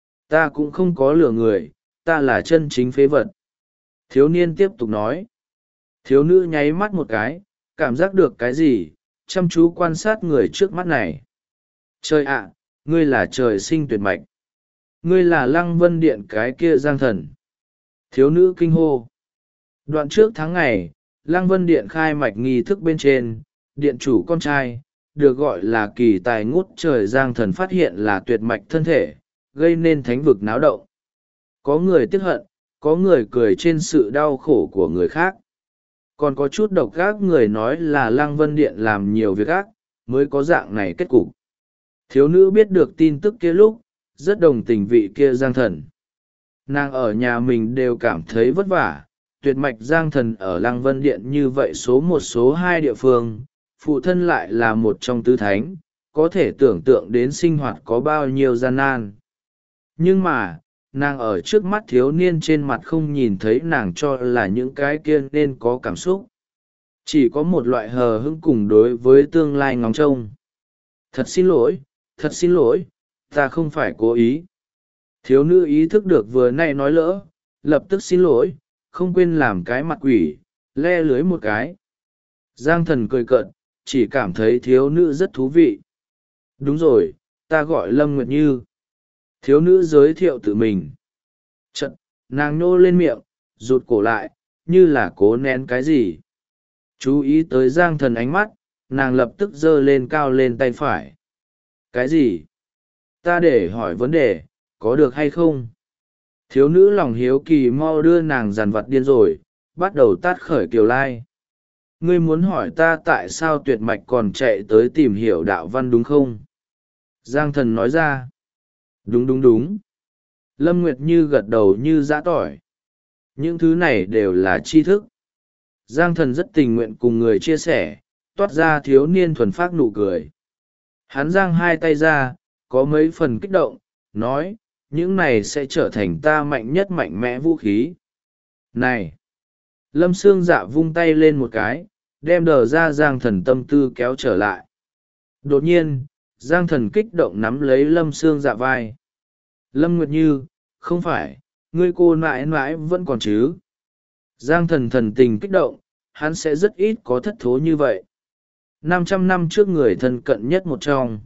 Speaker 1: Ta cũng không có lừa người, ta là chân chính phế vật. Thiếu niên tiếp tục nói. Thiếu nữ nháy mắt một cái, cảm giác được cái gì, chăm chú quan sát người trước mắt này. Trời ạ, ngươi là trời sinh tuyệt mạch. Ngươi là Lăng Vân Điện cái kia giang thần. Thiếu nữ kinh hô. Đoạn trước tháng ngày, Lăng Vân Điện khai mạch nghi thức bên trên, điện chủ con trai, được gọi là kỳ tài ngút trời giang thần phát hiện là tuyệt mạch thân thể, gây nên thánh vực náo động. Có người tiếc hận, có người cười trên sự đau khổ của người khác. Còn có chút độc ác người nói là Lăng Vân Điện làm nhiều việc ác, mới có dạng này kết cục. Thiếu nữ biết được tin tức kia lúc, rất đồng tình vị kia giang thần. Nàng ở nhà mình đều cảm thấy vất vả, tuyệt mạch giang thần ở Lăng Vân Điện như vậy số một số hai địa phương, phụ thân lại là một trong tứ thánh, có thể tưởng tượng đến sinh hoạt có bao nhiêu gian nan. Nhưng mà, nàng ở trước mắt thiếu niên trên mặt không nhìn thấy nàng cho là những cái kia nên có cảm xúc. Chỉ có một loại hờ hững cùng đối với tương lai ngóng trông. Thật xin lỗi, ta không phải cố ý. Thiếu nữ ý thức được vừa nay nói lỡ, lập tức xin lỗi, không quên làm cái mặt quỷ, le lưới một cái. Giang thần cười cợt, chỉ cảm thấy thiếu nữ rất thú vị. Đúng rồi, ta gọi Lâm Nguyệt Như. Thiếu nữ giới thiệu tự mình. Chật, nàng nô lên miệng, rụt cổ lại, như là cố nén cái gì. Chú ý tới giang thần ánh mắt, nàng lập tức giơ lên cao lên tay phải. Cái gì? Ta để hỏi vấn đề, có được hay không? Thiếu nữ lòng hiếu kỳ mau đưa nàng dằn vặt điên rồi, bắt đầu tát khởi kiều lai. Ngươi muốn hỏi ta tại sao tuyệt mạch còn chạy tới tìm hiểu đạo văn đúng không? Giang thần nói ra. Đúng. Lâm Nguyệt Như gật đầu như giã tỏi. Những thứ này đều là tri thức. Giang thần rất tình nguyện cùng người chia sẻ, toát ra thiếu niên thuần phác nụ cười. Hắn giang hai tay ra, có mấy phần kích động, nói, những này sẽ trở thành ta mạnh nhất mạnh mẽ vũ khí. Này! Lâm Sương Dạ vung tay lên một cái, đem đờ ra Giang Thần tâm tư kéo trở lại. Đột nhiên, Giang Thần kích động nắm lấy Lâm Sương Dạ vai. Lâm Nguyệt Như, không phải, ngươi cô mãi mãi vẫn còn chứ. Giang Thần thần tình kích động, hắn sẽ rất ít có thất thố như vậy. 500 năm trước người thân cận nhất một trong,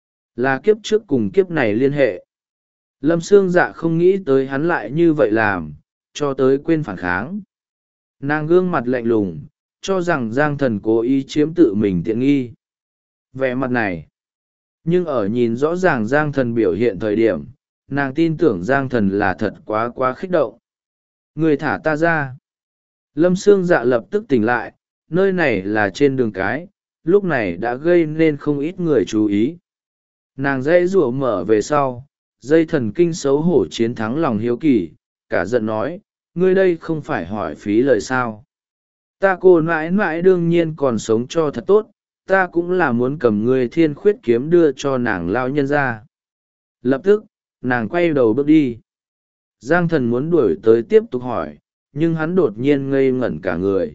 Speaker 1: là kiếp trước cùng kiếp này liên hệ. Lâm Sương Dạ không nghĩ tới hắn lại như vậy làm, cho tới quên phản kháng. Nàng gương mặt lạnh lùng, cho rằng Giang Thần cố ý chiếm tự mình tiện nghi. Vẻ mặt này. Nhưng ở nhìn rõ ràng Giang Thần biểu hiện thời điểm, nàng tin tưởng Giang Thần là thật quá kích động. Người thả ta ra. Lâm Sương Dạ lập tức tỉnh lại, nơi này là trên đường cái, lúc này đã gây nên không ít người chú ý. Nàng dễ rủa mở về sau, dây thần kinh xấu hổ chiến thắng lòng hiếu kỳ, cả giận nói, ngươi đây không phải hỏi phí lời sao. Ta cô mãi mãi đương nhiên còn sống cho thật tốt, ta cũng là muốn cầm ngươi thiên khuyết kiếm đưa cho nàng lao nhân ra. Lập tức, nàng quay đầu bước đi. Giang Thần muốn đuổi tới tiếp tục hỏi, nhưng hắn đột nhiên ngây ngẩn cả người.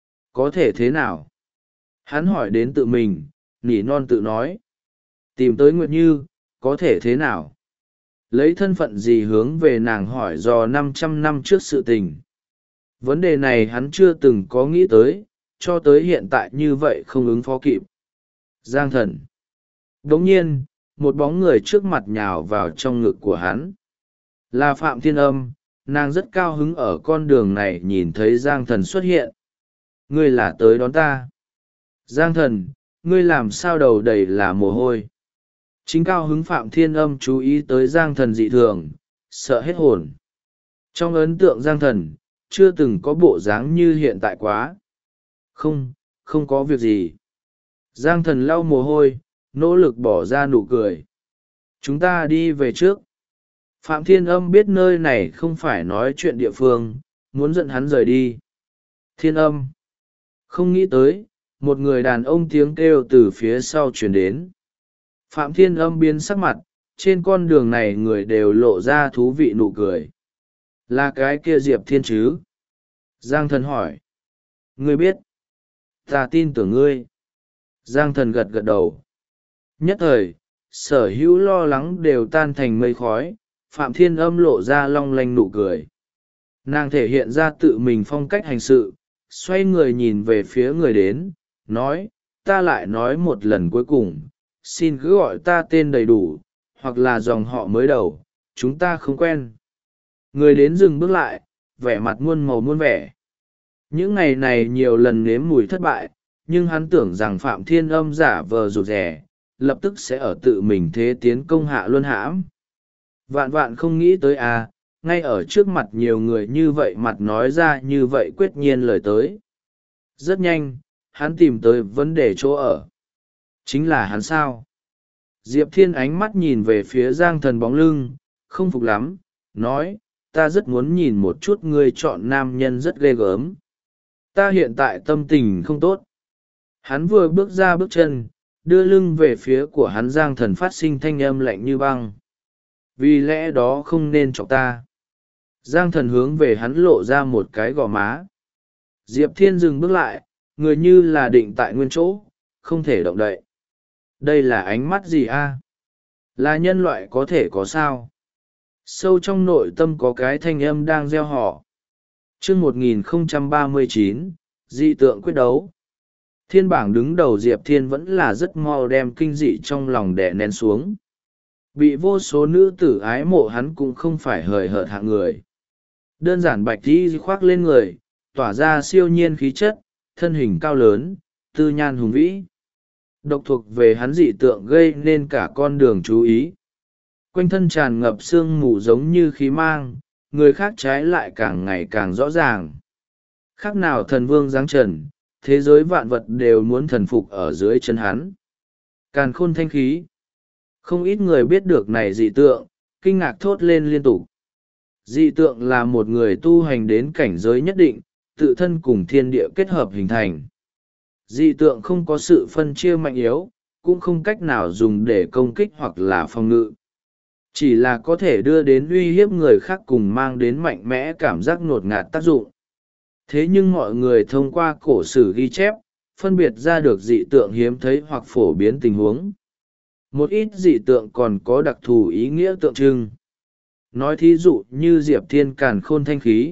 Speaker 1: Có thể thế nào? Hắn hỏi đến tự mình, nỉ non tự nói. Tìm tới Nguyệt Như, có thể thế nào? Lấy thân phận gì hướng về nàng hỏi dò 500 năm trước sự tình. Vấn đề này hắn chưa từng có nghĩ tới, cho tới hiện tại như vậy không ứng phó kịp. Giang Thần. Đồng nhiên, một bóng người trước mặt nhào vào trong ngực của hắn. Là Phạm Thiên Âm, nàng rất cao hứng ở con đường này nhìn thấy Giang Thần xuất hiện. Ngươi là tới đón ta. Giang Thần, ngươi làm sao đầu đầy là mồ hôi. Chính cao hứng Phạm Thiên Âm chú ý tới Giang Thần dị thường, sợ hết hồn. Trong ấn tượng Giang Thần, chưa từng có bộ dáng như hiện tại quá. Không có việc gì. Giang Thần lau mồ hôi, nỗ lực bỏ ra nụ cười. Chúng ta đi về trước. Phạm Thiên Âm biết nơi này không phải nói chuyện địa phương, muốn dẫn hắn rời đi. Thiên Âm. Không nghĩ tới, một người đàn ông tiếng kêu từ phía sau truyền đến. Phạm Thiên Âm biến sắc mặt, trên con đường này người đều lộ ra thú vị nụ cười. Là cái kia Diệp Thiên chứ? Giang Thần hỏi. Ngươi biết. Ta tin tưởng ngươi. Giang Thần gật gật đầu. Nhất thời, sở hữu lo lắng đều tan thành mây khói, Phạm Thiên Âm lộ ra long lanh nụ cười. Nàng thể hiện ra tự mình phong cách hành sự, xoay người nhìn về phía người đến, nói, ta lại nói một lần cuối cùng, xin cứ gọi ta tên đầy đủ, hoặc là dòng họ mới đầu, chúng ta không quen. Người đến dừng bước lại, vẻ mặt muôn màu muôn vẻ. Những ngày này nhiều lần nếm mùi thất bại, nhưng hắn tưởng rằng Phạm Thiên Âm giả vờ rụt rè, lập tức sẽ ở tự mình thế tiến công hạ luân hãm. Vạn vạn không nghĩ tới à, ngay ở trước mặt nhiều người như vậy mặt nói ra như vậy quyết nhiên lời tới. Rất nhanh, hắn tìm tới vấn đề chỗ ở. Chính là hắn sao? Diệp Thiên ánh mắt nhìn về phía Giang Thần bóng lưng, không phục lắm, nói, ta rất muốn nhìn một chút ngươi chọn nam nhân rất ghê gớm. Ta hiện tại tâm tình không tốt. Hắn vừa bước ra bước chân, đưa lưng về phía của hắn. Giang Thần phát sinh thanh âm lạnh như băng. Vì lẽ đó không nên chọc ta. Giang Thần hướng về hắn lộ ra một cái gò má. Diệp Thiên dừng bước lại, người như là định tại nguyên chỗ, không thể động đậy. Đây là ánh mắt gì a? Là nhân loại có thể có sao? Sâu trong nội tâm có cái thanh âm đang gieo họ. Chương 1039, dị tượng quyết đấu. Thiên bảng đứng đầu Diệp Thiên vẫn là rất mau đem kinh dị trong lòng đè nén xuống. Bị vô số nữ tử ái mộ hắn cũng không phải hời hợt hạng người. Đơn giản bạch y khoác lên người, tỏa ra siêu nhiên khí chất, thân hình cao lớn, tư nhan hùng vĩ. Độc thuộc về hắn dị tượng gây nên cả con đường chú ý. Quanh thân tràn ngập sương mù giống như khí mang, người khác trái lại càng ngày càng rõ ràng. Khác nào thần vương giáng trần, thế giới vạn vật đều muốn thần phục ở dưới chân hắn. Càn khôn thanh khí. Không ít người biết được này dị tượng, kinh ngạc thốt lên liên tục. Dị tượng là một người tu hành đến cảnh giới nhất định, tự thân cùng thiên địa kết hợp hình thành. Dị tượng không có sự phân chia mạnh yếu, cũng không cách nào dùng để công kích hoặc là phòng ngự, chỉ là có thể đưa đến uy hiếp người khác cùng mang đến mạnh mẽ cảm giác ngột ngạt tác dụng. Thế nhưng mọi người thông qua cổ sử ghi chép phân biệt ra được dị tượng hiếm thấy hoặc phổ biến tình huống. Một ít dị tượng còn có đặc thù ý nghĩa tượng trưng. Nói thí dụ như Diệp Thiên càn khôn thanh khí.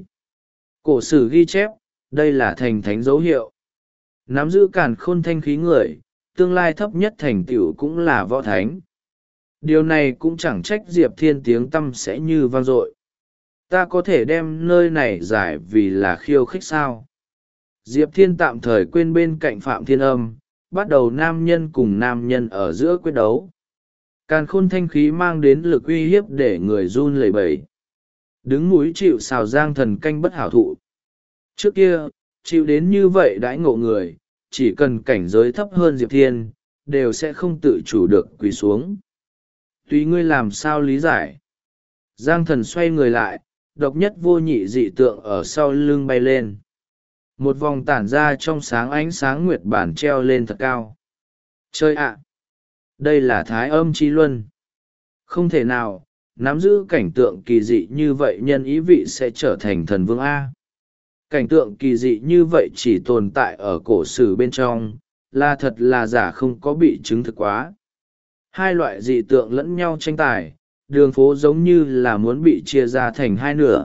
Speaker 1: Cổ sử ghi chép, đây là thành thánh dấu hiệu. Nắm giữ càn khôn thanh khí người, tương lai thấp nhất thành tựu cũng là võ thánh. Điều này cũng chẳng trách Diệp Thiên tiếng tăm sẽ như vang dội. Ta có thể đem nơi này giải vì là khiêu khích sao? Diệp Thiên tạm thời quên bên cạnh Phạm Thiên Âm, bắt đầu nam nhân cùng nam nhân ở giữa quyết đấu. Càn khôn thanh khí mang đến lực uy hiếp để người run lẩy bẩy. Đứng núi chịu sào Giang Thần canh bất hảo thụ. Trước kia, chịu đến như vậy đãi ngộ người, chỉ cần cảnh giới thấp hơn Diệp Thiên, đều sẽ không tự chủ được quỳ xuống. Tùy ngươi làm sao lý giải. Giang Thần xoay người lại, độc nhất vô nhị dị tượng ở sau lưng bay lên. Một vòng tản ra trong sáng ánh sáng nguyệt bản treo lên thật cao. Chơi ạ! Đây là Thái Âm Chi Luân. Không thể nào, nắm giữ cảnh tượng kỳ dị như vậy nhân ý vị sẽ trở thành thần vương A. Cảnh tượng kỳ dị như vậy chỉ tồn tại ở cổ sử bên trong, là thật là giả không có bị chứng thực quá. Hai loại dị tượng lẫn nhau tranh tài, đường phố giống như là muốn bị chia ra thành hai nửa.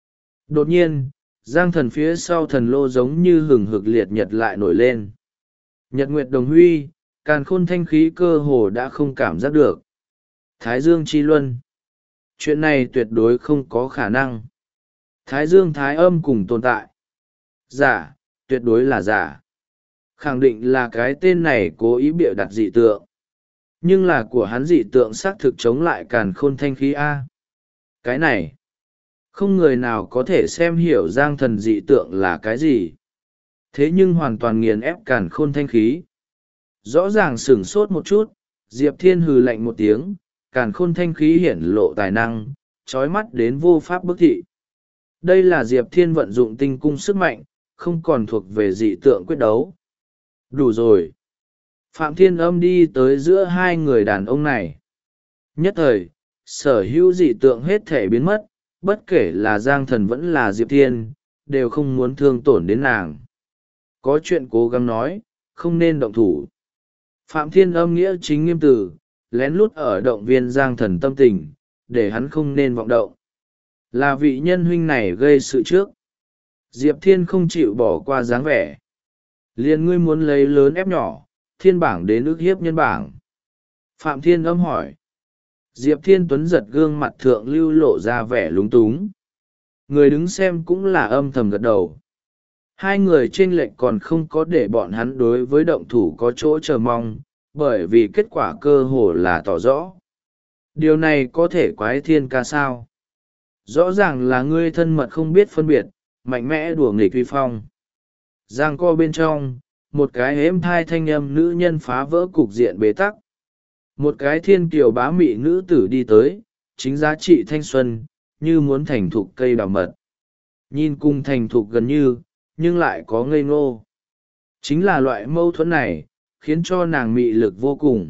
Speaker 1: Đột nhiên, Giang Thần phía sau thần lô giống như hừng hực liệt nhật lại nổi lên. Nhật nguyệt đồng huy, càn khôn thanh khí cơ hồ đã không cảm giác được. Thái Dương chi luân. Chuyện này tuyệt đối không có khả năng. Thái Dương thái âm cùng tồn tại. Giả, tuyệt đối là giả. Khẳng định là cái tên này cố ý bịa đặt dị tượng. Nhưng là của hắn dị tượng xác thực chống lại càn khôn thanh khí A. Cái này, không người nào có thể xem hiểu Giang Thần dị tượng là cái gì. Thế nhưng hoàn toàn nghiền ép càn khôn thanh khí. Rõ ràng sửng sốt một chút, Diệp Thiên hừ lạnh một tiếng, càn khôn thanh khí hiển lộ tài năng, trói mắt đến vô pháp bức thị. Đây là Diệp Thiên vận dụng tinh cung sức mạnh, không còn thuộc về dị tượng quyết đấu. Đủ rồi. Phạm Thiên Âm đi tới giữa hai người đàn ông này. Nhất thời, sở hữu dị tượng hết thể biến mất, bất kể là Giang Thần vẫn là Diệp Thiên, đều không muốn thương tổn đến nàng. Có chuyện cố gắng nói, không nên động thủ. Phạm Thiên Âm nghĩa chính nghiêm từ, lén lút ở động viên Giang Thần tâm tình, để hắn không nên vọng động. Là vị nhân huynh này gây sự trước. Diệp Thiên không chịu bỏ qua dáng vẻ. Liền ngươi muốn lấy lớn ép nhỏ, thiên bảng đến ức hiếp nhân bảng. Phạm Thiên Âm hỏi. Diệp Thiên Tuấn giật gương mặt thượng lưu lộ ra vẻ lúng túng. Người đứng xem cũng là âm thầm gật đầu. Hai người chênh lệch còn không có để bọn hắn đối với động thủ có chỗ chờ mong, bởi vì kết quả cơ hồ là tỏ rõ. Điều này có thể quái thiên ca sao? Rõ ràng là ngươi thân mật không biết phân biệt, mạnh mẽ đùa nghịch uy phong. Giang co bên trong, một cái êm thai thanh âm nữ nhân phá vỡ cục diện bế tắc. Một cái thiên kiều bá mị nữ tử đi tới, chính giá trị thanh xuân, như muốn thành thục cây đào mật. Nhìn cùng thành thục gần như, nhưng lại có ngây ngô. Chính là loại mâu thuẫn này, khiến cho nàng mị lực vô cùng.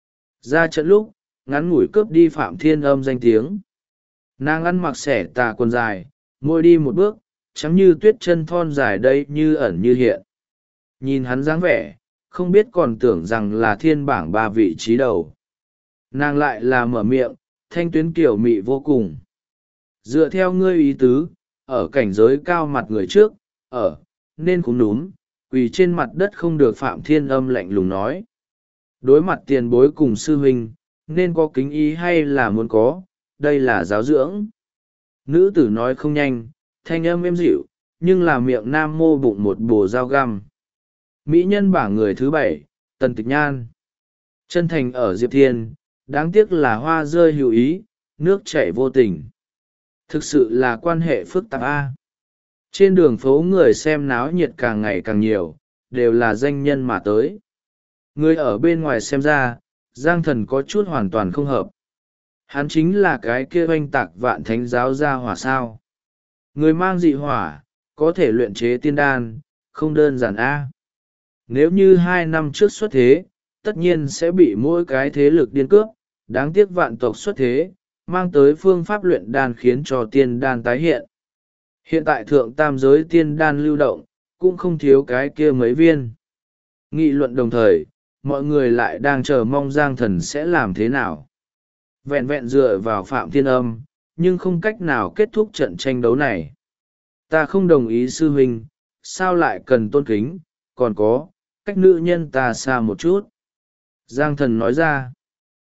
Speaker 1: Ra trận lúc, ngắn ngủi cướp đi Phạm Thiên Âm danh tiếng. Nàng ăn mặc xẻ tà quần dài, môi đi một bước, trắng như tuyết chân thon dài đây như ẩn như hiện. Nhìn hắn dáng vẻ, không biết còn tưởng rằng là thiên bảng 3 vị trí đầu. Nàng lại là mở miệng, thanh tuyến kiểu mị vô cùng. Dựa theo ngươi ý tứ, ở cảnh giới cao mặt người trước, nên cũng đúng, quỳ trên mặt đất không được. Phạm Thiên Âm lạnh lùng nói. Đối mặt tiền bối cùng sư huynh, nên có kính ý hay là muốn có, đây là giáo dưỡng. Nữ tử nói không nhanh, thanh âm êm dịu, nhưng là miệng nam mô bụng một bồ dao găm. Mỹ nhân bảng người thứ 7, Tần Tịch Nhan. Chân thành ở Diệp Thiên, đáng tiếc là hoa rơi hữu ý, nước chảy vô tình. Thực sự là quan hệ phức tạp A. Trên đường phố người xem náo nhiệt càng ngày càng nhiều, đều là danh nhân mà tới. Người ở bên ngoài xem ra, Giang Thần có chút hoàn toàn không hợp. Hắn chính là cái kia oanh tạc vạn thánh giáo gia hỏa sao. Người mang dị hỏa, có thể luyện chế tiên đan, không đơn giản A. Nếu như 2 năm trước xuất thế, tất nhiên sẽ bị mỗi cái thế lực điên cướp. Đáng tiếc vạn tộc xuất thế, mang tới phương pháp luyện đan khiến cho tiên đan tái hiện. Hiện tại thượng tam giới tiên đan lưu động, cũng không thiếu cái kia mấy viên. Nghị luận đồng thời, mọi người lại đang chờ mong Giang Thần sẽ làm thế nào. Vẹn vẹn dựa vào Phạm Thiên Âm, nhưng không cách nào kết thúc trận tranh đấu này. Ta không đồng ý sư huynh, sao lại cần tôn kính, còn có, cách nữ nhân ta xa một chút. Giang Thần nói ra.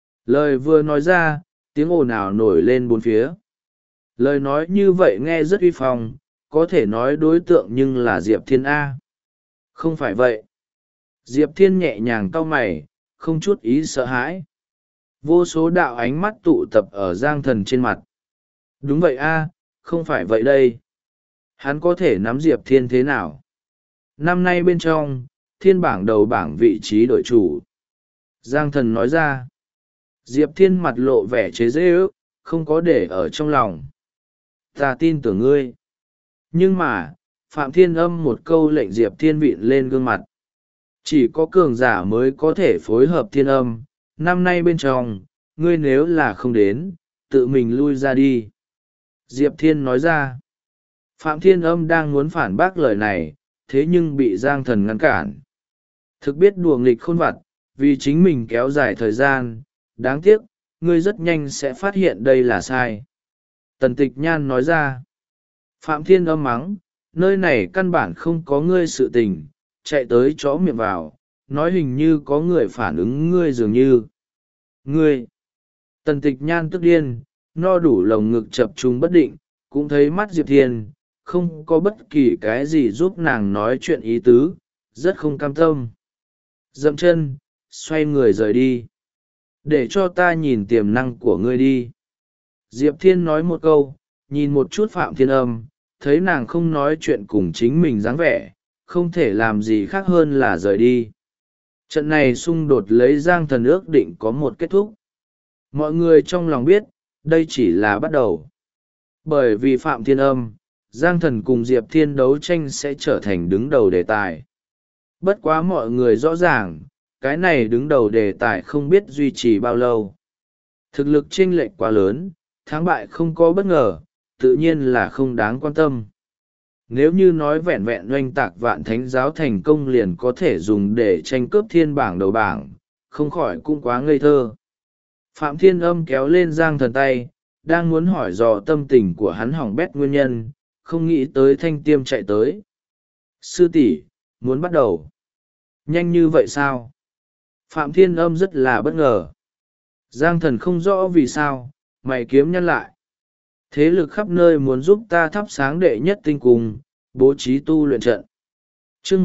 Speaker 1: Lời vừa nói ra, tiếng ồn ào nổi lên bốn phía. Lời nói như vậy nghe rất uy phong, có thể nói đối tượng nhưng là Diệp Thiên A. Không phải vậy. Diệp Thiên nhẹ nhàng cau mày, không chút ý sợ hãi. Vô số đạo ánh mắt tụ tập ở Giang Thần trên mặt. Đúng vậy A, không phải vậy đây. Hắn có thể nắm Diệp Thiên thế nào? Năm nay bên trong, Thiên bảng đầu bảng vị trí đội chủ. Giang Thần nói ra. Diệp Thiên mặt lộ vẻ chế giễu ước, không có để ở trong lòng. Ta tin tưởng ngươi. Nhưng mà, Phạm Thiên Âm một câu lệnh Diệp Thiên vịn lên gương mặt. Chỉ có cường giả mới có thể phối hợp Thiên Âm. Năm nay bên trong, ngươi nếu là không đến, tự mình lui ra đi. Diệp Thiên nói ra. Phạm Thiên Âm đang muốn phản bác lời này, thế nhưng bị Giang Thần ngăn cản. Thực biết đùa nghịch khôn vặt, vì chính mình kéo dài thời gian, đáng tiếc, ngươi rất nhanh sẽ phát hiện đây là sai. Tần Tịch Nhan nói ra. Phạm Thiên Âm mắng, nơi này căn bản không có ngươi sự tình, chạy tới chó miệng vào, nói hình như có người phản ứng ngươi dường như. Ngươi! Tần Tịch Nhan tức điên, no đủ lồng ngực chập trung bất định, cũng thấy mắt Diệp Thiên, không có bất kỳ cái gì giúp nàng nói chuyện ý tứ, rất không cam tâm. Dậm chân, xoay người rời đi. Để cho ta nhìn tiềm năng của ngươi đi. Diệp Thiên nói một câu, nhìn một chút Phạm Thiên Âm, thấy nàng không nói chuyện cùng chính mình dáng vẻ, không thể làm gì khác hơn là rời đi. Trận này xung đột lấy Giang Thần ước định có một kết thúc. Mọi người trong lòng biết, đây chỉ là bắt đầu. Bởi vì Phạm Thiên Âm, Giang Thần cùng Diệp Thiên đấu tranh sẽ trở thành đứng đầu đề tài. Bất quá mọi người rõ ràng, cái này đứng đầu đề tài không biết duy trì bao lâu. Thực lực chênh lệch quá lớn, thắng bại không có bất ngờ, tự nhiên là không đáng quan tâm. Nếu như nói vẹn vẹn oanh tạc vạn thánh giáo thành công liền có thể dùng để tranh cướp thiên bảng đầu bảng, không khỏi cũng quá ngây thơ. Phạm Thiên Âm kéo lên Giang Thần tay, đang muốn hỏi dò tâm tình của hắn hỏng bét nguyên nhân, không nghĩ tới Thanh Tiêm chạy tới. Sư tỷ, muốn bắt đầu. Nhanh như vậy sao? Phạm Thiên Âm rất là bất ngờ. Giang Thần không rõ vì sao, mày kiếm nhăn lại. Thế lực khắp nơi muốn giúp ta thắp sáng đệ nhất tinh cung, bố trí tu luyện trận. Chương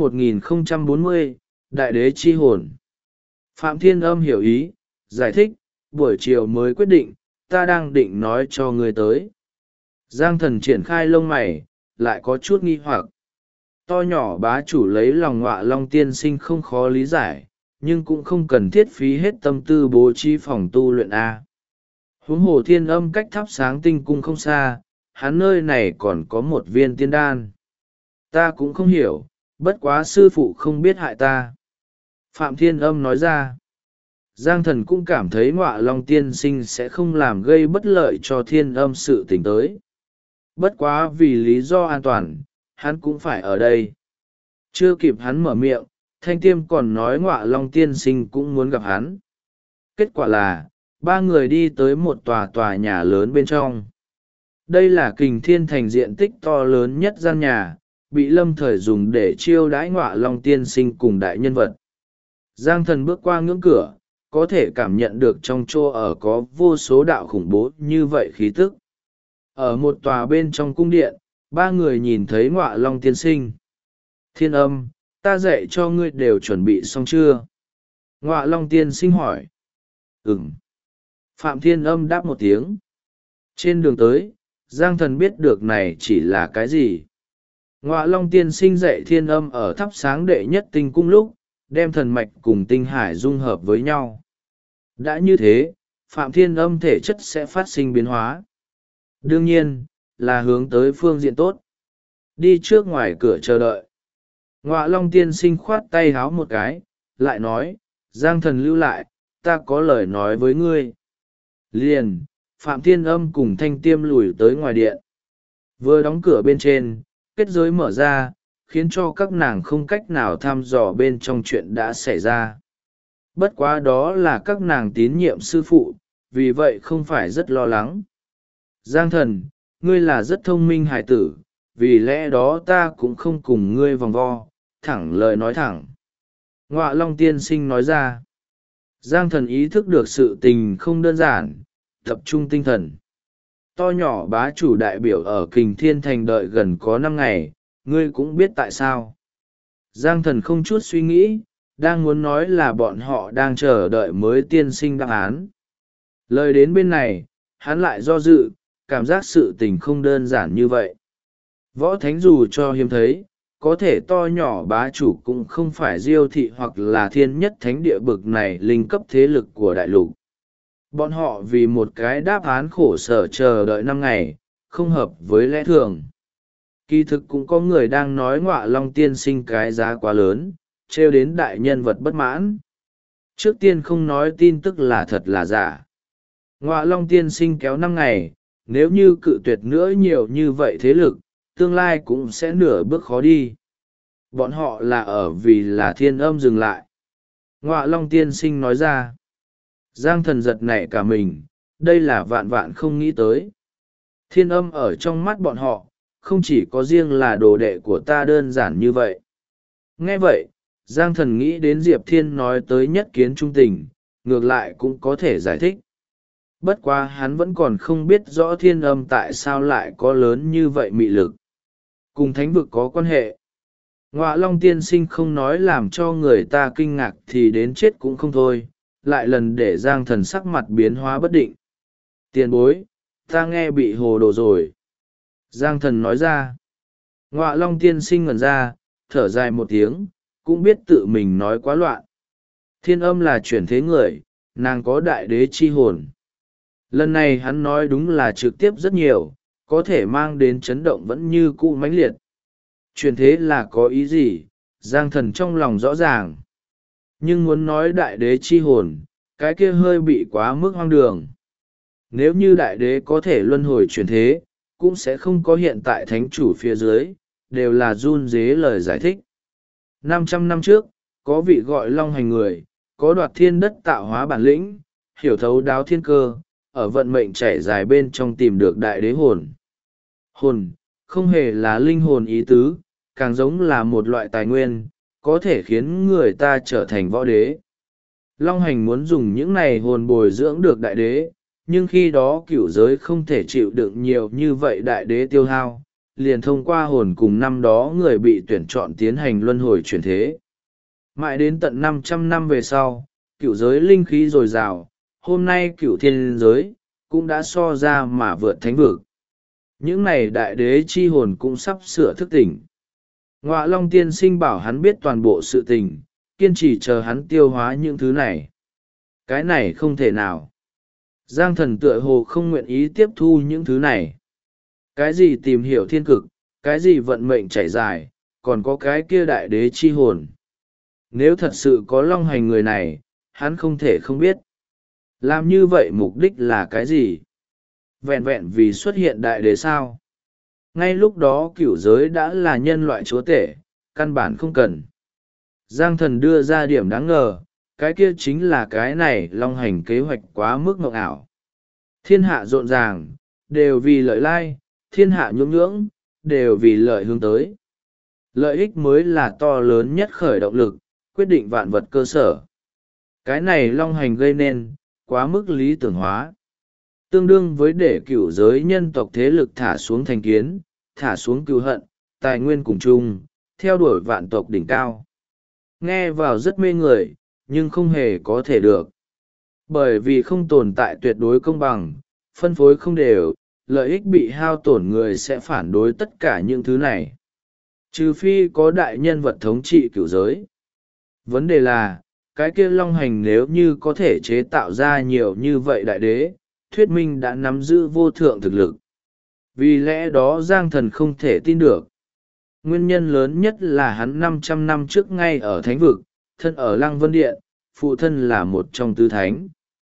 Speaker 1: 1040, Đại đế chi hồn. Phạm Thiên Âm hiểu ý, giải thích, buổi chiều mới quyết định, ta đang định nói cho người tới. Giang Thần triển khai lông mày, lại có chút nghi hoặc. To nhỏ bá chủ lấy lòng Ngọa Long tiên sinh không khó lý giải, nhưng cũng không cần thiết phí hết tâm tư bố trí phòng tu luyện A. Huống hồ Thiên Âm cách thắp sáng tinh cung không xa, hắn nơi này còn có một viên tiên đan. Ta cũng không hiểu, bất quá sư phụ không biết hại ta. Phạm Thiên Âm nói ra. Giang Thần cũng cảm thấy Ngọa Long tiên sinh sẽ không làm gây bất lợi cho Thiên Âm sự tình tới. Bất quá vì lý do an toàn, hắn cũng phải ở đây. Chưa kịp hắn mở miệng, Thanh Tiêm còn nói Ngọa Long tiên sinh cũng muốn gặp hắn. Kết quả là, ba người đi tới một tòa nhà lớn bên trong. Đây là Kình Thiên Thành diện tích to lớn nhất gian nhà, bị lâm thời dùng để chiêu đãi Ngọa Long tiên sinh cùng đại nhân vật. Giang Thần bước qua ngưỡng cửa, có thể cảm nhận được trong chỗ ở có vô số đạo khủng bố như vậy khí tức. Ở một tòa bên trong cung điện, ba người nhìn thấy Ngọa Long tiên sinh. Thiên Âm, ta dạy cho ngươi đều chuẩn bị xong chưa? Ngọa Long tiên sinh hỏi. Ừm. Phạm Thiên Âm đáp một tiếng. Trên đường tới, Giang Thần biết được này chỉ là cái gì. Ngọa Long tiên sinh dạy Thiên Âm ở thắp sáng đệ nhất tinh cung lúc, đem thần mạch cùng tinh hải dung hợp với nhau. Đã như thế, Phạm Thiên Âm thể chất sẽ phát sinh biến hóa. Đương nhiên, là hướng tới phương diện tốt. Đi trước ngoài cửa chờ đợi. Ngọa Long tiên sinh khoát tay háo một cái, lại nói, Giang Thần lưu lại, ta có lời nói với ngươi. Liền, Phạm Thiên Âm cùng Thanh Tiêm lùi tới ngoài điện. Vừa đóng cửa bên trên, kết giới mở ra, khiến cho các nàng không cách nào thăm dò bên trong chuyện đã xảy ra. Bất quá đó là các nàng tín nhiệm sư phụ, vì vậy không phải rất lo lắng. Giang Thần, ngươi là rất thông minh hài tử, vì lẽ đó ta cũng không cùng ngươi vòng vo, thẳng lời nói thẳng. Ngọa Long tiên sinh nói ra. Giang Thần ý thức được sự tình không đơn giản, tập trung tinh thần. To nhỏ bá chủ đại biểu ở Kình Thiên Thành đợi gần có 5 ngày, ngươi cũng biết tại sao. Giang Thần không chút suy nghĩ, đang muốn nói là bọn họ đang chờ đợi mới tiên sinh đáp án. Lời đến bên này, hắn lại do dự, cảm giác sự tình không đơn giản như vậy. Võ thánh dù cho hiếm thấy, có thể to nhỏ bá chủ cũng không phải diêu thị hoặc là thiên nhất thánh địa bực này linh cấp thế lực của đại lục. Bọn họ vì một cái đáp án khổ sở chờ đợi 5 ngày, không hợp với lẽ thường. Kỳ thực cũng có người đang nói Ngọa Long tiên sinh cái giá quá lớn, trêu đến đại nhân vật bất mãn. Trước tiên không nói tin tức là thật là giả. Ngọa Long tiên sinh kéo 5 ngày, nếu như cự tuyệt nữa nhiều như vậy thế lực, tương lai cũng sẽ nửa bước khó đi. Bọn họ là ở vì là Thiên Âm dừng lại. Ngọa Long tiên sinh nói ra. Giang Thần giật nảy cả mình, đây là vạn vạn không nghĩ tới. Thiên Âm ở trong mắt bọn họ, không chỉ có riêng là đồ đệ của ta đơn giản như vậy. Nghe vậy, Giang Thần nghĩ đến Diệp Thiên nói tới nhất kiến trung tình, ngược lại cũng có thể giải thích. Bất quá hắn vẫn còn không biết rõ Thiên Âm tại sao lại có lớn như vậy mị lực. Cùng thánh vực có quan hệ. Ngọa Long tiên sinh không nói làm cho người ta kinh ngạc thì đến chết cũng không thôi, lại lần để Giang Thần sắc mặt biến hóa bất định. Tiền bối, ta nghe bị hồ đồ rồi. Giang Thần nói ra. Ngọa Long tiên sinh ngẩn ra, thở dài một tiếng, cũng biết tự mình nói quá loạn. Thiên Âm là chuyển thế người, nàng có đại đế chi hồn. Lần này hắn nói đúng là trực tiếp rất nhiều, có thể mang đến chấn động vẫn như cũ mãnh liệt. Chuyển thế là có ý gì, Giang Thần trong lòng rõ ràng. Nhưng muốn nói đại đế chi hồn, cái kia hơi bị quá mức hoang đường. Nếu như đại đế có thể luân hồi chuyển thế, cũng sẽ không có hiện tại thánh chủ phía dưới, đều là run rế lời giải thích. 500 năm trước, có vị gọi Long Hành người, có đoạt thiên đất tạo hóa bản lĩnh, hiểu thấu đáo thiên cơ, ở vận mệnh chảy dài bên trong tìm được đại đế hồn. Hồn, không hề là linh hồn ý tứ, càng giống là một loại tài nguyên, có thể khiến người ta trở thành võ đế. Long Hành muốn dùng những này hồn bồi dưỡng được đại đế, nhưng khi đó cửu giới không thể chịu đựng nhiều như vậy đại đế tiêu hao, liền thông qua hồn cùng năm đó người bị tuyển chọn tiến hành luân hồi chuyển thế. Mãi đến tận 500 năm về sau, cửu giới linh khí dồi dào, hôm nay cửu thiên giới, cũng đã so ra mà vượt thánh vực. Những này đại đế chi hồn cũng sắp sửa thức tỉnh. Ngọa Long tiên sinh bảo hắn biết toàn bộ sự tình, kiên trì chờ hắn tiêu hóa những thứ này. Cái này không thể nào. Giang Thần tựa hồ không nguyện ý tiếp thu những thứ này. Cái gì tìm hiểu thiên cực, cái gì vận mệnh chảy dài, còn có cái kia đại đế chi hồn. Nếu thật sự có Long Hành người này, hắn không thể không biết. Làm như vậy mục đích là cái gì? Vẹn vẹn vì xuất hiện đại đế sao? Ngay lúc đó cửu giới đã là nhân loại chúa tể, căn bản không cần. Giang Thần đưa ra điểm đáng ngờ, cái kia chính là cái này Long Hành kế hoạch quá mức mộng ảo. Thiên hạ rộn ràng, đều vì lợi lai, thiên hạ nhưỡng nhưỡng, đều vì lợi hướng tới. Lợi ích mới là to lớn nhất khởi động lực, quyết định vạn vật cơ sở. Cái này Long Hành gây nên, quá mức lý tưởng hóa. Tương đương với để cửu giới nhân tộc thế lực thả xuống thành kiến, thả xuống cừu hận, tài nguyên cùng chung, theo đuổi vạn tộc đỉnh cao. Nghe vào rất mê người, nhưng không hề có thể được. Bởi vì không tồn tại tuyệt đối công bằng, phân phối không đều, lợi ích bị hao tổn người sẽ phản đối tất cả những thứ này. Trừ phi có đại nhân vật thống trị cửu giới. Vấn đề là, cái kia Long Hành nếu như có thể chế tạo ra nhiều như vậy đại đế, thuyết minh đã nắm giữ vô thượng thực lực. Vì lẽ đó Giang Thần không thể tin được. Nguyên nhân lớn nhất là hắn 500 năm trước ngay ở Thánh Vực, thân ở Lăng Vân Điện, phụ thân là một trong tứ thánh.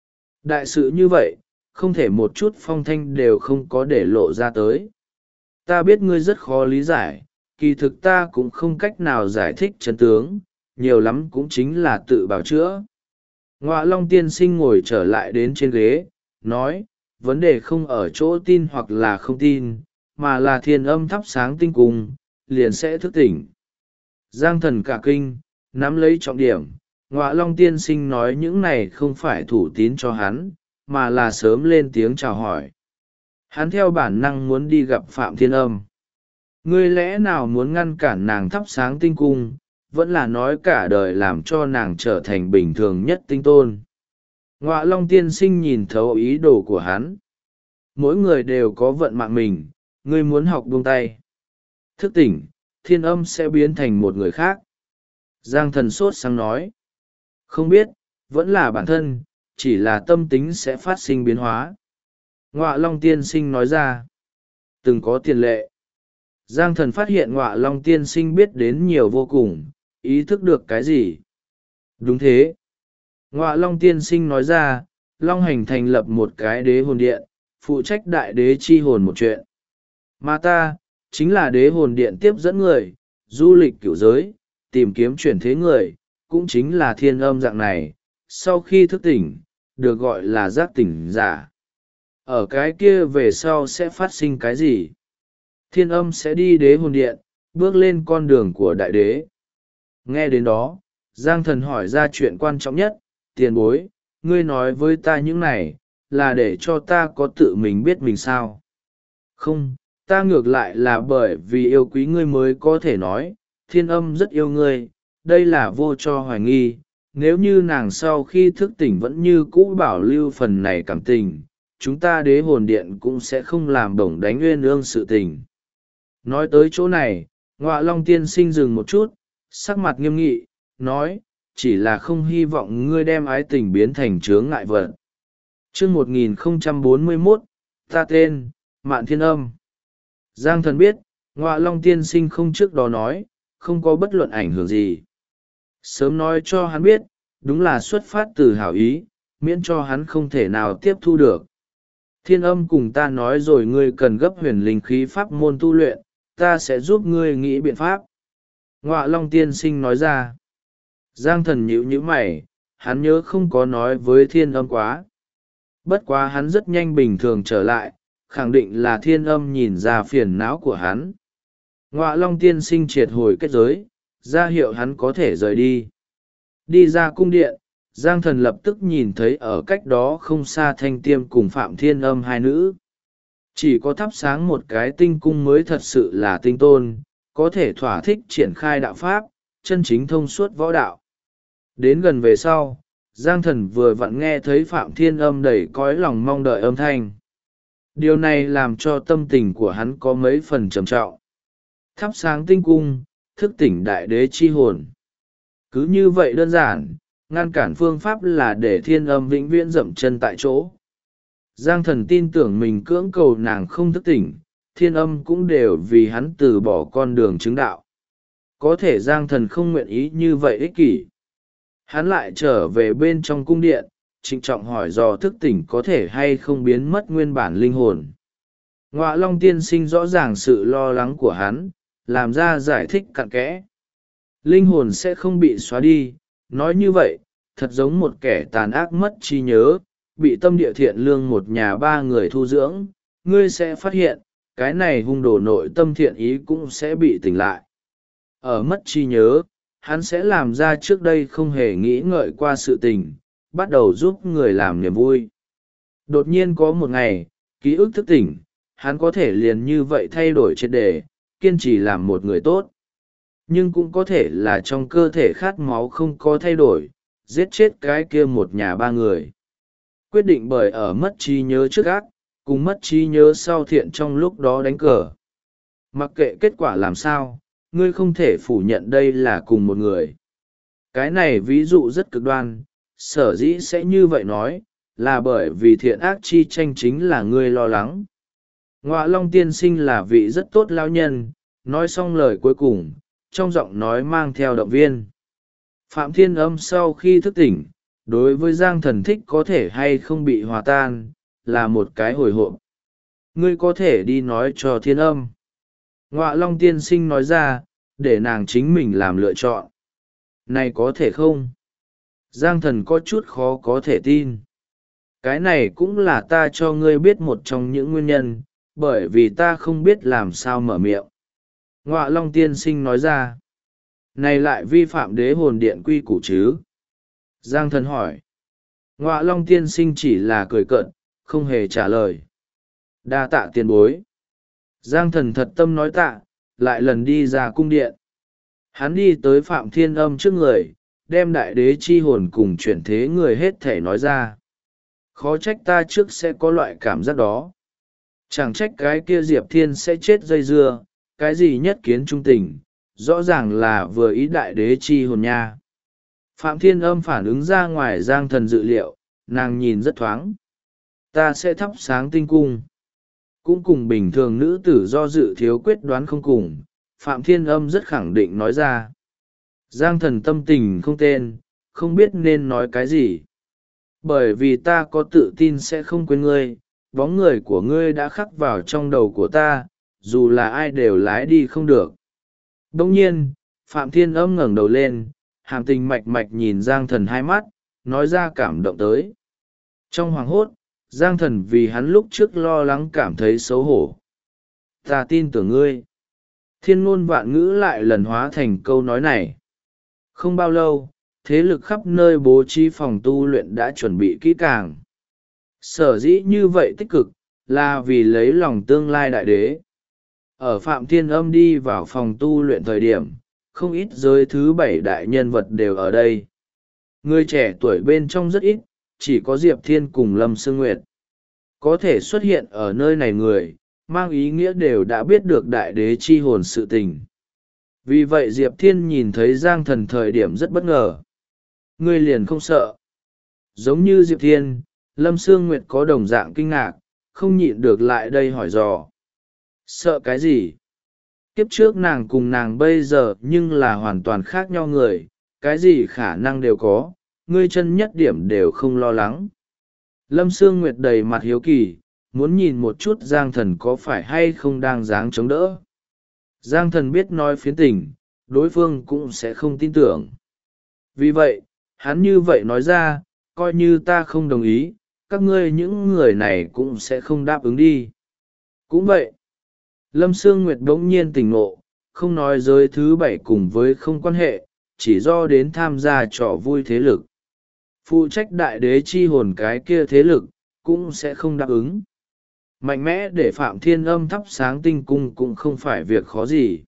Speaker 1: Đại sự như vậy, không thể một chút phong thanh đều không có để lộ ra tới. Ta biết ngươi rất khó lý giải, kỳ thực ta cũng không cách nào giải thích chân tướng, nhiều lắm cũng chính là tự bào chữa. Ngọa Long tiên sinh ngồi trở lại đến trên ghế, nói, vấn đề không ở chỗ tin hoặc là không tin, mà là thiên âm thắp sáng tinh cung, liền sẽ thức tỉnh. Giang thần cả kinh, nắm lấy trọng điểm, Ngọa Long tiên sinh nói những này không phải thủ tín cho hắn, mà là sớm lên tiếng chào hỏi. Hắn theo bản năng muốn đi gặp Phạm Thiên Âm. Ngươi lẽ nào muốn ngăn cản nàng thắp sáng tinh cung, vẫn là nói cả đời làm cho nàng trở thành bình thường nhất tinh tôn. Ngọa Long tiên sinh nhìn thấu ý đồ của hắn. Mỗi người đều có vận mạng mình, ngươi muốn học buông tay. Thức tỉnh, Thiên Âm sẽ biến thành một người khác. Giang thần sốt sáng nói. Không biết, vẫn là bản thân, chỉ là tâm tính sẽ phát sinh biến hóa. Ngọa Long tiên sinh nói ra. Từng có tiền lệ. Giang thần phát hiện Ngọa Long tiên sinh biết đến nhiều vô cùng, ý thức được cái gì? Đúng thế. Ngọa Long tiên sinh nói ra, Long Hành thành lập một cái đế hồn điện, phụ trách đại đế chi hồn một chuyện. Mà ta, chính là đế hồn điện tiếp dẫn người, du lịch cửu giới, tìm kiếm chuyển thế người, cũng chính là Thiên Âm dạng này, sau khi thức tỉnh, được gọi là giác tỉnh giả. Ở cái kia về sau sẽ phát sinh cái gì? Thiên Âm sẽ đi đế hồn điện, bước lên con đường của đại đế. Nghe đến đó, Giang thần hỏi ra chuyện quan trọng nhất, tiền bối, ngươi nói với ta những này, là để cho ta có tự mình biết mình sao? Không, ta ngược lại là bởi vì yêu quý ngươi mới có thể nói, Thiên Âm rất yêu ngươi, đây là vô cho hoài nghi. Nếu như nàng sau khi thức tỉnh vẫn như cũ bảo lưu phần này cảm tình, chúng ta đế hồn điện cũng sẽ không làm bổng đánh uyên ương sự tình. Nói tới chỗ này, Ngọa Long tiên sinh dừng một chút, sắc mặt nghiêm nghị, nói, chỉ là không hy vọng ngươi đem ái tình biến thành chướng ngại vật. Chương 1041, ta tên, Mạn Thiên Âm. Giang thần biết, Ngọa Long tiên sinh không trước đó nói, không có bất luận ảnh hưởng gì. Sớm nói cho hắn biết, đúng là xuất phát từ hảo ý, miễn cho hắn không thể nào tiếp thu được. Thiên Âm cùng ta nói rồi ngươi cần gấp huyền linh khí pháp môn tu luyện, ta sẽ giúp ngươi nghĩ biện pháp. Ngọa Long tiên sinh nói ra. Giang thần nhíu mày, hắn nhớ không có nói với Thiên Âm quá. Bất quá hắn rất nhanh bình thường trở lại, khẳng định là Thiên Âm nhìn ra phiền não của hắn. Ngọa Long tiên sinh triệt hồi kết giới, ra hiệu hắn có thể rời đi. Đi ra cung điện, Giang thần lập tức nhìn thấy ở cách đó không xa Thanh Tiêm cùng Phạm Thiên Âm hai nữ. Chỉ có thắp sáng một cái tinh cung mới thật sự là tinh tôn, có thể thỏa thích triển khai đạo pháp, chân chính thông suốt võ đạo. Đến gần về sau, Giang thần vừa vặn nghe thấy Phạm Thiên Âm đầy cõi lòng mong đợi âm thanh. Điều này làm cho tâm tình của hắn có mấy phần trầm trọng. Thắp sáng tinh cung, thức tỉnh đại đế chi hồn. Cứ như vậy đơn giản, ngăn cản phương pháp là để Thiên Âm vĩnh viễn dậm chân tại chỗ. Giang thần tin tưởng mình cưỡng cầu nàng không thức tỉnh, Thiên Âm cũng đều vì hắn từ bỏ con đường chứng đạo. Có thể Giang thần không nguyện ý như vậy ích kỷ. Hắn lại trở về bên trong cung điện, trịnh trọng hỏi dò thức tỉnh có thể hay không biến mất nguyên bản linh hồn. Ngọa Long tiên sinh rõ ràng sự lo lắng của hắn, làm ra giải thích cặn kẽ. Linh hồn sẽ không bị xóa đi, nói như vậy, thật giống một kẻ tàn ác mất trí nhớ, bị tâm địa thiện lương một nhà ba người thu dưỡng, ngươi sẽ phát hiện, cái này hung đồ nội tâm thiện ý cũng sẽ bị tỉnh lại. Ở mất trí nhớ, hắn sẽ làm ra trước đây không hề nghĩ ngợi qua sự tình, bắt đầu giúp người làm niềm vui. Đột nhiên có một ngày, ký ức thức tỉnh, hắn có thể liền như vậy thay đổi triệt để, kiên trì làm một người tốt. Nhưng cũng có thể là trong cơ thể khát máu không có thay đổi, giết chết cái kia một nhà ba người. Quyết định bởi ở mất trí nhớ trước ác, cùng mất trí nhớ sau thiện trong lúc đó đánh cờ. Mặc kệ kết quả làm sao, ngươi không thể phủ nhận đây là cùng một người. Cái này ví dụ rất cực đoan, sở dĩ sẽ như vậy nói, là bởi vì thiện ác chi tranh chính là ngươi lo lắng. Ngọa Long tiên sinh là vị rất tốt lão nhân, nói xong lời cuối cùng, trong giọng nói mang theo động viên. Phạm Thiên Âm sau khi thức tỉnh, đối với Giang Thần thích có thể hay không bị hòa tan là một cái hồi hộp. Ngươi có thể đi nói cho Thiên Âm. Ngọa Long tiên sinh nói ra, để nàng chính mình làm lựa chọn. Này có thể không? Giang Thần có chút khó có thể tin. Cái này cũng là ta cho ngươi biết một trong những nguyên nhân, bởi vì ta không biết làm sao mở miệng. Ngọa Long tiên sinh nói ra. Này lại vi phạm đế hồn điện quy củ chứ? Giang Thần hỏi. Ngọa Long tiên sinh chỉ là cười cợt, không hề trả lời. Đa tạ tiền bối. Giang Thần thật tâm nói tạ, lại lần đi ra cung điện. Hắn đi tới Phạm Thiên Âm trước người, đem đại đế chi hồn cùng chuyển thế người hết thể nói ra. Khó trách ta trước sẽ có loại cảm giác đó. Chẳng trách cái kia Diệp Thiên sẽ chết dây dưa, cái gì nhất kiến trung tình, rõ ràng là vừa ý đại đế chi hồn nha. Phạm Thiên Âm phản ứng ra ngoài Giang Thần dự liệu, nàng nhìn rất thoáng. Ta sẽ thắp sáng tinh cung. Cũng cùng bình thường nữ tử do dự thiếu quyết đoán không cùng, Phạm Thiên Âm rất khẳng định nói ra. Giang Thần tâm tình không tên, không biết nên nói cái gì. Bởi vì ta có tự tin sẽ không quên ngươi, bóng người của ngươi đã khắc vào trong đầu của ta, dù là ai đều lái đi không được. Đồng nhiên, Phạm Thiên Âm ngẩng đầu lên, hàm tình mạch mạch nhìn Giang Thần hai mắt, nói ra cảm động tới. Trong hoàng hốt, Giang Thần vì hắn lúc trước lo lắng cảm thấy xấu hổ. Ta tin tưởng ngươi. Thiên ngôn vạn ngữ lại lần hóa thành câu nói này. Không bao lâu, thế lực khắp nơi bố trí phòng tu luyện đã chuẩn bị kỹ càng. Sở dĩ như vậy tích cực, là vì lấy lòng tương lai đại đế. Ở Phạm Thiên Âm đi vào phòng tu luyện thời điểm, không ít giới thứ 7 đại nhân vật đều ở đây. Người trẻ tuổi bên trong rất ít, chỉ có Diệp Thiên cùng Lâm Sương Nguyệt. Có thể xuất hiện ở nơi này người, mang ý nghĩa đều đã biết được đại đế chi hồn sự tình. Vì vậy Diệp Thiên nhìn thấy Giang Thần thời điểm rất bất ngờ. Ngươi liền không sợ. Giống như Diệp Thiên, Lâm Sương Nguyệt có đồng dạng kinh ngạc, không nhịn được lại đây hỏi dò. Sợ cái gì? Kiếp trước nàng cùng nàng bây giờ nhưng là hoàn toàn khác nhau người, cái gì khả năng đều có, ngươi chân nhất điểm đều không lo lắng. Lâm Sương Nguyệt đầy mặt hiếu kỳ, muốn nhìn một chút Giang Thần có phải hay không đang dáng chống đỡ. Giang Thần biết nói phiến tình, đối phương cũng sẽ không tin tưởng. Vì vậy, hắn như vậy nói ra, coi như ta không đồng ý, các ngươi những người này cũng sẽ không đáp ứng đi. Cũng vậy, Lâm Sương Nguyệt bỗng nhiên tỉnh ngộ, không nói giới thứ 7 cùng với không quan hệ, chỉ do đến tham gia trò vui thế lực. Phụ trách đại đế chi hồn cái kia thế lực, cũng sẽ không đáp ứng. Mạnh mẽ để Phạm Thiên Âm thắp sáng tinh cung cũng không phải việc khó gì.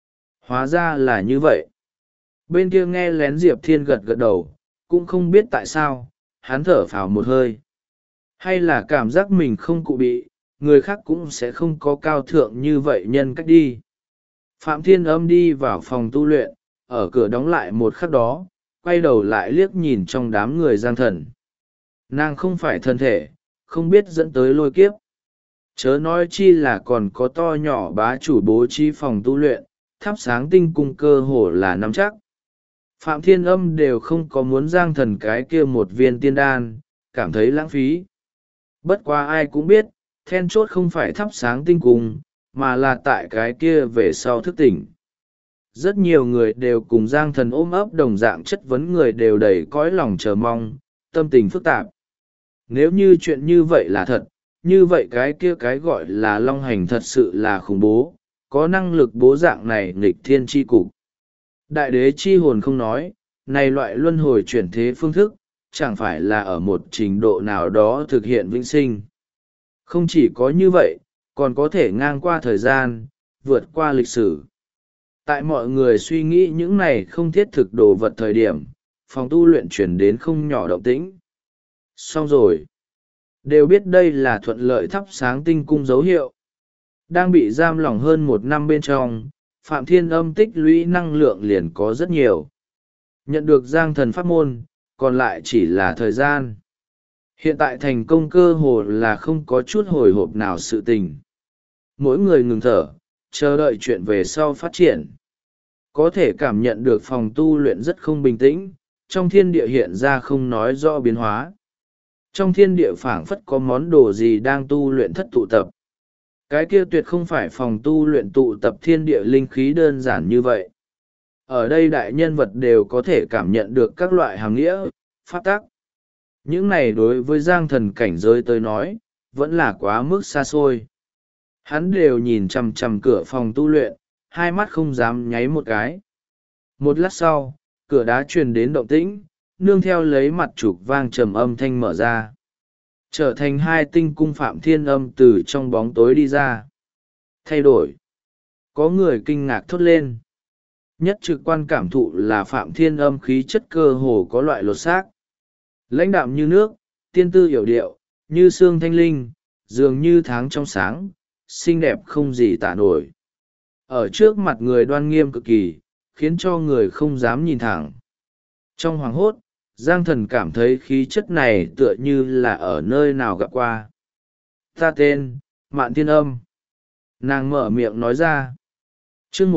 Speaker 1: Hóa ra là như vậy. Bên kia nghe lén Diệp Thiên gật gật đầu, cũng không biết tại sao, hắn thở phào một hơi. Hay là cảm giác mình không cụ bị, người khác cũng sẽ không có cao thượng như vậy nhân cách đi. Phạm Thiên Âm đi vào phòng tu luyện, ở cửa đóng lại một khắc đó, quay đầu lại liếc nhìn trong đám người Giang Thần. Nàng không phải thân thể, không biết dẫn tới lôi kiếp. Chớ nói chi là còn có to nhỏ bá chủ bố trí phòng tu luyện, thắp sáng tinh cung cơ hồ là nắm chắc. Phạm Thiên Âm đều không có muốn Giang Thần cái kia một viên tiên đan, cảm thấy lãng phí. Bất quá ai cũng biết, then chốt không phải thắp sáng tinh cung, mà là tại cái kia về sau thức tỉnh. Rất nhiều người đều cùng Giang Thần ôm ấp đồng dạng chất vấn, người đều đầy cõi lòng chờ mong, tâm tình phức tạp. Nếu như chuyện như vậy là thật, như vậy cái kia cái gọi là long hành thật sự là khủng bố, có năng lực bố dạng này nghịch thiên chi cục. Đại đế chi hồn không nói, này loại luân hồi chuyển thế phương thức, chẳng phải là ở một trình độ nào đó thực hiện vĩnh sinh. Không chỉ có như vậy, còn có thể ngang qua thời gian, vượt qua lịch sử. Tại mọi người suy nghĩ những này không thiết thực đồ vật thời điểm, phòng tu luyện chuyển đến không nhỏ động tĩnh. Xong rồi. Đều biết đây là thuận lợi thắp sáng tinh cung dấu hiệu. Đang bị giam lỏng hơn 1 năm bên trong, Phạm Thiên Âm tích lũy năng lượng liền có rất nhiều. Nhận được Giang Thần pháp môn, còn lại chỉ là thời gian. Hiện tại thành công cơ hồ là không có chút hồi hộp nào sự tình. Mỗi người ngừng thở, chờ đợi chuyện về sau phát triển. Có thể cảm nhận được phòng tu luyện rất không bình tĩnh, trong thiên địa hiện ra không nói rõ biến hóa. Trong thiên địa phảng phất có món đồ gì đang tu luyện thất tụ tập. Cái kia tuyệt không phải phòng tu luyện tụ tập thiên địa linh khí đơn giản như vậy. Ở đây đại nhân vật đều có thể cảm nhận được các loại hàm nghĩa, pháp tắc. Những này đối với Giang Thần cảnh giới tới nói, vẫn là quá mức xa xôi. Hắn đều nhìn chằm chằm cửa phòng tu luyện, hai mắt không dám nháy một cái. Một lát sau, cửa đá truyền đến động tĩnh, nương theo lấy mặt trục vang trầm âm thanh mở ra. Trở thành hai tinh cung Phạm Thiên Âm từ trong bóng tối đi ra. Thay đổi. Có người kinh ngạc thốt lên. Nhất trực quan cảm thụ là Phạm Thiên Âm khí chất cơ hồ có loại lột xác. Lãnh đạm như nước, tiên tư hiểu điệu, như sương thanh linh, dường như tháng trong sáng, xinh đẹp không gì tả nổi. Ở trước mặt người đoan nghiêm cực kỳ, khiến cho người không dám nhìn thẳng. Trong hoàng hốt, Giang Thần cảm thấy khí chất này tựa như là ở nơi nào gặp qua. Ta tên, Mạn Thiên Âm. Nàng mở miệng nói ra. Chương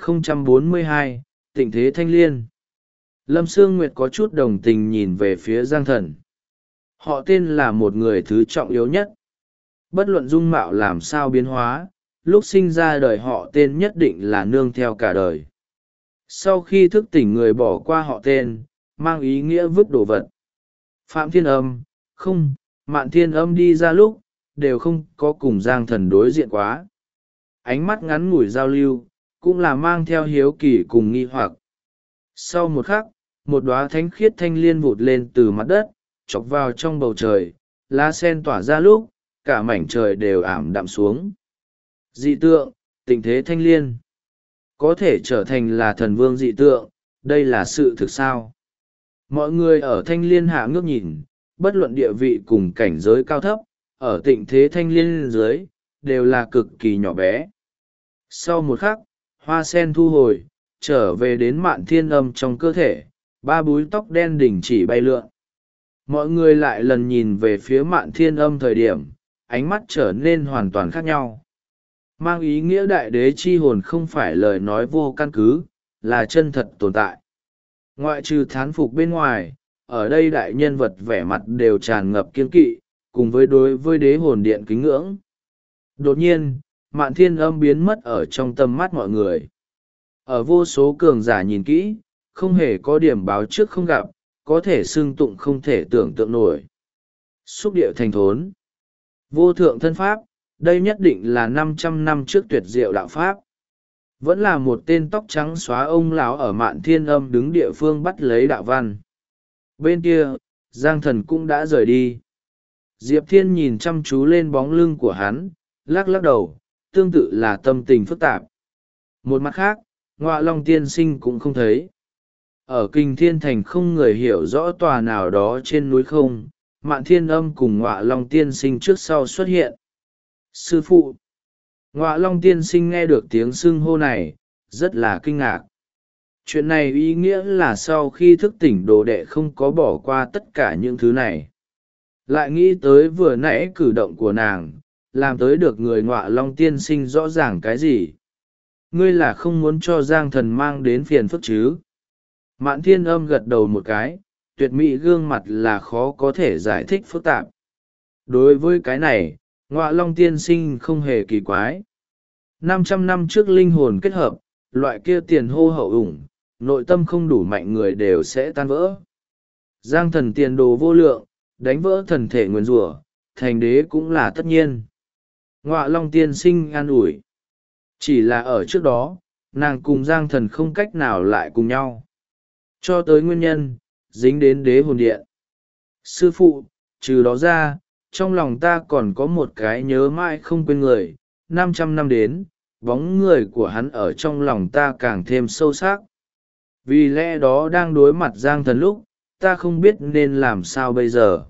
Speaker 1: 1042, Tịnh Thế Thanh Liên. Lâm Sương Nguyệt có chút đồng tình nhìn về phía Giang Thần. Họ tên là một người thứ trọng yếu nhất. Bất luận dung mạo làm sao biến hóa, lúc sinh ra đời họ tên nhất định là nương theo cả đời. Sau khi thức tỉnh người bỏ qua họ tên, mang ý nghĩa vứt đồ vật. Phạm Thiên Âm, không, Mạn Thiên Âm đi ra lúc, đều không có cùng Giang Thần đối diện quá. Ánh mắt ngắn ngủi giao lưu, cũng là mang theo hiếu kỳ cùng nghi hoặc. Sau một khắc, một đóa thánh khiết thanh liên vụt lên từ mặt đất, chọc vào trong bầu trời, lá sen tỏa ra lúc, cả mảnh trời đều ảm đạm xuống. Dị tượng, Tịnh Thế Thanh Liên. Có thể trở thành là thần vương dị tượng, đây là sự thực sao? Mọi người ở Thanh Liên hạ ngước nhìn, bất luận địa vị cùng cảnh giới cao thấp, ở Tịnh Thế Thanh Liên dưới, đều là cực kỳ nhỏ bé. Sau một khắc, hoa sen thu hồi, trở về đến Mạn Thiên Âm trong cơ thể, ba búi tóc đen đỉnh chỉ bay lượn. Mọi người lại lần nhìn về phía Mạn Thiên Âm thời điểm, ánh mắt trở nên hoàn toàn khác nhau. Mang ý nghĩa đại đế chi hồn không phải lời nói vô căn cứ, là chân thật tồn tại. Ngoại trừ thán phục bên ngoài, ở đây đại nhân vật vẻ mặt đều tràn ngập kiên kỵ, cùng với đối với đế hồn điện kính ngưỡng. Đột nhiên, Mạn Thiên Âm biến mất ở trong tầm mắt mọi người. Ở vô số cường giả nhìn kỹ, không hề có điểm báo trước không gặp, có thể xưng tụng không thể tưởng tượng nổi. Xúc điệu thành thốn. Vô thượng thân pháp, đây nhất định là 500 năm trước tuyệt diệu đạo pháp. Vẫn là một tên tóc trắng xóa ông lão ở Mạn Thiên Âm đứng địa phương bắt lấy đạo văn. Bên kia, Giang Thần cũng đã rời đi. Diệp Thiên nhìn chăm chú lên bóng lưng của hắn, lắc lắc đầu, tương tự là tâm tình phức tạp. Một mặt khác, Ngọa Long tiên sinh cũng không thấy. Ở Kinh Thiên Thành không người hiểu rõ tòa nào đó trên núi không, Mạn Thiên Âm cùng Ngọa Long tiên sinh trước sau xuất hiện. Sư phụ! Ngọa Long tiên sinh nghe được tiếng xưng hô này, rất là kinh ngạc. Chuyện này ý nghĩa là sau khi thức tỉnh đồ đệ không có bỏ qua tất cả những thứ này. Lại nghĩ tới vừa nãy cử động của nàng, làm tới được người Ngọa Long tiên sinh rõ ràng cái gì. Ngươi là không muốn cho Giang Thần mang đến phiền phức chứ? Mạn Thiên Âm gật đầu một cái, tuyệt mỹ gương mặt là khó có thể giải thích phức tạp. Đối với cái này, Ngọa Long tiên sinh không hề kỳ quái. 500 năm trước linh hồn kết hợp, loại kia tiền hô hậu ủng, nội tâm không đủ mạnh người đều sẽ tan vỡ. Giang Thần tiền đồ vô lượng, đánh vỡ thần thể nguyền rủa, thành đế cũng là tất nhiên. Ngọa Long tiên sinh an ủi. Chỉ là ở trước đó, nàng cùng Giang Thần không cách nào lại cùng nhau. Cho tới nguyên nhân, dính đến đế hồn điện. Sư phụ, trừ đó ra, trong lòng ta còn có một cái nhớ mãi không quên người, 500 năm đến, bóng người của hắn ở trong lòng ta càng thêm sâu sắc. Vì lẽ đó đang đối mặt Giang Thần lúc, ta không biết nên làm sao bây giờ.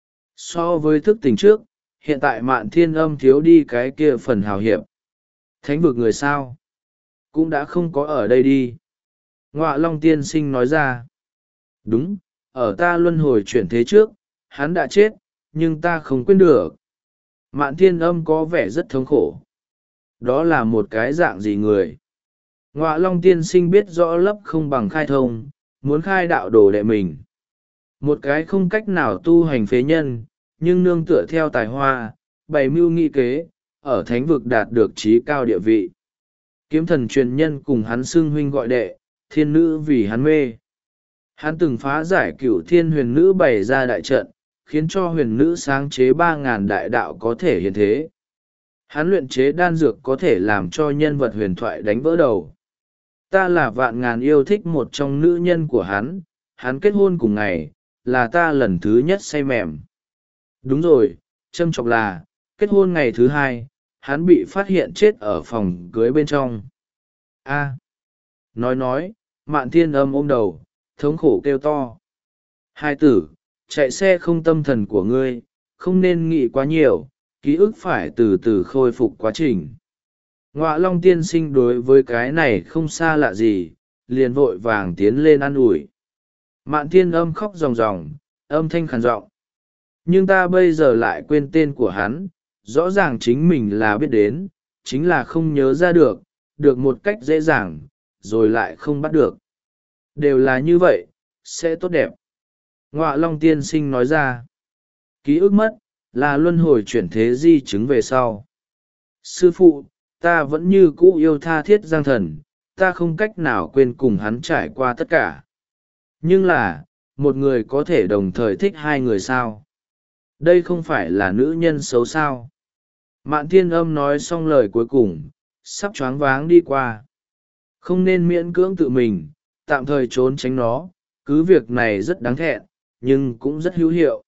Speaker 1: So với thức tỉnh trước, hiện tại Mạn Thiên Âm thiếu đi cái kia phần hào hiệp. Thánh vực người sao? Cũng đã không có ở đây đi. Ngọa Long tiên sinh nói ra. Đúng, ở ta luân hồi chuyển thế trước, hắn đã chết, nhưng ta không quên được. Mạn Thiên Âm có vẻ rất thống khổ. Đó là một cái dạng gì người? Ngọa Long tiên sinh biết rõ lấp không bằng khai thông, muốn khai đạo đồ đệ mình. Một cái không cách nào tu hành phế nhân, nhưng nương tựa theo tài hoa, bày mưu nghị kế, ở thánh vực đạt được trí cao địa vị. Kiếm thần truyền nhân cùng hắn xưng huynh gọi đệ, thiên nữ vì hắn mê. Hắn từng phá giải cửu thiên huyền nữ bày ra đại trận, khiến cho huyền nữ sáng chế 3.000 đại đạo có thể hiện thế. Hắn luyện chế đan dược có thể làm cho nhân vật huyền thoại đánh vỡ đầu. Ta là vạn ngàn yêu thích một trong nữ nhân của hắn kết hôn cùng ngày, là ta lần thứ nhất say mềm. Đúng rồi, châm chọc là, kết hôn ngày thứ hai, hắn bị phát hiện chết ở phòng cưới bên trong. Nói, Mạn Thiên Âm ôm đầu, thống khổ kêu to. Hai tử, chạy xe không tâm thần của ngươi, không nên nghĩ quá nhiều, ký ức phải từ từ khôi phục quá trình. Ngọa Long tiên sinh đối với cái này không xa lạ gì, liền vội vàng tiến lên an ủi. Mạn Thiên Âm khóc ròng ròng, âm thanh khàn giọng. Nhưng ta bây giờ lại quên tên của hắn, rõ ràng chính mình là biết đến, chính là không nhớ ra được một cách dễ dàng, rồi lại không bắt được. Đều là như vậy, sẽ tốt đẹp. Ngọa Long tiên sinh nói ra. Ký ức mất, là luân hồi chuyển thế di chứng về sau. Sư phụ, ta vẫn như cũ yêu tha thiết Giang Thần, ta không cách nào quên cùng hắn trải qua tất cả. Nhưng là, một người có thể đồng thời thích hai người sao? Đây không phải là nữ nhân xấu sao? Mạn Thiên Âm nói xong lời cuối cùng, sắp choáng váng đi qua. Không nên miễn cưỡng tự mình, tạm thời trốn tránh nó, cứ việc này rất đáng thẹn, nhưng cũng rất hữu hiệu.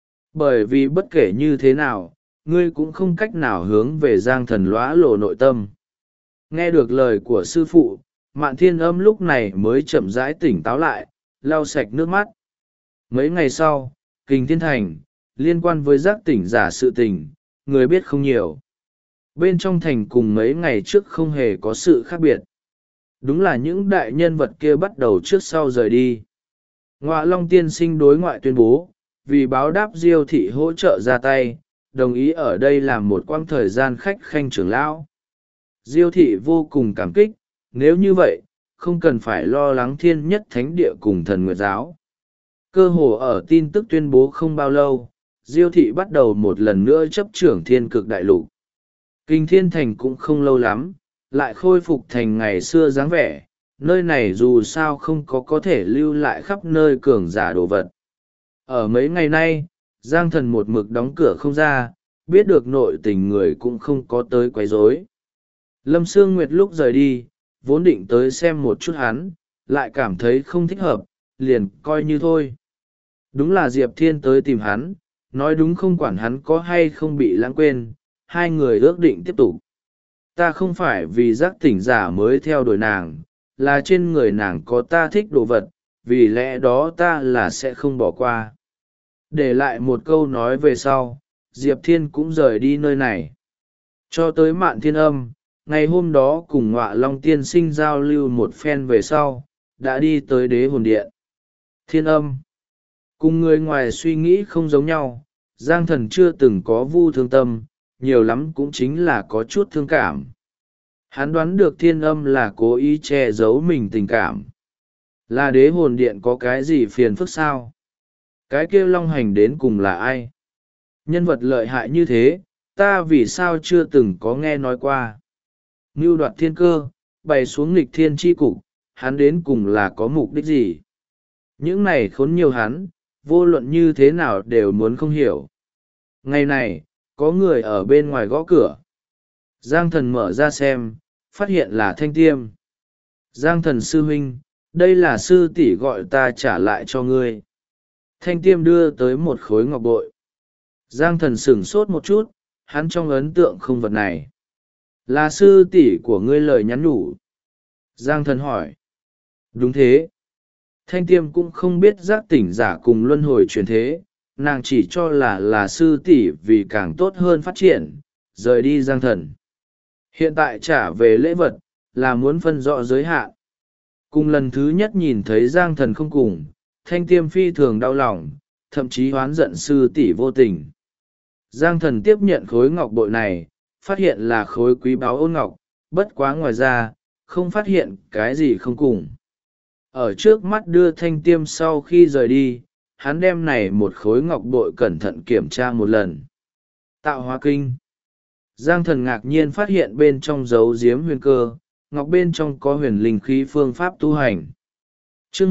Speaker 1: Bởi vì bất kể như thế nào, ngươi cũng không cách nào hướng về Giang Thần lõa lộ nội tâm. Nghe được lời của sư phụ, Mạn Thiên Âm lúc này mới chậm rãi tỉnh táo lại, lau sạch nước mắt. Mấy ngày sau, Kình Thiên Thành, liên quan với giác tỉnh giả sự tình, người biết không nhiều. Bên trong thành cùng mấy ngày trước không hề có sự khác biệt. Đúng là những đại nhân vật kia bắt đầu trước sau rời đi. Ngọa Long tiên sinh đối ngoại tuyên bố, vì báo đáp Diêu thị hỗ trợ ra tay, đồng ý ở đây làm một quãng thời gian khách khanh trưởng lão. Diêu thị vô cùng cảm kích, nếu như vậy, không cần phải lo lắng thiên nhất thánh địa cùng thần nguyệt giáo. Cơ hồ ở tin tức tuyên bố không bao lâu, Diêu thị bắt đầu một lần nữa chấp trưởng thiên cực đại lục. Kinh Thiên Thành cũng không lâu lắm, lại khôi phục thành ngày xưa dáng vẻ, nơi này dù sao không có thể lưu lại khắp nơi cường giả đồ vật. Ở mấy ngày nay, Giang Thần một mực đóng cửa không ra, biết được nội tình người cũng không có tới quấy rối. Lâm Sương Nguyệt lúc rời đi, vốn định tới xem một chút hắn, lại cảm thấy không thích hợp, liền coi như thôi. Đúng là Diệp Thiên tới tìm hắn, nói đúng không quản hắn có hay không bị lãng quên, hai người ước định tiếp tục. Ta không phải vì giác tỉnh giả mới theo đuổi nàng, là trên người nàng có ta thích đồ vật, vì lẽ đó ta là sẽ không bỏ qua. Để lại một câu nói về sau, Diệp Thiên cũng rời đi nơi này. Cho tới Mạn Thiên Âm, ngày hôm đó cùng Ngọa Long tiên sinh giao lưu một phen về sau, đã đi tới Đế Hồn Điện. Thiên Âm, cùng người ngoài suy nghĩ không giống nhau, Giang Thần chưa từng có vu thương tâm, nhiều lắm cũng chính là có chút thương cảm. Hắn đoán được Thiên Âm là cố ý che giấu mình tình cảm. Là Đế Hồn Điện có cái gì phiền phức sao? Cái kia Long Hành đến cùng là ai? Nhân vật lợi hại như thế, ta vì sao chưa từng có nghe nói qua? Mưu đoạt thiên cơ, bày xuống nghịch thiên tri cục, hắn đến cùng là có mục đích gì? Những này khốn nhiều hắn, vô luận như thế nào đều muốn không hiểu. Ngày này, có người ở bên ngoài gõ cửa. Giang Thần mở ra xem, phát hiện là Thanh Tiêm. Giang Thần sư huynh, đây là sư tỷ gọi ta trả lại cho ngươi. Thanh Tiêm đưa tới một khối ngọc bội. Giang Thần sửng sốt một chút, hắn trong ấn tượng không vật này. Là sư tỷ của ngươi lời nhắn nhủ. Giang Thần hỏi. Đúng thế. Thanh Tiêm cũng không biết giác tỉnh giả cùng luân hồi chuyển thế, nàng chỉ cho là sư tỷ vì càng tốt hơn phát triển, rời đi Giang Thần. Hiện tại trả về lễ vật, là muốn phân rõ giới hạn. Cùng lần thứ nhất nhìn thấy Giang Thần không cùng, Thanh Tiêm phi thường đau lòng, thậm chí hoán giận sư tỷ vô tình. Giang Thần tiếp nhận khối ngọc bội này, phát hiện là khối quý báu ôn ngọc, bất quá ngoài ra, không phát hiện cái gì không cùng. ở trước mắt đưa thanh tiêm sau khi rời đi, hắn đem này một khối ngọc bội cẩn thận kiểm tra một lần. Tạo hóa kinh. Giang Thần ngạc nhiên phát hiện bên trong dấu diếm huyền cơ, ngọc bên trong có huyền linh khí phương pháp tu hành. Chương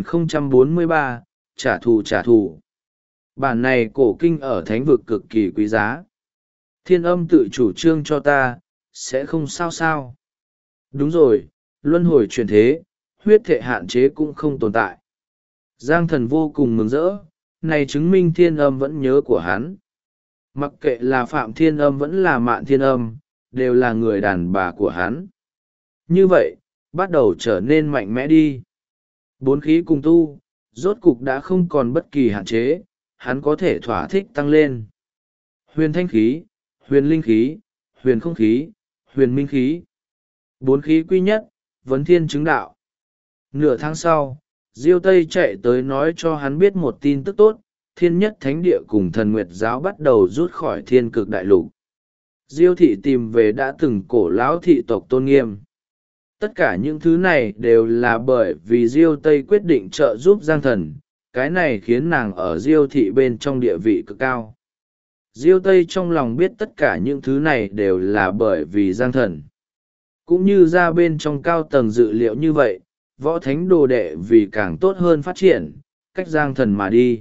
Speaker 1: 1043, trả thù trả thù. Bản này cổ kinh ở thánh vực cực kỳ quý giá. Thiên Âm tự chủ trương cho ta, sẽ không sao sao. Đúng rồi, luân hồi chuyển thế, huyết thể hạn chế cũng không tồn tại. Giang Thần vô cùng mừng rỡ, này chứng minh Thiên Âm vẫn nhớ của hắn. Mặc kệ là Phạm Thiên Âm vẫn là Mạn Thiên Âm, đều là người đàn bà của hắn. Như vậy, bắt đầu trở nên mạnh mẽ đi. Bốn khí cùng tu, rốt cục đã không còn bất kỳ hạn chế, hắn có thể thỏa thích tăng lên. Huyền thanh khí, huyền linh khí, huyền không khí, huyền minh khí. Bốn khí quy nhất, vấn thiên chứng đạo. Nửa tháng sau, Diêu Tây chạy tới nói cho hắn biết một tin tức tốt, Thiên Nhất Thánh Địa cùng Thần Nguyệt Giáo bắt đầu rút khỏi Thiên Cực Đại Lục. Diêu thị tìm về đã từng cổ lão thị tộc tôn nghiêm. Tất cả những thứ này đều là bởi vì Diêu Tây quyết định trợ giúp Giang Thần, cái này khiến nàng ở Diêu thị bên trong địa vị cực cao. Diêu Tây trong lòng biết tất cả những thứ này đều là bởi vì Giang Thần. Cũng như ra bên trong cao tầng dự liệu như vậy, võ thánh đồ đệ vì càng tốt hơn phát triển, cách Giang Thần mà đi.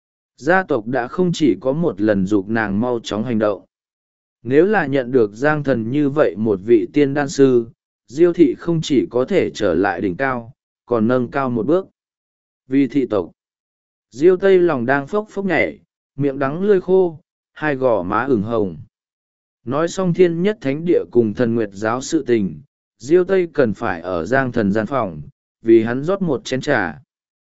Speaker 1: Gia tộc đã không chỉ có một lần giục nàng mau chóng hành động. Nếu là nhận được Giang Thần như vậy một vị tiên đan sư, Diêu thị không chỉ có thể trở lại đỉnh cao, còn nâng cao một bước. Vì thị tộc, Diêu Tây lòng đang phốc phốc nhảy, miệng đắng lưỡi khô, hai gò má ửng hồng. Nói xong Thiên Nhất Thánh Địa cùng Thần Nguyệt Giáo sự tình, Diêu Tây cần phải ở Giang Thần gian phòng, vì hắn rót một chén trà.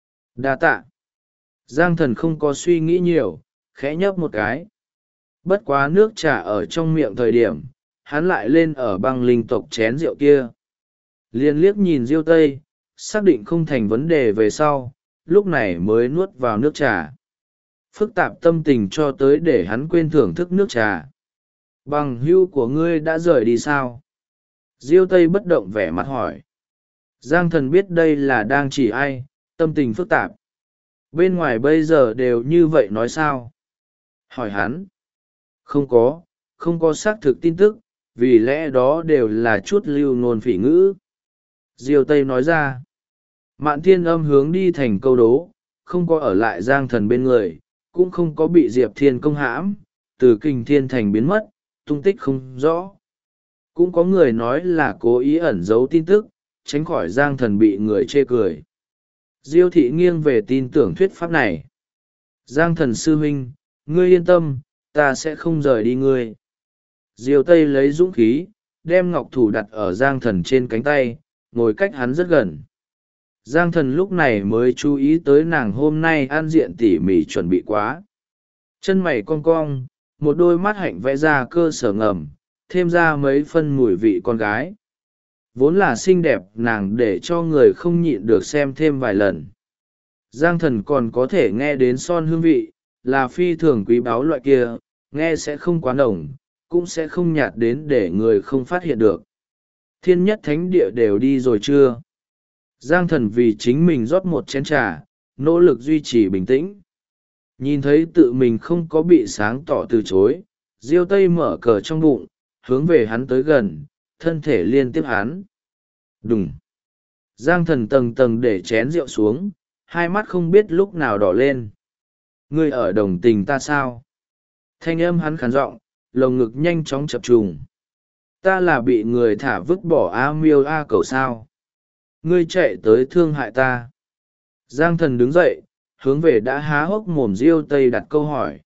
Speaker 1: Đa tạ. Giang Thần không có suy nghĩ nhiều, khẽ nhấp một cái. Bất quá nước trà ở trong miệng thời điểm, hắn lại lên ở băng linh tộc chén rượu kia. Liên liếc nhìn Diêu Tây, xác định không thành vấn đề về sau, lúc này mới nuốt vào nước trà. Phức tạp tâm tình cho tới để hắn quên thưởng thức nước trà. Bằng hữu của ngươi đã rời đi sao? Diêu Tây bất động vẻ mặt hỏi. Giang Thần biết đây là đang chỉ ai, tâm tình phức tạp. Bên ngoài bây giờ đều như vậy nói sao? Hỏi hắn. Không có xác thực tin tức, vì lẽ đó đều là chút lưu ngôn phỉ ngữ. Diêu Tây nói ra. Mạn Thiên Âm hướng đi thành câu đố, không có ở lại Giang Thần bên người, cũng không có bị Diệp Thiên công hãm, từ Kình Thiên Thành biến mất, tung tích không rõ. Cũng có người nói là cố ý ẩn giấu tin tức, tránh khỏi Giang Thần bị người chê cười. Diêu thị nghiêng về tin tưởng thuyết pháp này. Giang Thần sư huynh, ngươi yên tâm, ta sẽ không rời đi ngươi. Diêu Tây lấy dũng khí, đem ngọc thủ đặt ở Giang Thần trên cánh tay, ngồi cách hắn rất gần. Giang Thần lúc này mới chú ý tới nàng hôm nay an diện tỉ mỉ chuẩn bị quá. Chân mày cong cong, một đôi mắt hạnh vẽ ra cơ sở ngầm, thêm ra mấy phân mùi vị con gái. Vốn là xinh đẹp nàng để cho người không nhịn được xem thêm vài lần. Giang Thần còn có thể nghe đến son hương vị, là phi thường quý báu loại kia, nghe sẽ không quá nồng, cũng sẽ không nhạt đến để người không phát hiện được. Thiên Nhất Thánh Địa đều đi rồi chưa? Giang Thần vì chính mình rót một chén trà, nỗ lực duy trì bình tĩnh. Nhìn thấy tự mình không có bị sáng tỏ từ chối, Diêu Tây mở cờ trong bụng, hướng về hắn tới gần, thân thể liên tiếp hắn. Đùng! Giang Thần tầng tầng để chén rượu xuống, hai mắt không biết lúc nào đỏ lên. Ngươi ở đồng tình ta sao? Thanh âm hắn khàn giọng, lồng ngực nhanh chóng chập trùng. Ta là bị người thả vứt bỏ a miêu a cầu sao? Ngươi chạy tới thương hại ta. Giang Thần đứng dậy, hướng về đã há hốc mồm Diêu Tây đặt câu hỏi.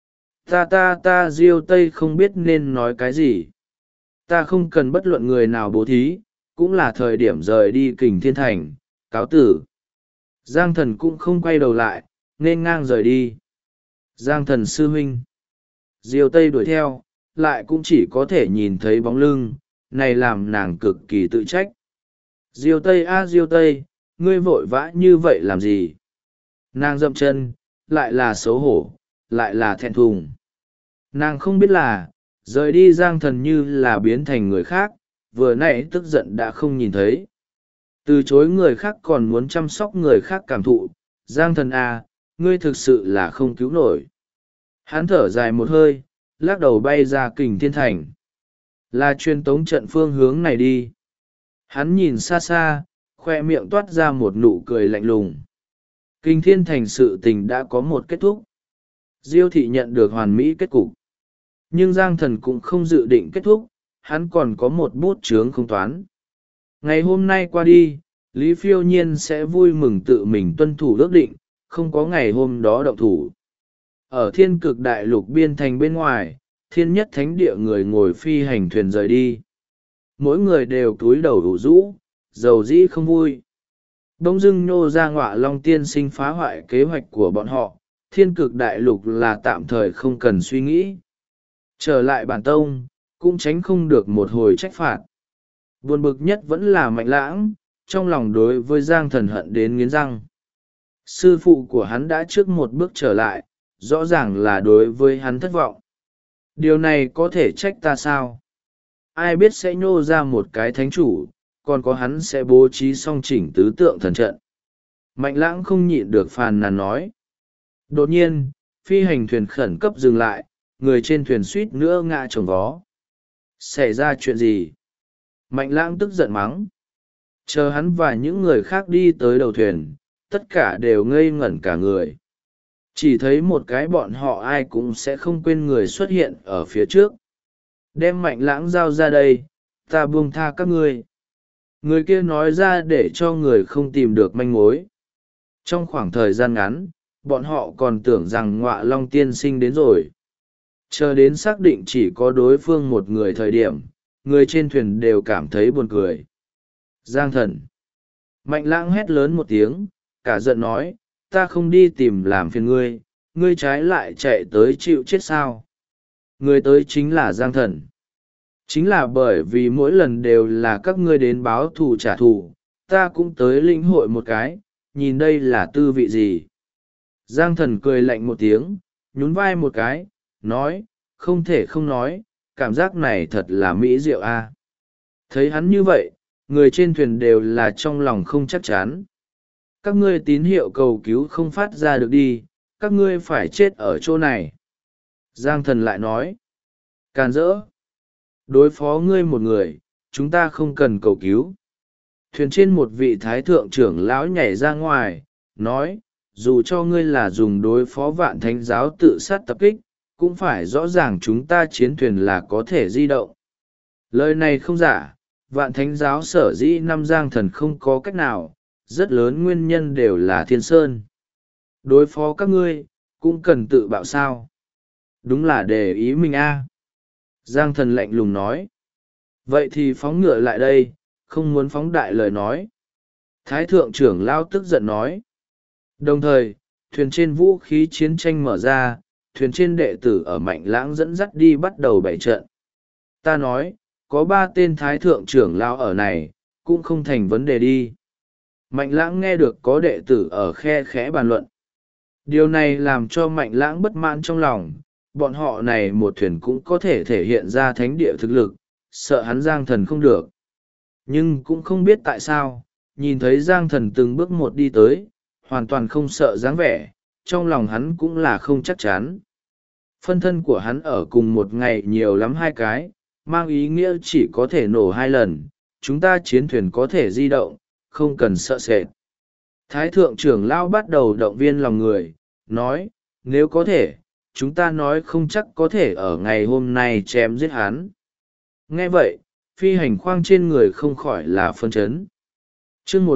Speaker 1: Ta Diêu Tây không biết nên nói cái gì. Ta không cần bất luận người nào bố thí, cũng là thời điểm rời đi Kình Thiên Thành, cáo tử. Giang Thần cũng không quay đầu lại, nên ngang rời đi. Giang Thần sư huynh. Diêu Tây đuổi theo, lại cũng chỉ có thể nhìn thấy bóng lưng, này làm nàng cực kỳ tự trách. Diêu Tây a Diêu Tây, ngươi vội vã như vậy làm gì? Nàng dậm chân, lại là xấu hổ, lại là thẹn thùng. Nàng không biết là, rời đi Giang Thần như là biến thành người khác, vừa nãy tức giận đã không nhìn thấy. Từ chối người khác còn muốn chăm sóc người khác cảm thụ, Giang Thần à, ngươi thực sự là không cứu nổi. Hắn thở dài một hơi, lắc đầu bay ra Kình Thiên Thành. Là truyền tống trận phương hướng này đi. Hắn nhìn xa xa, khoe miệng toát ra một nụ cười lạnh lùng. Kình Thiên Thành sự tình đã có một kết thúc. Diêu thị nhận được hoàn mỹ kết cục. Nhưng Giang Thần cũng không dự định kết thúc, hắn còn có một bút chướng không toán. Ngày hôm nay qua đi, Lý Phiêu Nhiên sẽ vui mừng tự mình tuân thủ ước định, không có ngày hôm đó động thủ. Ở Thiên Cực Đại Lục biên thành bên ngoài, Thiên Nhất Thánh Địa người ngồi phi hành thuyền rời đi. Mỗi người đều cúi đầu đủ rũ, dầu dĩ không vui. Bỗng dưng nhô ra Ngọa Long tiên sinh phá hoại kế hoạch của bọn họ, Thiên Cực Đại Lục là tạm thời không cần suy nghĩ. Trở lại bản tông, cũng tránh không được một hồi trách phạt. Buồn bực nhất vẫn là Mạnh Lãng, trong lòng đối với Giang Thần hận đến nghiến răng. Sư phụ của hắn đã trước một bước trở lại, rõ ràng là đối với hắn thất vọng. Điều này có thể trách ta sao? Ai biết sẽ nhô ra một cái thánh chủ, còn có hắn sẽ bố trí song chỉnh tứ tượng thần trận. Mạnh Lãng không nhịn được phàn nàn nói. Đột nhiên, phi hành thuyền khẩn cấp dừng lại, người trên thuyền suýt nữa ngã chồng vó. Xảy ra chuyện gì? Mạnh Lãng tức giận mắng. Chờ hắn và những người khác đi tới đầu thuyền, tất cả đều ngây ngẩn cả người. Chỉ thấy một cái bọn họ ai cũng sẽ không quên người xuất hiện ở phía trước. Đem Mạnh Lãng giao ra đây, ta buông tha các ngươi. Người kia nói ra để cho người không tìm được manh mối. Trong khoảng thời gian ngắn, bọn họ còn tưởng rằng Ngọa Long tiên sinh đến rồi. Chờ đến xác định chỉ có đối phương một người thời điểm, người trên thuyền đều cảm thấy buồn cười. Giang Thần. Mạnh Lãng hét lớn một tiếng, cả giận nói, ta không đi tìm làm phiền ngươi, ngươi trái lại chạy tới chịu chết sao. Người tới chính là Giang Thần. Chính là bởi vì mỗi lần đều là các ngươi đến báo thù trả thù, ta cũng tới lĩnh hội một cái, nhìn đây là tư vị gì. Giang Thần cười lạnh một tiếng, nhún vai một cái, nói, không thể không nói, cảm giác này thật là mỹ diệu a. Thấy hắn như vậy, người trên thuyền đều là trong lòng không chắc chắn. Các ngươi tín hiệu cầu cứu không phát ra được đi, các ngươi phải chết ở chỗ này. Giang Thần lại nói, càn rỡ. Đối phó ngươi một người, chúng ta không cần cầu cứu. Thuyền trên một vị thái thượng trưởng lão nhảy ra ngoài, nói, dù cho ngươi là dùng đối phó Vạn Thánh giáo tự sát tập kích, cũng phải rõ ràng chúng ta chiến thuyền là có thể di động. Lời này không giả, Vạn Thánh giáo sở dĩ năm Giang Thần không có cách nào, rất lớn nguyên nhân đều là Thiên Sơn. Đối phó các ngươi, cũng cần tự bạo sao. Đúng là để ý mình a. Giang Thần lạnh lùng nói. Vậy thì phóng ngựa lại đây, không muốn phóng đại lời nói. Thái thượng trưởng lao tức giận nói. Đồng thời, thuyền trên vũ khí chiến tranh mở ra, thuyền trên đệ tử ở Mạnh Lãng dẫn dắt đi bắt đầu bày trận. Ta nói, có 3 tên thái thượng trưởng lao ở này, cũng không thành vấn đề đi. Mạnh Lãng nghe được có đệ tử ở khe khẽ bàn luận. Điều này làm cho Mạnh Lãng bất mãn trong lòng, bọn họ này một thuyền cũng có thể thể hiện ra thánh địa thực lực, sợ hắn Giang Thần không được. Nhưng cũng không biết tại sao, nhìn thấy Giang Thần từng bước một đi tới, hoàn toàn không sợ dáng vẻ, trong lòng hắn cũng là không chắc chắn. Phân thân của hắn ở cùng một ngày nhiều lắm 2 cái, mang ý nghĩa chỉ có thể nổ 2 lần, chúng ta chiến thuyền có thể di động, không cần sợ sệt. Thái thượng trưởng lão bắt đầu động viên lòng người, nói, nếu có thể, chúng ta nói không chắc có thể ở ngày hôm nay chém giết hắn. Nghe vậy, phi hành khoang trên người không khỏi là phân chấn. Chương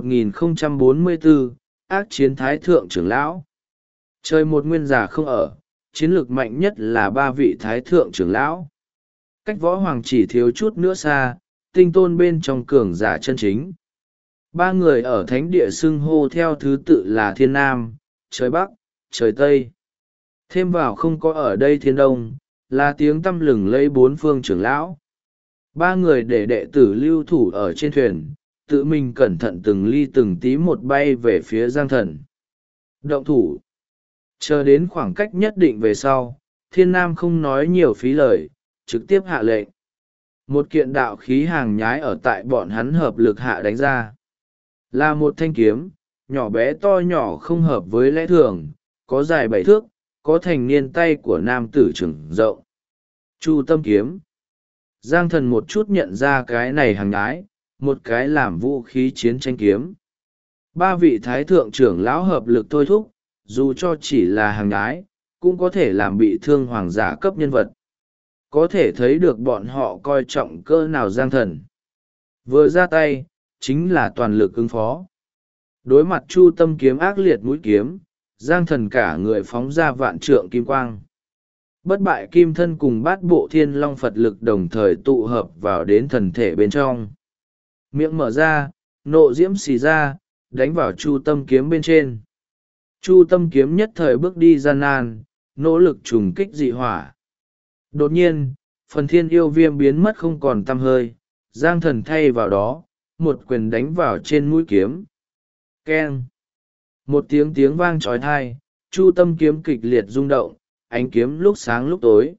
Speaker 1: 1044, ác chiến thái thượng trưởng lão. Trời một nguyên giả không ở, chiến lược mạnh nhất là 3 vị thái thượng trưởng lão. Cách võ hoàng chỉ thiếu chút nữa xa, tinh tôn bên trong cường giả chân chính. 3 người ở thánh địa xưng hô theo thứ tự là Thiên Nam, Trời Bắc, Trời Tây. Thêm vào không có ở đây Thiên Đông, là tiếng tăm lừng lấy 4 phương trưởng lão. 3 người để đệ tử lưu thủ ở trên thuyền, tự mình cẩn thận từng ly từng tí một bay về phía Giang Thần. Động thủ. Chờ đến khoảng cách nhất định về sau, Thiên Nam không nói nhiều phí lời, trực tiếp hạ lệnh. Một kiện đạo khí hàng nhái ở tại bọn hắn hợp lực hạ đánh ra. Là một thanh kiếm, nhỏ bé to nhỏ không hợp với lẽ thường, có dài 7 thước, có thành niên tay của nam tử trưởng rộng. Chu tâm kiếm. Giang thần một chút nhận ra cái này hàng ái, một cái làm vũ khí chiến tranh kiếm. Ba vị thái thượng trưởng lão hợp lực thôi thúc, dù cho chỉ là hàng ái, cũng có thể làm bị thương hoàng giả cấp nhân vật. Có thể thấy được bọn họ coi trọng cỡ nào Giang thần. Vừa ra tay, chính là toàn lực ứng phó. Đối mặt chu tâm kiếm ác liệt mũi kiếm, Giang thần cả người phóng ra vạn trượng kim quang. Bất bại kim thân cùng bát bộ thiên long Phật lực đồng thời tụ hợp vào đến thần thể bên trong. Miệng mở ra, nộ diễm xì ra, đánh vào chu tâm kiếm bên trên. Chu tâm kiếm nhất thời bước đi gian nan, nỗ lực trùng kích dị hỏa. Đột nhiên, phần thiên yêu viêm biến mất không còn tăm hơi, Giang thần thay vào đó, một quyền đánh vào trên mũi kiếm. Keng! Một tiếng vang trói thai, chu tâm kiếm kịch liệt rung động, ánh kiếm lúc sáng lúc tối.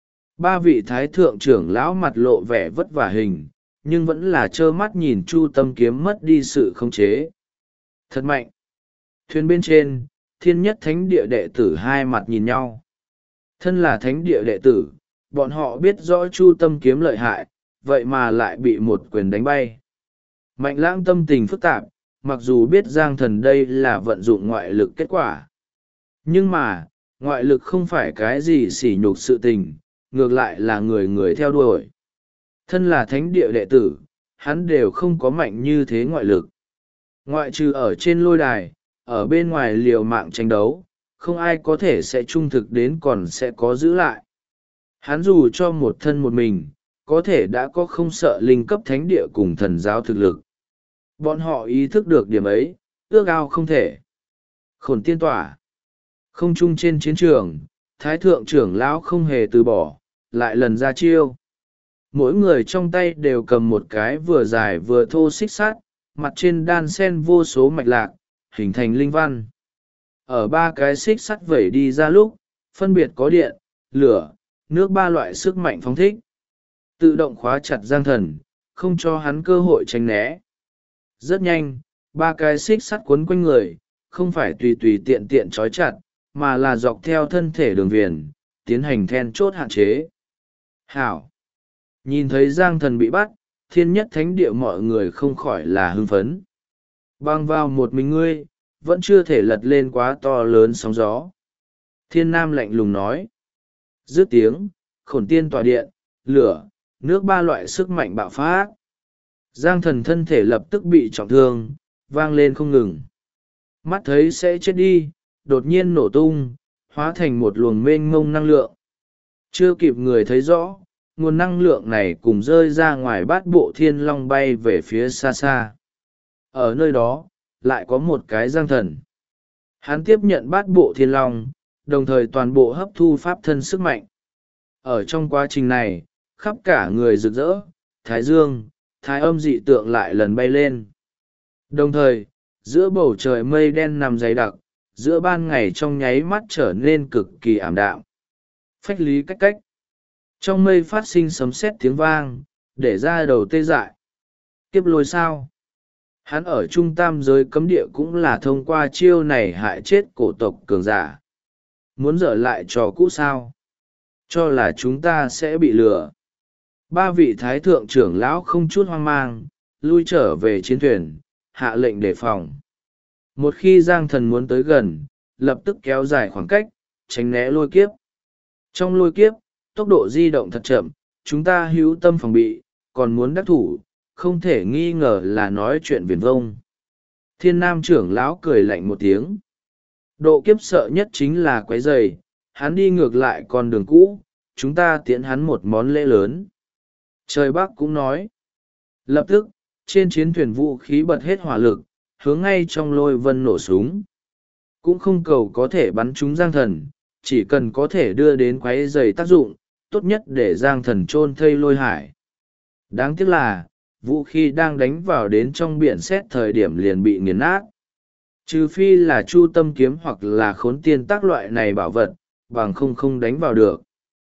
Speaker 1: Ba vị thái thượng trưởng lão mặt lộ vẻ vất vả hình, nhưng vẫn là trơ mắt nhìn chu tâm kiếm mất đi sự khống chế. Thật mạnh! Thuyền bên trên, thiên nhất thánh địa đệ tử hai mặt nhìn nhau. Thân là thánh địa đệ tử, bọn họ biết rõ chu tâm kiếm lợi hại, vậy mà lại bị một quyền đánh bay. Mạnh lãng tâm tình phức tạp, mặc dù biết Giang thần đây là vận dụng ngoại lực kết quả. Nhưng mà, ngoại lực không phải cái gì sỉ nhục sự tình, ngược lại là người người theo đuổi. Thân là thánh địa đệ tử, hắn đều không có mạnh như thế ngoại lực. Ngoại trừ ở trên lôi đài, ở bên ngoài liều mạng tranh đấu, không ai có thể sẽ trung thực đến còn sẽ có giữ lại. Hắn dù cho một thân một mình, có thể đã có không sợ linh cấp thánh địa cùng thần giáo thực lực. Bọn họ ý thức được điểm ấy, ước ao không thể. Khổn tiên tỏa. Không chung trên chiến trường, thái thượng trưởng lão không hề từ bỏ, lại lần ra chiêu. Mỗi người trong tay đều cầm một cái vừa dài vừa thô xích sắt, mặt trên đan sen vô số mạch lạc, hình thành linh văn. Ở ba cái xích sắt vẩy đi ra lúc, phân biệt có điện, lửa, nước ba loại sức mạnh phóng thích. Tự động khóa chặt Giang thần, không cho hắn cơ hội tránh né. Rất nhanh, ba cái xích sắt quấn quanh người, không phải tùy tùy tiện tiện trói chặt, mà là dọc theo thân thể đường viền, tiến hành then chốt hạn chế. Hảo! Nhìn thấy Giang thần bị bắt, thiên nhất thánh địa mọi người không khỏi là hưng phấn. Băng vào một mình ngươi, vẫn chưa thể lật lên quá to lớn sóng gió. Thiên nam lạnh lùng nói. Dứt tiếng, khổn tiên tỏa điện, lửa, nước ba loại sức mạnh bạo phát. Giang thần thân thể lập tức bị trọng thương, vang lên không ngừng. Mắt thấy sẽ chết đi, đột nhiên nổ tung, hóa thành một luồng mênh mông năng lượng. Chưa kịp người thấy rõ, nguồn năng lượng này cùng rơi ra ngoài bát bộ thiên long bay về phía xa xa. Ở nơi đó, lại có một cái Giang thần. Hắn tiếp nhận bát bộ thiên long, đồng thời toàn bộ hấp thu pháp thân sức mạnh. Ở trong quá trình này, khắp cả người rực rỡ, thái dương, thái âm dị tượng lại lần bay lên. Đồng thời, giữa bầu trời mây đen nằm dày đặc, giữa ban ngày trong nháy mắt trở nên cực kỳ ảm đạm. Phách lý cách cách. Trong mây phát sinh sấm sét tiếng vang, để ra đầu tê dại. Kiếp lôi sao? Hắn ở trung tam giới cấm địa cũng là thông qua chiêu này hại chết cổ tộc cường giả. Muốn dở lại trò cũ sao? Cho là chúng ta sẽ bị lừa. Ba vị thái thượng trưởng lão không chút hoang mang, lui trở về chiến thuyền, hạ lệnh đề phòng. Một khi Giang thần muốn tới gần, lập tức kéo dài khoảng cách, tránh né lôi kiếp. Trong lôi kiếp, tốc độ di động thật chậm, chúng ta hữu tâm phòng bị, còn muốn đắc thủ, không thể nghi ngờ là nói chuyện viển vông. Thiên nam trưởng lão cười lạnh một tiếng. Độ kiếp sợ nhất chính là quấy rầy, hắn đi ngược lại con đường cũ, chúng ta tiễn hắn một món lễ lớn. Trời Bắc cũng nói. Lập tức, trên chiến thuyền vũ khí bật hết hỏa lực, hướng ngay trong lôi vân nổ súng. Cũng không cầu có thể bắn trúng Giang thần, chỉ cần có thể đưa đến quấy rầy tác dụng, tốt nhất để Giang thần chôn thây lôi hải. Đáng tiếc là, vũ khí đang đánh vào đến trong biển xét thời điểm liền bị nghiền nát. Trừ phi là chu tâm kiếm hoặc là khốn tiên tác loại này bảo vật, bằng không đánh vào được.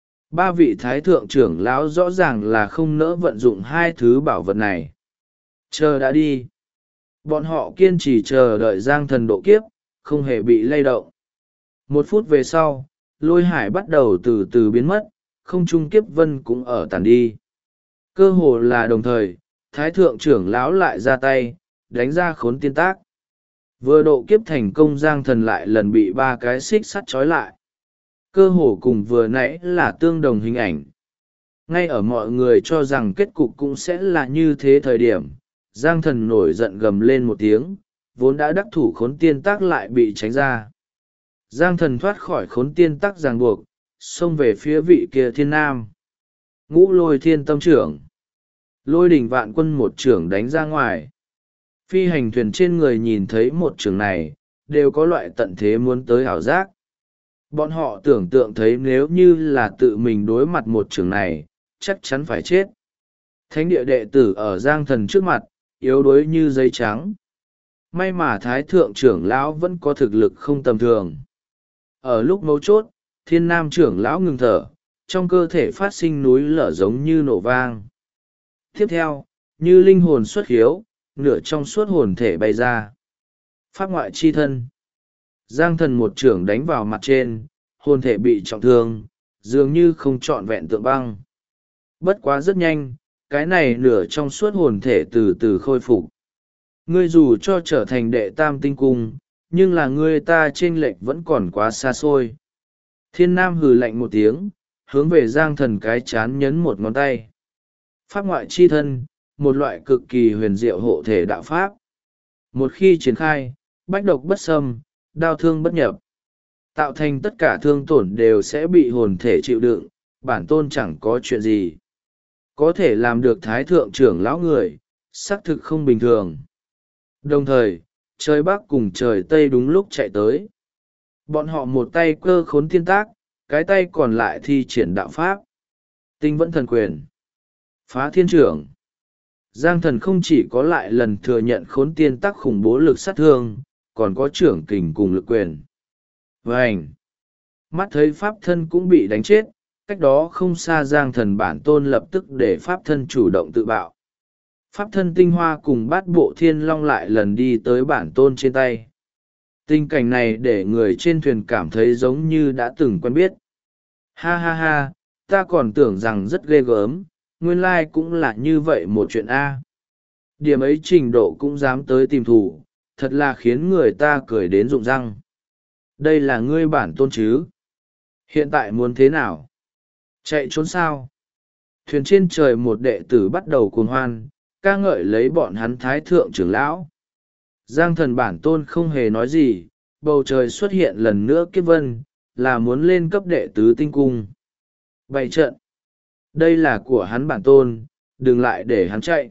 Speaker 1: Ba vị thái thượng trưởng lão rõ ràng là không nỡ vận dụng hai thứ bảo vật này. Chờ đã đi. Bọn họ kiên trì chờ đợi giang thần độ kiếp, không hề bị lay động. 1 phút về sau, lôi hải bắt đầu từ từ biến mất, không trung kiếp vân cũng ở tàn đi. Cơ hồ là đồng thời, thái thượng trưởng lão lại ra tay, đánh ra khốn tiên tác. Vừa độ kiếp thành công, giang thần lại lần bị 3 cái xích sắt trói lại. Cơ hồ cùng vừa nãy là tương đồng hình ảnh. Ngay ở mọi người cho rằng kết cục cũng sẽ là như thế thời điểm, giang thần nổi giận gầm lên một tiếng, vốn đã đắc thủ khốn tiên tác lại bị tránh ra. Giang thần thoát khỏi khốn tiên tác ràng buộc, xông về phía vị kia thiên nam. Ngũ lôi thiên tâm trưởng. Lôi đỉnh vạn quân một trưởng đánh ra ngoài. Phi hành thuyền trên người nhìn thấy một trường này, đều có loại tận thế muốn tới ảo giác. Bọn họ tưởng tượng thấy nếu như là tự mình đối mặt một trường này, chắc chắn phải chết. Thánh địa đệ tử ở giang thần trước mặt, yếu đuối như giấy trắng. May mà thái thượng trưởng lão vẫn có thực lực không tầm thường. Ở lúc mấu chốt, thiên nam trưởng lão ngừng thở, trong cơ thể phát sinh núi lở giống như nổ vang. Tiếp theo, như linh hồn xuất hiếu, nửa trong suốt hồn thể bay ra. Pháp ngoại chi thân. Giang thần một trưởng đánh vào mặt trên, hồn thể bị trọng thương, dường như không trọn vẹn tượng băng. Bất quá rất nhanh, cái này nửa trong suốt hồn thể từ từ khôi phục. Ngươi dù cho trở thành đệ tam tinh cung, nhưng là ngươi ta chênh lệch vẫn còn quá xa xôi. Thiên nam hừ lạnh một tiếng, hướng về giang thần cái chán nhấn một ngón tay. Pháp ngoại chi thân, một loại cực kỳ huyền diệu hộ thể đạo pháp. Một khi triển khai, bách độc bất xâm, đau thương bất nhập. Tạo thành tất cả thương tổn đều sẽ bị hồn thể chịu đựng, bản tôn chẳng có chuyện gì. Có thể làm được thái thượng trưởng lão người, xác thực không bình thường. Đồng thời, trời Bắc cùng trời Tây đúng lúc chạy tới. Bọn họ một tay cơ khốn tiên tác, cái tay còn lại thi triển đạo pháp. Tinh vẫn thần quyền. Phá thiên trưởng. Giang thần không chỉ có lại lần thừa nhận khốn tiên tác khủng bố lực sát thương, còn có trưởng kình cùng lực quyền. Vânh! Mắt thấy pháp thân cũng bị đánh chết, cách đó không xa giang thần bản tôn lập tức để pháp thân chủ động tự bạo. Pháp thân tinh hoa cùng bát bộ thiên long lại lần đi tới bản tôn trên tay. Tình cảnh này để người trên thuyền cảm thấy giống như đã từng quen biết. Ha ha ha, ta còn tưởng rằng rất ghê gớm, nguyên lai cũng là như vậy một chuyện A. Điểm ấy trình độ cũng dám tới tìm thủ, thật là khiến người ta cười đến rụng răng. Đây là ngươi bản tôn chứ? Hiện tại muốn thế nào? Chạy trốn sao? Thuyền trên trời một đệ tử bắt đầu cuồng hoan, ca ngợi lấy bọn hắn thái thượng trưởng lão. Giang thần bản tôn không hề nói gì, bầu trời xuất hiện lần nữa kiếp vân, là muốn lên cấp đệ tứ tinh cung. Bày trận. Đây là của hắn bản tôn, đừng lại để hắn chạy.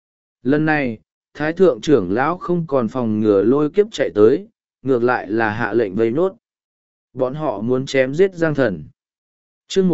Speaker 1: Lần này, thái thượng trưởng lão không còn phòng ngừa lôi kiếp chạy tới, ngược lại là hạ lệnh vây nốt. Bọn họ muốn chém giết giang thần. Chương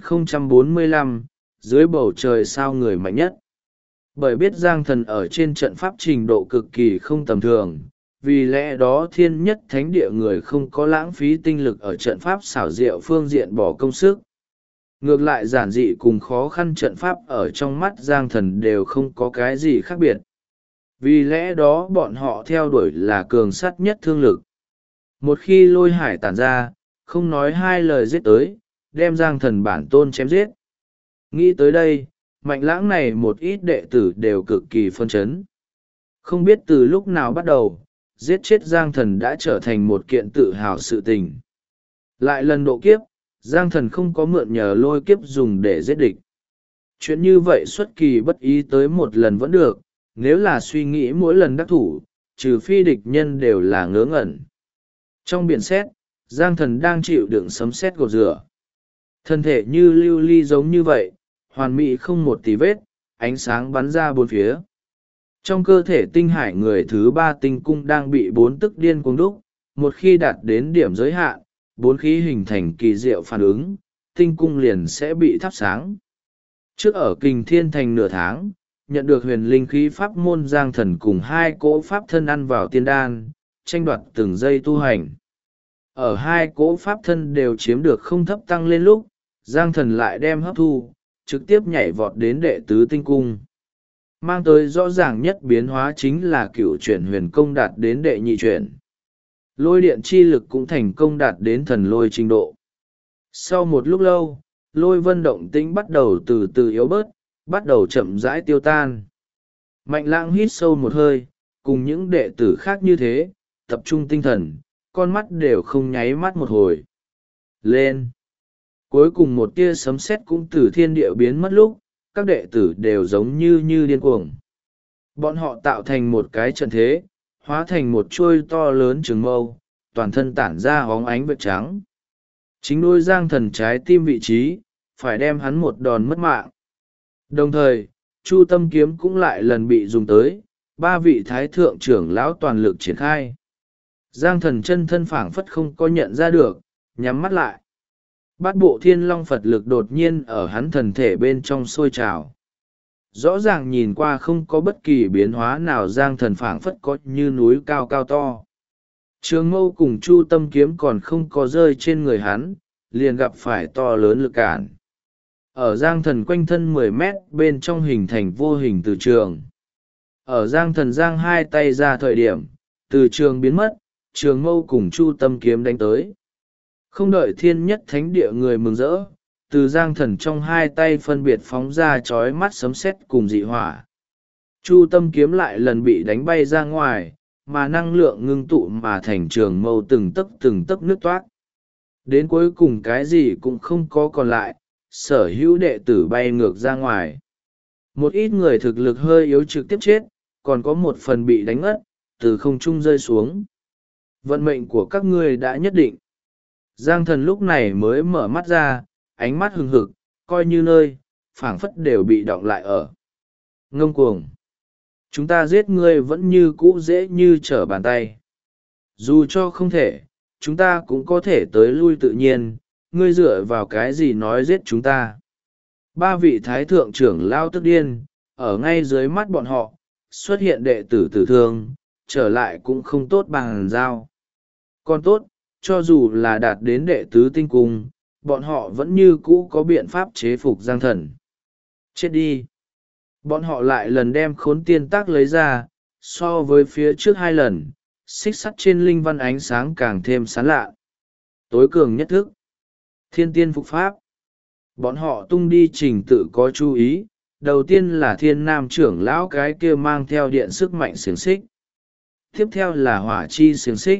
Speaker 1: 1045, dưới bầu trời sao người mạnh nhất. Bởi biết giang thần ở trên trận pháp trình độ cực kỳ không tầm thường, vì lẽ đó thiên nhất thánh địa người không có lãng phí tinh lực ở trận pháp xảo diệu phương diện bỏ công sức. Ngược lại giản dị cùng khó khăn trận pháp ở trong mắt giang thần đều không có cái gì khác biệt. Vì lẽ đó bọn họ theo đuổi là cường sắt nhất thương lực. Một khi lôi hải tản ra, không nói hai lời giết tới, đem giang thần bản tôn chém giết. Nghĩ tới đây, mạnh lãng này một ít đệ tử đều cực kỳ phân chấn. Không biết từ lúc nào bắt đầu, giết chết giang thần đã trở thành một kiện tự hào sự tình. Lại lần độ kiếp, giang thần không có mượn nhờ lôi kiếp dùng để giết địch. Chuyện như vậy xuất kỳ bất ý tới một lần vẫn được, nếu là suy nghĩ mỗi lần đắc thủ, trừ phi địch nhân đều là ngớ ngẩn. Trong biển sét, giang thần đang chịu đựng sấm sét gột rửa. Thân thể như lưu ly giống như vậy, hoàn mỹ không một tí vết, ánh sáng bắn ra bốn phía. Trong cơ thể tinh hải người thứ 3 tinh cung đang bị 4 tức điên cuồng đúc, một khi đạt đến điểm giới hạn, 4 khí hình thành kỳ diệu phản ứng, tinh cung liền sẽ bị thắp sáng. Trước ở Kình Thiên Thành nửa tháng, nhận được huyền linh khí pháp môn giang thần cùng 2 cỗ pháp thân ăn vào tiên đan, tranh đoạt từng giây tu hành. Ở 2 cỗ pháp thân đều chiếm được không thấp tăng lên lúc, giang thần lại đem hấp thu, trực tiếp nhảy vọt đến đệ tứ tinh cung. mang tới rõ ràng nhất biến hóa chính là cựu chuyển huyền công đạt đến đệ nhị chuyển. Lôi điện chi lực cũng thành công đạt đến thần lôi trình độ. Sau một lúc lâu, lôi vân động tĩnh bắt đầu từ từ yếu bớt, bắt đầu chậm rãi tiêu tan. Mạnh lãng hít sâu một hơi, cùng những đệ tử khác như thế, tập trung tinh thần, con mắt đều không nháy mắt một hồi. Lên! Cuối cùng một tia sấm sét cũng từ thiên địa biến mất lúc, các đệ tử đều giống như điên cuồng. Bọn họ tạo thành một cái trận thế, hóa thành một chuôi to lớn trường mâu, toàn thân tản ra óng ánh vệt trắng. Chính đôi Giang Thần trái tim vị trí, phải đem hắn một đòn mất mạng. Đồng thời, Chu Tâm kiếm cũng lại lần bị dùng tới, 3 vị thái thượng trưởng lão toàn lực triển khai. Giang Thần chân thân phảng phất không có nhận ra được, nhắm mắt lại. Bát bộ thiên long Phật lực đột nhiên ở hắn thần thể bên trong sôi trào. Rõ ràng nhìn qua không có bất kỳ biến hóa nào, Giang Thần phảng phất có như núi cao cao to. Trường mâu cùng Chu Tâm kiếm còn không có rơi trên người hắn, liền gặp phải to lớn lực cản. Ở Giang Thần quanh thân 10 mét bên trong hình thành vô hình từ trường. Ở Giang Thần giang hai tay ra thời điểm, từ trường biến mất, trường mâu cùng Chu Tâm kiếm đánh tới. Không đợi thiên nhất thánh địa người mừng rỡ, từ Giang Thần trong hai tay phân biệt phóng ra chói mắt sấm sét cùng dị hỏa. Chu Tâm kiếm lại lần bị đánh bay ra ngoài, mà năng lượng ngưng tụ mà thành trường mâu từng tấc nứt toát. Đến cuối cùng cái gì cũng không có còn lại, sở hữu đệ tử bay ngược ra ngoài. Một ít người thực lực hơi yếu trực tiếp chết, còn có một phần bị đánh ngất, từ không trung rơi xuống. Vận mệnh của các ngươi đã nhất định. Giang Thần lúc này mới mở mắt ra, ánh mắt hừng hực, coi như nơi, phảng phất đều bị đọng lại ở. Ngông cuồng! Chúng ta giết ngươi vẫn như cũ dễ như trở bàn tay. Dù cho không thể, chúng ta cũng có thể tới lui tự nhiên, ngươi dựa vào cái gì nói giết chúng ta. 3 vị thái thượng trưởng lao tức điên, ở ngay dưới mắt bọn họ, xuất hiện đệ tử tử thương, trở lại cũng không tốt bằng giao. Còn tốt, cho dù là đạt đến đệ tứ tinh cung, bọn họ vẫn như cũ có biện pháp chế phục Giang Thần. Chết đi! Bọn họ lại lần đem khốn tiên tác lấy ra, so với phía trước 2 lần, xích sắt trên linh văn ánh sáng càng thêm sáng lạ. Tối cường nhất thức. Thiên tiên phục pháp. Bọn họ tung đi trình tự có chú ý, đầu tiên là thiên nam trưởng lão cái kia mang theo điện sức mạnh xiềng xích. Tiếp theo là hỏa chi xiềng xích.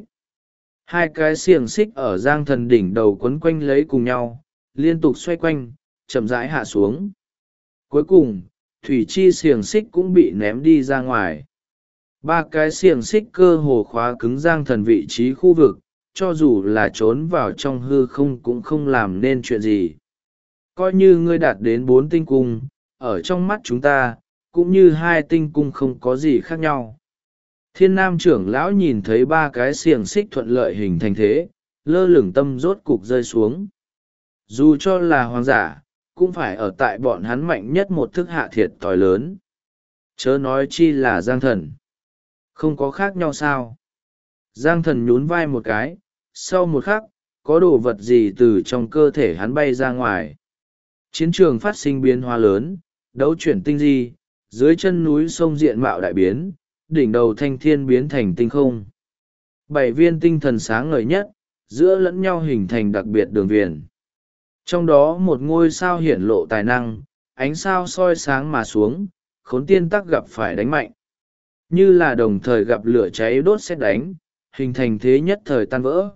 Speaker 1: 2 cái xiềng xích ở Giang Thần đỉnh đầu quấn quanh lấy cùng nhau, liên tục xoay quanh, chậm rãi hạ xuống. Cuối cùng, thủy chi xiềng xích cũng bị ném đi ra ngoài. 3 cái xiềng xích cơ hồ khóa cứng Giang Thần vị trí khu vực, cho dù là trốn vào trong hư không cũng không làm nên chuyện gì. Coi như ngươi đạt đến 4 tinh cung, ở trong mắt chúng ta, cũng như 2 tinh cung không có gì khác nhau. Thiên nam trưởng lão nhìn thấy 3 cái xiềng xích thuận lợi hình thành thế, lơ lửng tâm rốt cục rơi xuống. Dù cho là hoàng giả, cũng phải ở tại bọn hắn mạnh nhất một thức hạ thiệt tỏi lớn. Chớ nói chi là Giang Thần. Không có khác nhau sao? Giang Thần nhún vai một cái, sau một khắc, có đồ vật gì từ trong cơ thể hắn bay ra ngoài. Chiến trường phát sinh biến hóa lớn, đấu chuyển tinh di, dưới chân núi sông diện mạo đại biến, đỉnh đầu thanh thiên biến thành tinh không. 7 viên tinh thần sáng ngời nhất, giữa lẫn nhau hình thành đặc biệt đường viền. Trong đó một ngôi sao hiển lộ tài năng, ánh sao soi sáng mà xuống, khốn tiên tắc gặp phải đánh mạnh. Như là đồng thời gặp lửa cháy đốt sét đánh, hình thành thế nhất thời tan vỡ.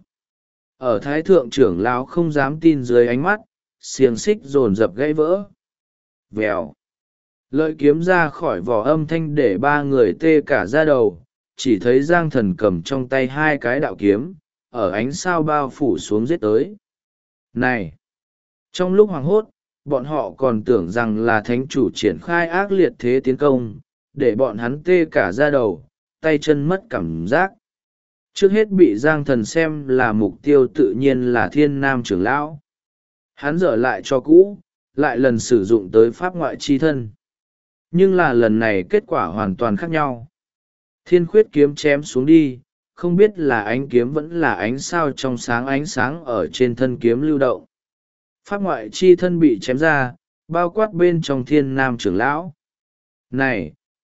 Speaker 1: Ở thái thượng trưởng lão không dám tin dưới ánh mắt, xiềng xích dồn dập gãy vỡ. Vèo. Lợi kiếm ra khỏi vỏ âm thanh để 3 người tê cả da đầu, chỉ thấy Giang Thần cầm trong tay 2 cái đạo kiếm, ở ánh sao bao phủ xuống giết tới. Này! Trong lúc hoảng hốt, bọn họ còn tưởng rằng là thánh chủ triển khai ác liệt thế tiến công, để bọn hắn tê cả da đầu, tay chân mất cảm giác. Trước hết bị Giang Thần xem là mục tiêu tự nhiên là thiên nam trưởng lão. Hắn dở lại cho cũ, lại lần sử dụng tới pháp ngoại chi thân. Nhưng là lần này kết quả hoàn toàn khác nhau. Thiên khuyết kiếm chém xuống đi, không biết là ánh kiếm vẫn là ánh sao trong sáng ánh sáng ở trên thân kiếm lưu động. Pháp ngoại chi thân bị chém ra, bao quát bên trong thiên nam trưởng lão. Này,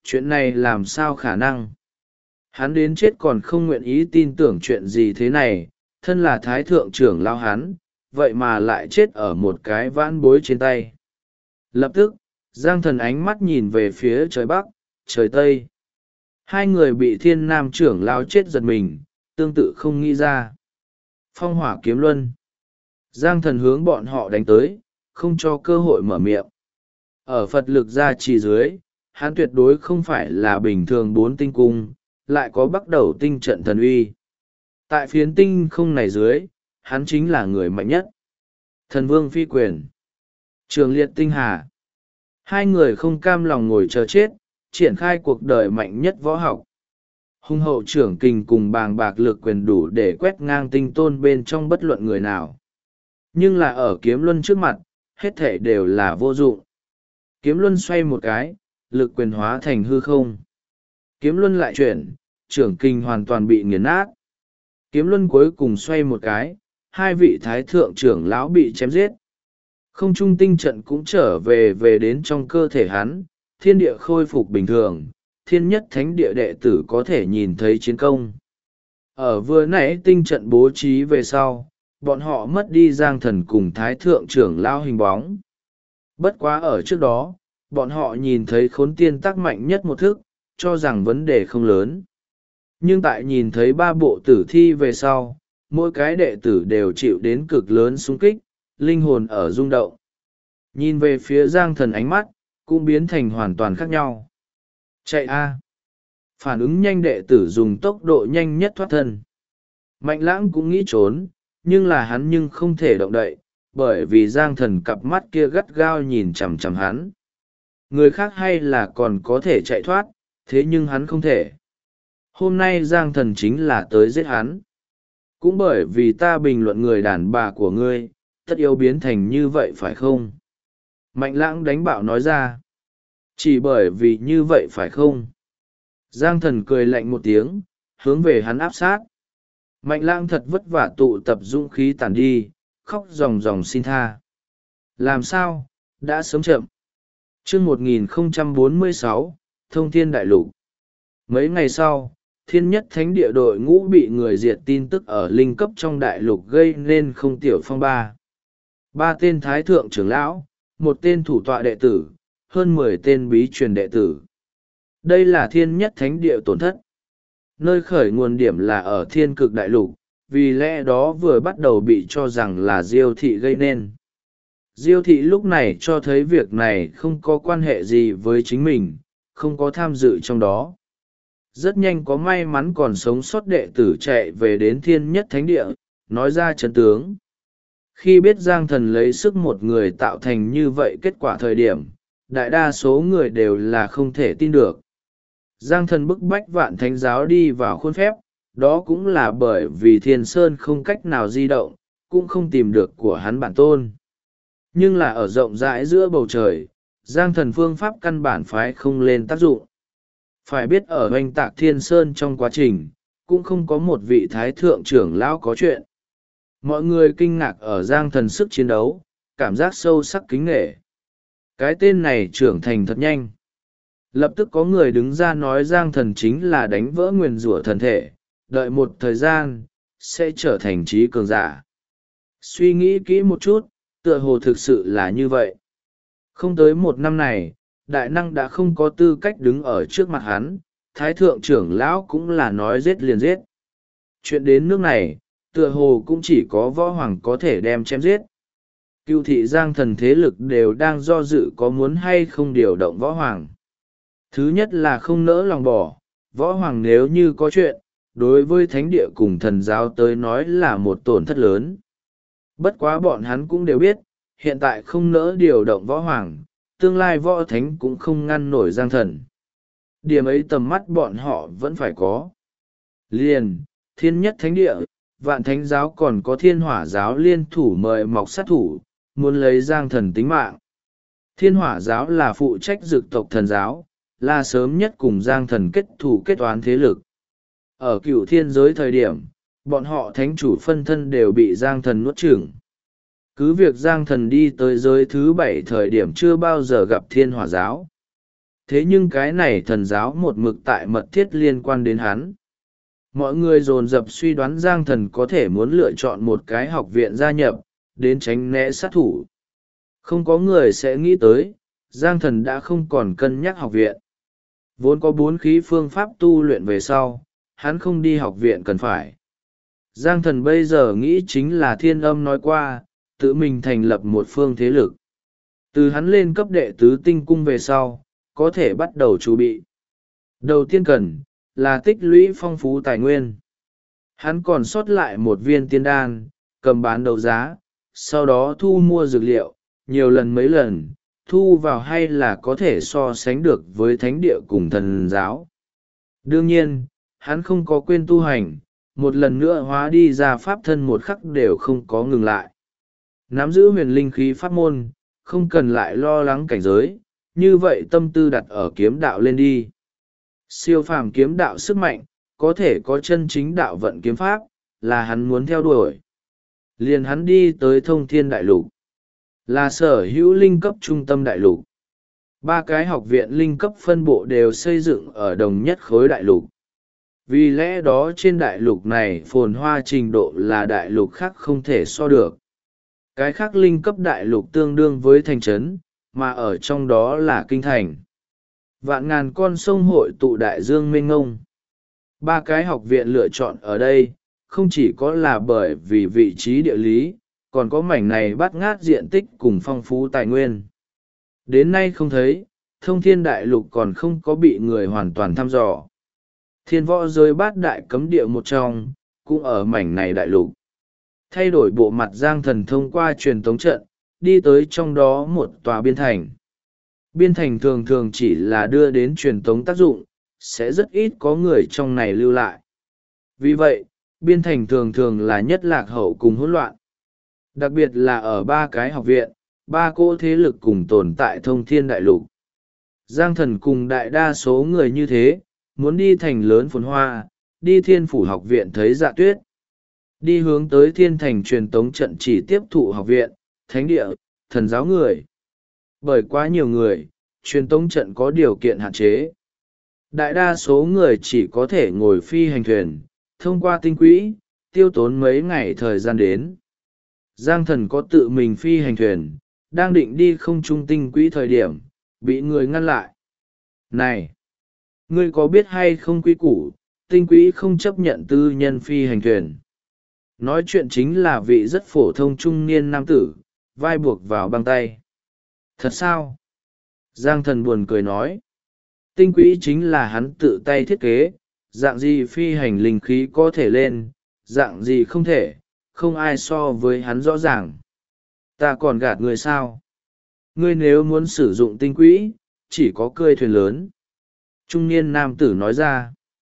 Speaker 1: chuyện này làm sao khả năng. Hắn đến chết còn không nguyện ý tin tưởng chuyện gì thế này, thân là thái thượng trưởng lao hắn, vậy mà lại chết ở một cái vãn bối trên tay. Lập tức, Giang Thần ánh mắt nhìn về phía trời bắc, trời tây. Hai người bị thiên nam trưởng lao chết giật mình, tương tự không nghĩ ra. Phong hỏa kiếm luân. Giang Thần hướng bọn họ đánh tới, không cho cơ hội mở miệng. Ở Phật lực gia trì dưới, hắn tuyệt đối không phải là bình thường bốn tinh cung, lại có bắt đầu tinh trận thần uy. Tại phiến tinh không này dưới, hắn chính là người mạnh nhất. Thần vương phi quyền. Trường liệt tinh hà. Hai người không cam lòng ngồi chờ chết, triển khai cuộc đời mạnh nhất võ học. Hung hậu trưởng kình cùng bàng bạc lực quyền đủ để quét ngang tinh tôn bên trong bất luận người nào. Nhưng là ở kiếm luân trước mặt, hết thể đều là vô dụng. Kiếm luân xoay một cái, lực quyền hóa thành hư không. Kiếm luân lại chuyển, trưởng kình hoàn toàn bị nghiền nát. Kiếm luân cuối cùng xoay một cái, hai vị thái thượng trưởng lão bị chém giết. Không trung tinh trận cũng trở về đến trong cơ thể hắn, thiên địa khôi phục bình thường, thiên nhất thánh địa đệ tử có thể nhìn thấy chiến công. Ở vừa nãy tinh trận bố trí về sau, bọn họ mất đi Giang Thần cùng thái thượng trưởng lão hình bóng. Bất quá ở trước đó, bọn họ nhìn thấy khốn tiên tác mạnh nhất một thức, cho rằng vấn đề không lớn. Nhưng tại nhìn thấy ba bộ tử thi về sau, mỗi cái đệ tử đều chịu đến cực lớn xung kích, linh hồn ở rung động. Nhìn về phía Giang Thần ánh mắt, cũng biến thành hoàn toàn khác nhau. Chạy a! Phản ứng nhanh đệ tử dùng tốc độ nhanh nhất thoát thân. Mạnh Lãng cũng nghĩ trốn, nhưng là hắn nhưng không thể động đậy, bởi vì Giang Thần cặp mắt kia gắt gao nhìn chằm chằm hắn. Người khác hay là còn có thể chạy thoát, thế nhưng hắn không thể. Hôm nay Giang Thần chính là tới giết hắn. Cũng bởi vì ta bình luận người đàn bà của ngươi, tất yếu biến thành như vậy phải không? Mạnh Lãng đánh bạo nói ra. Chỉ bởi vì như vậy phải không? Giang Thần cười lạnh một tiếng, hướng về hắn áp sát. Mạnh Lãng thật vất vả tụ tập dũng khí tản đi, khóc ròng ròng xin tha. Làm sao? Đã sớm chậm. Chương 1046, Thông Thiên Đại Lục. Mấy ngày sau, thiên nhất thánh địa đội ngũ bị người diệt tin tức ở linh cấp trong đại lục gây nên không tiểu phong ba. Ba tên thái thượng trưởng lão, một tên thủ tọa đệ tử, hơn 10 tên bí truyền đệ tử. Đây là thiên nhất thánh địa tổn thất. Nơi khởi nguồn điểm là ở thiên cực đại lục, vì lẽ đó vừa bắt đầu bị cho rằng là Diêu thị gây nên. Diêu thị lúc này cho thấy việc này không có quan hệ gì với chính mình, không có tham dự trong đó. Rất nhanh có may mắn còn sống sót đệ tử chạy về đến thiên nhất thánh địa, nói ra chân tướng. Khi biết Giang Thần lấy sức một người tạo thành như vậy kết quả thời điểm, đại đa số người đều là không thể tin được. Giang Thần bức bách Vạn Thánh giáo đi vào khuôn phép, đó cũng là bởi vì Thiên Sơn không cách nào di động, cũng không tìm được của hắn bản tôn. Nhưng là ở rộng rãi giữa bầu trời, Giang Thần phương pháp căn bản phái không lên tác dụng. Phải biết ở Oanh Tạc Thiên Sơn trong quá trình, cũng không có một vị thái thượng trưởng lão có chuyện. Mọi người kinh ngạc ở Giang Thần sức chiến đấu, cảm giác sâu sắc kính nghệ. Cái tên này trưởng thành thật nhanh. Lập tức có người đứng ra nói Giang Thần chính là đánh vỡ nguyền rủa thần thể, đợi một thời gian, sẽ trở thành trí cường giả. Suy nghĩ kỹ một chút, tựa hồ thực sự là như vậy. Không tới một năm này, đại năng đã không có tư cách đứng ở trước mặt hắn, thái thượng trưởng lão cũng là nói giết liền giết. Chuyện đến nước này, tựa hồ cũng chỉ có võ hoàng có thể đem chém giết. Cựu thị Giang Thần thế lực đều đang do dự có muốn hay không điều động võ hoàng. Thứ nhất là không nỡ lòng bỏ, võ hoàng nếu như có chuyện, đối với thánh địa cùng thần giáo tới nói là một tổn thất lớn. Bất quá bọn hắn cũng đều biết, hiện tại không nỡ điều động võ hoàng, tương lai võ thánh cũng không ngăn nổi Giang Thần. Điểm ấy tầm mắt bọn họ vẫn phải có. Liền, thiên nhất thánh địa, Vạn Thánh giáo còn có Thiên Hỏa giáo liên thủ mời mọc sát thủ, muốn lấy Giang Thần tính mạng. Thiên Hỏa giáo là phụ trách dực tộc thần giáo, là sớm nhất cùng Giang Thần kết thù kết toán thế lực. Ở cựu thiên giới thời điểm, bọn họ thánh chủ phân thân đều bị Giang Thần nuốt chửng. Cứ việc Giang Thần đi tới giới thứ 7 thời điểm chưa bao giờ gặp Thiên Hỏa giáo. thế nhưng cái này thần giáo một mực tại mật thiết liên quan đến hắn. Mọi người dồn dập suy đoán Giang Thần có thể muốn lựa chọn một cái học viện gia nhập, đến tránh né sát thủ. Không có người sẽ nghĩ tới, Giang Thần đã không còn cân nhắc học viện. Vốn có 4 khí phương pháp tu luyện về sau, hắn không đi học viện cần phải. Giang Thần bây giờ nghĩ chính là Thiên Âm nói qua, tự mình thành lập một phương thế lực. Từ hắn lên cấp đệ tứ tinh cung về sau, có thể bắt đầu chuẩn bị. Đầu tiên cần, là tích lũy phong phú tài nguyên. Hắn còn sót lại một viên tiên đan, cầm bán đấu giá, sau đó thu mua dược liệu, nhiều lần mấy lần, thu vào hay là có thể so sánh được với thánh địa cùng thần giáo. Đương nhiên, hắn không có quên tu hành, một lần nữa hóa đi ra pháp thân một khắc đều không có ngừng lại. Nắm giữ huyền linh khí pháp môn, không cần lại lo lắng cảnh giới, như vậy tâm tư đặt ở kiếm đạo lên đi. Siêu phàm kiếm đạo sức mạnh, có thể có chân chính đạo vận kiếm pháp, là hắn muốn theo đuổi. Liền hắn đi tới Thông Thiên Đại Lục, là sở hữu linh cấp trung tâm đại lục. 3 cái học viện linh cấp phân bộ đều xây dựng ở đồng nhất khối đại lục. Vì lẽ đó trên đại lục này phồn hoa trình độ là đại lục khác không thể so được. Cái khác linh cấp đại lục tương đương với thành trấn, mà ở trong đó là kinh thành. Vạn ngàn con sông hội tụ đại dương mênh ngông. 3 cái học viện lựa chọn ở đây, không chỉ có là bởi vì vị trí địa lý, còn có mảnh này bắt ngát diện tích cùng phong phú tài nguyên. Đến nay không thấy, Thông Thiên Đại Lục còn không có bị người hoàn toàn thăm dò. Thiên võ giới bát đại cấm địa một trong, cũng ở mảnh này đại lục. Thay đổi bộ mặt Giang Thần thông qua truyền tống trận, đi tới trong đó một tòa biên thành. Biên thành thường thường chỉ là đưa đến truyền tống tác dụng, sẽ rất ít có người trong này lưu lại. Vì vậy, biên thành thường thường là nhất lạc hậu cùng hỗn loạn. Đặc biệt là ở 3 cái học viện, 3 cỗ thế lực cùng tồn tại Thông Thiên Đại Lục. Giang Thần cùng đại đa số người như thế, muốn đi thành lớn phồn hoa, đi Thiên Phủ học viện thấy Dạ Tuyết. Đi hướng tới Thiên Thành truyền tống trận chỉ tiếp thụ học viện, thánh địa, thần giáo người. Bởi quá nhiều người, truyền tống trận có điều kiện hạn chế. Đại đa số người chỉ có thể ngồi phi hành thuyền, thông qua tinh quỹ, tiêu tốn mấy ngày thời gian đến. Giang Thần có tự mình phi hành thuyền, đang định đi không trung tinh quỹ thời điểm, bị người ngăn lại. Này! Ngươi có biết hay không quy củ, tinh quỹ không chấp nhận tư nhân phi hành thuyền. Nói chuyện chính là vị rất phổ thông trung niên nam tử, vai buộc vào băng tay. Thật sao? Giang Thần buồn cười nói. Tinh quỹ chính là hắn tự tay thiết kế, dạng gì phi hành linh khí có thể lên, dạng gì không thể, không ai so với hắn rõ ràng. Ta còn gạt người sao? Ngươi nếu muốn sử dụng tinh quỹ, chỉ có cơi thuyền lớn. Trung niên nam tử nói ra.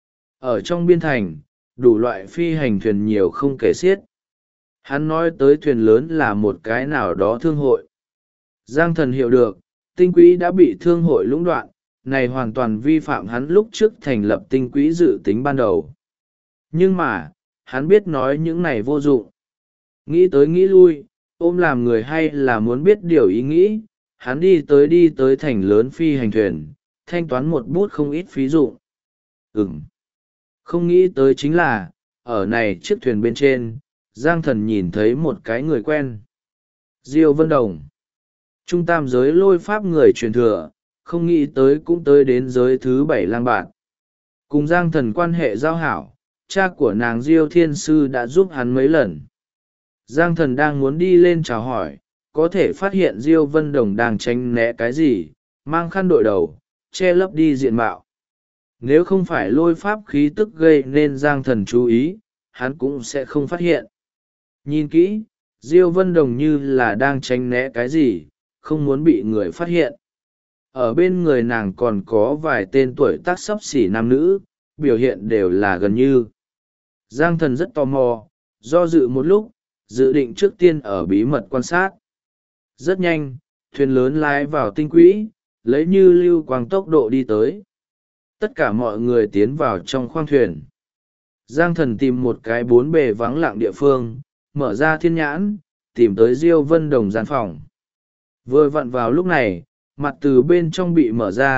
Speaker 1: Ở trong biên thành, đủ loại phi hành thuyền nhiều không kể xiết. Hắn nói tới thuyền lớn là một cái nào đó thương hội. Giang Thần hiểu được, tinh quỹ đã bị thương hội lũng đoạn, này hoàn toàn vi phạm hắn lúc trước thành lập tinh quỹ dự tính ban đầu. Nhưng mà, hắn biết nói những này vô dụng. Nghĩ tới nghĩ lui, ôm làm người hay là muốn biết điều ý nghĩ, hắn đi tới thành lớn phi hành thuyền, thanh toán một bút không ít phí dụng. Không nghĩ tới chính là, ở này chiếc thuyền bên trên, Giang Thần nhìn thấy một cái người quen. Diêu Vân Đồng. Trung tam giới lôi pháp người truyền thừa, không nghĩ tới cũng tới đến giới thứ 7 lang bạn. Cùng Giang Thần quan hệ giao hảo, cha của nàng Diêu Thiên Sư đã giúp hắn mấy lần. Giang Thần đang muốn đi lên chào hỏi, có thể phát hiện Diêu Vân Đồng đang tránh né cái gì, mang khăn đội đầu, che lấp đi diện mạo. Nếu không phải lôi pháp khí tức gây nên Giang Thần chú ý, hắn cũng sẽ không phát hiện. Nhìn kỹ, Diêu Vân Đồng như là đang tránh né cái gì, không muốn bị người phát hiện. Ở bên người nàng còn có vài tên tuổi tác xấp xỉ nam nữ, biểu hiện đều là gần như. Giang Thần rất tò mò, do dự một lúc, dự định trước tiên ở bí mật quan sát. Rất nhanh, thuyền lớn lái vào tinh quỹ, lấy như lưu quang tốc độ đi tới. Tất cả mọi người tiến vào trong khoang thuyền. Giang Thần tìm một cái 4 bề vắng lặng địa phương, mở ra thiên nhãn, tìm tới Diêu Vân Đồng gian phòng. Vừa vặn vào lúc này, mặt từ bên trong bị mở ra,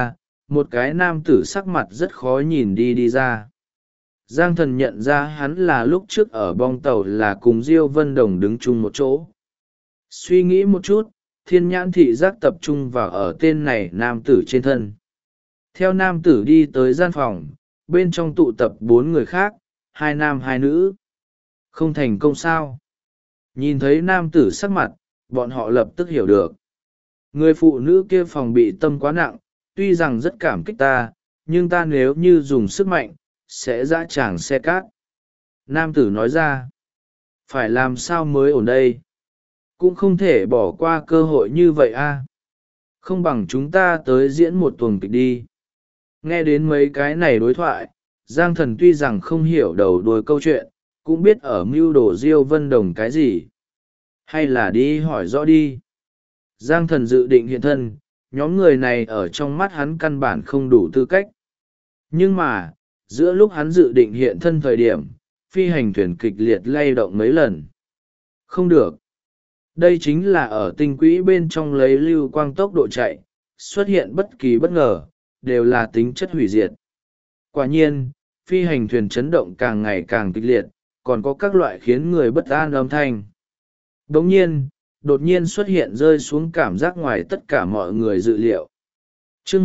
Speaker 1: một cái nam tử sắc mặt rất khó nhìn đi ra. Giang Thần nhận ra hắn là lúc trước ở bong tàu là cùng Diêu Vân Đồng đứng chung một chỗ. Suy nghĩ một chút, thiên nhãn thị giác tập trung vào ở tên này nam tử trên thân. Theo nam tử đi tới gian phòng, bên trong tụ tập 4 người khác, 2 nam 2 nữ. Không thành công sao? Nhìn thấy nam tử sắc mặt, bọn họ lập tức hiểu được. Người phụ nữ kia phòng bị tâm quá nặng, tuy rằng rất cảm kích ta, nhưng ta nếu như dùng sức mạnh, sẽ dã tràng xe cát. Nam tử nói ra, phải làm sao mới ổn đây? Cũng không thể bỏ qua cơ hội như vậy a. Không bằng chúng ta tới diễn một tuần kịch đi. Nghe đến mấy cái này đối thoại, Giang Thần tuy rằng không hiểu đầu đuôi câu chuyện, cũng biết ở mưu đồ Diêu Vân Đồng cái gì. Hay là đi hỏi rõ đi. Giang Thần dự định hiện thân, nhóm người này ở trong mắt hắn căn bản không đủ tư cách. Nhưng mà, giữa lúc hắn dự định hiện thân thời điểm, phi hành thuyền kịch liệt lay động mấy lần. Không được. Đây chính là ở tinh quỹ bên trong lấy lưu quang tốc độ chạy, xuất hiện bất kỳ bất ngờ, đều là tính chất hủy diệt. Quả nhiên, phi hành thuyền chấn động càng ngày càng kịch liệt, còn có các loại khiến người bất an âm thanh. Đồng nhiên, đột nhiên xuất hiện rơi xuống cảm giác ngoài tất cả mọi người dự liệu. Chương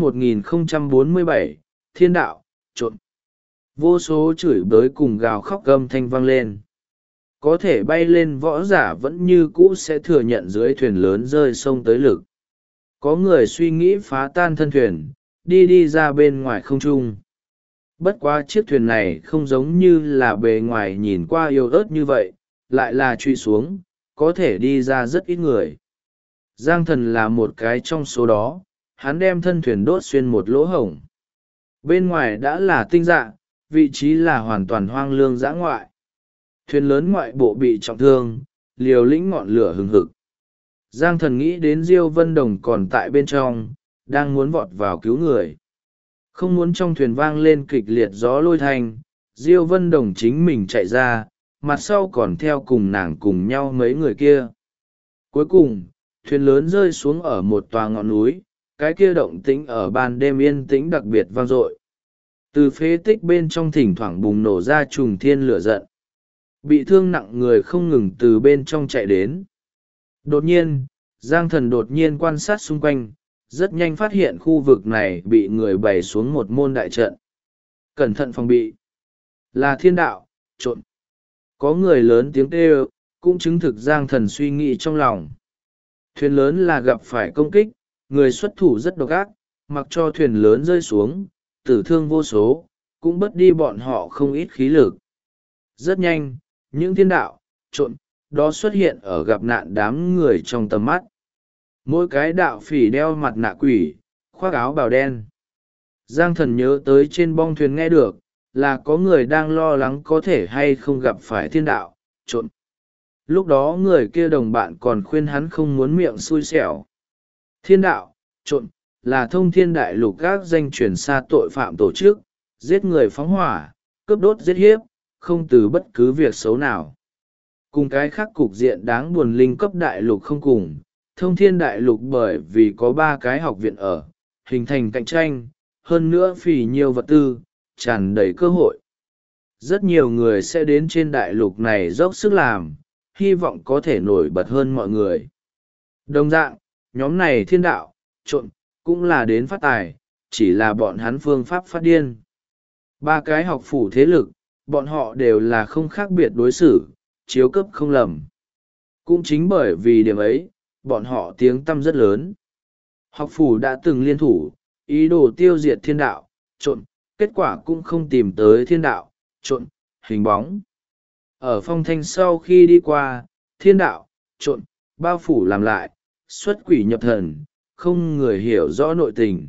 Speaker 1: 1047, Thiên đạo, trộn. Vô số chửi bới cùng gào khóc gầm thanh vang lên. Có thể bay lên võ giả vẫn như cũ sẽ thừa nhận dưới thuyền lớn rơi sông tới lực. Có người suy nghĩ phá tan thân thuyền, đi ra bên ngoài không trung. Bất quá chiếc thuyền này không giống như là bề ngoài nhìn qua yếu ớt như vậy, lại là truy xuống, có thể đi ra rất ít người. Giang Thần là một cái trong số đó, hắn đem thân thuyền đốt xuyên một lỗ hổng. Bên ngoài đã là tinh dạ, vị trí là hoàn toàn hoang lương dã ngoại. Thuyền lớn ngoại bộ bị trọng thương, liều lĩnh ngọn lửa hừng hực. Giang Thần nghĩ đến Diêu Vân Đồng còn tại bên trong, đang muốn vọt vào cứu người. Không muốn trong thuyền vang lên kịch liệt gió lôi thanh, Diêu Vân Đồng chính mình chạy ra, mặt sau còn theo cùng nàng cùng nhau mấy người kia. Cuối cùng, thuyền lớn rơi xuống ở một tòa ngọn núi, cái kia động tĩnh ở ban đêm yên tĩnh đặc biệt vang dội. Từ phế tích bên trong thỉnh thoảng bùng nổ ra trùng thiên lửa giận. Bị thương nặng người không ngừng từ bên trong chạy đến. Đột nhiên, Giang Thần đột nhiên quan sát xung quanh, rất nhanh phát hiện khu vực này bị người bày xuống một môn đại trận. Cẩn thận phòng bị. Là thiên đạo, trộn. Có người lớn tiếng kêu, cũng chứng thực Giang Thần suy nghĩ trong lòng. Thuyền lớn là gặp phải công kích, người xuất thủ rất độc ác, mặc cho thuyền lớn rơi xuống, tử thương vô số, cũng mất đi bọn họ không ít khí lực. Rất nhanh, những thiên đạo, trộn, đó xuất hiện ở gặp nạn đám người trong tầm mắt. Mỗi cái đạo phỉ đeo mặt nạ quỷ, khoác áo bào đen. Giang Thần nhớ tới trên bong thuyền nghe được, là có người đang lo lắng có thể hay không gặp phải thiên đạo, trộn. Lúc đó người kia đồng bạn còn khuyên hắn không muốn miệng xui xẻo. Thiên đạo, trộn, là thông thiên đại lục các danh truyền xa tội phạm tổ chức, giết người phóng hỏa, cướp đốt giết hiếp, không từ bất cứ việc xấu nào. Cùng cái khác cục diện đáng buồn linh cấp đại lục không cùng, thông thiên đại lục bởi vì có 3 cái học viện ở, hình thành cạnh tranh, hơn nữa phỉ nhiều vật tư, tràn đầy cơ hội. Rất nhiều người sẽ đến trên đại lục này dốc sức làm, hy vọng có thể nổi bật hơn mọi người. Đồng dạng, nhóm này thiên đạo, trộn, cũng là đến phát tài, chỉ là bọn hắn phương pháp phát điên. 3 cái học phủ thế lực, bọn họ đều là không khác biệt đối xử, chiếu cấp không lầm. Cũng chính bởi vì điểm ấy, bọn họ tiếng tăm rất lớn. Học phủ đã từng liên thủ, ý đồ tiêu diệt thiên đạo, trộn, kết quả cũng không tìm tới thiên đạo, trộn, hình bóng. Ở phong thanh sau khi đi qua, thiên đạo, trộn, bao phủ làm lại, xuất quỷ nhập thần, không người hiểu rõ nội tình.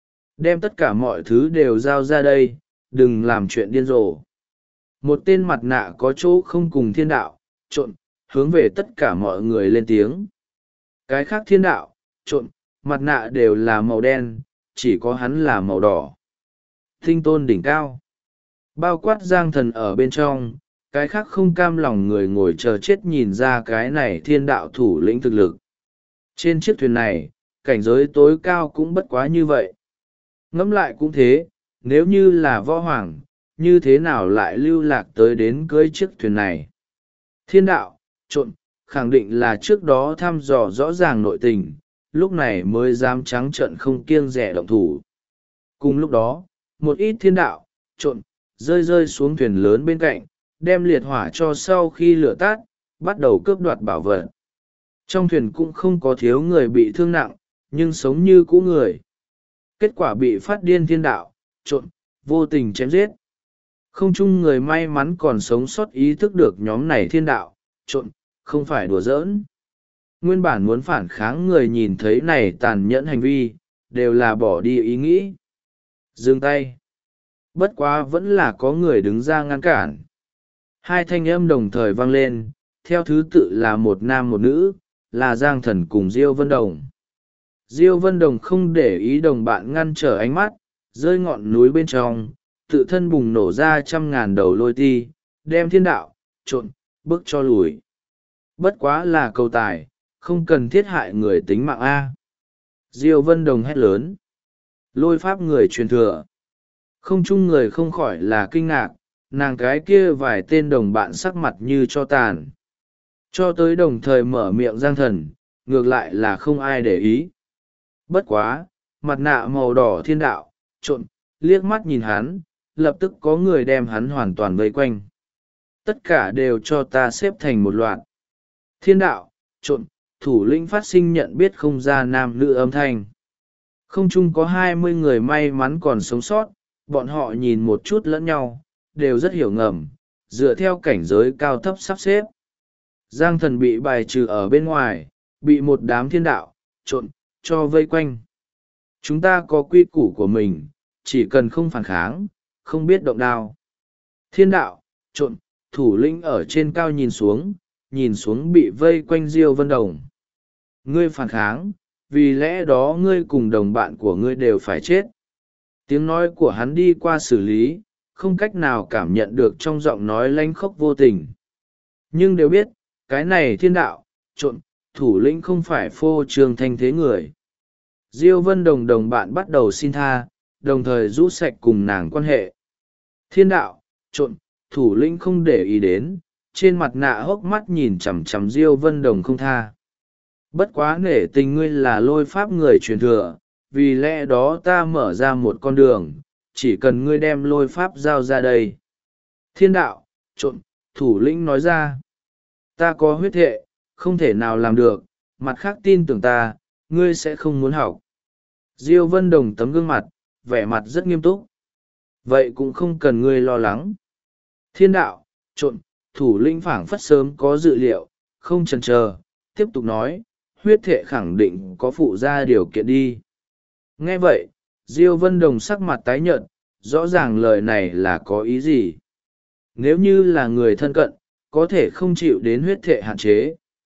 Speaker 1: Đem tất cả mọi thứ đều giao ra đây, đừng làm chuyện điên rồ. Một tên mặt nạ có chỗ không cùng thiên đạo, trộn, hướng về tất cả mọi người lên tiếng. Cái khác thiên đạo, trộn, mặt nạ đều là màu đen, chỉ có hắn là màu đỏ. Tinh tôn đỉnh cao. Bao quát Giang Thần ở bên trong, cái khác không cam lòng người ngồi chờ chết nhìn ra cái này thiên đạo thủ lĩnh thực lực. Trên chiếc thuyền này, cảnh giới tối cao cũng bất quá như vậy. Ngẫm lại cũng thế, nếu như là võ hoàng, như thế nào lại lưu lạc tới đến cưới chiếc thuyền này? Thiên đạo, trộn, khẳng định là trước đó thăm dò rõ ràng nội tình, lúc này mới dám trắng trợn không kiêng dè động thủ. Cùng lúc đó, một ít thiên đạo, trộn, rơi rơi xuống thuyền lớn bên cạnh, đem liệt hỏa cho sau khi lửa tắt, bắt đầu cướp đoạt bảo vật. Trong thuyền cũng không có thiếu người bị thương nặng, nhưng sống như cũ người. Kết quả bị phát điên thiên đạo, trộn, vô tình chém giết. Không chung người may mắn còn sống sót ý thức được nhóm này thiên đạo, trộn, không phải đùa giỡn. Nguyên bản muốn phản kháng người nhìn thấy này tàn nhẫn hành vi, đều là bỏ đi ý nghĩ. Dừng tay. Bất quá vẫn là có người đứng ra ngăn cản. Hai thanh âm đồng thời vang lên, theo thứ tự là một nam một nữ, là Giang Thần cùng Diêu Vân Đồng. Diêu Vân Đồng không để ý đồng bạn ngăn trở ánh mắt, rơi ngọn núi bên trong, tự thân bùng nổ ra 100.000 đầu lôi ti, đem thiên đạo, trộn, bước cho lùi. Bất quá là cầu tài, không cần thiết hại người tính mạng A. Diêu Vân Đồng hét lớn. Lôi pháp người truyền thừa. Không chung người không khỏi là kinh ngạc, nàng cái kia vài tên đồng bạn sắc mặt như cho tàn. Cho tới đồng thời mở miệng Giang Thần, ngược lại là không ai để ý. Bất quá, mặt nạ màu đỏ thiên đạo, trộn, liếc mắt nhìn hắn, lập tức có người đem hắn hoàn toàn vây quanh. Tất cả đều cho ta xếp thành một loạt. Thiên đạo, trộn, thủ lĩnh phát sinh nhận biết không ra nam nữ âm thanh. Không chung có 20 người may mắn còn sống sót, bọn họ nhìn một chút lẫn nhau, đều rất hiểu ngầm, dựa theo cảnh giới cao thấp sắp xếp. Giang Thần bị bài trừ ở bên ngoài, bị một đám thiên đạo, trộn, cho vây quanh. Chúng ta có quy củ của mình, chỉ cần không phản kháng, không biết động đao. Thiên đạo, trộn, thủ lĩnh ở trên cao nhìn xuống bị vây quanh Diêu Vân Đồng. Ngươi phản kháng, vì lẽ đó ngươi cùng đồng bạn của ngươi đều phải chết. Tiếng nói của hắn đi qua xử lý, không cách nào cảm nhận được trong giọng nói lanh khốc vô tình. Nhưng đều biết, cái này thiên đạo, trộn, thủ lĩnh không phải phô trương thanh thế người. Diêu Vân Đồng đồng bạn bắt đầu xin tha, đồng thời rũ sạch cùng nàng quan hệ. Thiên đạo, trộn, thủ lĩnh không để ý đến, trên mặt nạ hốc mắt nhìn chằm chằm Diêu Vân Đồng không tha. Bất quá nể tình ngươi là lôi pháp người truyền thừa, vì lẽ đó ta mở ra một con đường, chỉ cần ngươi đem lôi pháp giao ra đây. Thiên đạo, trộn, thủ lĩnh nói ra. Ta có huyết thệ, không thể nào làm được, mặt khác tin tưởng ta, ngươi sẽ không muốn học. Diêu Vân Đồng tấm gương mặt, vẻ mặt rất nghiêm túc. Vậy cũng không cần ngươi lo lắng. Thiên đạo, trộn, thủ lĩnh phảng phất sớm có dự liệu, không chần chờ, tiếp tục nói, huyết thệ khẳng định có phụ ra điều kiện đi. Nghe vậy, Diêu Vân Đồng sắc mặt tái nhợt, rõ ràng lời này là có ý gì. Nếu như là người thân cận, có thể không chịu đến huyết thệ hạn chế.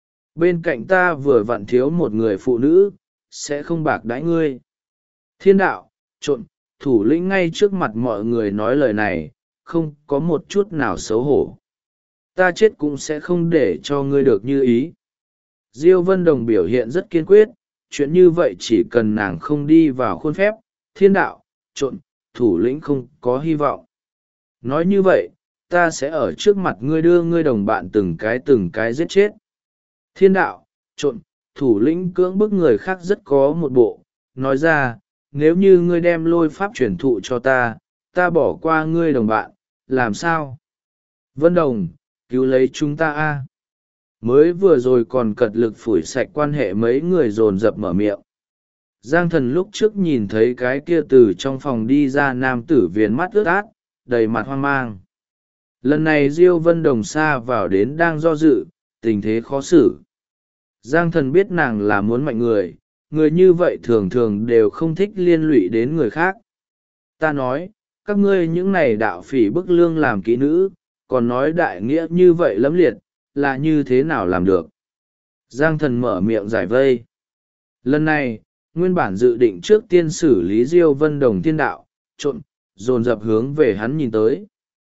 Speaker 1: Bên cạnh ta vừa vặn thiếu một người phụ nữ, sẽ không bạc đãi ngươi. Thiên đạo, trộn, thủ lĩnh ngay trước mặt mọi người nói lời này, không có một chút nào xấu hổ. Ta chết cũng sẽ không để cho ngươi được như ý. Diêu Vân Đồng biểu hiện rất kiên quyết, chuyện như vậy chỉ cần nàng không đi vào khuôn phép, thiên đạo, trộn, thủ lĩnh không có hy vọng. Nói như vậy, ta sẽ ở trước mặt ngươi đưa ngươi đồng bạn từng cái giết chết. Thiên đạo, trộn, thủ lĩnh cưỡng bức người khác rất có một bộ, nói ra, nếu như ngươi đem lôi pháp truyền thụ cho ta, ta bỏ qua ngươi đồng bạn, làm sao? Vân Đồng, cứu lấy chúng ta a! Mới vừa rồi còn cật lực phủi sạch quan hệ mấy người dồn dập mở miệng. Giang Thần lúc trước nhìn thấy cái kia từ trong phòng đi ra nam tử viền mắt ướt át, đầy mặt hoang mang. Lần này Diêu Vân Đồng xa vào đến đang do dự, tình thế khó xử. Giang Thần biết nàng là muốn mạnh người, người như vậy thường thường đều không thích liên lụy đến người khác. Ta nói, các ngươi những này đạo phỉ bức lương làm kỹ nữ, còn nói đại nghĩa như vậy lẫm liệt, là như thế nào làm được? Giang Thần mở miệng giải vây. Lần này, nguyên bản dự định trước tiên xử lý Diêu Vân Đồng thiên đạo, trộn, dồn dập hướng về hắn nhìn tới.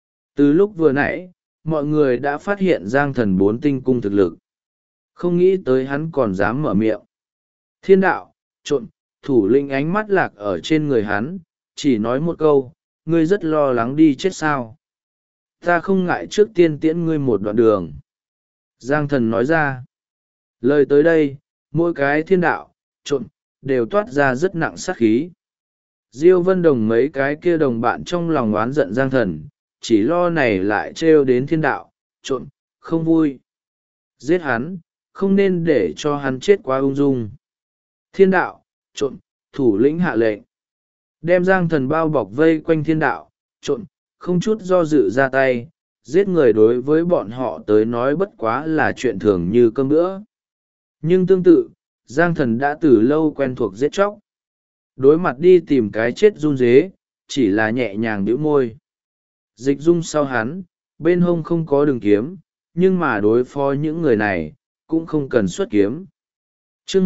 Speaker 1: Từ lúc vừa nãy, mọi người đã phát hiện Giang Thần 4 tinh cung thực lực. Không nghĩ tới hắn còn dám mở miệng. Thiên đạo, trộn, thủ lĩnh ánh mắt lạc ở trên người hắn, chỉ nói một câu, ngươi rất lo lắng đi chết sao? Ta không ngại trước tiên tiễn ngươi một đoạn đường. Giang thần nói ra. Lời tới đây, mỗi cái thiên đạo, trộn, đều toát ra rất nặng sát khí. Diêu Vân Đồng mấy cái kia đồng bạn trong lòng oán giận Giang thần, chỉ lo này lại trêu đến thiên đạo, trộn, không vui. Giết hắn, không nên để cho hắn chết quá ung dung. Thiên đạo, trộn, thủ lĩnh hạ lệnh. Đem Giang thần bao bọc vây quanh thiên đạo, trộn, không chút do dự ra tay, giết người đối với bọn họ tới nói bất quá là chuyện thường như cơm bữa. Nhưng tương tự, Giang thần đã từ lâu quen thuộc giết chóc. Đối mặt đi tìm cái chết run rế, chỉ là nhẹ nhàng bĩu môi. Dịch dung sau hắn, bên hông không có đường kiếm, nhưng mà đối phó những người này, cũng không cần xuất kiếm. Chương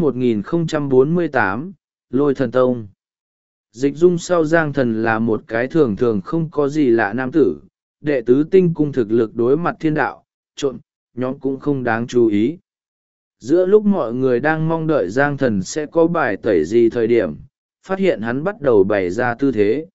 Speaker 1: 1048, Lôi Thần Tông. Dịch dung sau Giang thần là một cái thường thường không có gì lạ nam tử, đệ tứ tinh cung thực lực đối mặt thiên đạo, trộn, nhóm cũng không đáng chú ý. Giữa lúc mọi người đang mong đợi Giang thần sẽ có bài tẩy gì thời điểm, phát hiện hắn bắt đầu bày ra tư thế.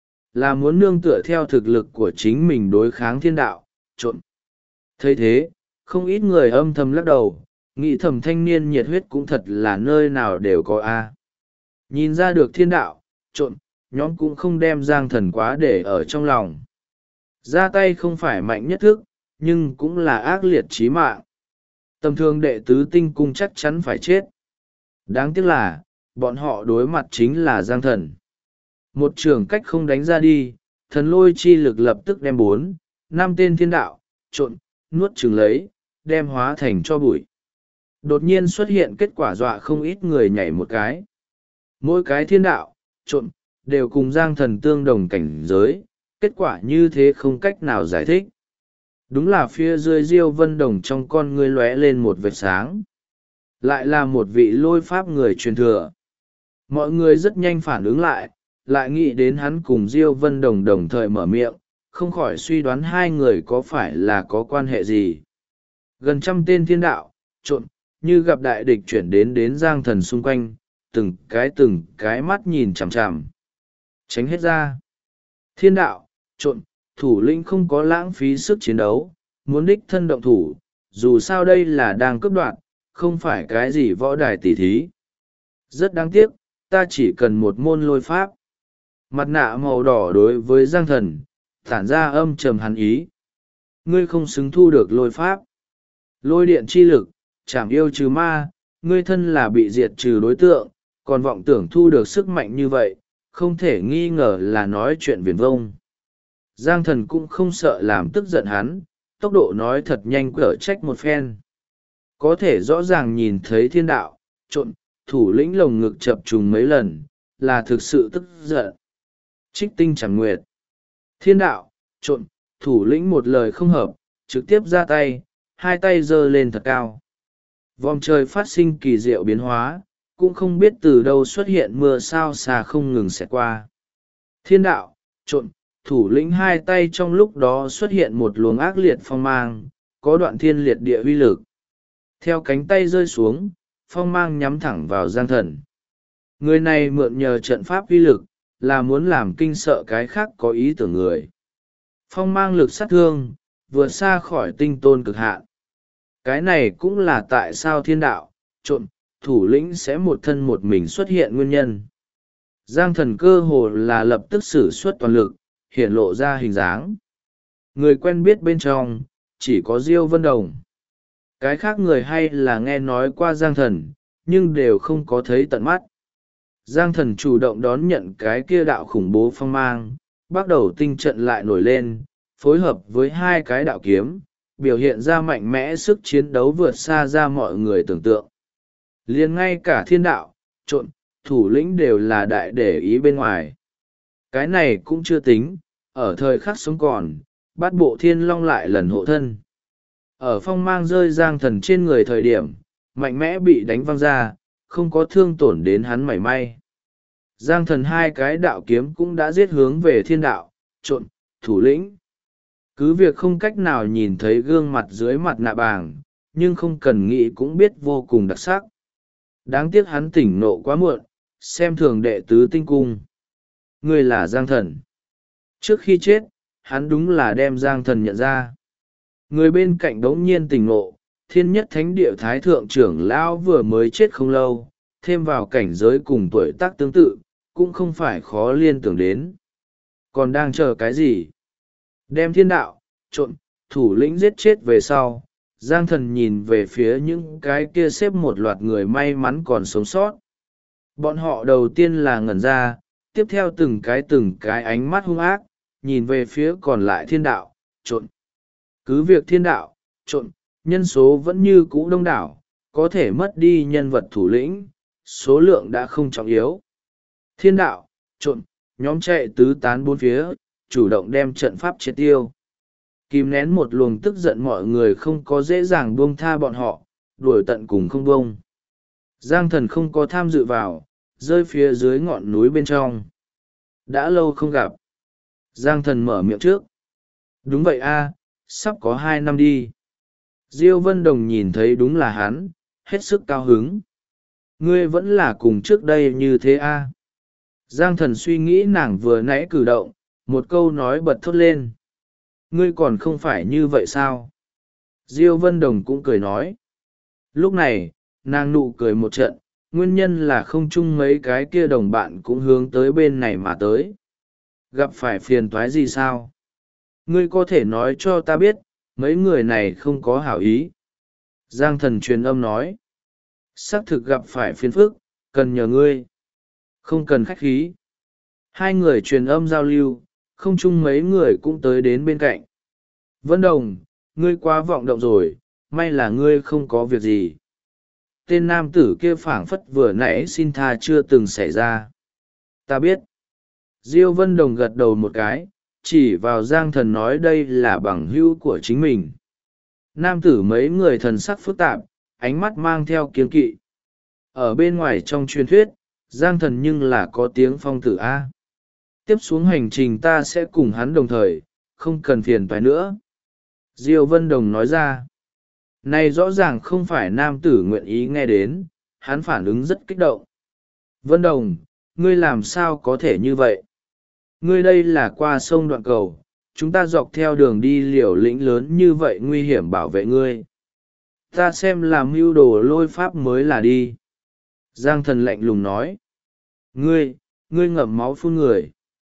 Speaker 1: Là muốn nương tựa theo thực lực của chính mình đối kháng thiên đạo, trộn. Thấy thế, không ít người âm thầm lắc đầu, nghĩ thầm thanh niên nhiệt huyết cũng thật là nơi nào đều có a. Nhìn ra được thiên đạo, trộn, nhóm cũng không đem Giang thần quá để ở trong lòng. Ra tay không phải mạnh nhất thức, nhưng cũng là ác liệt chí mạng. Tầm thường đệ tứ tinh cung chắc chắn phải chết. Đáng tiếc là, bọn họ đối mặt chính là Giang thần. Một trường cách không đánh ra đi, thần lôi chi lực lập tức đem 4, 5 tên thiên đạo, trộn, nuốt chừng lấy, đem hóa thành cho bụi. Đột nhiên xuất hiện kết quả dọa không ít người nhảy một cái. Mỗi cái thiên đạo, trộn, đều cùng Giang thần tương đồng cảnh giới, kết quả như thế không cách nào giải thích. Đúng là phía dưới Diêu Vân Đồng trong con ngươi lóe lên một vệt sáng. Lại là một vị lôi pháp người truyền thừa. Mọi người rất nhanh phản ứng lại nghĩ đến hắn cùng Diêu Vân Đồng đồng thời mở miệng, không khỏi suy đoán hai người có phải là có quan hệ gì. Gần 100 tên thiên đạo, trộn, như gặp đại địch chuyển đến Giang thần xung quanh, từng cái mắt nhìn chằm chằm. Tránh hết ra. Thiên đạo, trộn, thủ lĩnh không có lãng phí sức chiến đấu, muốn đích thân động thủ, dù sao đây là đang cướp đoạt, không phải cái gì võ đài tỉ thí. Rất đáng tiếc, ta chỉ cần một môn lôi pháp. Mặt nạ màu đỏ đối với Giang thần, tản ra âm trầm hắn ý. Ngươi không xứng thu được lôi pháp. Lôi điện chi lực, chảm yêu trừ ma, ngươi thân là bị diệt trừ đối tượng, còn vọng tưởng thu được sức mạnh như vậy, không thể nghi ngờ là nói chuyện viển vông. Giang thần cũng không sợ làm tức giận hắn, tốc độ nói thật nhanh cở trách một phen. Có thể rõ ràng nhìn thấy thiên đạo, trộn, thủ lĩnh lồng ngực chập trùng mấy lần, là thực sự tức giận. Trích tinh chẳng nguyệt. Thiên đạo, trộn, thủ lĩnh một lời không hợp, trực tiếp ra tay, hai tay giơ lên thật cao. Vòng trời phát sinh kỳ diệu biến hóa, cũng không biết từ đâu xuất hiện mưa sao xà không ngừng xẹt qua. Thiên đạo, trộn, thủ lĩnh hai tay trong lúc đó xuất hiện một luồng ác liệt phong mang, có đoạn thiên liệt địa uy lực. Theo cánh tay rơi xuống, phong mang nhắm thẳng vào Giang thần. Người này mượn nhờ trận pháp uy lực, là muốn làm kinh sợ cái khác có ý tưởng người. Phong mang lực sát thương, vượt xa khỏi tinh tôn cực hạn. Cái này cũng là tại sao thiên đạo, trộn, thủ lĩnh sẽ một thân một mình xuất hiện nguyên nhân. Giang thần cơ hồ là lập tức sử xuất toàn lực, hiện lộ ra hình dáng. Người quen biết bên trong, chỉ có Diêu Vân Đồng. Cái khác người hay là nghe nói qua Giang thần, nhưng đều không có thấy tận mắt. Giang thần chủ động đón nhận cái kia đạo khủng bố phong mang, bắt đầu tinh trận lại nổi lên, phối hợp với hai cái đạo kiếm, biểu hiện ra mạnh mẽ sức chiến đấu vượt xa ra mọi người tưởng tượng. Liền ngay cả thiên đạo, trộn, thủ lĩnh đều là đại để ý bên ngoài. Cái này cũng chưa tính, ở thời khắc sống còn, bát bộ thiên long lại lần hộ thân. Ở phong mang rơi Giang thần trên người thời điểm, mạnh mẽ bị đánh văng ra, không có thương tổn đến hắn mảy may. Giang thần hai cái đạo kiếm cũng đã giết hướng về thiên đạo, trộn, thủ lĩnh. Cứ việc không cách nào nhìn thấy gương mặt dưới mặt nạ bàng, nhưng không cần nghĩ cũng biết vô cùng đặc sắc. Đáng tiếc hắn tỉnh nộ quá muộn, xem thường đệ tứ tinh cung. ngươi là Giang Thần. Trước khi chết, hắn đúng là đem Giang Thần nhận ra. Người bên cạnh đống nhiên tỉnh ngộ, thiên nhất thánh địa thái thượng trưởng lão vừa mới chết không lâu, thêm vào cảnh giới cùng tuổi tác tương tự, cũng không phải khó liên tưởng đến. Còn đang chờ cái gì? Đem thiên đạo, trộn, thủ lĩnh giết chết về sau, Giang Thần nhìn về phía những cái kia xếp một loạt người may mắn còn sống sót. Bọn họ đầu tiên là ngẩn ra, tiếp theo từng cái ánh mắt hung ác, nhìn về phía còn lại thiên đạo, trộn. Cứ việc thiên đạo, trộn, nhân số vẫn như cũ đông đảo, có thể mất đi nhân vật thủ lĩnh, số lượng đã không trọng yếu. Thiên đạo, trộn, nhóm chạy tứ tán bốn phía, chủ động đem trận pháp triệt tiêu. Kìm nén một luồng tức giận mọi người không có dễ dàng buông tha bọn họ, đuổi tận cùng không buông. Giang Thần không có tham dự vào, rơi phía dưới ngọn núi bên trong. Đã lâu không gặp. Giang Thần mở miệng trước. Đúng vậy a, sắp có 2 năm đi. Diêu Vân Đồng nhìn thấy đúng là hắn, hết sức cao hứng. Ngươi vẫn là cùng trước đây như thế a. Giang Thần suy nghĩ nàng vừa nãy cử động, một câu nói bật thốt lên. Ngươi còn không phải như vậy sao? Diêu Vân Đồng cũng cười nói. Lúc này, nàng nụ cười một trận, nguyên nhân là không chung mấy cái kia đồng bạn cũng hướng tới bên này mà tới. Gặp phải phiền toái gì sao? Ngươi có thể nói cho ta biết, mấy người này không có hảo ý. Giang Thần truyền âm nói. Xác thực gặp phải phiền phức, cần nhờ ngươi. Không cần khách khí. Hai người truyền âm giao lưu, không chung mấy người cũng tới đến bên cạnh. Vân Đồng, ngươi quá vọng động rồi, may là ngươi không có việc gì. Tên nam tử kia phảng phất vừa nãy xin tha chưa từng xảy ra. Ta biết. Diêu Vân Đồng gật đầu một cái, chỉ vào Giang Thần nói đây là bằng hữu của chính mình. Nam tử mấy người thần sắc phức tạp, ánh mắt mang theo kiêng kỵ. Ở bên ngoài trong truyền thuyết, Giang Thần nhưng là có tiếng phong tử A. Tiếp xuống hành trình ta sẽ cùng hắn đồng thời, không cần phiền toái nữa. Diêu Vân Đồng nói ra. Này rõ ràng không phải nam tử nguyện ý nghe đến, hắn phản ứng rất kích động. Vân Đồng, ngươi làm sao có thể như vậy? Ngươi đây là qua sông đoạn cầu, chúng ta dọc theo đường đi liều lĩnh lớn như vậy nguy hiểm bảo vệ ngươi. Ta xem làm mưu đồ lôi pháp mới là đi. Giang Thần lạnh lùng nói. Ngươi ngậm máu phun người.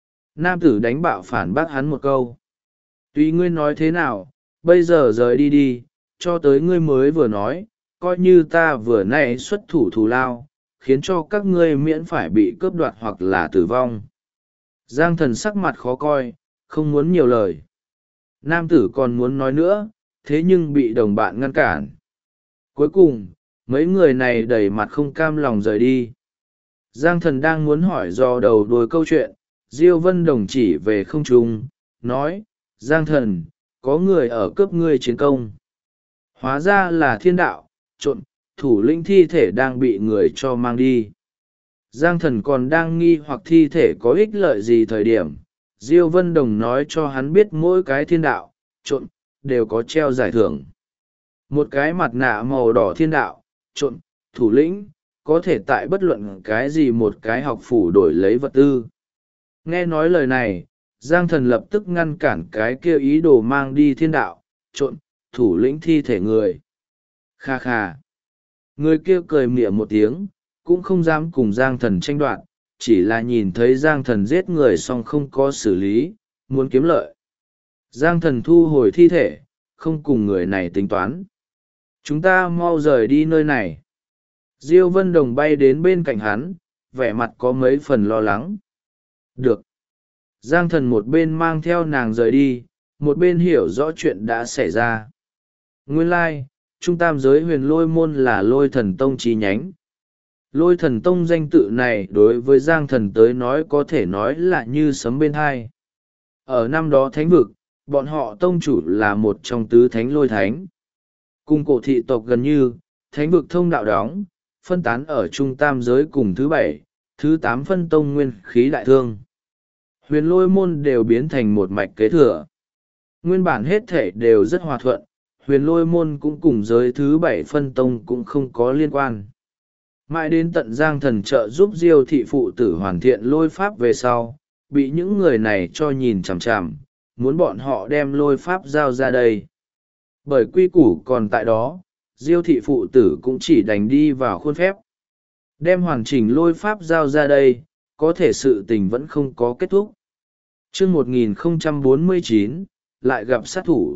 Speaker 1: Nam tử đánh bạo phản bác hắn một câu. Tuy ngươi nói thế nào, bây giờ rời đi đi, cho tới ngươi mới vừa nói, coi như ta vừa nãy xuất thủ thù lao, khiến cho các ngươi miễn phải bị cướp đoạt hoặc là tử vong. Giang Thần sắc mặt khó coi, không muốn nhiều lời. Nam tử còn muốn nói nữa, thế nhưng bị đồng bạn ngăn cản. Cuối cùng, mấy người này đẩy mặt không cam lòng rời đi. Giang Thần đang muốn hỏi do đầu đuôi câu chuyện, Diêu Vân Đồng chỉ về không trung, nói, Giang Thần, có người ở cướp ngươi chiến công. Hóa ra là thiên đạo, trộn, thủ lĩnh thi thể đang bị người cho mang đi. Giang Thần còn đang nghi hoặc thi thể có ích lợi gì thời điểm, Diêu Vân Đồng nói cho hắn biết mỗi cái thiên đạo, trộn, đều có treo giải thưởng. Một cái mặt nạ màu đỏ thiên đạo, trộn, thủ lĩnh, có thể tại bất luận cái gì một cái học phủ đổi lấy vật tư. Nghe nói lời này, Giang Thần lập tức ngăn cản cái kia ý đồ mang đi thiên đạo, trộn, thủ lĩnh thi thể người. Kha kha. Người kia cười mỉa một tiếng, cũng không dám cùng Giang Thần tranh đoạt, chỉ là nhìn thấy Giang Thần giết người xong không có xử lý, muốn kiếm lợi. Giang Thần thu hồi thi thể, không cùng người này tính toán. Chúng ta mau rời đi nơi này. Diêu Vân Đồng bay đến bên cạnh hắn, vẻ mặt có mấy phần lo lắng. Được. Giang Thần một bên mang theo nàng rời đi, một bên hiểu rõ chuyện đã xảy ra. Nguyên lai, Trung Tam giới huyền lôi môn là lôi thần tông chi nhánh. Lôi thần tông danh tự này đối với Giang Thần tới nói có thể nói là như sấm bên hai. Ở năm đó thánh vực, bọn họ tông chủ là một trong tứ thánh lôi thánh. Cùng cổ thị tộc gần như, thánh vực thông đạo đóng, phân tán ở Trung Tam giới cùng thứ 7, thứ 8 phân tông nguyên khí đại thương. Huyền lôi môn đều biến thành một mạch kế thừa. Nguyên bản hết thể đều rất hòa thuận, huyền lôi môn cũng cùng giới thứ 7 phân tông cũng không có liên quan. Mãi đến tận Giang Thần trợ giúp Diêu thị phụ tử hoàn thiện lôi pháp về sau, bị những người này cho nhìn chằm chằm, muốn bọn họ đem lôi pháp giao ra đây. Bởi quy củ còn tại đó, Diêu thị phụ tử cũng chỉ đành đi vào khuôn phép. Đem hoàn chỉnh lôi pháp giao ra đây, có thể sự tình vẫn không có kết thúc. Chương 1049, lại gặp sát thủ.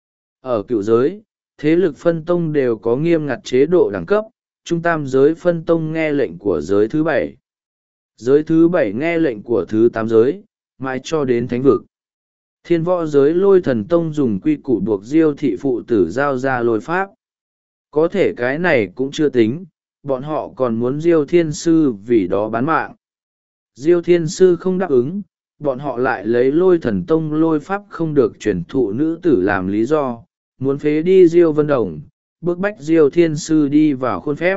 Speaker 1: Ở cựu giới, thế lực phân tông đều có nghiêm ngặt chế độ đẳng cấp, trung tam giới phân tông nghe lệnh của giới thứ 7. Giới thứ 7 nghe lệnh của thứ 8 giới, mãi cho đến thánh vực. Thiên võ giới Lôi Thần Tông dùng quy củ buộc Diêu thị phụ tử giao ra lôi pháp. Có thể cái này cũng chưa tính, bọn họ còn muốn Diêu Thiên Sư vì đó bán mạng. Diêu Thiên Sư không đáp ứng, bọn họ lại lấy Lôi Thần Tông lôi pháp không được truyền thụ nữ tử làm lý do, muốn phế đi Diêu Vân Đồng, bức bách Diêu Thiên Sư đi vào khuôn phép.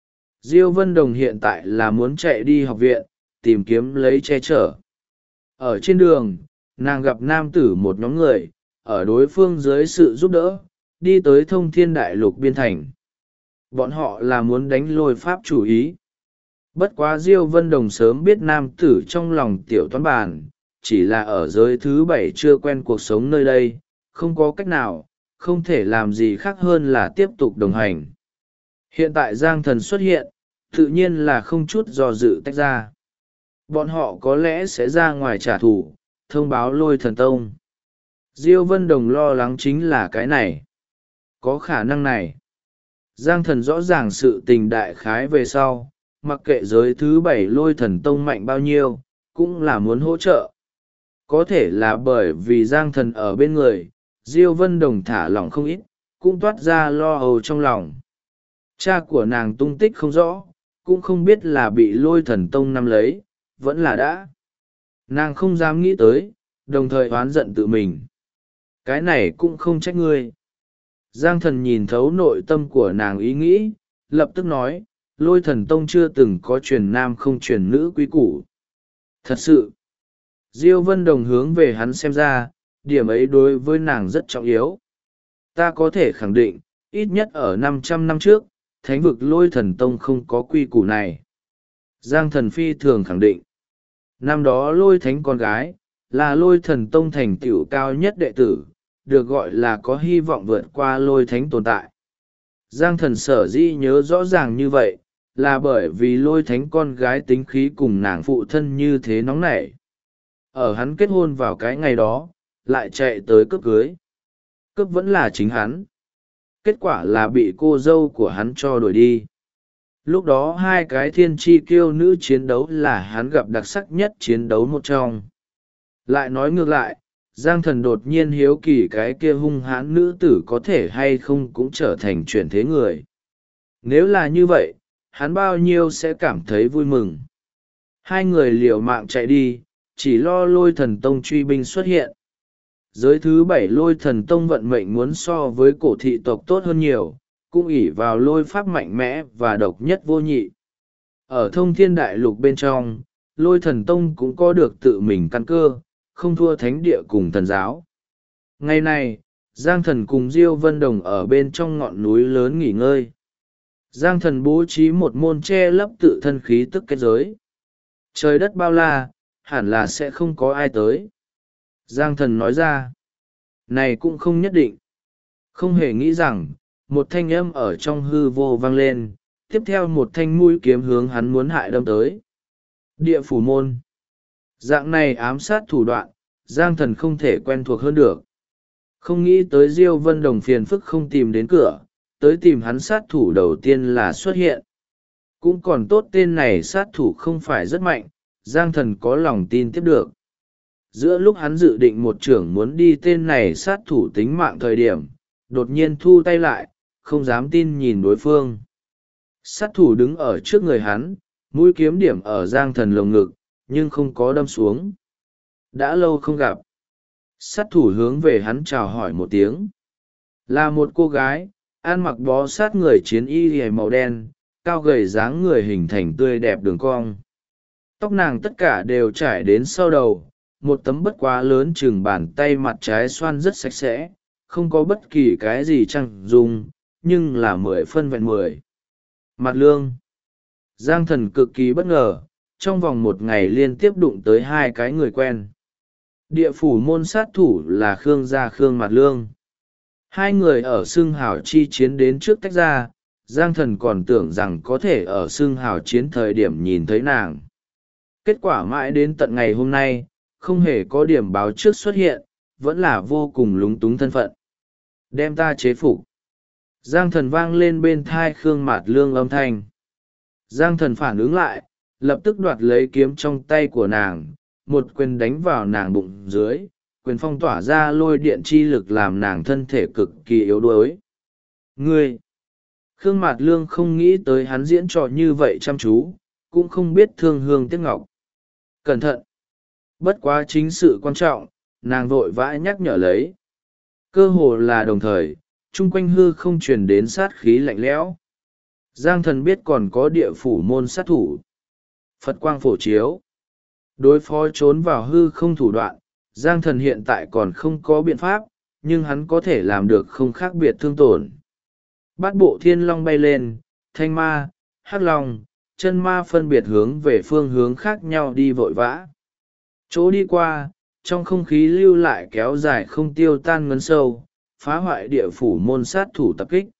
Speaker 1: Diêu Vân Đồng hiện tại là muốn chạy đi học viện, tìm kiếm lấy che chở. Ở trên đường, nàng gặp nam tử một nhóm người, ở đối phương dưới sự giúp đỡ, đi tới Thông Thiên Đại Lục biên thành. Bọn họ là muốn đánh lôi pháp chủ ý. Bất quá Diêu Vân Đồng sớm biết nam tử trong lòng tiểu toán bàn, chỉ là ở giới thứ 7 chưa quen cuộc sống nơi đây, không có cách nào, không thể làm gì khác hơn là tiếp tục đồng hành. Hiện tại Giang Thần xuất hiện, tự nhiên là không chút do dự tách ra. Bọn họ có lẽ sẽ ra ngoài trả thù, thông báo Lôi Thần Tông. Diêu Vân Đồng lo lắng chính là cái này. Có khả năng này. Giang Thần rõ ràng sự tình đại khái về sau, mặc kệ giới thứ 7 Lôi Thần Tông mạnh bao nhiêu, cũng là muốn hỗ trợ. Có thể là bởi vì Giang Thần ở bên người, Diêu Vân Đồng thả lỏng không ít, cũng toát ra lo âu trong lòng. Cha của nàng tung tích không rõ, cũng không biết là bị Lôi Thần Tông nắm lấy, vẫn là đã. Nàng không dám nghĩ tới, đồng thời oán giận tự mình. Cái này cũng không trách ngươi. Giang Thần nhìn thấu nội tâm của nàng ý nghĩ, lập tức nói, Lôi Thần Tông chưa từng có truyền nam không truyền nữ quý củ. Thật sự, Diêu Vân Đồng hướng về hắn xem ra, điểm ấy đối với nàng rất trọng yếu. Ta có thể khẳng định, ít nhất ở 500 năm trước, thánh vực Lôi Thần Tông không có quy củ này. Giang Thần phi thường khẳng định. Năm đó Lôi Thánh con gái, là Lôi Thần Tông thành tựu cao nhất đệ tử, được gọi là có hy vọng vượt qua Lôi Thánh tồn tại. Giang Thần sở dĩ nhớ rõ ràng như vậy, là bởi vì Lôi Thánh con gái tính khí cùng nàng phụ thân như thế nóng nảy. Ở hắn kết hôn vào cái ngày đó, lại chạy tới cướp cưới. Cướp vẫn là chính hắn. Kết quả là bị cô dâu của hắn cho đuổi đi. Lúc đó hai cái thiên chi kiêu nữ chiến đấu là hắn gặp đặc sắc nhất chiến đấu một trong. Lại nói ngược lại, Giang Thần đột nhiên hiếu kỳ cái kia hung hãn nữ tử có thể hay không cũng trở thành chuyển thế người. Nếu là như vậy, hắn bao nhiêu sẽ cảm thấy vui mừng. Hai người liều mạng chạy đi, chỉ lo Lôi Thần Tông truy binh xuất hiện. Giới thứ 7 Lôi Thần Tông vận mệnh muốn so với cổ thị tộc tốt hơn nhiều, cũng ỷ vào lôi pháp mạnh mẽ và độc nhất vô nhị. Ở Thông Thiên Đại Lục bên trong, Lôi Thần Tông cũng có được tự mình căn cơ, không thua thánh địa cùng thần giáo. Ngày này, Giang Thần cùng Diêu Vân Đồng ở bên trong ngọn núi lớn nghỉ ngơi. Giang Thần bố trí một môn che lấp tự thân khí tức kết giới. Trời đất bao la, hẳn là sẽ không có ai tới. Giang Thần nói ra, này cũng không nhất định. Không hề nghĩ rằng, một thanh âm ở trong hư vô vang lên, tiếp theo một thanh mũi kiếm hướng hắn muốn hại đâm tới. Địa phủ môn. Dạng này ám sát thủ đoạn, Giang Thần không thể quen thuộc hơn được. Không nghĩ tới Diêu Vân Đồng phiền phức không tìm đến cửa, tới tìm hắn sát thủ đầu tiên là xuất hiện. Cũng còn tốt tên này sát thủ không phải rất mạnh, Giang Thần có lòng tin tiếp được. Giữa lúc hắn dự định một trưởng muốn đi tên này sát thủ tính mạng thời điểm, đột nhiên thu tay lại, không dám tin nhìn đối phương. Sát thủ đứng ở trước người hắn, mũi kiếm điểm ở Giang Thần lồng ngực, nhưng không có đâm xuống. Đã lâu không gặp. Sát thủ hướng về hắn chào hỏi một tiếng. Là một cô gái, ăn mặc bó sát người chiến y hề màu đen, cao gầy dáng người hình thành tươi đẹp đường cong. Tóc nàng tất cả đều trải đến sau đầu, một tấm bất quá lớn chừng bàn tay mặt trái xoăn rất sạch sẽ, không có bất kỳ cái gì trang dung, nhưng là 10 phân vẹn 10. Mặt lương. Giang Thần cực kỳ bất ngờ, trong vòng một ngày liên tiếp đụng tới hai cái người quen. Địa phủ môn sát thủ là Khương Gia Khương Mạt Lương. Hai người ở xương hào chi chiến đến trước tách ra, Giang Thần còn tưởng rằng có thể ở xương hào chiến thời điểm nhìn thấy nàng. Kết quả mãi đến tận ngày hôm nay, không hề có điểm báo trước xuất hiện, vẫn là vô cùng lúng túng thân phận. Đem ta chế phục. Giang Thần vang lên bên thai Khương Mạt Lương âm thanh. Giang Thần phản ứng lại, lập tức đoạt lấy kiếm trong tay của nàng, một quyền đánh vào nàng bụng dưới, quyền phong tỏa ra lôi điện chi lực làm nàng thân thể cực kỳ yếu đuối. Ngươi! Khương Mạt Lương không nghĩ tới hắn diễn trò như vậy chăm chú, cũng không biết thương hương tiếc ngọc. Cẩn thận! Bất quá chính sự quan trọng, nàng vội vã nhắc nhở lấy. Cơ hồ là đồng thời, chung quanh hư không truyền đến sát khí lạnh lẽo. Giang Thần biết còn có địa phủ môn sát thủ. Phật quang phổ chiếu. Đối phó trốn vào hư không thủ đoạn, Giang Thần hiện tại còn không có biện pháp, nhưng hắn có thể làm được không khác biệt thương tổn. Bát bộ thiên long bay lên, thanh ma, hắc long, chân ma phân biệt hướng về phương hướng khác nhau đi vội vã. Chỗ đi qua, trong không khí lưu lại kéo dài không tiêu tan ngấn sâu, phá hoại địa phủ môn sát thủ tập kích.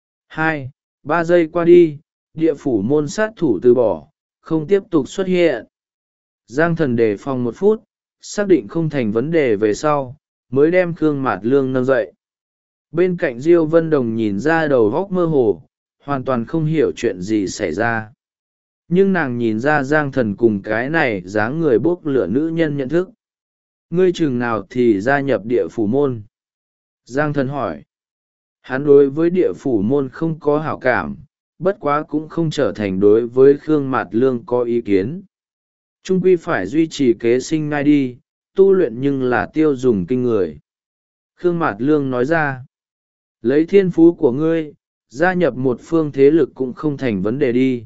Speaker 1: 2-3 giây qua đi, địa phủ môn sát thủ từ bỏ, không tiếp tục xuất hiện. Giang Thần đề phòng 1 phút, xác định không thành vấn đề về sau, mới đem Khương Mạt Lương nâng dậy. Bên cạnh Diêu Vân Đồng nhìn ra đầu góc mơ hồ, hoàn toàn không hiểu chuyện gì xảy ra. Nhưng nàng nhìn ra Giang Thần cùng cái này dáng người bốc lửa nữ nhân nhận thức. Ngươi chừng nào thì gia nhập địa phủ môn? Giang Thần hỏi. Hắn đối với địa phủ môn không có hảo cảm, bất quá cũng không trở thành đối với Khương Mạt Lương có ý kiến. Trung quy phải duy trì kế sinh ngay đi, tu luyện nhưng là tiêu dùng kinh người. Khương Mạt Lương nói ra. Lấy thiên phú của ngươi, gia nhập một phương thế lực cũng không thành vấn đề đi.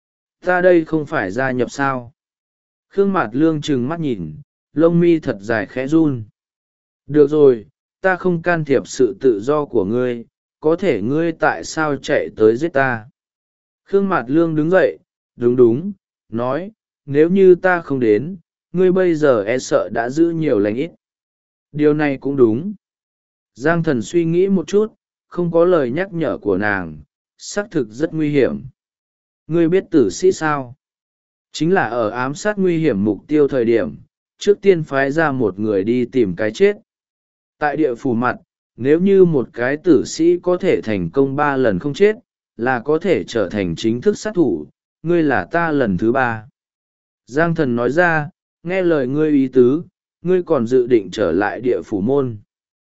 Speaker 1: Ta đây không phải gia nhập sao? Khương Mạt Lương trừng mắt nhìn, lông mi thật dài khẽ run. Được rồi, ta không can thiệp sự tự do của ngươi, có thể ngươi tại sao chạy tới giết ta? Khương Mạt Lương đứng dậy, đúng, nói, nếu như ta không đến, ngươi bây giờ e sợ đã giữ nhiều lành ít. Điều này cũng đúng. Giang Thần suy nghĩ một chút, không có lời nhắc nhở của nàng, xác thực rất nguy hiểm. Ngươi biết tử sĩ sao? Chính là ở ám sát nguy hiểm mục tiêu thời điểm, trước tiên phái ra một người đi tìm cái chết. Tại địa phủ mặt, nếu như một cái tử sĩ có thể thành công 3 lần không chết, là có thể trở thành chính thức sát thủ, ngươi là ta lần thứ 3. Giang Thần nói ra, nghe lời ngươi ý tứ, ngươi còn dự định trở lại địa phủ môn.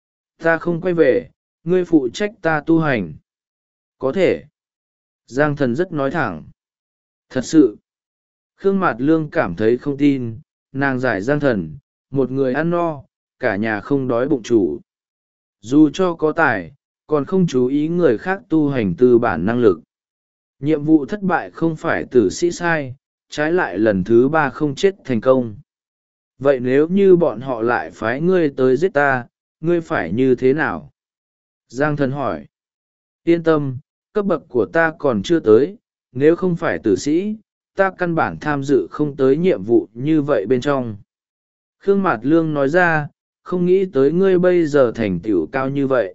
Speaker 1: Ta không quay về, ngươi phụ trách ta tu hành. Có thể. Giang Thần rất nói thẳng. Thật sự. Khương Mạt Lương cảm thấy không tin, nàng giải Giang Thần, một người ăn no, cả nhà không đói bụng chủ. Dù cho có tài, còn không chú ý người khác tu hành từ bản năng lực. Nhiệm vụ thất bại không phải tử sĩ sai, trái lại lần thứ 3 không chết thành công. Vậy nếu như bọn họ lại phái ngươi tới giết ta, ngươi phải như thế nào? Giang Thần hỏi. Yên tâm, cấp bậc của ta còn chưa tới, nếu không phải tử sĩ, ta căn bản tham dự không tới nhiệm vụ như vậy bên trong. Khương Mạt Lương nói ra, không nghĩ tới ngươi bây giờ thành tựu cao như vậy.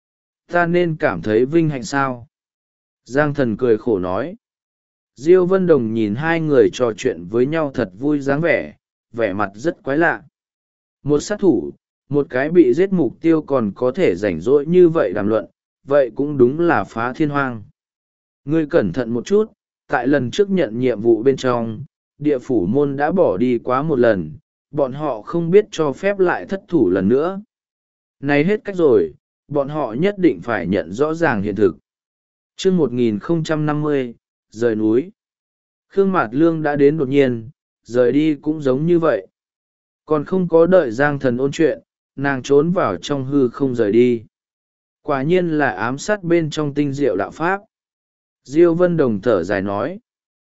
Speaker 1: Ta nên cảm thấy vinh hạnh sao? Giang Thần cười khổ nói. Diêu Vân Đồng nhìn hai người trò chuyện với nhau thật vui dáng vẻ, vẻ mặt rất quái lạ. Một sát thủ, một cái bị giết mục tiêu còn có thể rảnh rỗi như vậy đàm luận, vậy cũng đúng là phá thiên hoang. Ngươi cẩn thận một chút, tại lần trước nhận nhiệm vụ bên trong, địa phủ môn đã bỏ đi quá một lần, bọn họ không biết cho phép lại thất thủ lần nữa. Này hết cách rồi, bọn họ nhất định phải nhận rõ ràng hiện thực. Chương 1050, rời núi. Khương Mạt Lương đã đến đột nhiên, rời đi cũng giống như vậy. Còn không có đợi Giang Thần ôn chuyện, nàng trốn vào trong hư không rời đi. Quả nhiên là ám sát bên trong tinh diệu đạo pháp. Diêu Vân Đồng thở dài nói.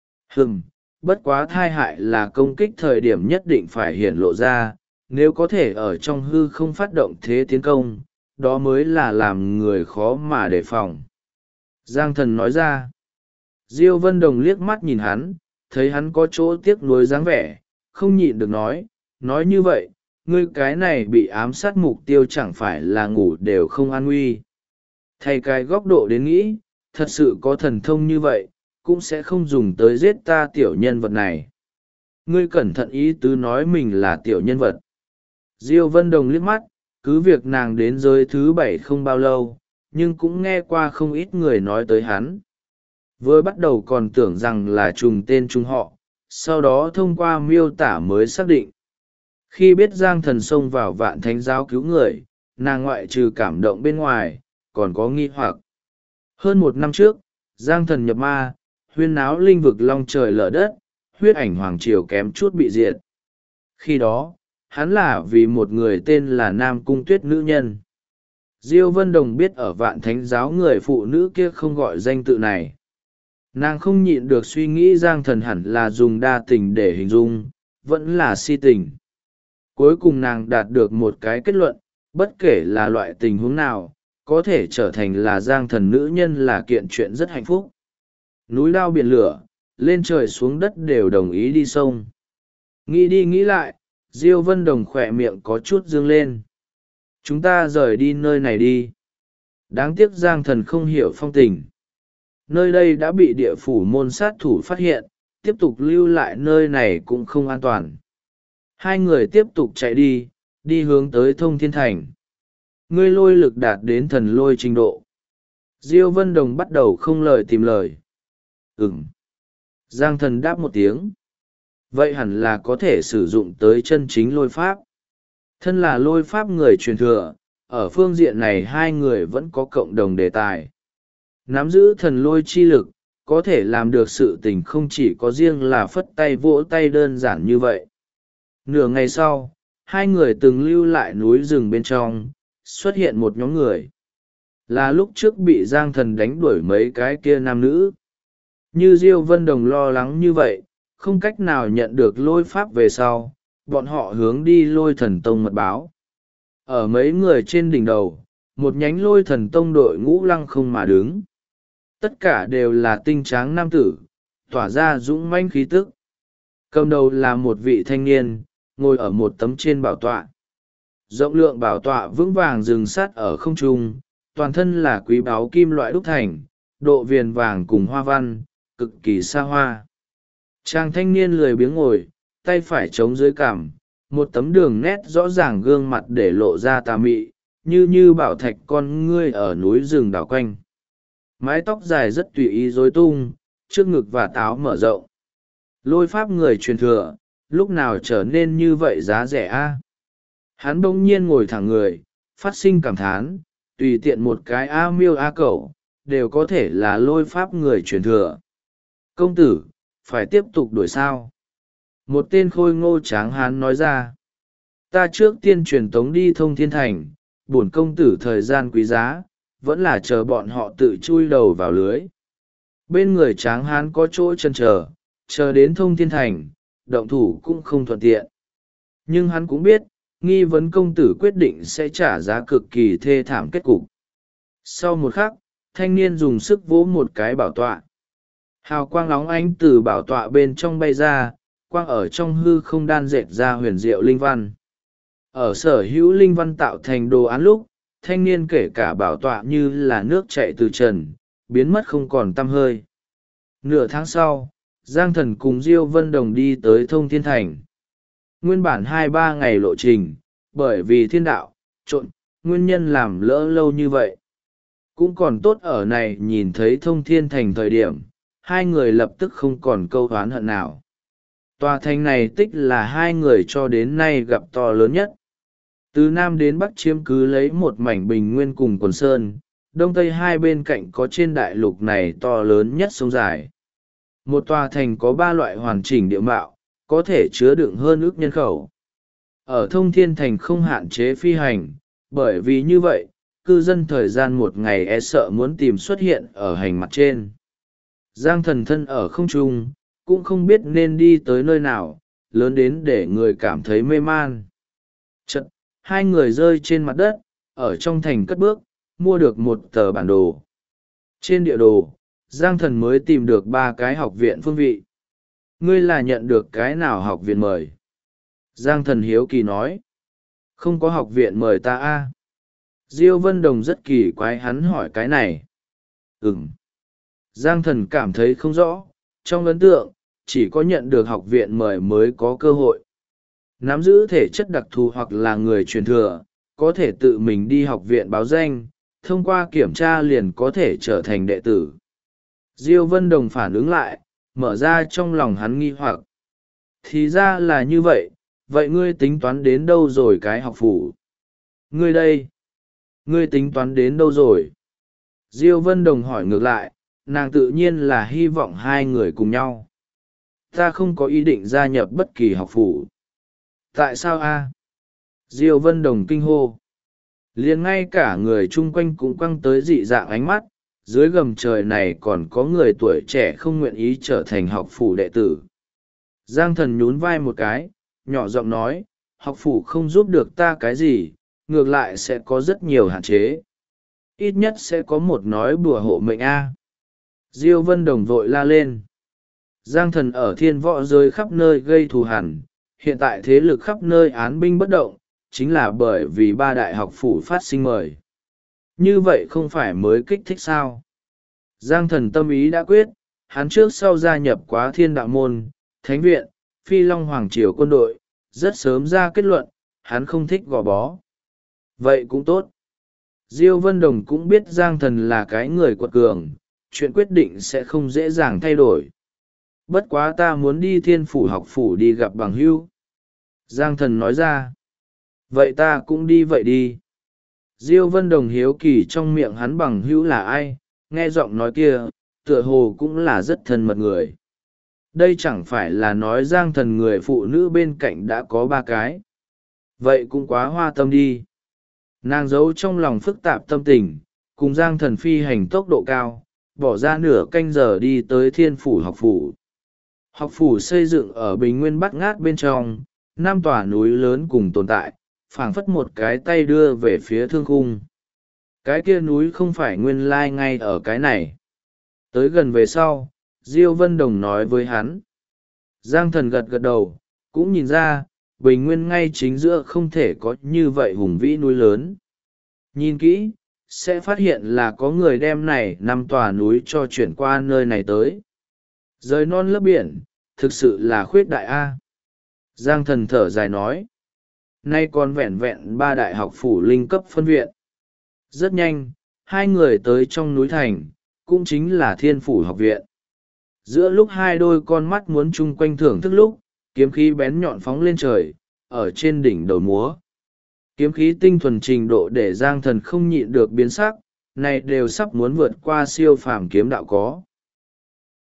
Speaker 1: Bất quá thai hại là công kích thời điểm nhất định phải hiển lộ ra, nếu có thể ở trong hư không phát động thế tiến công, đó mới là làm người khó mà đề phòng. Giang Thần nói ra. Diêu Vân Đồng liếc mắt nhìn hắn, thấy hắn có chỗ tiếc nuối dáng vẻ, không nhịn được nói như vậy, ngươi cái này bị ám sát mục tiêu chẳng phải là ngủ đều không an nguy. Thay cái góc độ đến nghĩ, thật sự có thần thông như vậy, cũng sẽ không dùng tới giết ta tiểu nhân vật này. Ngươi cẩn thận ý tứ nói mình là tiểu nhân vật. Diêu Vân Đồng liếc mắt, cứ việc nàng đến giới thứ 7 không bao lâu, nhưng cũng nghe qua không ít người nói tới hắn. Vừa bắt đầu còn tưởng rằng là trùng tên trùng họ, sau đó thông qua miêu tả mới xác định. Khi biết Giang Thần xông vào Vạn Thánh Giáo cứu người, nàng ngoại trừ cảm động bên ngoài, còn có nghi hoặc. Hơn 1 năm trước, Giang Thần nhập ma, huyên náo linh vực long trời lở đất, huyết ảnh hoàng triều kém chút bị diệt. Khi đó, hắn là vì một người tên là Nam Cung Tuyết nữ nhân. Diêu Vân Đồng biết ở Vạn Thánh Giáo người phụ nữ kia không gọi danh tự này. Nàng không nhịn được suy nghĩ Giang Thần hẳn là dùng đa tình để hình dung, vẫn là si tình. Cuối cùng nàng đạt được một cái kết luận, bất kể là loại tình huống nào, có thể trở thành là Giang Thần nữ nhân là kiện chuyện rất hạnh phúc. Núi lao biển lửa, lên trời xuống đất đều đồng ý đi sông. Nghĩ đi nghĩ lại, Diêu Vân Đồng khỏe miệng có chút dương lên. Chúng ta rời đi nơi này đi. Đáng tiếc Giang Thần không hiểu phong tình. Nơi đây đã bị địa phủ môn sát thủ phát hiện, tiếp tục lưu lại nơi này cũng không an toàn. Hai người tiếp tục chạy đi hướng tới Thông Thiên Thành. Ngươi lôi lực đạt đến thần lôi trình độ. Diêu Vân Đồng bắt đầu không lời tìm lời. Giang Thần đáp một tiếng. Vậy hẳn là có thể sử dụng tới chân chính lôi pháp. Thân là lôi pháp người truyền thừa, ở phương diện này hai người vẫn có cộng đồng đề tài. Nắm giữ thần lôi chi lực, có thể làm được sự tình không chỉ có riêng là phất tay vỗ tay đơn giản như vậy. Nửa ngày sau, hai người từng lưu lại núi rừng bên trong, xuất hiện một nhóm người. Là lúc trước bị Giang Thần đánh đuổi mấy cái kia nam nữ. Như Diêu Vân Đồng lo lắng như vậy, không cách nào nhận được lôi pháp về sau, bọn họ hướng đi Lôi Thần Tông mật báo. Ở mấy người trên đỉnh đầu, một nhánh Lôi Thần Tông đội ngũ lăng không mà đứng. Tất cả đều là tinh tráng nam tử, tỏa ra dũng mãnh khí tức. Cầm đầu là một vị thanh niên, ngồi ở một tấm trên bảo tọa. Rộng lượng bảo tọa vững vàng dừng sát ở không trung, toàn thân là quý báu kim loại đúc thành, độ viền vàng cùng hoa văn, cực kỳ xa hoa. Chàng thanh niên lười biếng ngồi, tay phải chống dưới cằm, một tấm đường nét rõ ràng gương mặt để lộ ra tà mị, như bảo thạch con ngươi ở núi rừng đảo quanh. Mái tóc dài rất tùy ý rối tung, trước ngực và táo mở rộng. Lôi pháp người truyền thừa, lúc nào trở nên như vậy giá rẻ a? Hắn bỗng nhiên ngồi thẳng người, phát sinh cảm thán, tùy tiện một cái a miêu a cẩu, đều có thể là lôi pháp người truyền thừa. Công tử, phải tiếp tục đuổi sao? Một tên khôi ngô tráng hán nói ra. Ta trước tiên truyền tống đi Thông Thiên Thành, bổn công tử thời gian quý giá, vẫn là chờ bọn họ tự chui đầu vào lưới. Bên người tráng hán có chỗ chân chờ đến Thông Thiên Thành, động thủ cũng không thuận tiện. Nhưng hắn cũng biết, nghi vấn công tử quyết định sẽ trả giá cực kỳ thê thảm kết cục. Sau một khắc, thanh niên dùng sức vỗ một cái bảo tọa. Hào quang óng ánh từ bảo tọa bên trong bay ra, quang ở trong hư không đan dệt ra huyền diệu linh văn. Ở sở hữu linh văn tạo thành đồ án lúc, thanh niên kể cả bảo tọa như là nước chạy từ trần, biến mất không còn tăm hơi. Nửa tháng sau, Giang Thần cùng Diêu Vân Đồng đi tới Thông Thiên Thành. Nguyên bản 2-3 ngày lộ trình, bởi vì thiên đạo, trộn, nguyên nhân làm lỡ lâu như vậy. Cũng còn tốt ở này nhìn thấy Thông Thiên Thành thời điểm, hai người lập tức không còn câu oán hận nào. Tòa thành này tích là hai người cho đến nay gặp to lớn nhất. Từ Nam đến Bắc chiếm cứ lấy một mảnh bình nguyên cùng quần sơn, Đông Tây hai bên cạnh có trên đại lục này to lớn nhất sông dài. Một tòa thành có 3 loại hoàn chỉnh địa mạo, có thể chứa đựng hơn ước nhân khẩu. Ở Thông Thiên Thành không hạn chế phi hành, bởi vì như vậy, cư dân thời gian một ngày e sợ muốn tìm xuất hiện ở hành mặt trên. Giang Thần thân ở không trung, cũng không biết nên đi tới nơi nào, lớn đến để người cảm thấy mê man. Chật, hai người rơi trên mặt đất, ở trong thành cất bước, mua được một tờ bản đồ. Trên địa đồ, Giang Thần mới tìm được 3 cái học viện phương vị. Ngươi là nhận được cái nào học viện mời? Giang Thần hiếu kỳ nói. Không có học viện mời ta a. Diêu Vân Đồng rất kỳ quái hắn hỏi cái này. Ừm. Giang Thần cảm thấy không rõ, trong ấn tượng, chỉ có nhận được học viện mời mới có cơ hội. Nắm giữ thể chất đặc thù hoặc là người truyền thừa, có thể tự mình đi học viện báo danh, thông qua kiểm tra liền có thể trở thành đệ tử. Diêu Vân Đồng phản ứng lại, mở ra trong lòng hắn nghi hoặc. Thì ra là như vậy, vậy ngươi tính toán đến đâu rồi cái học phủ? Ngươi đây, ngươi tính toán đến đâu rồi? Diêu Vân Đồng hỏi ngược lại, nàng tự nhiên là hy vọng hai người cùng nhau. Ta không có ý định gia nhập bất kỳ học phủ. Tại sao a? Diêu Vân Đồng kinh hô. Liền ngay cả người chung quanh cũng quăng tới dị dạng ánh mắt, dưới gầm trời này còn có người tuổi trẻ không nguyện ý trở thành học phủ đệ tử. Giang Thần nhún vai một cái, nhỏ giọng nói, học phủ không giúp được ta cái gì, ngược lại sẽ có rất nhiều hạn chế. Ít nhất sẽ có một nói bùa hộ mệnh a. Diêu Vân Đồng vội la lên. Giang Thần ở thiên võ giới khắp nơi gây thù hằn, hiện tại thế lực khắp nơi án binh bất động, chính là bởi vì ba đại học phủ phát sinh mời. Như vậy không phải mới kích thích sao? Giang Thần tâm ý đã quyết, hắn trước sau gia nhập quá Thiên Đạo Môn, Thánh Viện, Phi Long Hoàng Triều quân đội, rất sớm ra kết luận, hắn không thích gò bó. Vậy cũng tốt. Diêu Vân Đồng cũng biết Giang Thần là cái người quật cường, chuyện quyết định sẽ không dễ dàng thay đổi. Bất quá ta muốn đi Thiên Phủ học phủ đi gặp bằng hữu. Giang Thần nói ra. Vậy ta cũng đi vậy đi. Diêu Vân Đồng hiếu kỳ trong miệng hắn bằng hữu là ai, nghe giọng nói kia, tựa hồ cũng là rất thân mật người. Đây chẳng phải là nói Giang Thần người phụ nữ bên cạnh đã có 3 cái. Vậy cũng quá hoa tâm đi. Nàng giấu trong lòng phức tạp tâm tình, cùng Giang Thần phi hành tốc độ cao, bỏ ra nửa canh giờ đi tới Thiên Phủ học phủ. Học phủ xây dựng ở bình nguyên bát ngát bên trong, 5 tòa núi lớn cùng tồn tại, phảng phất một cái tay đưa về phía thương khung. Cái kia núi không phải nguyên lai ngay ở cái này. Tới gần về sau, Diêu Vân Đồng nói với hắn. Giang Thần gật gật đầu, cũng nhìn ra, bình nguyên ngay chính giữa không thể có như vậy hùng vĩ núi lớn. Nhìn kỹ, sẽ phát hiện là có người đem này 5 tòa núi cho chuyển qua nơi này tới. Rời non lấp biển, thực sự là khuyết đại A. Giang Thần thở dài nói. Nay còn vẹn vẹn 3 đại học phủ linh cấp phân viện. Rất nhanh, 2 người tới trong núi thành, cũng chính là Thiên Phủ học viện. Giữa lúc 2 đôi con mắt muốn chung quanh thưởng thức lúc, kiếm khí bén nhọn phóng lên trời, ở trên đỉnh đầu múa. Kiếm khí tinh thuần trình độ để Giang Thần không nhịn được biến sắc, này đều sắp muốn vượt qua siêu phàm kiếm đạo có.